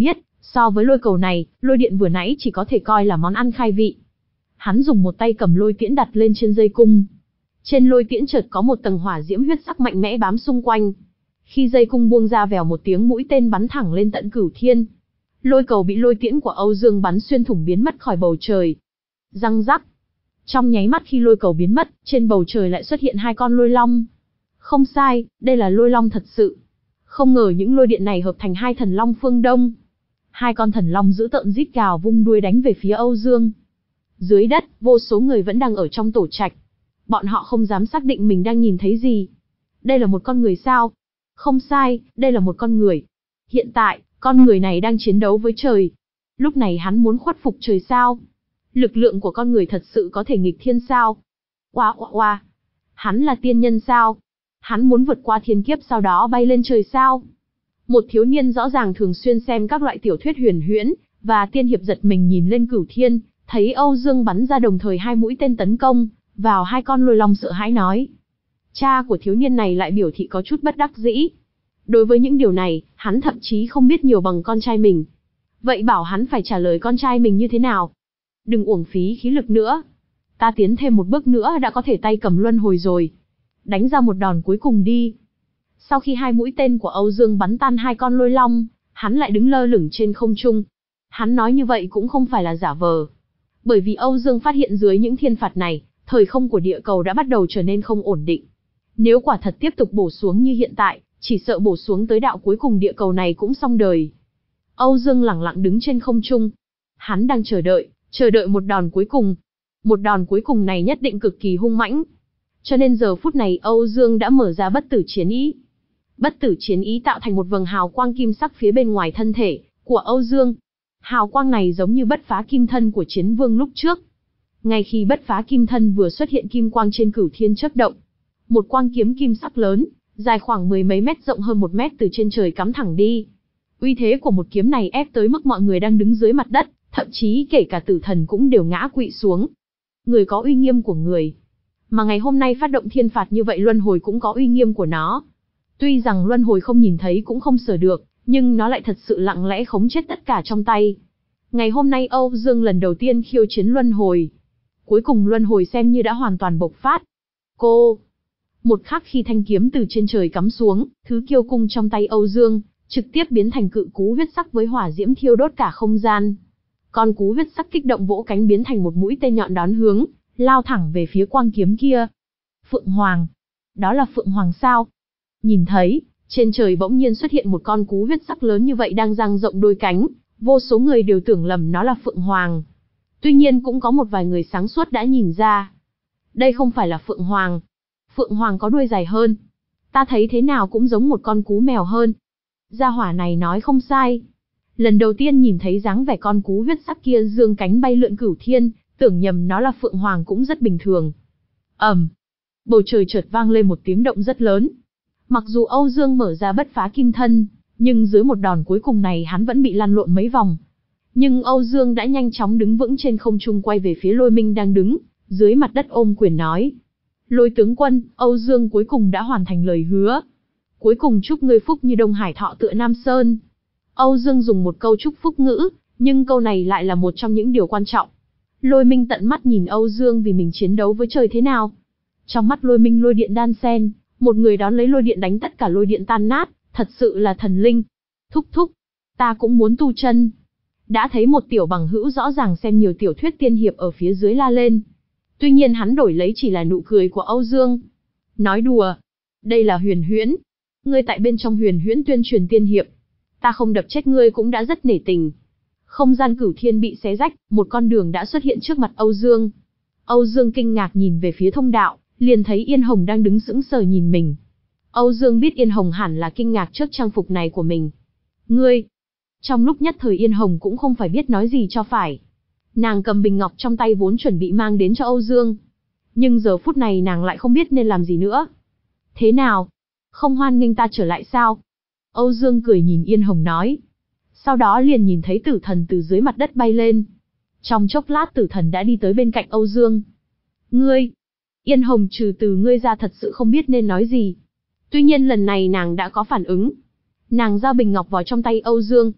So với lôi cầu này, lôi điện vừa nãy chỉ có thể coi là món ăn khai vị. Hắn dùng một tay cầm lôi tiễn đặt lên trên dây cung. Trên lôi tiễn chợt có một tầng hỏa diễm huyết sắc mạnh mẽ bám xung quanh. Khi dây cung buông ra vèo một tiếng, mũi tên bắn thẳng lên tận cửu thiên. Lôi cầu bị lôi tiễn của Âu Dương bắn xuyên thủng biến mất khỏi bầu trời. Răng rắc. Trong nháy mắt khi lôi cầu biến mất, trên bầu trời lại xuất hiện hai con lôi long. Không sai, đây là lôi long thật sự. Không ngờ những lôi điện này hợp thành hai thần long phương Đông. Hai con thần long dữ tợn rít gào vung đuôi đánh về phía Âu Dương. Dưới đất, vô số người vẫn đang ở trong tổ trạch. Bọn họ không dám xác định mình đang nhìn thấy gì. Đây là một con người sao? Không sai, đây là một con người. Hiện tại, con người này đang chiến đấu với trời. Lúc này hắn muốn khuất phục trời sao? Lực lượng của con người thật sự có thể nghịch thiên sao? Oa oa oa. Hắn là tiên nhân sao? Hắn muốn vượt qua thiên kiếp sau đó bay lên trời sao? Một thiếu niên rõ ràng thường xuyên xem các loại tiểu thuyết huyền huyễn và tiên hiệp giật mình nhìn lên cửu thiên, thấy Âu Dương bắn ra đồng thời hai mũi tên tấn công vào hai con lôi long, sợ hãi nói. Cha của thiếu niên này lại biểu thị có chút bất đắc dĩ. Đối với những điều này, hắn thậm chí không biết nhiều bằng con trai mình. Vậy bảo hắn phải trả lời con trai mình như thế nào? Đừng uổng phí khí lực nữa. Ta tiến thêm một bước nữa đã có thể tay cầm luân hồi rồi. Đánh ra một đòn cuối cùng đi. Sau khi hai mũi tên của Âu Dương bắn tan hai con lôi long, hắn lại đứng lơ lửng trên không trung. Hắn nói như vậy cũng không phải là giả vờ. Bởi vì Âu Dương phát hiện dưới những thiên phạt này, thời không của địa cầu đã bắt đầu trở nên không ổn định. Nếu quả thật tiếp tục bổ xuống như hiện tại, chỉ sợ bổ xuống tới đạo cuối cùng địa cầu này cũng xong đời. Âu Dương lẳng lặng đứng trên không trung. Hắn đang chờ đợi, chờ đợi một đòn cuối cùng. Một đòn cuối cùng này nhất định cực kỳ hung mãnh. Cho nên giờ phút này Âu Dương đã mở ra bất tử chiến ý. Bất tử chiến ý tạo thành một vầng hào quang kim sắc phía bên ngoài thân thể của Âu Dương. Hào quang này giống như bất phá kim thân của chiến vương lúc trước. Ngay khi bất phá kim thân vừa xuất hiện, kim quang trên cửu thiên chớp động. Một quang kiếm kim sắc lớn, dài khoảng mười mấy mét, rộng hơn một mét từ trên trời cắm thẳng đi. Uy thế của một kiếm này ép tới mức mọi người đang đứng dưới mặt đất, thậm chí kể cả tử thần cũng đều ngã quỵ xuống. Người có uy nghiêm của người. Mà ngày hôm nay phát động thiên phạt như vậy, luân hồi cũng có uy nghiêm của nó. Tuy rằng luân hồi không nhìn thấy cũng không sờ được, nhưng nó lại thật sự lặng lẽ khống chết tất cả trong tay. Ngày hôm nay Âu Dương lần đầu tiên khiêu chiến luân hồi. Cuối cùng luân hồi xem như đã hoàn toàn bộc phát. Cô! Một khắc khi thanh kiếm từ trên trời cắm xuống, thứ kiêu cung trong tay Âu Dương trực tiếp biến thành cự cú huyết sắc với hỏa diễm thiêu đốt cả không gian. Con cú huyết sắc kích động vỗ cánh biến thành một mũi tên nhọn đón hướng, lao thẳng về phía quang kiếm kia. Phượng Hoàng! Đó là Phượng Hoàng sao? Nhìn thấy, trên trời bỗng nhiên xuất hiện một con cú huyết sắc lớn như vậy đang dang rộng đôi cánh, vô số người đều tưởng lầm nó là Phượng Hoàng. Tuy nhiên cũng có một vài người sáng suốt đã nhìn ra. Đây không phải là Phượng Hoàng. Phượng Hoàng có đuôi dài hơn. Ta thấy thế nào cũng giống một con cú mèo hơn. Gia hỏa này nói không sai. Lần đầu tiên nhìn thấy dáng vẻ con cú huyết sắc kia dương cánh bay lượn cửu thiên, tưởng nhầm nó là Phượng Hoàng cũng rất bình thường. ầm, um, bầu trời chợt vang lên một tiếng động rất lớn. Mặc dù Âu Dương mở ra bất phá kim thân, nhưng dưới một đòn cuối cùng này hắn vẫn bị lăn lộn mấy vòng. Nhưng Âu Dương đã nhanh chóng đứng vững trên không trung, quay về phía Lôi Minh đang đứng dưới mặt đất ôm quyền nói. Lôi tướng quân, Âu Dương cuối cùng đã hoàn thành lời hứa. Cuối cùng chúc ngươi phúc như Đông Hải, thọ tựa Nam Sơn. Âu Dương dùng một câu chúc phúc ngữ, nhưng câu này lại là một trong những điều quan trọng. Lôi Minh tận mắt nhìn Âu Dương vì mình chiến đấu với trời thế nào. Trong mắt Lôi Minh lôi điện đan sen, một người đón lấy lôi điện đánh tất cả lôi điện tan nát, thật sự là thần linh. Thúc thúc, ta cũng muốn tu chân. Đã thấy một tiểu bằng hữu rõ ràng xem nhiều tiểu thuyết tiên hiệp ở phía dưới la lên. Tuy nhiên hắn đổi lấy chỉ là nụ cười của Âu Dương. Nói đùa, đây là huyền huyễn. Ngươi tại bên trong huyền huyễn tuyên truyền tiên hiệp. Ta không đập chết ngươi cũng đã rất nể tình. Không gian cửu thiên bị xé rách, một con đường đã xuất hiện trước mặt Âu Dương. Âu Dương kinh ngạc nhìn về phía thông đạo, liền thấy Yên Hồng đang đứng sững sờ nhìn mình. Âu Dương biết Yên Hồng hẳn là kinh ngạc trước trang phục này của mình. Ngươi! Trong lúc nhất thời Yên Hồng cũng không phải biết nói gì cho phải. Nàng cầm bình ngọc trong tay vốn chuẩn bị mang đến cho Âu Dương. Nhưng giờ phút này nàng lại không biết nên làm gì nữa. Thế nào? Không hoan nghênh ta trở lại sao? Âu Dương cười nhìn Yên Hồng nói. Sau đó liền nhìn thấy tử thần từ dưới mặt đất bay lên. Trong chốc lát tử thần đã đi tới bên cạnh Âu Dương. Ngươi! Yên Hồng trừ từ ngươi ra thật sự không biết nên nói gì. Tuy nhiên lần này nàng đã có phản ứng. Nàng giao bình ngọc vào trong tay Âu Dương.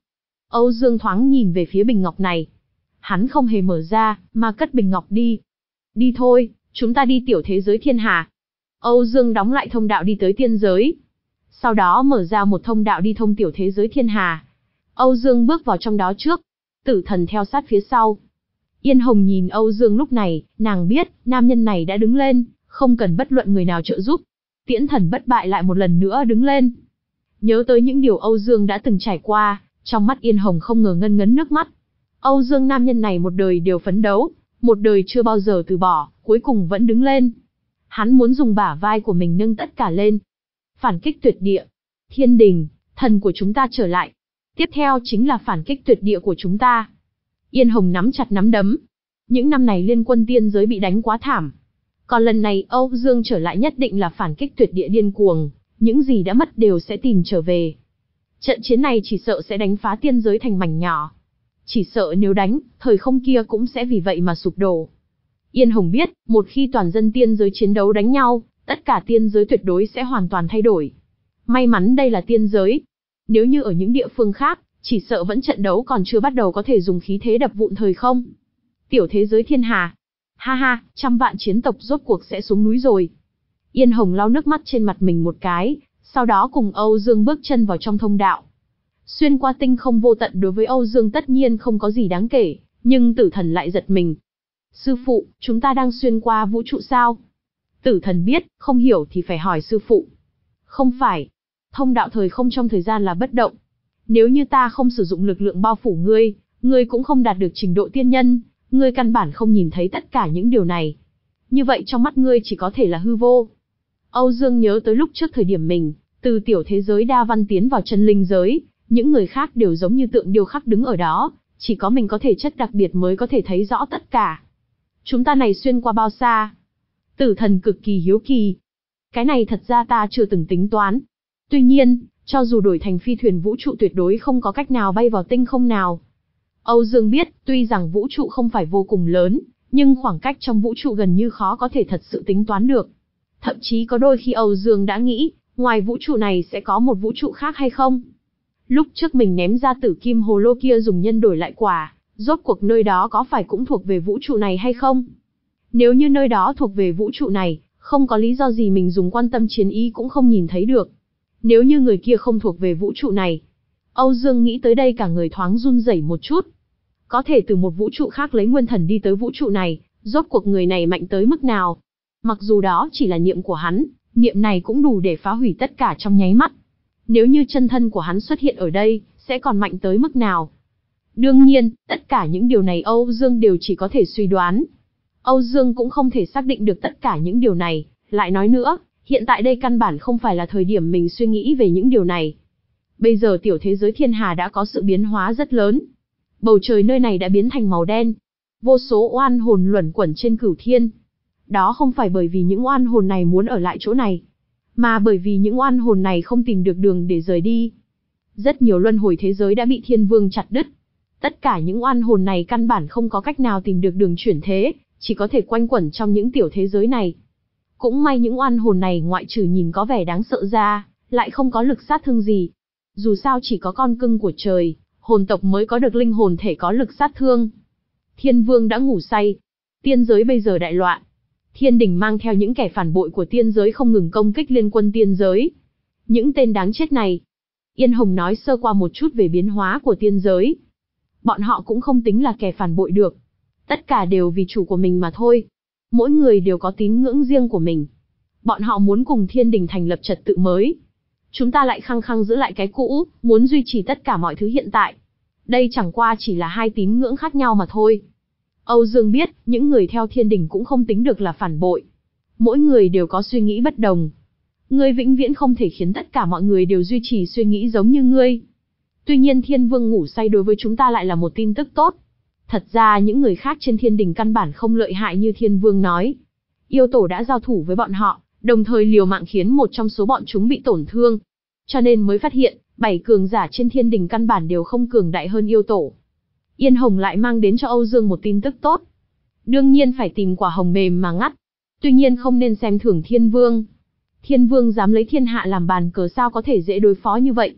Âu Dương thoáng nhìn về phía bình ngọc này. Hắn không hề mở ra, mà cất bình ngọc đi. Đi thôi, chúng ta đi tiểu thế giới thiên hà. Âu Dương đóng lại thông đạo đi tới tiên giới. Sau đó mở ra một thông đạo đi thông tiểu thế giới thiên hà. Âu Dương bước vào trong đó trước. Tử Thần theo sát phía sau. Yên Hồng nhìn Âu Dương lúc này, nàng biết, nam nhân này đã đứng lên, không cần bất luận người nào trợ giúp. Tiễn Thần bất bại lại một lần nữa đứng lên. Nhớ tới những điều Âu Dương đã từng trải qua, trong mắt Yên Hồng không ngờ ngân ngấn nước mắt. Âu Dương nam nhân này một đời đều phấn đấu, một đời chưa bao giờ từ bỏ, cuối cùng vẫn đứng lên. Hắn muốn dùng bả vai của mình nâng tất cả lên. Phản kích tuyệt địa. Thiên đình, thần của chúng ta trở lại. Tiếp theo chính là phản kích tuyệt địa của chúng ta. Yên Hồng nắm chặt nắm đấm. Những năm này liên quân tiên giới bị đánh quá thảm. Còn lần này Âu Dương trở lại nhất định là phản kích tuyệt địa điên cuồng. Những gì đã mất đều sẽ tìm trở về. Trận chiến này chỉ sợ sẽ đánh phá tiên giới thành mảnh nhỏ. Chỉ sợ nếu đánh, thời không kia cũng sẽ vì vậy mà sụp đổ. Yên Hồng biết, một khi toàn dân tiên giới chiến đấu đánh nhau, tất cả tiên giới tuyệt đối sẽ hoàn toàn thay đổi. May mắn đây là tiên giới. Nếu như ở những địa phương khác, chỉ sợ vẫn trận đấu còn chưa bắt đầu có thể dùng khí thế đập vụn thời không. Tiểu thế giới thiên hà. Ha ha, trăm vạn chiến tộc rốt cuộc sẽ xuống núi rồi. Yên Hồng lau nước mắt trên mặt mình một cái, sau đó cùng Âu Dương bước chân vào trong thông đạo. Xuyên qua tinh không vô tận đối với Âu Dương tất nhiên không có gì đáng kể, nhưng Tử Thần lại giật mình. Sư phụ, chúng ta đang xuyên qua vũ trụ sao? Tử Thần biết, không hiểu thì phải hỏi sư phụ. Không phải. Thông đạo thời không trong thời gian là bất động. Nếu như ta không sử dụng lực lượng bao phủ ngươi, ngươi cũng không đạt được trình độ tiên nhân, ngươi căn bản không nhìn thấy tất cả những điều này. Như vậy trong mắt ngươi chỉ có thể là hư vô. Âu Dương nhớ tới lúc trước thời điểm mình, từ tiểu thế giới đa văn tiến vào chân linh giới, những người khác đều giống như tượng điêu khắc đứng ở đó, chỉ có mình có thể chất đặc biệt mới có thể thấy rõ tất cả. Chúng ta này xuyên qua bao xa? Tử Thần cực kỳ hiếu kỳ. Cái này thật ra ta chưa từng tính toán. Tuy nhiên, cho dù đổi thành phi thuyền vũ trụ tuyệt đối không có cách nào bay vào tinh không nào. Âu Dương biết, tuy rằng vũ trụ không phải vô cùng lớn, nhưng khoảng cách trong vũ trụ gần như khó có thể thật sự tính toán được. Thậm chí có đôi khi Âu Dương đã nghĩ, ngoài vũ trụ này sẽ có một vũ trụ khác hay không? Lúc trước mình ném ra tử kim hồ lô kia dùng nhân đổi lại quả, rốt cuộc nơi đó có phải cũng thuộc về vũ trụ này hay không? Nếu như nơi đó thuộc về vũ trụ này, không có lý do gì mình dùng quan tâm chiến ý cũng không nhìn thấy được. Nếu như người kia không thuộc về vũ trụ này, Âu Dương nghĩ tới đây cả người thoáng run rẩy một chút. Có thể từ một vũ trụ khác lấy nguyên thần đi tới vũ trụ này, rốt cuộc người này mạnh tới mức nào? Mặc dù đó chỉ là niệm của hắn, niệm này cũng đủ để phá hủy tất cả trong nháy mắt. Nếu như chân thân của hắn xuất hiện ở đây, sẽ còn mạnh tới mức nào? Đương nhiên, tất cả những điều này Âu Dương đều chỉ có thể suy đoán. Âu Dương cũng không thể xác định được tất cả những điều này. Lại nói nữa, hiện tại đây căn bản không phải là thời điểm mình suy nghĩ về những điều này. Bây giờ tiểu thế giới thiên hà đã có sự biến hóa rất lớn. Bầu trời nơi này đã biến thành màu đen. Vô số oan hồn luẩn quẩn trên cửu thiên. Đó không phải bởi vì những oan hồn này muốn ở lại chỗ này, mà bởi vì những oan hồn này không tìm được đường để rời đi. Rất nhiều luân hồi thế giới đã bị Thiên Vương chặt đứt. Tất cả những oan hồn này căn bản không có cách nào tìm được đường chuyển thế, chỉ có thể quanh quẩn trong những tiểu thế giới này. Cũng may những oan hồn này ngoại trừ nhìn có vẻ đáng sợ ra, lại không có lực sát thương gì. Dù sao chỉ có con cưng của trời, hồn tộc mới có được linh hồn thể có lực sát thương. Thiên Vương đã ngủ say. Tiên giới bây giờ đại loạn. Thiên đình mang theo những kẻ phản bội của tiên giới không ngừng công kích liên quân tiên giới. Những tên đáng chết này. Yên Hồng nói sơ qua một chút về biến hóa của tiên giới. Bọn họ cũng không tính là kẻ phản bội được. Tất cả đều vì chủ của mình mà thôi. Mỗi người đều có tín ngưỡng riêng của mình. Bọn họ muốn cùng thiên đình thành lập trật tự mới. Chúng ta lại khăng khăng giữ lại cái cũ, muốn duy trì tất cả mọi thứ hiện tại. Đây chẳng qua chỉ là hai tín ngưỡng khác nhau mà thôi. Âu Dương biết, những người theo thiên đình cũng không tính được là phản bội. Mỗi người đều có suy nghĩ bất đồng. Ngươi vĩnh viễn không thể khiến tất cả mọi người đều duy trì suy nghĩ giống như ngươi. Tuy nhiên Thiên Vương ngủ say đối với chúng ta lại là một tin tức tốt. Thật ra những người khác trên thiên đình căn bản không lợi hại như Thiên Vương nói. Yêu tổ đã giao thủ với bọn họ, đồng thời liều mạng khiến một trong số bọn chúng bị tổn thương. Cho nên mới phát hiện, bảy cường giả trên thiên đình căn bản đều không cường đại hơn yêu tổ. Yên Hồng lại mang đến cho Âu Dương một tin tức tốt. Đương nhiên phải tìm quả hồng mềm mà ngắt. Tuy nhiên không nên xem thường Thiên Vương. Thiên Vương dám lấy thiên hạ làm bàn cờ sao có thể dễ đối phó như vậy.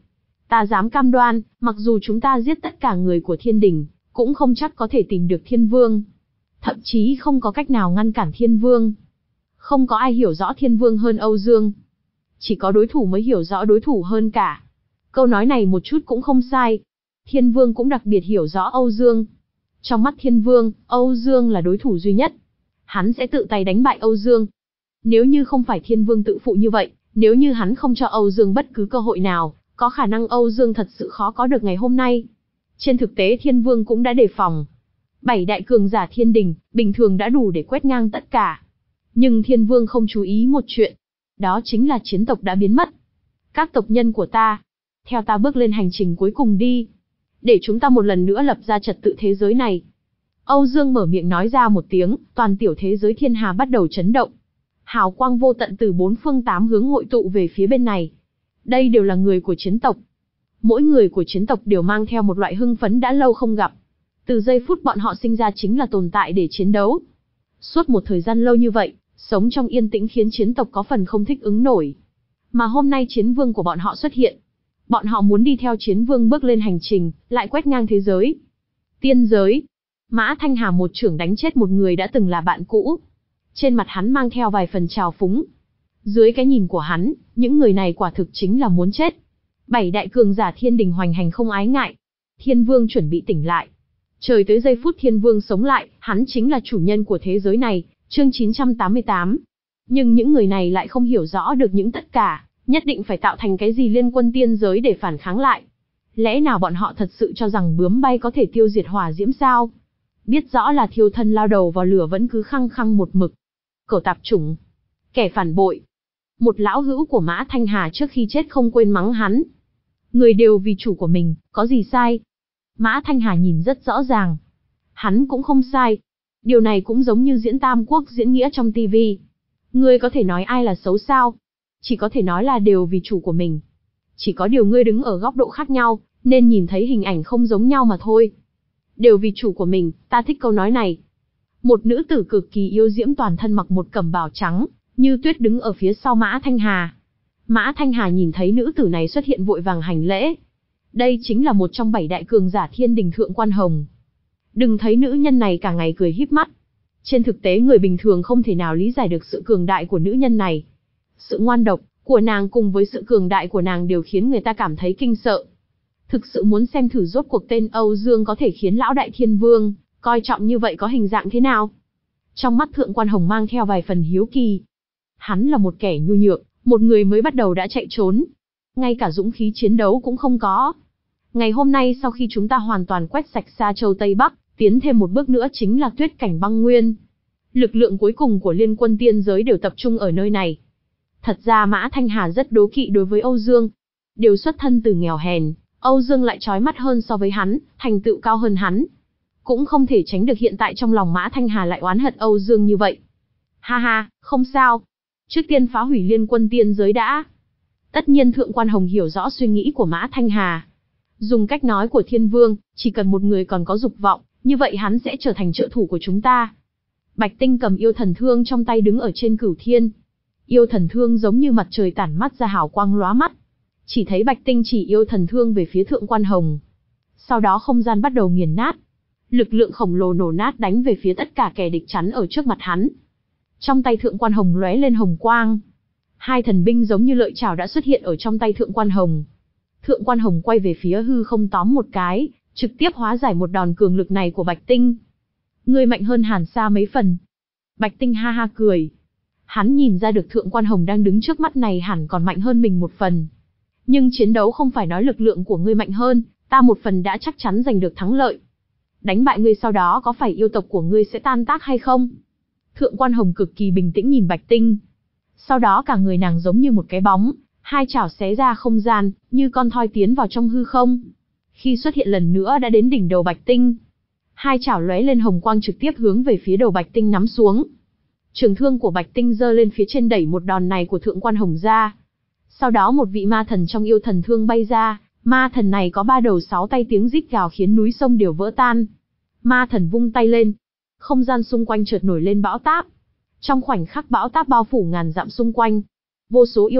Ta dám cam đoan, mặc dù chúng ta giết tất cả người của thiên đình, cũng không chắc có thể tìm được thiên vương. Thậm chí không có cách nào ngăn cản thiên vương. Không có ai hiểu rõ thiên vương hơn Âu Dương. Chỉ có đối thủ mới hiểu rõ đối thủ hơn cả. Câu nói này một chút cũng không sai. Thiên vương cũng đặc biệt hiểu rõ Âu Dương. Trong mắt thiên vương, Âu Dương là đối thủ duy nhất. Hắn sẽ tự tay đánh bại Âu Dương. Nếu như không phải thiên vương tự phụ như vậy, nếu như hắn không cho Âu Dương bất cứ cơ hội nào, có khả năng Âu Dương thật sự khó có được ngày hôm nay. Trên thực tế thiên vương cũng đã đề phòng. Bảy đại cường giả thiên đình, bình thường đã đủ để quét ngang tất cả. Nhưng thiên vương không chú ý một chuyện. Đó chính là chiến tộc đã biến mất. Các tộc nhân của ta, theo ta bước lên hành trình cuối cùng đi. Để chúng ta một lần nữa lập ra trật tự thế giới này. Âu Dương mở miệng nói ra một tiếng, toàn tiểu thế giới thiên hà bắt đầu chấn động. Hào quang vô tận từ bốn phương tám hướng hội tụ về phía bên này. Đây đều là người của chiến tộc. Mỗi người của chiến tộc đều mang theo một loại hưng phấn đã lâu không gặp. Từ giây phút bọn họ sinh ra chính là tồn tại để chiến đấu. Suốt một thời gian lâu như vậy, sống trong yên tĩnh khiến chiến tộc có phần không thích ứng nổi. Mà hôm nay chiến vương của bọn họ xuất hiện. Bọn họ muốn đi theo chiến vương bước lên hành trình, lại quét ngang thế giới. Tiên giới. Mã Thanh Hà một chưởng đánh chết một người đã từng là bạn cũ. Trên mặt hắn mang theo vài phần trào phúng. Dưới cái nhìn của hắn, những người này quả thực chính là muốn chết. Bảy đại cường giả thiên đình hoành hành không ái ngại. Thiên vương chuẩn bị tỉnh lại. Trời tới giây phút thiên vương sống lại, hắn chính là chủ nhân của thế giới này, chương chín trăm tám mươi tám. Nhưng những người này lại không hiểu rõ được những tất cả, nhất định phải tạo thành cái gì liên quân tiên giới để phản kháng lại. Lẽ nào bọn họ thật sự cho rằng bướm bay có thể tiêu diệt hỏa diễm sao? Biết rõ là thiêu thân lao đầu vào lửa vẫn cứ khăng khăng một mực. Cẩu tạp chủng. Kẻ phản bội. Một lão hữu của Mã Thanh Hà trước khi chết không quên mắng hắn. Người đều vì chủ của mình, có gì sai? Mã Thanh Hà nhìn rất rõ ràng. Hắn cũng không sai. Điều này cũng giống như diễn Tam Quốc diễn nghĩa trong tivi. Ngươi có thể nói ai là xấu sao? Chỉ có thể nói là đều vì chủ của mình. Chỉ có điều ngươi đứng ở góc độ khác nhau, nên nhìn thấy hình ảnh không giống nhau mà thôi. Đều vì chủ của mình, ta thích câu nói này. Một nữ tử cực kỳ yêu diễm toàn thân mặc một cẩm bào trắng, như tuyết đứng ở phía sau Mã Thanh Hà. Mã Thanh Hà nhìn thấy nữ tử này xuất hiện vội vàng hành lễ. Đây chính là một trong bảy đại cường giả thiên đình Thượng Quan Hồng. Đừng thấy nữ nhân này cả ngày cười híp mắt. Trên thực tế người bình thường không thể nào lý giải được sự cường đại của nữ nhân này. Sự ngoan độc của nàng cùng với sự cường đại của nàng đều khiến người ta cảm thấy kinh sợ. Thực sự muốn xem thử rốt cuộc tên Âu Dương có thể khiến lão đại thiên vương coi trọng như vậy có hình dạng thế nào. Trong mắt Thượng Quan Hồng mang theo vài phần hiếu kỳ. Hắn là một kẻ nhu nhược, một người mới bắt đầu đã chạy trốn. Ngay cả dũng khí chiến đấu cũng không có. Ngày hôm nay sau khi chúng ta hoàn toàn quét sạch Sa Châu Tây Bắc, tiến thêm một bước nữa chính là tuyết cảnh băng nguyên. Lực lượng cuối cùng của liên quân tiên giới đều tập trung ở nơi này. Thật ra Mã Thanh Hà rất đố kỵ đối với Âu Dương. Đều xuất thân từ nghèo hèn, Âu Dương lại chói mắt hơn so với hắn, thành tựu cao hơn hắn. Cũng không thể tránh được hiện tại trong lòng Mã Thanh Hà lại oán hận Âu Dương như vậy. Ha ha, không sao. Trước tiên phá hủy liên quân tiên giới đã. Tất nhiên Thượng Quan Hồng hiểu rõ suy nghĩ của Mã Thanh Hà. Dùng cách nói của Thiên Vương, chỉ cần một người còn có dục vọng, như vậy hắn sẽ trở thành trợ thủ của chúng ta. Bạch Tinh cầm yêu thần thương trong tay đứng ở trên cửu thiên. Yêu thần thương giống như mặt trời tản mắt ra hào quang lóa mắt. Chỉ thấy Bạch Tinh chỉ yêu thần thương về phía Thượng Quan Hồng. Sau đó không gian bắt đầu nghiền nát. Lực lượng khổng lồ nổ nát đánh về phía tất cả kẻ địch chắn ở trước mặt hắn. Trong tay Thượng Quan Hồng lóe lên hồng quang. Hai thần binh giống như lợi chảo đã xuất hiện ở trong tay Thượng Quan Hồng. Thượng Quan Hồng quay về phía hư không tóm một cái, trực tiếp hóa giải một đòn cường lực này của Bạch Tinh. Ngươi mạnh hơn Hàn Sa mấy phần. Bạch Tinh ha ha cười. Hắn nhìn ra được Thượng Quan Hồng đang đứng trước mắt này hẳn còn mạnh hơn mình một phần. Nhưng chiến đấu không phải nói lực lượng của ngươi mạnh hơn, ta một phần đã chắc chắn giành được thắng lợi. Đánh bại ngươi sau đó có phải yêu tộc của ngươi sẽ tan tác hay không? Thượng Quan Hồng cực kỳ bình tĩnh nhìn Bạch Tinh. Sau đó cả người nàng giống như một cái bóng, hai chảo xé ra không gian, như con thoi tiến vào trong hư không. Khi xuất hiện lần nữa đã đến đỉnh đầu Bạch Tinh. Hai chảo lóe lên hồng quang trực tiếp hướng về phía đầu Bạch Tinh nắm xuống. Trường thương của Bạch Tinh giơ lên phía trên đẩy một đòn này của Thượng Quan Hồng ra. Sau đó một vị ma thần trong yêu thần thương bay ra, ma thần này có ba đầu sáu tay tiếng rít gào khiến núi sông đều vỡ tan. Ma thần vung tay lên, không gian xung quanh chợt nổi lên bão táp. Trong khoảnh khắc bão táp bao phủ ngàn dặm xung quanh, vô số yêu tộc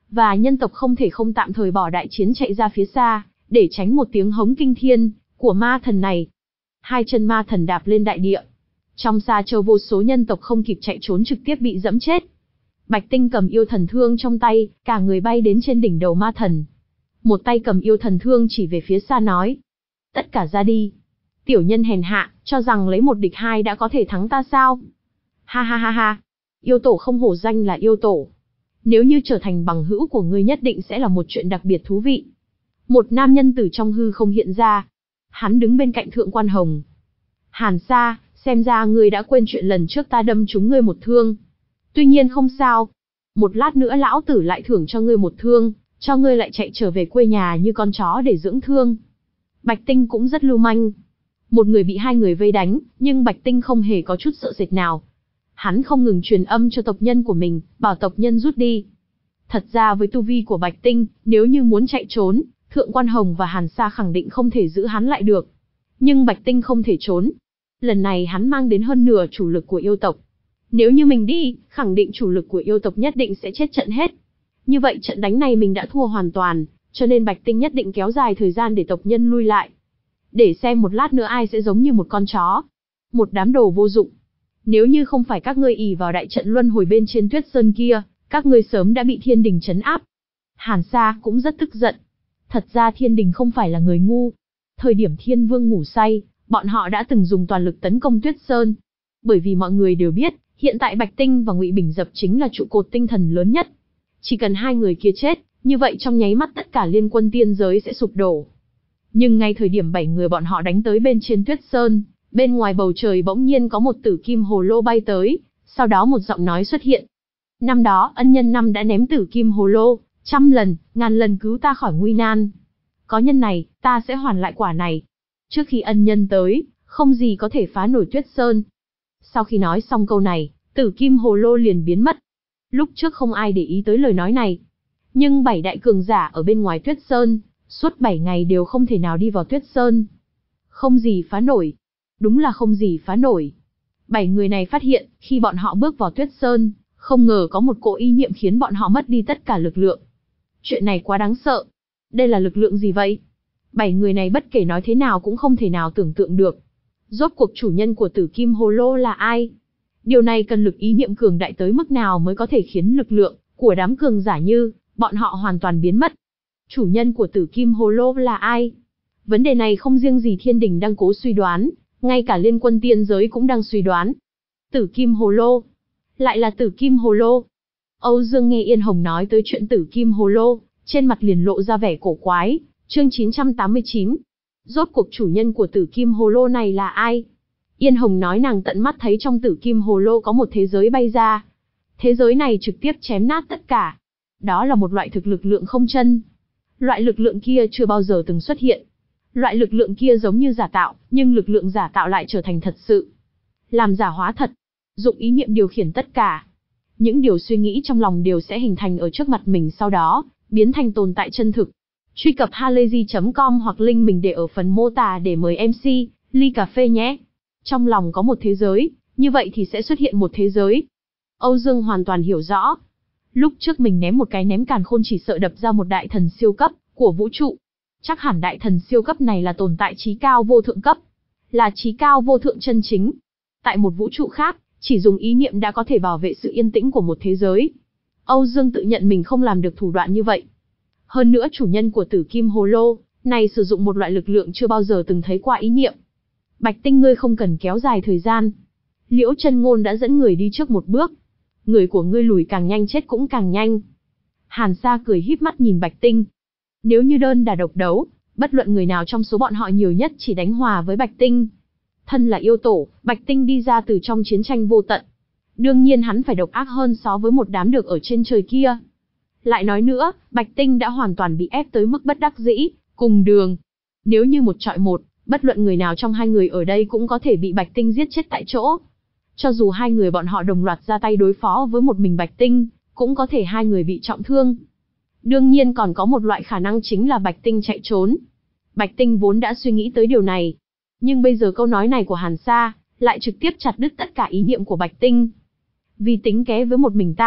và nhân tộc không thể không tạm thời bỏ đại chiến chạy ra phía xa, để tránh một tiếng hống kinh thiên của ma thần này. Hai chân ma thần đạp lên đại địa. Trong Sa Châu vô số nhân tộc không kịp chạy trốn trực tiếp bị dẫm chết. Bạch Tinh cầm yêu thần thương trong tay, cả người bay đến trên đỉnh đầu ma thần. Một tay cầm yêu thần thương chỉ về phía xa nói: tất cả ra đi. Tiểu nhân hèn hạ, cho rằng lấy một địch hai đã có thể thắng ta sao? Ha ha ha ha. Yêu tổ không hổ danh là yêu tổ. Nếu như trở thành bằng hữu của ngươi nhất định sẽ là một chuyện đặc biệt thú vị. Một nam nhân từ trong hư không hiện ra. Hắn đứng bên cạnh Thượng Quan Hồng. Hàn Sa, xem ra ngươi đã quên chuyện lần trước ta đâm trúng ngươi một thương. Tuy nhiên không sao. Một lát nữa lão tử lại thưởng cho ngươi một thương, cho ngươi lại chạy trở về quê nhà như con chó để dưỡng thương. Bạch Tinh cũng rất lưu manh. Một người bị hai người vây đánh, nhưng Bạch Tinh không hề có chút sợ sệt nào. Hắn không ngừng truyền âm cho tộc nhân của mình, bảo tộc nhân rút đi. Thật ra với tu vi của Bạch Tinh, nếu như muốn chạy trốn, Thượng Quan Hồng và Hàn Sa khẳng định không thể giữ hắn lại được. Nhưng Bạch Tinh không thể trốn. Lần này hắn mang đến hơn nửa chủ lực của yêu tộc. Nếu như mình đi, khẳng định chủ lực của yêu tộc nhất định sẽ chết trận hết. Như vậy trận đánh này mình đã thua hoàn toàn, cho nên Bạch Tinh nhất định kéo dài thời gian để tộc nhân lui lại. Để xem một lát nữa ai sẽ giống như một con chó. Một đám đồ vô dụng. Nếu như không phải các ngươi ỷ vào đại trận luân hồi bên trên Tuyết Sơn kia, các ngươi sớm đã bị Thiên Đình trấn áp. Hàn Sa cũng rất tức giận. Thật ra Thiên Đình không phải là người ngu. Thời điểm Thiên Vương ngủ say, bọn họ đã từng dùng toàn lực tấn công Tuyết Sơn. Bởi vì mọi người đều biết, hiện tại Bạch Tinh và Ngụy Bình Dập chính là trụ cột tinh thần lớn nhất. Chỉ cần hai người kia chết, như vậy trong nháy mắt tất cả liên quân tiên giới sẽ sụp đổ. Nhưng ngay thời điểm bảy người bọn họ đánh tới bên trên Tuyết Sơn, bên ngoài bầu trời bỗng nhiên có một tử kim hồ lô bay tới, sau đó một giọng nói xuất hiện. Năm đó, ân nhân năm đã ném tử kim hồ lô, trăm lần, ngàn lần cứu ta khỏi nguy nan. Có nhân này, ta sẽ hoàn lại quả này. Trước khi ân nhân tới, không gì có thể phá nổi Tuyết Sơn. Sau khi nói xong câu này, tử kim hồ lô liền biến mất. Lúc trước không ai để ý tới lời nói này. Nhưng bảy đại cường giả ở bên ngoài Tuyết Sơn, suốt bảy ngày đều không thể nào đi vào Tuyết Sơn. Không gì phá nổi. Đúng là không gì phá nổi. Bảy người này phát hiện, khi bọn họ bước vào Tuyết Sơn, không ngờ có một cỗ ý niệm khiến bọn họ mất đi tất cả lực lượng. Chuyện này quá đáng sợ. Đây là lực lượng gì vậy? Bảy người này bất kể nói thế nào cũng không thể nào tưởng tượng được. Rốt cuộc chủ nhân của tử kim hồ lô là ai? Điều này cần lực ý niệm cường đại tới mức nào mới có thể khiến lực lượng của đám cường giả như bọn họ hoàn toàn biến mất. Chủ nhân của tử kim hồ lô là ai? Vấn đề này không riêng gì Thiên Đình đang cố suy đoán, ngay cả liên quân tiên giới cũng đang suy đoán. Tử kim hồ lô? Lại là tử kim hồ lô? Âu Dương nghe Yên Hồng nói tới chuyện tử kim hồ lô, trên mặt liền lộ ra vẻ cổ quái. Chương chín trăm tám mươi chín. Rốt cuộc chủ nhân của tử kim hồ lô này là ai? Yên Hồng nói nàng tận mắt thấy trong tử kim hồ lô có một thế giới bay ra. Thế giới này trực tiếp chém nát tất cả. Đó là một loại thực lực lượng không chân. Loại lực lượng kia chưa bao giờ từng xuất hiện. Loại lực lượng kia giống như giả tạo, nhưng lực lượng giả tạo lại trở thành thật sự. Làm giả hóa thật. Dụng ý niệm điều khiển tất cả. Những điều suy nghĩ trong lòng đều sẽ hình thành ở trước mặt mình, sau đó biến thành tồn tại chân thực. Truy cập halayzi chấm com hoặc link mình để ở phần mô tả để mời em xê, ly cà phê nhé. Trong lòng có một thế giới, như vậy thì sẽ xuất hiện một thế giới. Âu Dương hoàn toàn hiểu rõ. Lúc trước mình ném một cái ném càn khôn chỉ sợ đập ra một đại thần siêu cấp của vũ trụ. Chắc hẳn đại thần siêu cấp này là tồn tại trí cao vô thượng cấp. Là trí cao vô thượng chân chính. Tại một vũ trụ khác, chỉ dùng ý niệm đã có thể bảo vệ sự yên tĩnh của một thế giới. Âu Dương tự nhận mình không làm được thủ đoạn như vậy. Hơn nữa chủ nhân của tử kim hồ lô này sử dụng một loại lực lượng chưa bao giờ từng thấy qua ý niệm. Bạch Tinh, ngươi không cần kéo dài thời gian. Liễu Chân Ngôn đã dẫn người đi trước một bước. Người của ngươi lùi càng nhanh chết cũng càng nhanh. Hàn Sa cười híp mắt nhìn Bạch Tinh. Nếu như đơn đả độc đấu, bất luận người nào trong số bọn họ nhiều nhất chỉ đánh hòa với Bạch Tinh. Thân là yêu tổ, Bạch Tinh đi ra từ trong chiến tranh vô tận. Đương nhiên hắn phải độc ác hơn so với một đám được ở trên trời kia. Lại nói nữa, Bạch Tinh đã hoàn toàn bị ép tới mức bất đắc dĩ, cùng đường. Nếu như một trọi một, bất luận người nào trong hai người ở đây cũng có thể bị Bạch Tinh giết chết tại chỗ. Cho dù hai người bọn họ đồng loạt ra tay đối phó với một mình Bạch Tinh, cũng có thể hai người bị trọng thương. Đương nhiên còn có một loại khả năng chính là Bạch Tinh chạy trốn. Bạch Tinh vốn đã suy nghĩ tới điều này. Nhưng bây giờ câu nói này của Hàn Sa lại trực tiếp chặt đứt tất cả ý niệm của Bạch Tinh. Vì tính kế với một mình ta,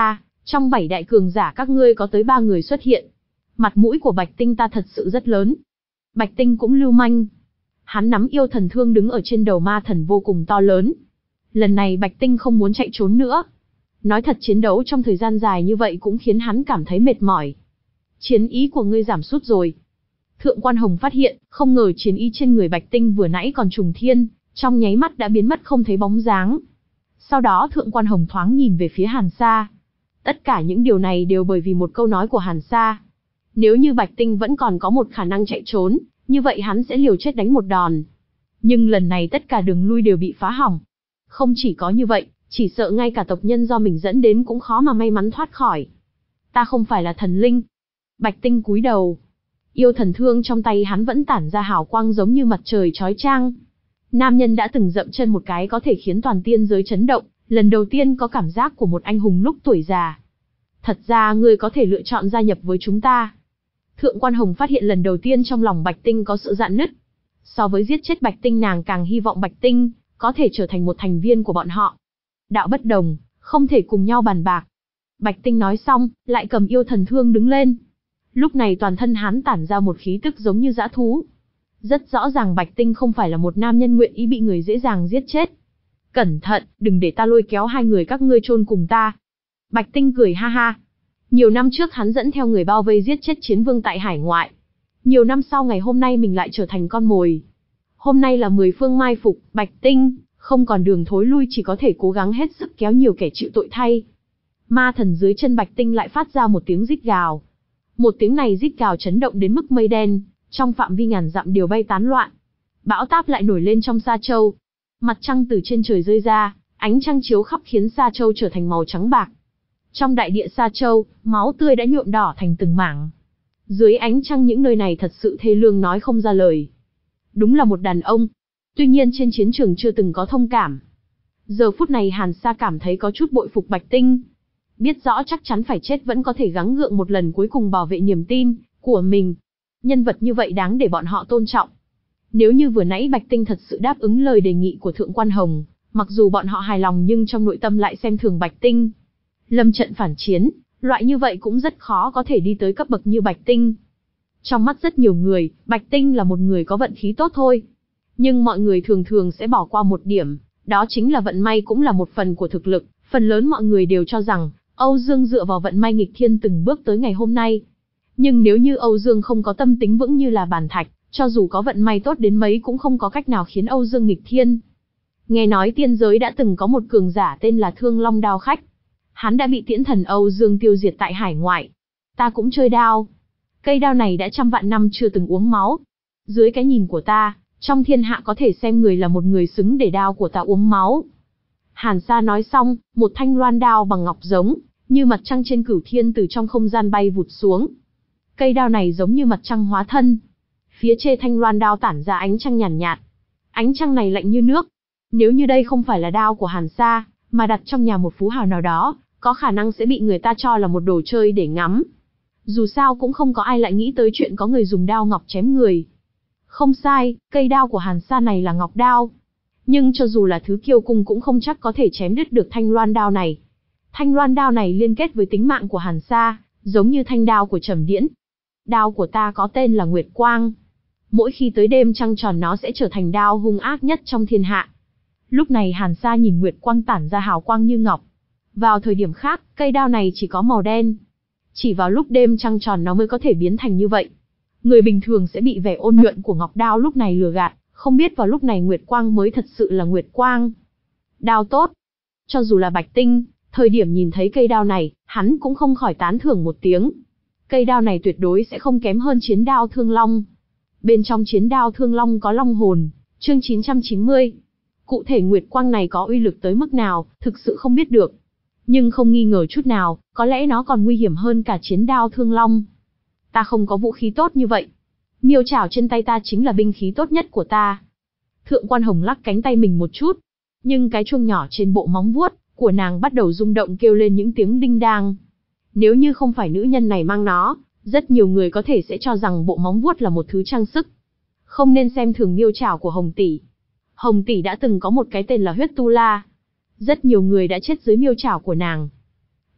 Trong bảy đại cường giả các ngươi có tới ba người xuất hiện. Mặt mũi của Bạch Tinh ta thật sự rất lớn. Bạch Tinh cũng lưu manh. Hắn nắm yêu thần thương đứng ở trên đầu ma thần vô cùng to lớn. Lần này Bạch Tinh không muốn chạy trốn nữa. Nói thật chiến đấu trong thời gian dài như vậy cũng khiến hắn cảm thấy mệt mỏi. Chiến ý của ngươi giảm sút rồi. Thượng Quan Hồng phát hiện, không ngờ chiến ý trên người Bạch Tinh vừa nãy còn trùng thiên, trong nháy mắt đã biến mất không thấy bóng dáng. Sau đó Thượng Quan Hồng thoáng nhìn về phía Hàn Sa. Tất cả những điều này đều bởi vì một câu nói của Hàn Sa. Nếu như Bạch Tinh vẫn còn có một khả năng chạy trốn, như vậy hắn sẽ liều chết đánh một đòn. Nhưng lần này tất cả đường lui đều bị phá hỏng. Không chỉ có như vậy, chỉ sợ ngay cả tộc nhân do mình dẫn đến cũng khó mà may mắn thoát khỏi. Ta không phải là thần linh. Bạch Tinh cúi đầu. Yêu thần thương trong tay hắn vẫn tản ra hào quang giống như mặt trời chói chang. Nam nhân đã từng dậm chân một cái có thể khiến toàn tiên giới chấn động, lần đầu tiên có cảm giác của một anh hùng lúc tuổi già. Thật ra ngươi có thể lựa chọn gia nhập với chúng ta. Thượng Quan Hồng phát hiện lần đầu tiên trong lòng Bạch Tinh có sự rạn nứt. So với giết chết Bạch Tinh nàng càng hy vọng Bạch Tinh có thể trở thành một thành viên của bọn họ. Đạo bất đồng, không thể cùng nhau bàn bạc. Bạch Tinh nói xong, lại cầm yêu thần thương đứng lên. Lúc này toàn thân hắn tản ra một khí tức giống như dã thú. Rất rõ ràng Bạch Tinh không phải là một nam nhân nguyện ý bị người dễ dàng giết chết. Cẩn thận, đừng để ta lôi kéo hai người các ngươi chôn cùng ta. Bạch Tinh cười ha ha. Nhiều năm trước hắn dẫn theo người bao vây giết chết chiến vương tại hải ngoại. Nhiều năm sau ngày hôm nay mình lại trở thành con mồi. Hôm nay là mười phương mai phục, Bạch Tinh không còn đường thối lui, chỉ có thể cố gắng hết sức kéo nhiều kẻ chịu tội thay. Ma thần dưới chân Bạch Tinh lại phát ra một tiếng rít gào. Một tiếng này rít gào chấn động đến mức mây đen, trong phạm vi ngàn dặm đều bay tán loạn. Bão táp lại nổi lên trong Sa Châu. Mặt trăng từ trên trời rơi ra, ánh trăng chiếu khắp khiến Sa Châu trở thành màu trắng bạc. Trong đại địa Sa Châu, máu tươi đã nhuộm đỏ thành từng mảng. Dưới ánh trăng những nơi này thật sự thê lương nói không ra lời. Đúng là một đàn ông. Tuy nhiên trên chiến trường chưa từng có thông cảm. Giờ phút này Hàn Sa cảm thấy có chút bội phục Bạch Tinh. Biết rõ chắc chắn phải chết vẫn có thể gắng gượng một lần cuối cùng bảo vệ niềm tin của mình. Nhân vật như vậy đáng để bọn họ tôn trọng. Nếu như vừa nãy Bạch Tinh thật sự đáp ứng lời đề nghị của Thượng Quan Hồng, mặc dù bọn họ hài lòng nhưng trong nội tâm lại xem thường Bạch Tinh. Lâm trận phản chiến, loại như vậy cũng rất khó có thể đi tới cấp bậc như Bạch Tinh. Trong mắt rất nhiều người, Bạch Tinh là một người có vận khí tốt thôi. Nhưng mọi người thường thường sẽ bỏ qua một điểm, đó chính là vận may cũng là một phần của thực lực. Phần lớn mọi người đều cho rằng, Âu Dương dựa vào vận may nghịch thiên từng bước tới ngày hôm nay. Nhưng nếu như Âu Dương không có tâm tính vững như là bàn thạch, cho dù có vận may tốt đến mấy cũng không có cách nào khiến Âu Dương nghịch thiên. Nghe nói tiên giới đã từng có một cường giả tên là Thương Long Đao Khách. Hắn đã bị tiễn thần Âu Dương tiêu diệt tại hải ngoại. Ta cũng chơi đao. Cây đao này đã trăm vạn năm chưa từng uống máu. Dưới cái nhìn của ta, trong thiên hạ có thể xem người là một người xứng để đao của ta uống máu. Hàn Sa nói xong, một thanh loan đao bằng ngọc giống, như mặt trăng trên cửu thiên từ trong không gian bay vụt xuống. Cây đao này giống như mặt trăng hóa thân. Phía trên thanh loan đao tản ra ánh trăng nhàn nhạt, nhạt. Ánh trăng này lạnh như nước. Nếu như đây không phải là đao của Hàn Sa, mà đặt trong nhà một phú hào nào đó, có khả năng sẽ bị người ta cho là một đồ chơi để ngắm. Dù sao cũng không có ai lại nghĩ tới chuyện có người dùng đao ngọc chém người. Không sai, cây đao của Hàn Sa này là ngọc đao. Nhưng cho dù là thứ kiêu cung cũng không chắc có thể chém đứt được thanh loan đao này. Thanh loan đao này liên kết với tính mạng của Hàn Sa, giống như thanh đao của Trầm Điễn. Đao của ta có tên là Nguyệt Quang. Mỗi khi tới đêm trăng tròn nó sẽ trở thành đao hung ác nhất trong thiên hạ. Lúc này Hàn Sa nhìn Nguyệt Quang tản ra hào quang như ngọc. Vào thời điểm khác, cây đao này chỉ có màu đen. Chỉ vào lúc đêm trăng tròn nó mới có thể biến thành như vậy. Người bình thường sẽ bị vẻ ôn nhuận của ngọc đao lúc này lừa gạt, không biết vào lúc này Nguyệt Quang mới thật sự là Nguyệt Quang. Đao tốt. Cho dù là Bạch Tinh, thời điểm nhìn thấy cây đao này, hắn cũng không khỏi tán thưởng một tiếng. Cây đao này tuyệt đối sẽ không kém hơn chiến đao Thương Long. Bên trong chiến đao Thương Long có long hồn, chương chín trăm chín mươi. Cụ thể Nguyệt Quang này có uy lực tới mức nào, thực sự không biết được. Nhưng không nghi ngờ chút nào, có lẽ nó còn nguy hiểm hơn cả chiến đao Thương Long. Ta không có vũ khí tốt như vậy. Miêu chảo trên tay ta chính là binh khí tốt nhất của ta. Thượng Quan Hồng lắc cánh tay mình một chút. Nhưng cái chuông nhỏ trên bộ móng vuốt của nàng bắt đầu rung động kêu lên những tiếng đinh đang. Nếu như không phải nữ nhân này mang nó, rất nhiều người có thể sẽ cho rằng bộ móng vuốt là một thứ trang sức. Không nên xem thường miêu chảo của Hồng tỷ. Hồng tỷ đã từng có một cái tên là Huyết Tu La. Rất nhiều người đã chết dưới miêu chảo của nàng.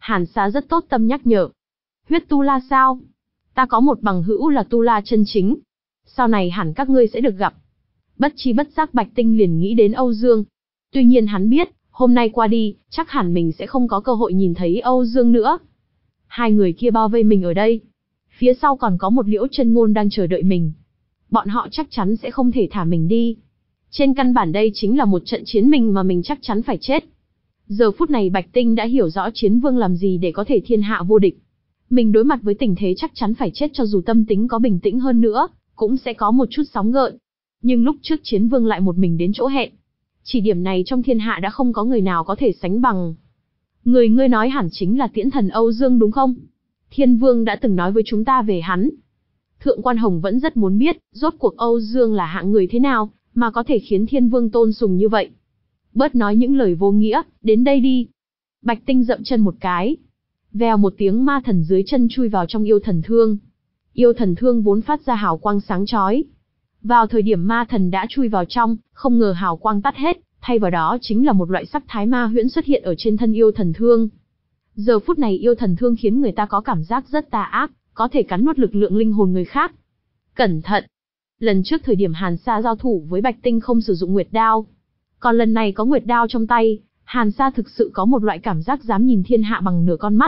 Hàn Sa rất tốt tâm nhắc nhở. Huyết tu la sao? Ta có một bằng hữu là tu la chân chính. Sau này hẳn các ngươi sẽ được gặp. Bất chi bất giác Bạch Tinh liền nghĩ đến Âu Dương. Tuy nhiên hắn biết, hôm nay qua đi, chắc hẳn mình sẽ không có cơ hội nhìn thấy Âu Dương nữa. Hai người kia bao vây mình ở đây. Phía sau còn có một Liễu Chân Ngôn đang chờ đợi mình. Bọn họ chắc chắn sẽ không thể thả mình đi. Trên căn bản đây chính là một trận chiến mình mà mình chắc chắn phải chết. Giờ phút này Bạch Tinh đã hiểu rõ Chiến Vương làm gì để có thể thiên hạ vô địch. Mình đối mặt với tình thế chắc chắn phải chết, cho dù tâm tính có bình tĩnh hơn nữa, cũng sẽ có một chút sóng gợn. Nhưng lúc trước Chiến Vương lại một mình đến chỗ hẹn. Chỉ điểm này trong thiên hạ đã không có người nào có thể sánh bằng. Người ngươi nói hẳn chính là Tiễn Thần Âu Dương đúng không? Thiên Vương đã từng nói với chúng ta về hắn. Thượng Quan Hồng vẫn rất muốn biết, rốt cuộc Âu Dương là hạng người thế nào, mà có thể khiến Thiên Vương tôn sùng như vậy. Bớt nói những lời vô nghĩa, đến đây đi. Bạch Tinh dậm chân một cái. Vèo một tiếng, ma thần dưới chân chui vào trong yêu thần thương. Yêu thần thương vốn phát ra hào quang sáng chói. Vào thời điểm ma thần đã chui vào trong, không ngờ hào quang tắt hết, thay vào đó chính là một loại sắc thái ma huyễn xuất hiện ở trên thân yêu thần thương. Giờ phút này yêu thần thương khiến người ta có cảm giác rất tà ác, có thể cắn nuốt lực lượng linh hồn người khác. Cẩn thận! Lần trước thời điểm Hàn Sa giao thủ với Bạch Tinh không sử dụng Nguyệt Đao. Còn lần này có Nguyệt Đao trong tay, Hàn Sa thực sự có một loại cảm giác dám nhìn thiên hạ bằng nửa con mắt.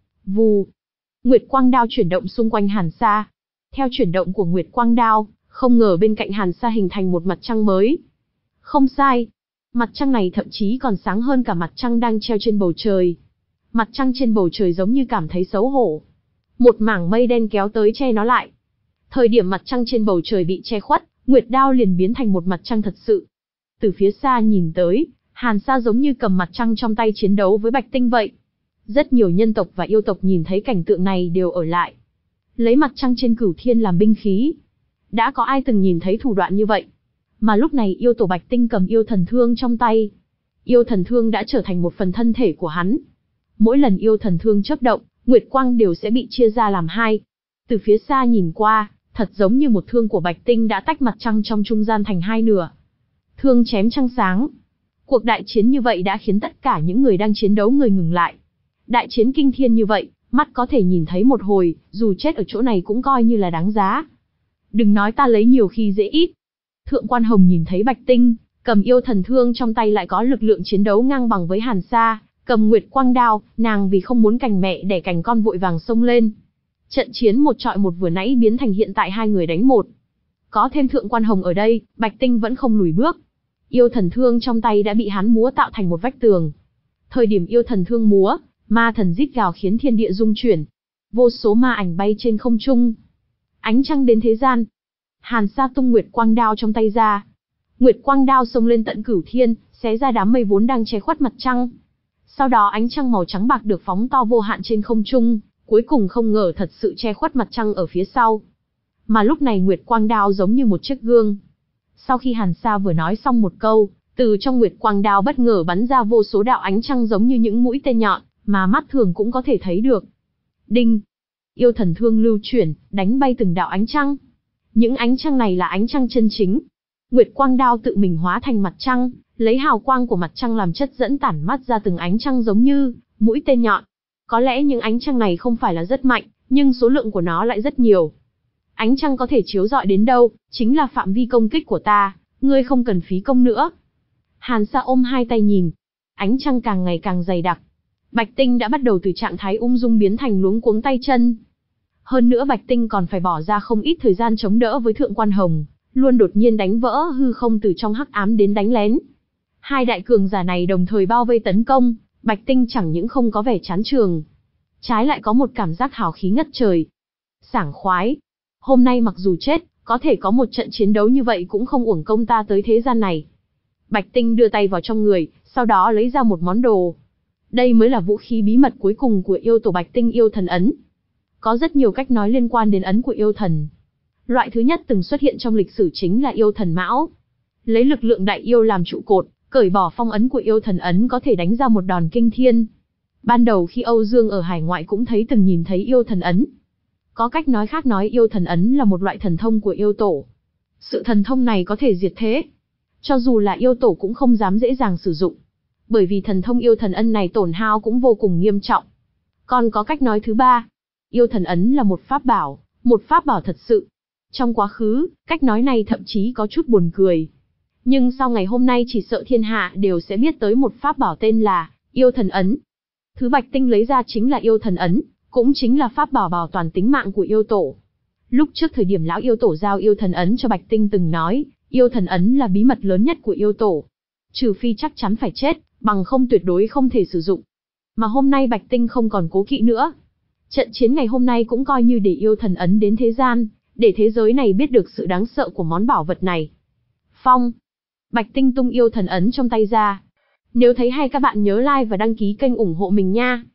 Vù! Nguyệt Quang Đao chuyển động xung quanh Hàn Sa. Theo chuyển động của Nguyệt Quang Đao, không ngờ bên cạnh Hàn Sa hình thành một mặt trăng mới. Không sai. Mặt trăng này thậm chí còn sáng hơn cả mặt trăng đang treo trên bầu trời. Mặt trăng trên bầu trời giống như cảm thấy xấu hổ. Một mảng mây đen kéo tới che nó lại. Thời điểm mặt trăng trên bầu trời bị che khuất, Nguyệt Đao liền biến thành một mặt trăng thật sự. Từ phía xa nhìn tới, Hàn Sa giống như cầm mặt trăng trong tay chiến đấu với Bạch Tinh vậy. Rất nhiều nhân tộc và yêu tộc nhìn thấy cảnh tượng này đều ở lại. Lấy mặt trăng trên Cửu Thiên làm binh khí. Đã có ai từng nhìn thấy thủ đoạn như vậy? Mà lúc này yêu tổ Bạch Tinh cầm yêu thần thương trong tay. Yêu thần thương đã trở thành một phần thân thể của hắn. Mỗi lần yêu thần thương chớp động, Nguyệt Quang đều sẽ bị chia ra làm hai. Từ phía xa nhìn qua, thật giống như một thương của Bạch Tinh đã tách mặt trăng trong trung gian thành hai nửa. Thương chém trăng sáng. Cuộc đại chiến như vậy đã khiến tất cả những người đang chiến đấu người ngừng lại. Đại chiến kinh thiên như vậy, mắt có thể nhìn thấy một hồi, dù chết ở chỗ này cũng coi như là đáng giá. Đừng nói ta lấy nhiều khi dễ ít. Thượng Quan Hồng nhìn thấy Bạch Tinh, cầm yêu thần thương trong tay lại có lực lượng chiến đấu ngang bằng với Hàn Sa, cầm Nguyệt Quang Đao, nàng vì không muốn cành mẹ đẻ cành con vội vàng xông lên. Trận chiến một trọi một vừa nãy biến thành hiện tại hai người đánh một. Có thêm Thượng Quan Hồng ở đây, Bạch Tinh vẫn không lùi bước. Yêu thần thương trong tay đã bị hắn múa tạo thành một vách tường. Thời điểm yêu thần thương múa, ma thần rít gào khiến thiên địa rung chuyển. Vô số ma ảnh bay trên không trung. Ánh trăng đến thế gian. Hàn Sa tung Nguyệt Quang Đao trong tay ra. Nguyệt Quang Đao xông lên tận Cửu Thiên, xé ra đám mây vốn đang che khuất mặt trăng. Sau đó ánh trăng màu trắng bạc được phóng to vô hạn trên không trung, cuối cùng không ngờ thật sự che khuất mặt trăng ở phía sau. Mà lúc này Nguyệt Quang Đao giống như một chiếc gương. Sau khi Hàn Sa vừa nói xong một câu, từ trong Nguyệt Quang Đao bất ngờ bắn ra vô số đạo ánh trăng giống như những mũi tên nhọn, mà mắt thường cũng có thể thấy được. Đinh! Yêu thần thương lưu chuyển, đánh bay từng đạo ánh trăng. Những ánh trăng này là ánh trăng chân chính. Nguyệt Quang Đao tự mình hóa thành mặt trăng, lấy hào quang của mặt trăng làm chất dẫn tản mắt ra từng ánh trăng giống như mũi tên nhọn. Có lẽ những ánh trăng này không phải là rất mạnh, nhưng số lượng của nó lại rất nhiều. Ánh trăng có thể chiếu rọi đến đâu, chính là phạm vi công kích của ta, ngươi không cần phí công nữa. Hàn Sa ôm hai tay nhìn. Ánh trăng càng ngày càng dày đặc. Bạch Tinh đã bắt đầu từ trạng thái ung dung biến thành luống cuống tay chân. Hơn nữa Bạch Tinh còn phải bỏ ra không ít thời gian chống đỡ với Thượng Quan Hồng, luôn đột nhiên đánh vỡ hư không từ trong hắc ám đến đánh lén. Hai đại cường giả này đồng thời bao vây tấn công, Bạch Tinh chẳng những không có vẻ chán trường, trái lại có một cảm giác hào khí ngất trời. Sảng khoái. Hôm nay mặc dù chết, có thể có một trận chiến đấu như vậy cũng không uổng công ta tới thế gian này. Bạch Tinh đưa tay vào trong người, sau đó lấy ra một món đồ. Đây mới là vũ khí bí mật cuối cùng của yêu tổ Bạch Tinh, yêu thần ấn. Có rất nhiều cách nói liên quan đến ấn của yêu thần. Loại thứ nhất từng xuất hiện trong lịch sử chính là yêu thần Mão. Lấy lực lượng đại yêu làm trụ cột, cởi bỏ phong ấn của yêu thần ấn có thể đánh ra một đòn kinh thiên. Ban đầu khi Âu Dương ở hải ngoại cũng thấy từng nhìn thấy yêu thần ấn. Có cách nói khác nói yêu thần ấn là một loại thần thông của yêu tổ. Sự thần thông này có thể diệt thế. Cho dù là yêu tổ cũng không dám dễ dàng sử dụng. Bởi vì thần thông yêu thần ấn này tổn hao cũng vô cùng nghiêm trọng. Còn có cách nói thứ ba. Yêu thần ấn là một pháp bảo, một pháp bảo thật sự. Trong quá khứ, cách nói này thậm chí có chút buồn cười. Nhưng sau ngày hôm nay chỉ sợ thiên hạ đều sẽ biết tới một pháp bảo tên là yêu thần ấn. Thứ Bạch Tinh lấy ra chính là yêu thần ấn, cũng chính là pháp bảo bảo toàn tính mạng của yêu tổ. Lúc trước thời điểm lão yêu tổ giao yêu thần ấn cho Bạch Tinh từng nói, yêu thần ấn là bí mật lớn nhất của yêu tổ. Trừ phi chắc chắn phải chết, bằng không tuyệt đối không thể sử dụng. Mà hôm nay Bạch Tinh không còn cố kỵ nữa. Trận chiến ngày hôm nay cũng coi như để yêu thần ấn đến thế gian, để thế giới này biết được sự đáng sợ của món bảo vật này. Phong. Bạch Tinh tung yêu thần ấn trong tay ra. Nếu thấy hay các bạn nhớ like và đăng ký kênh ủng hộ mình nha.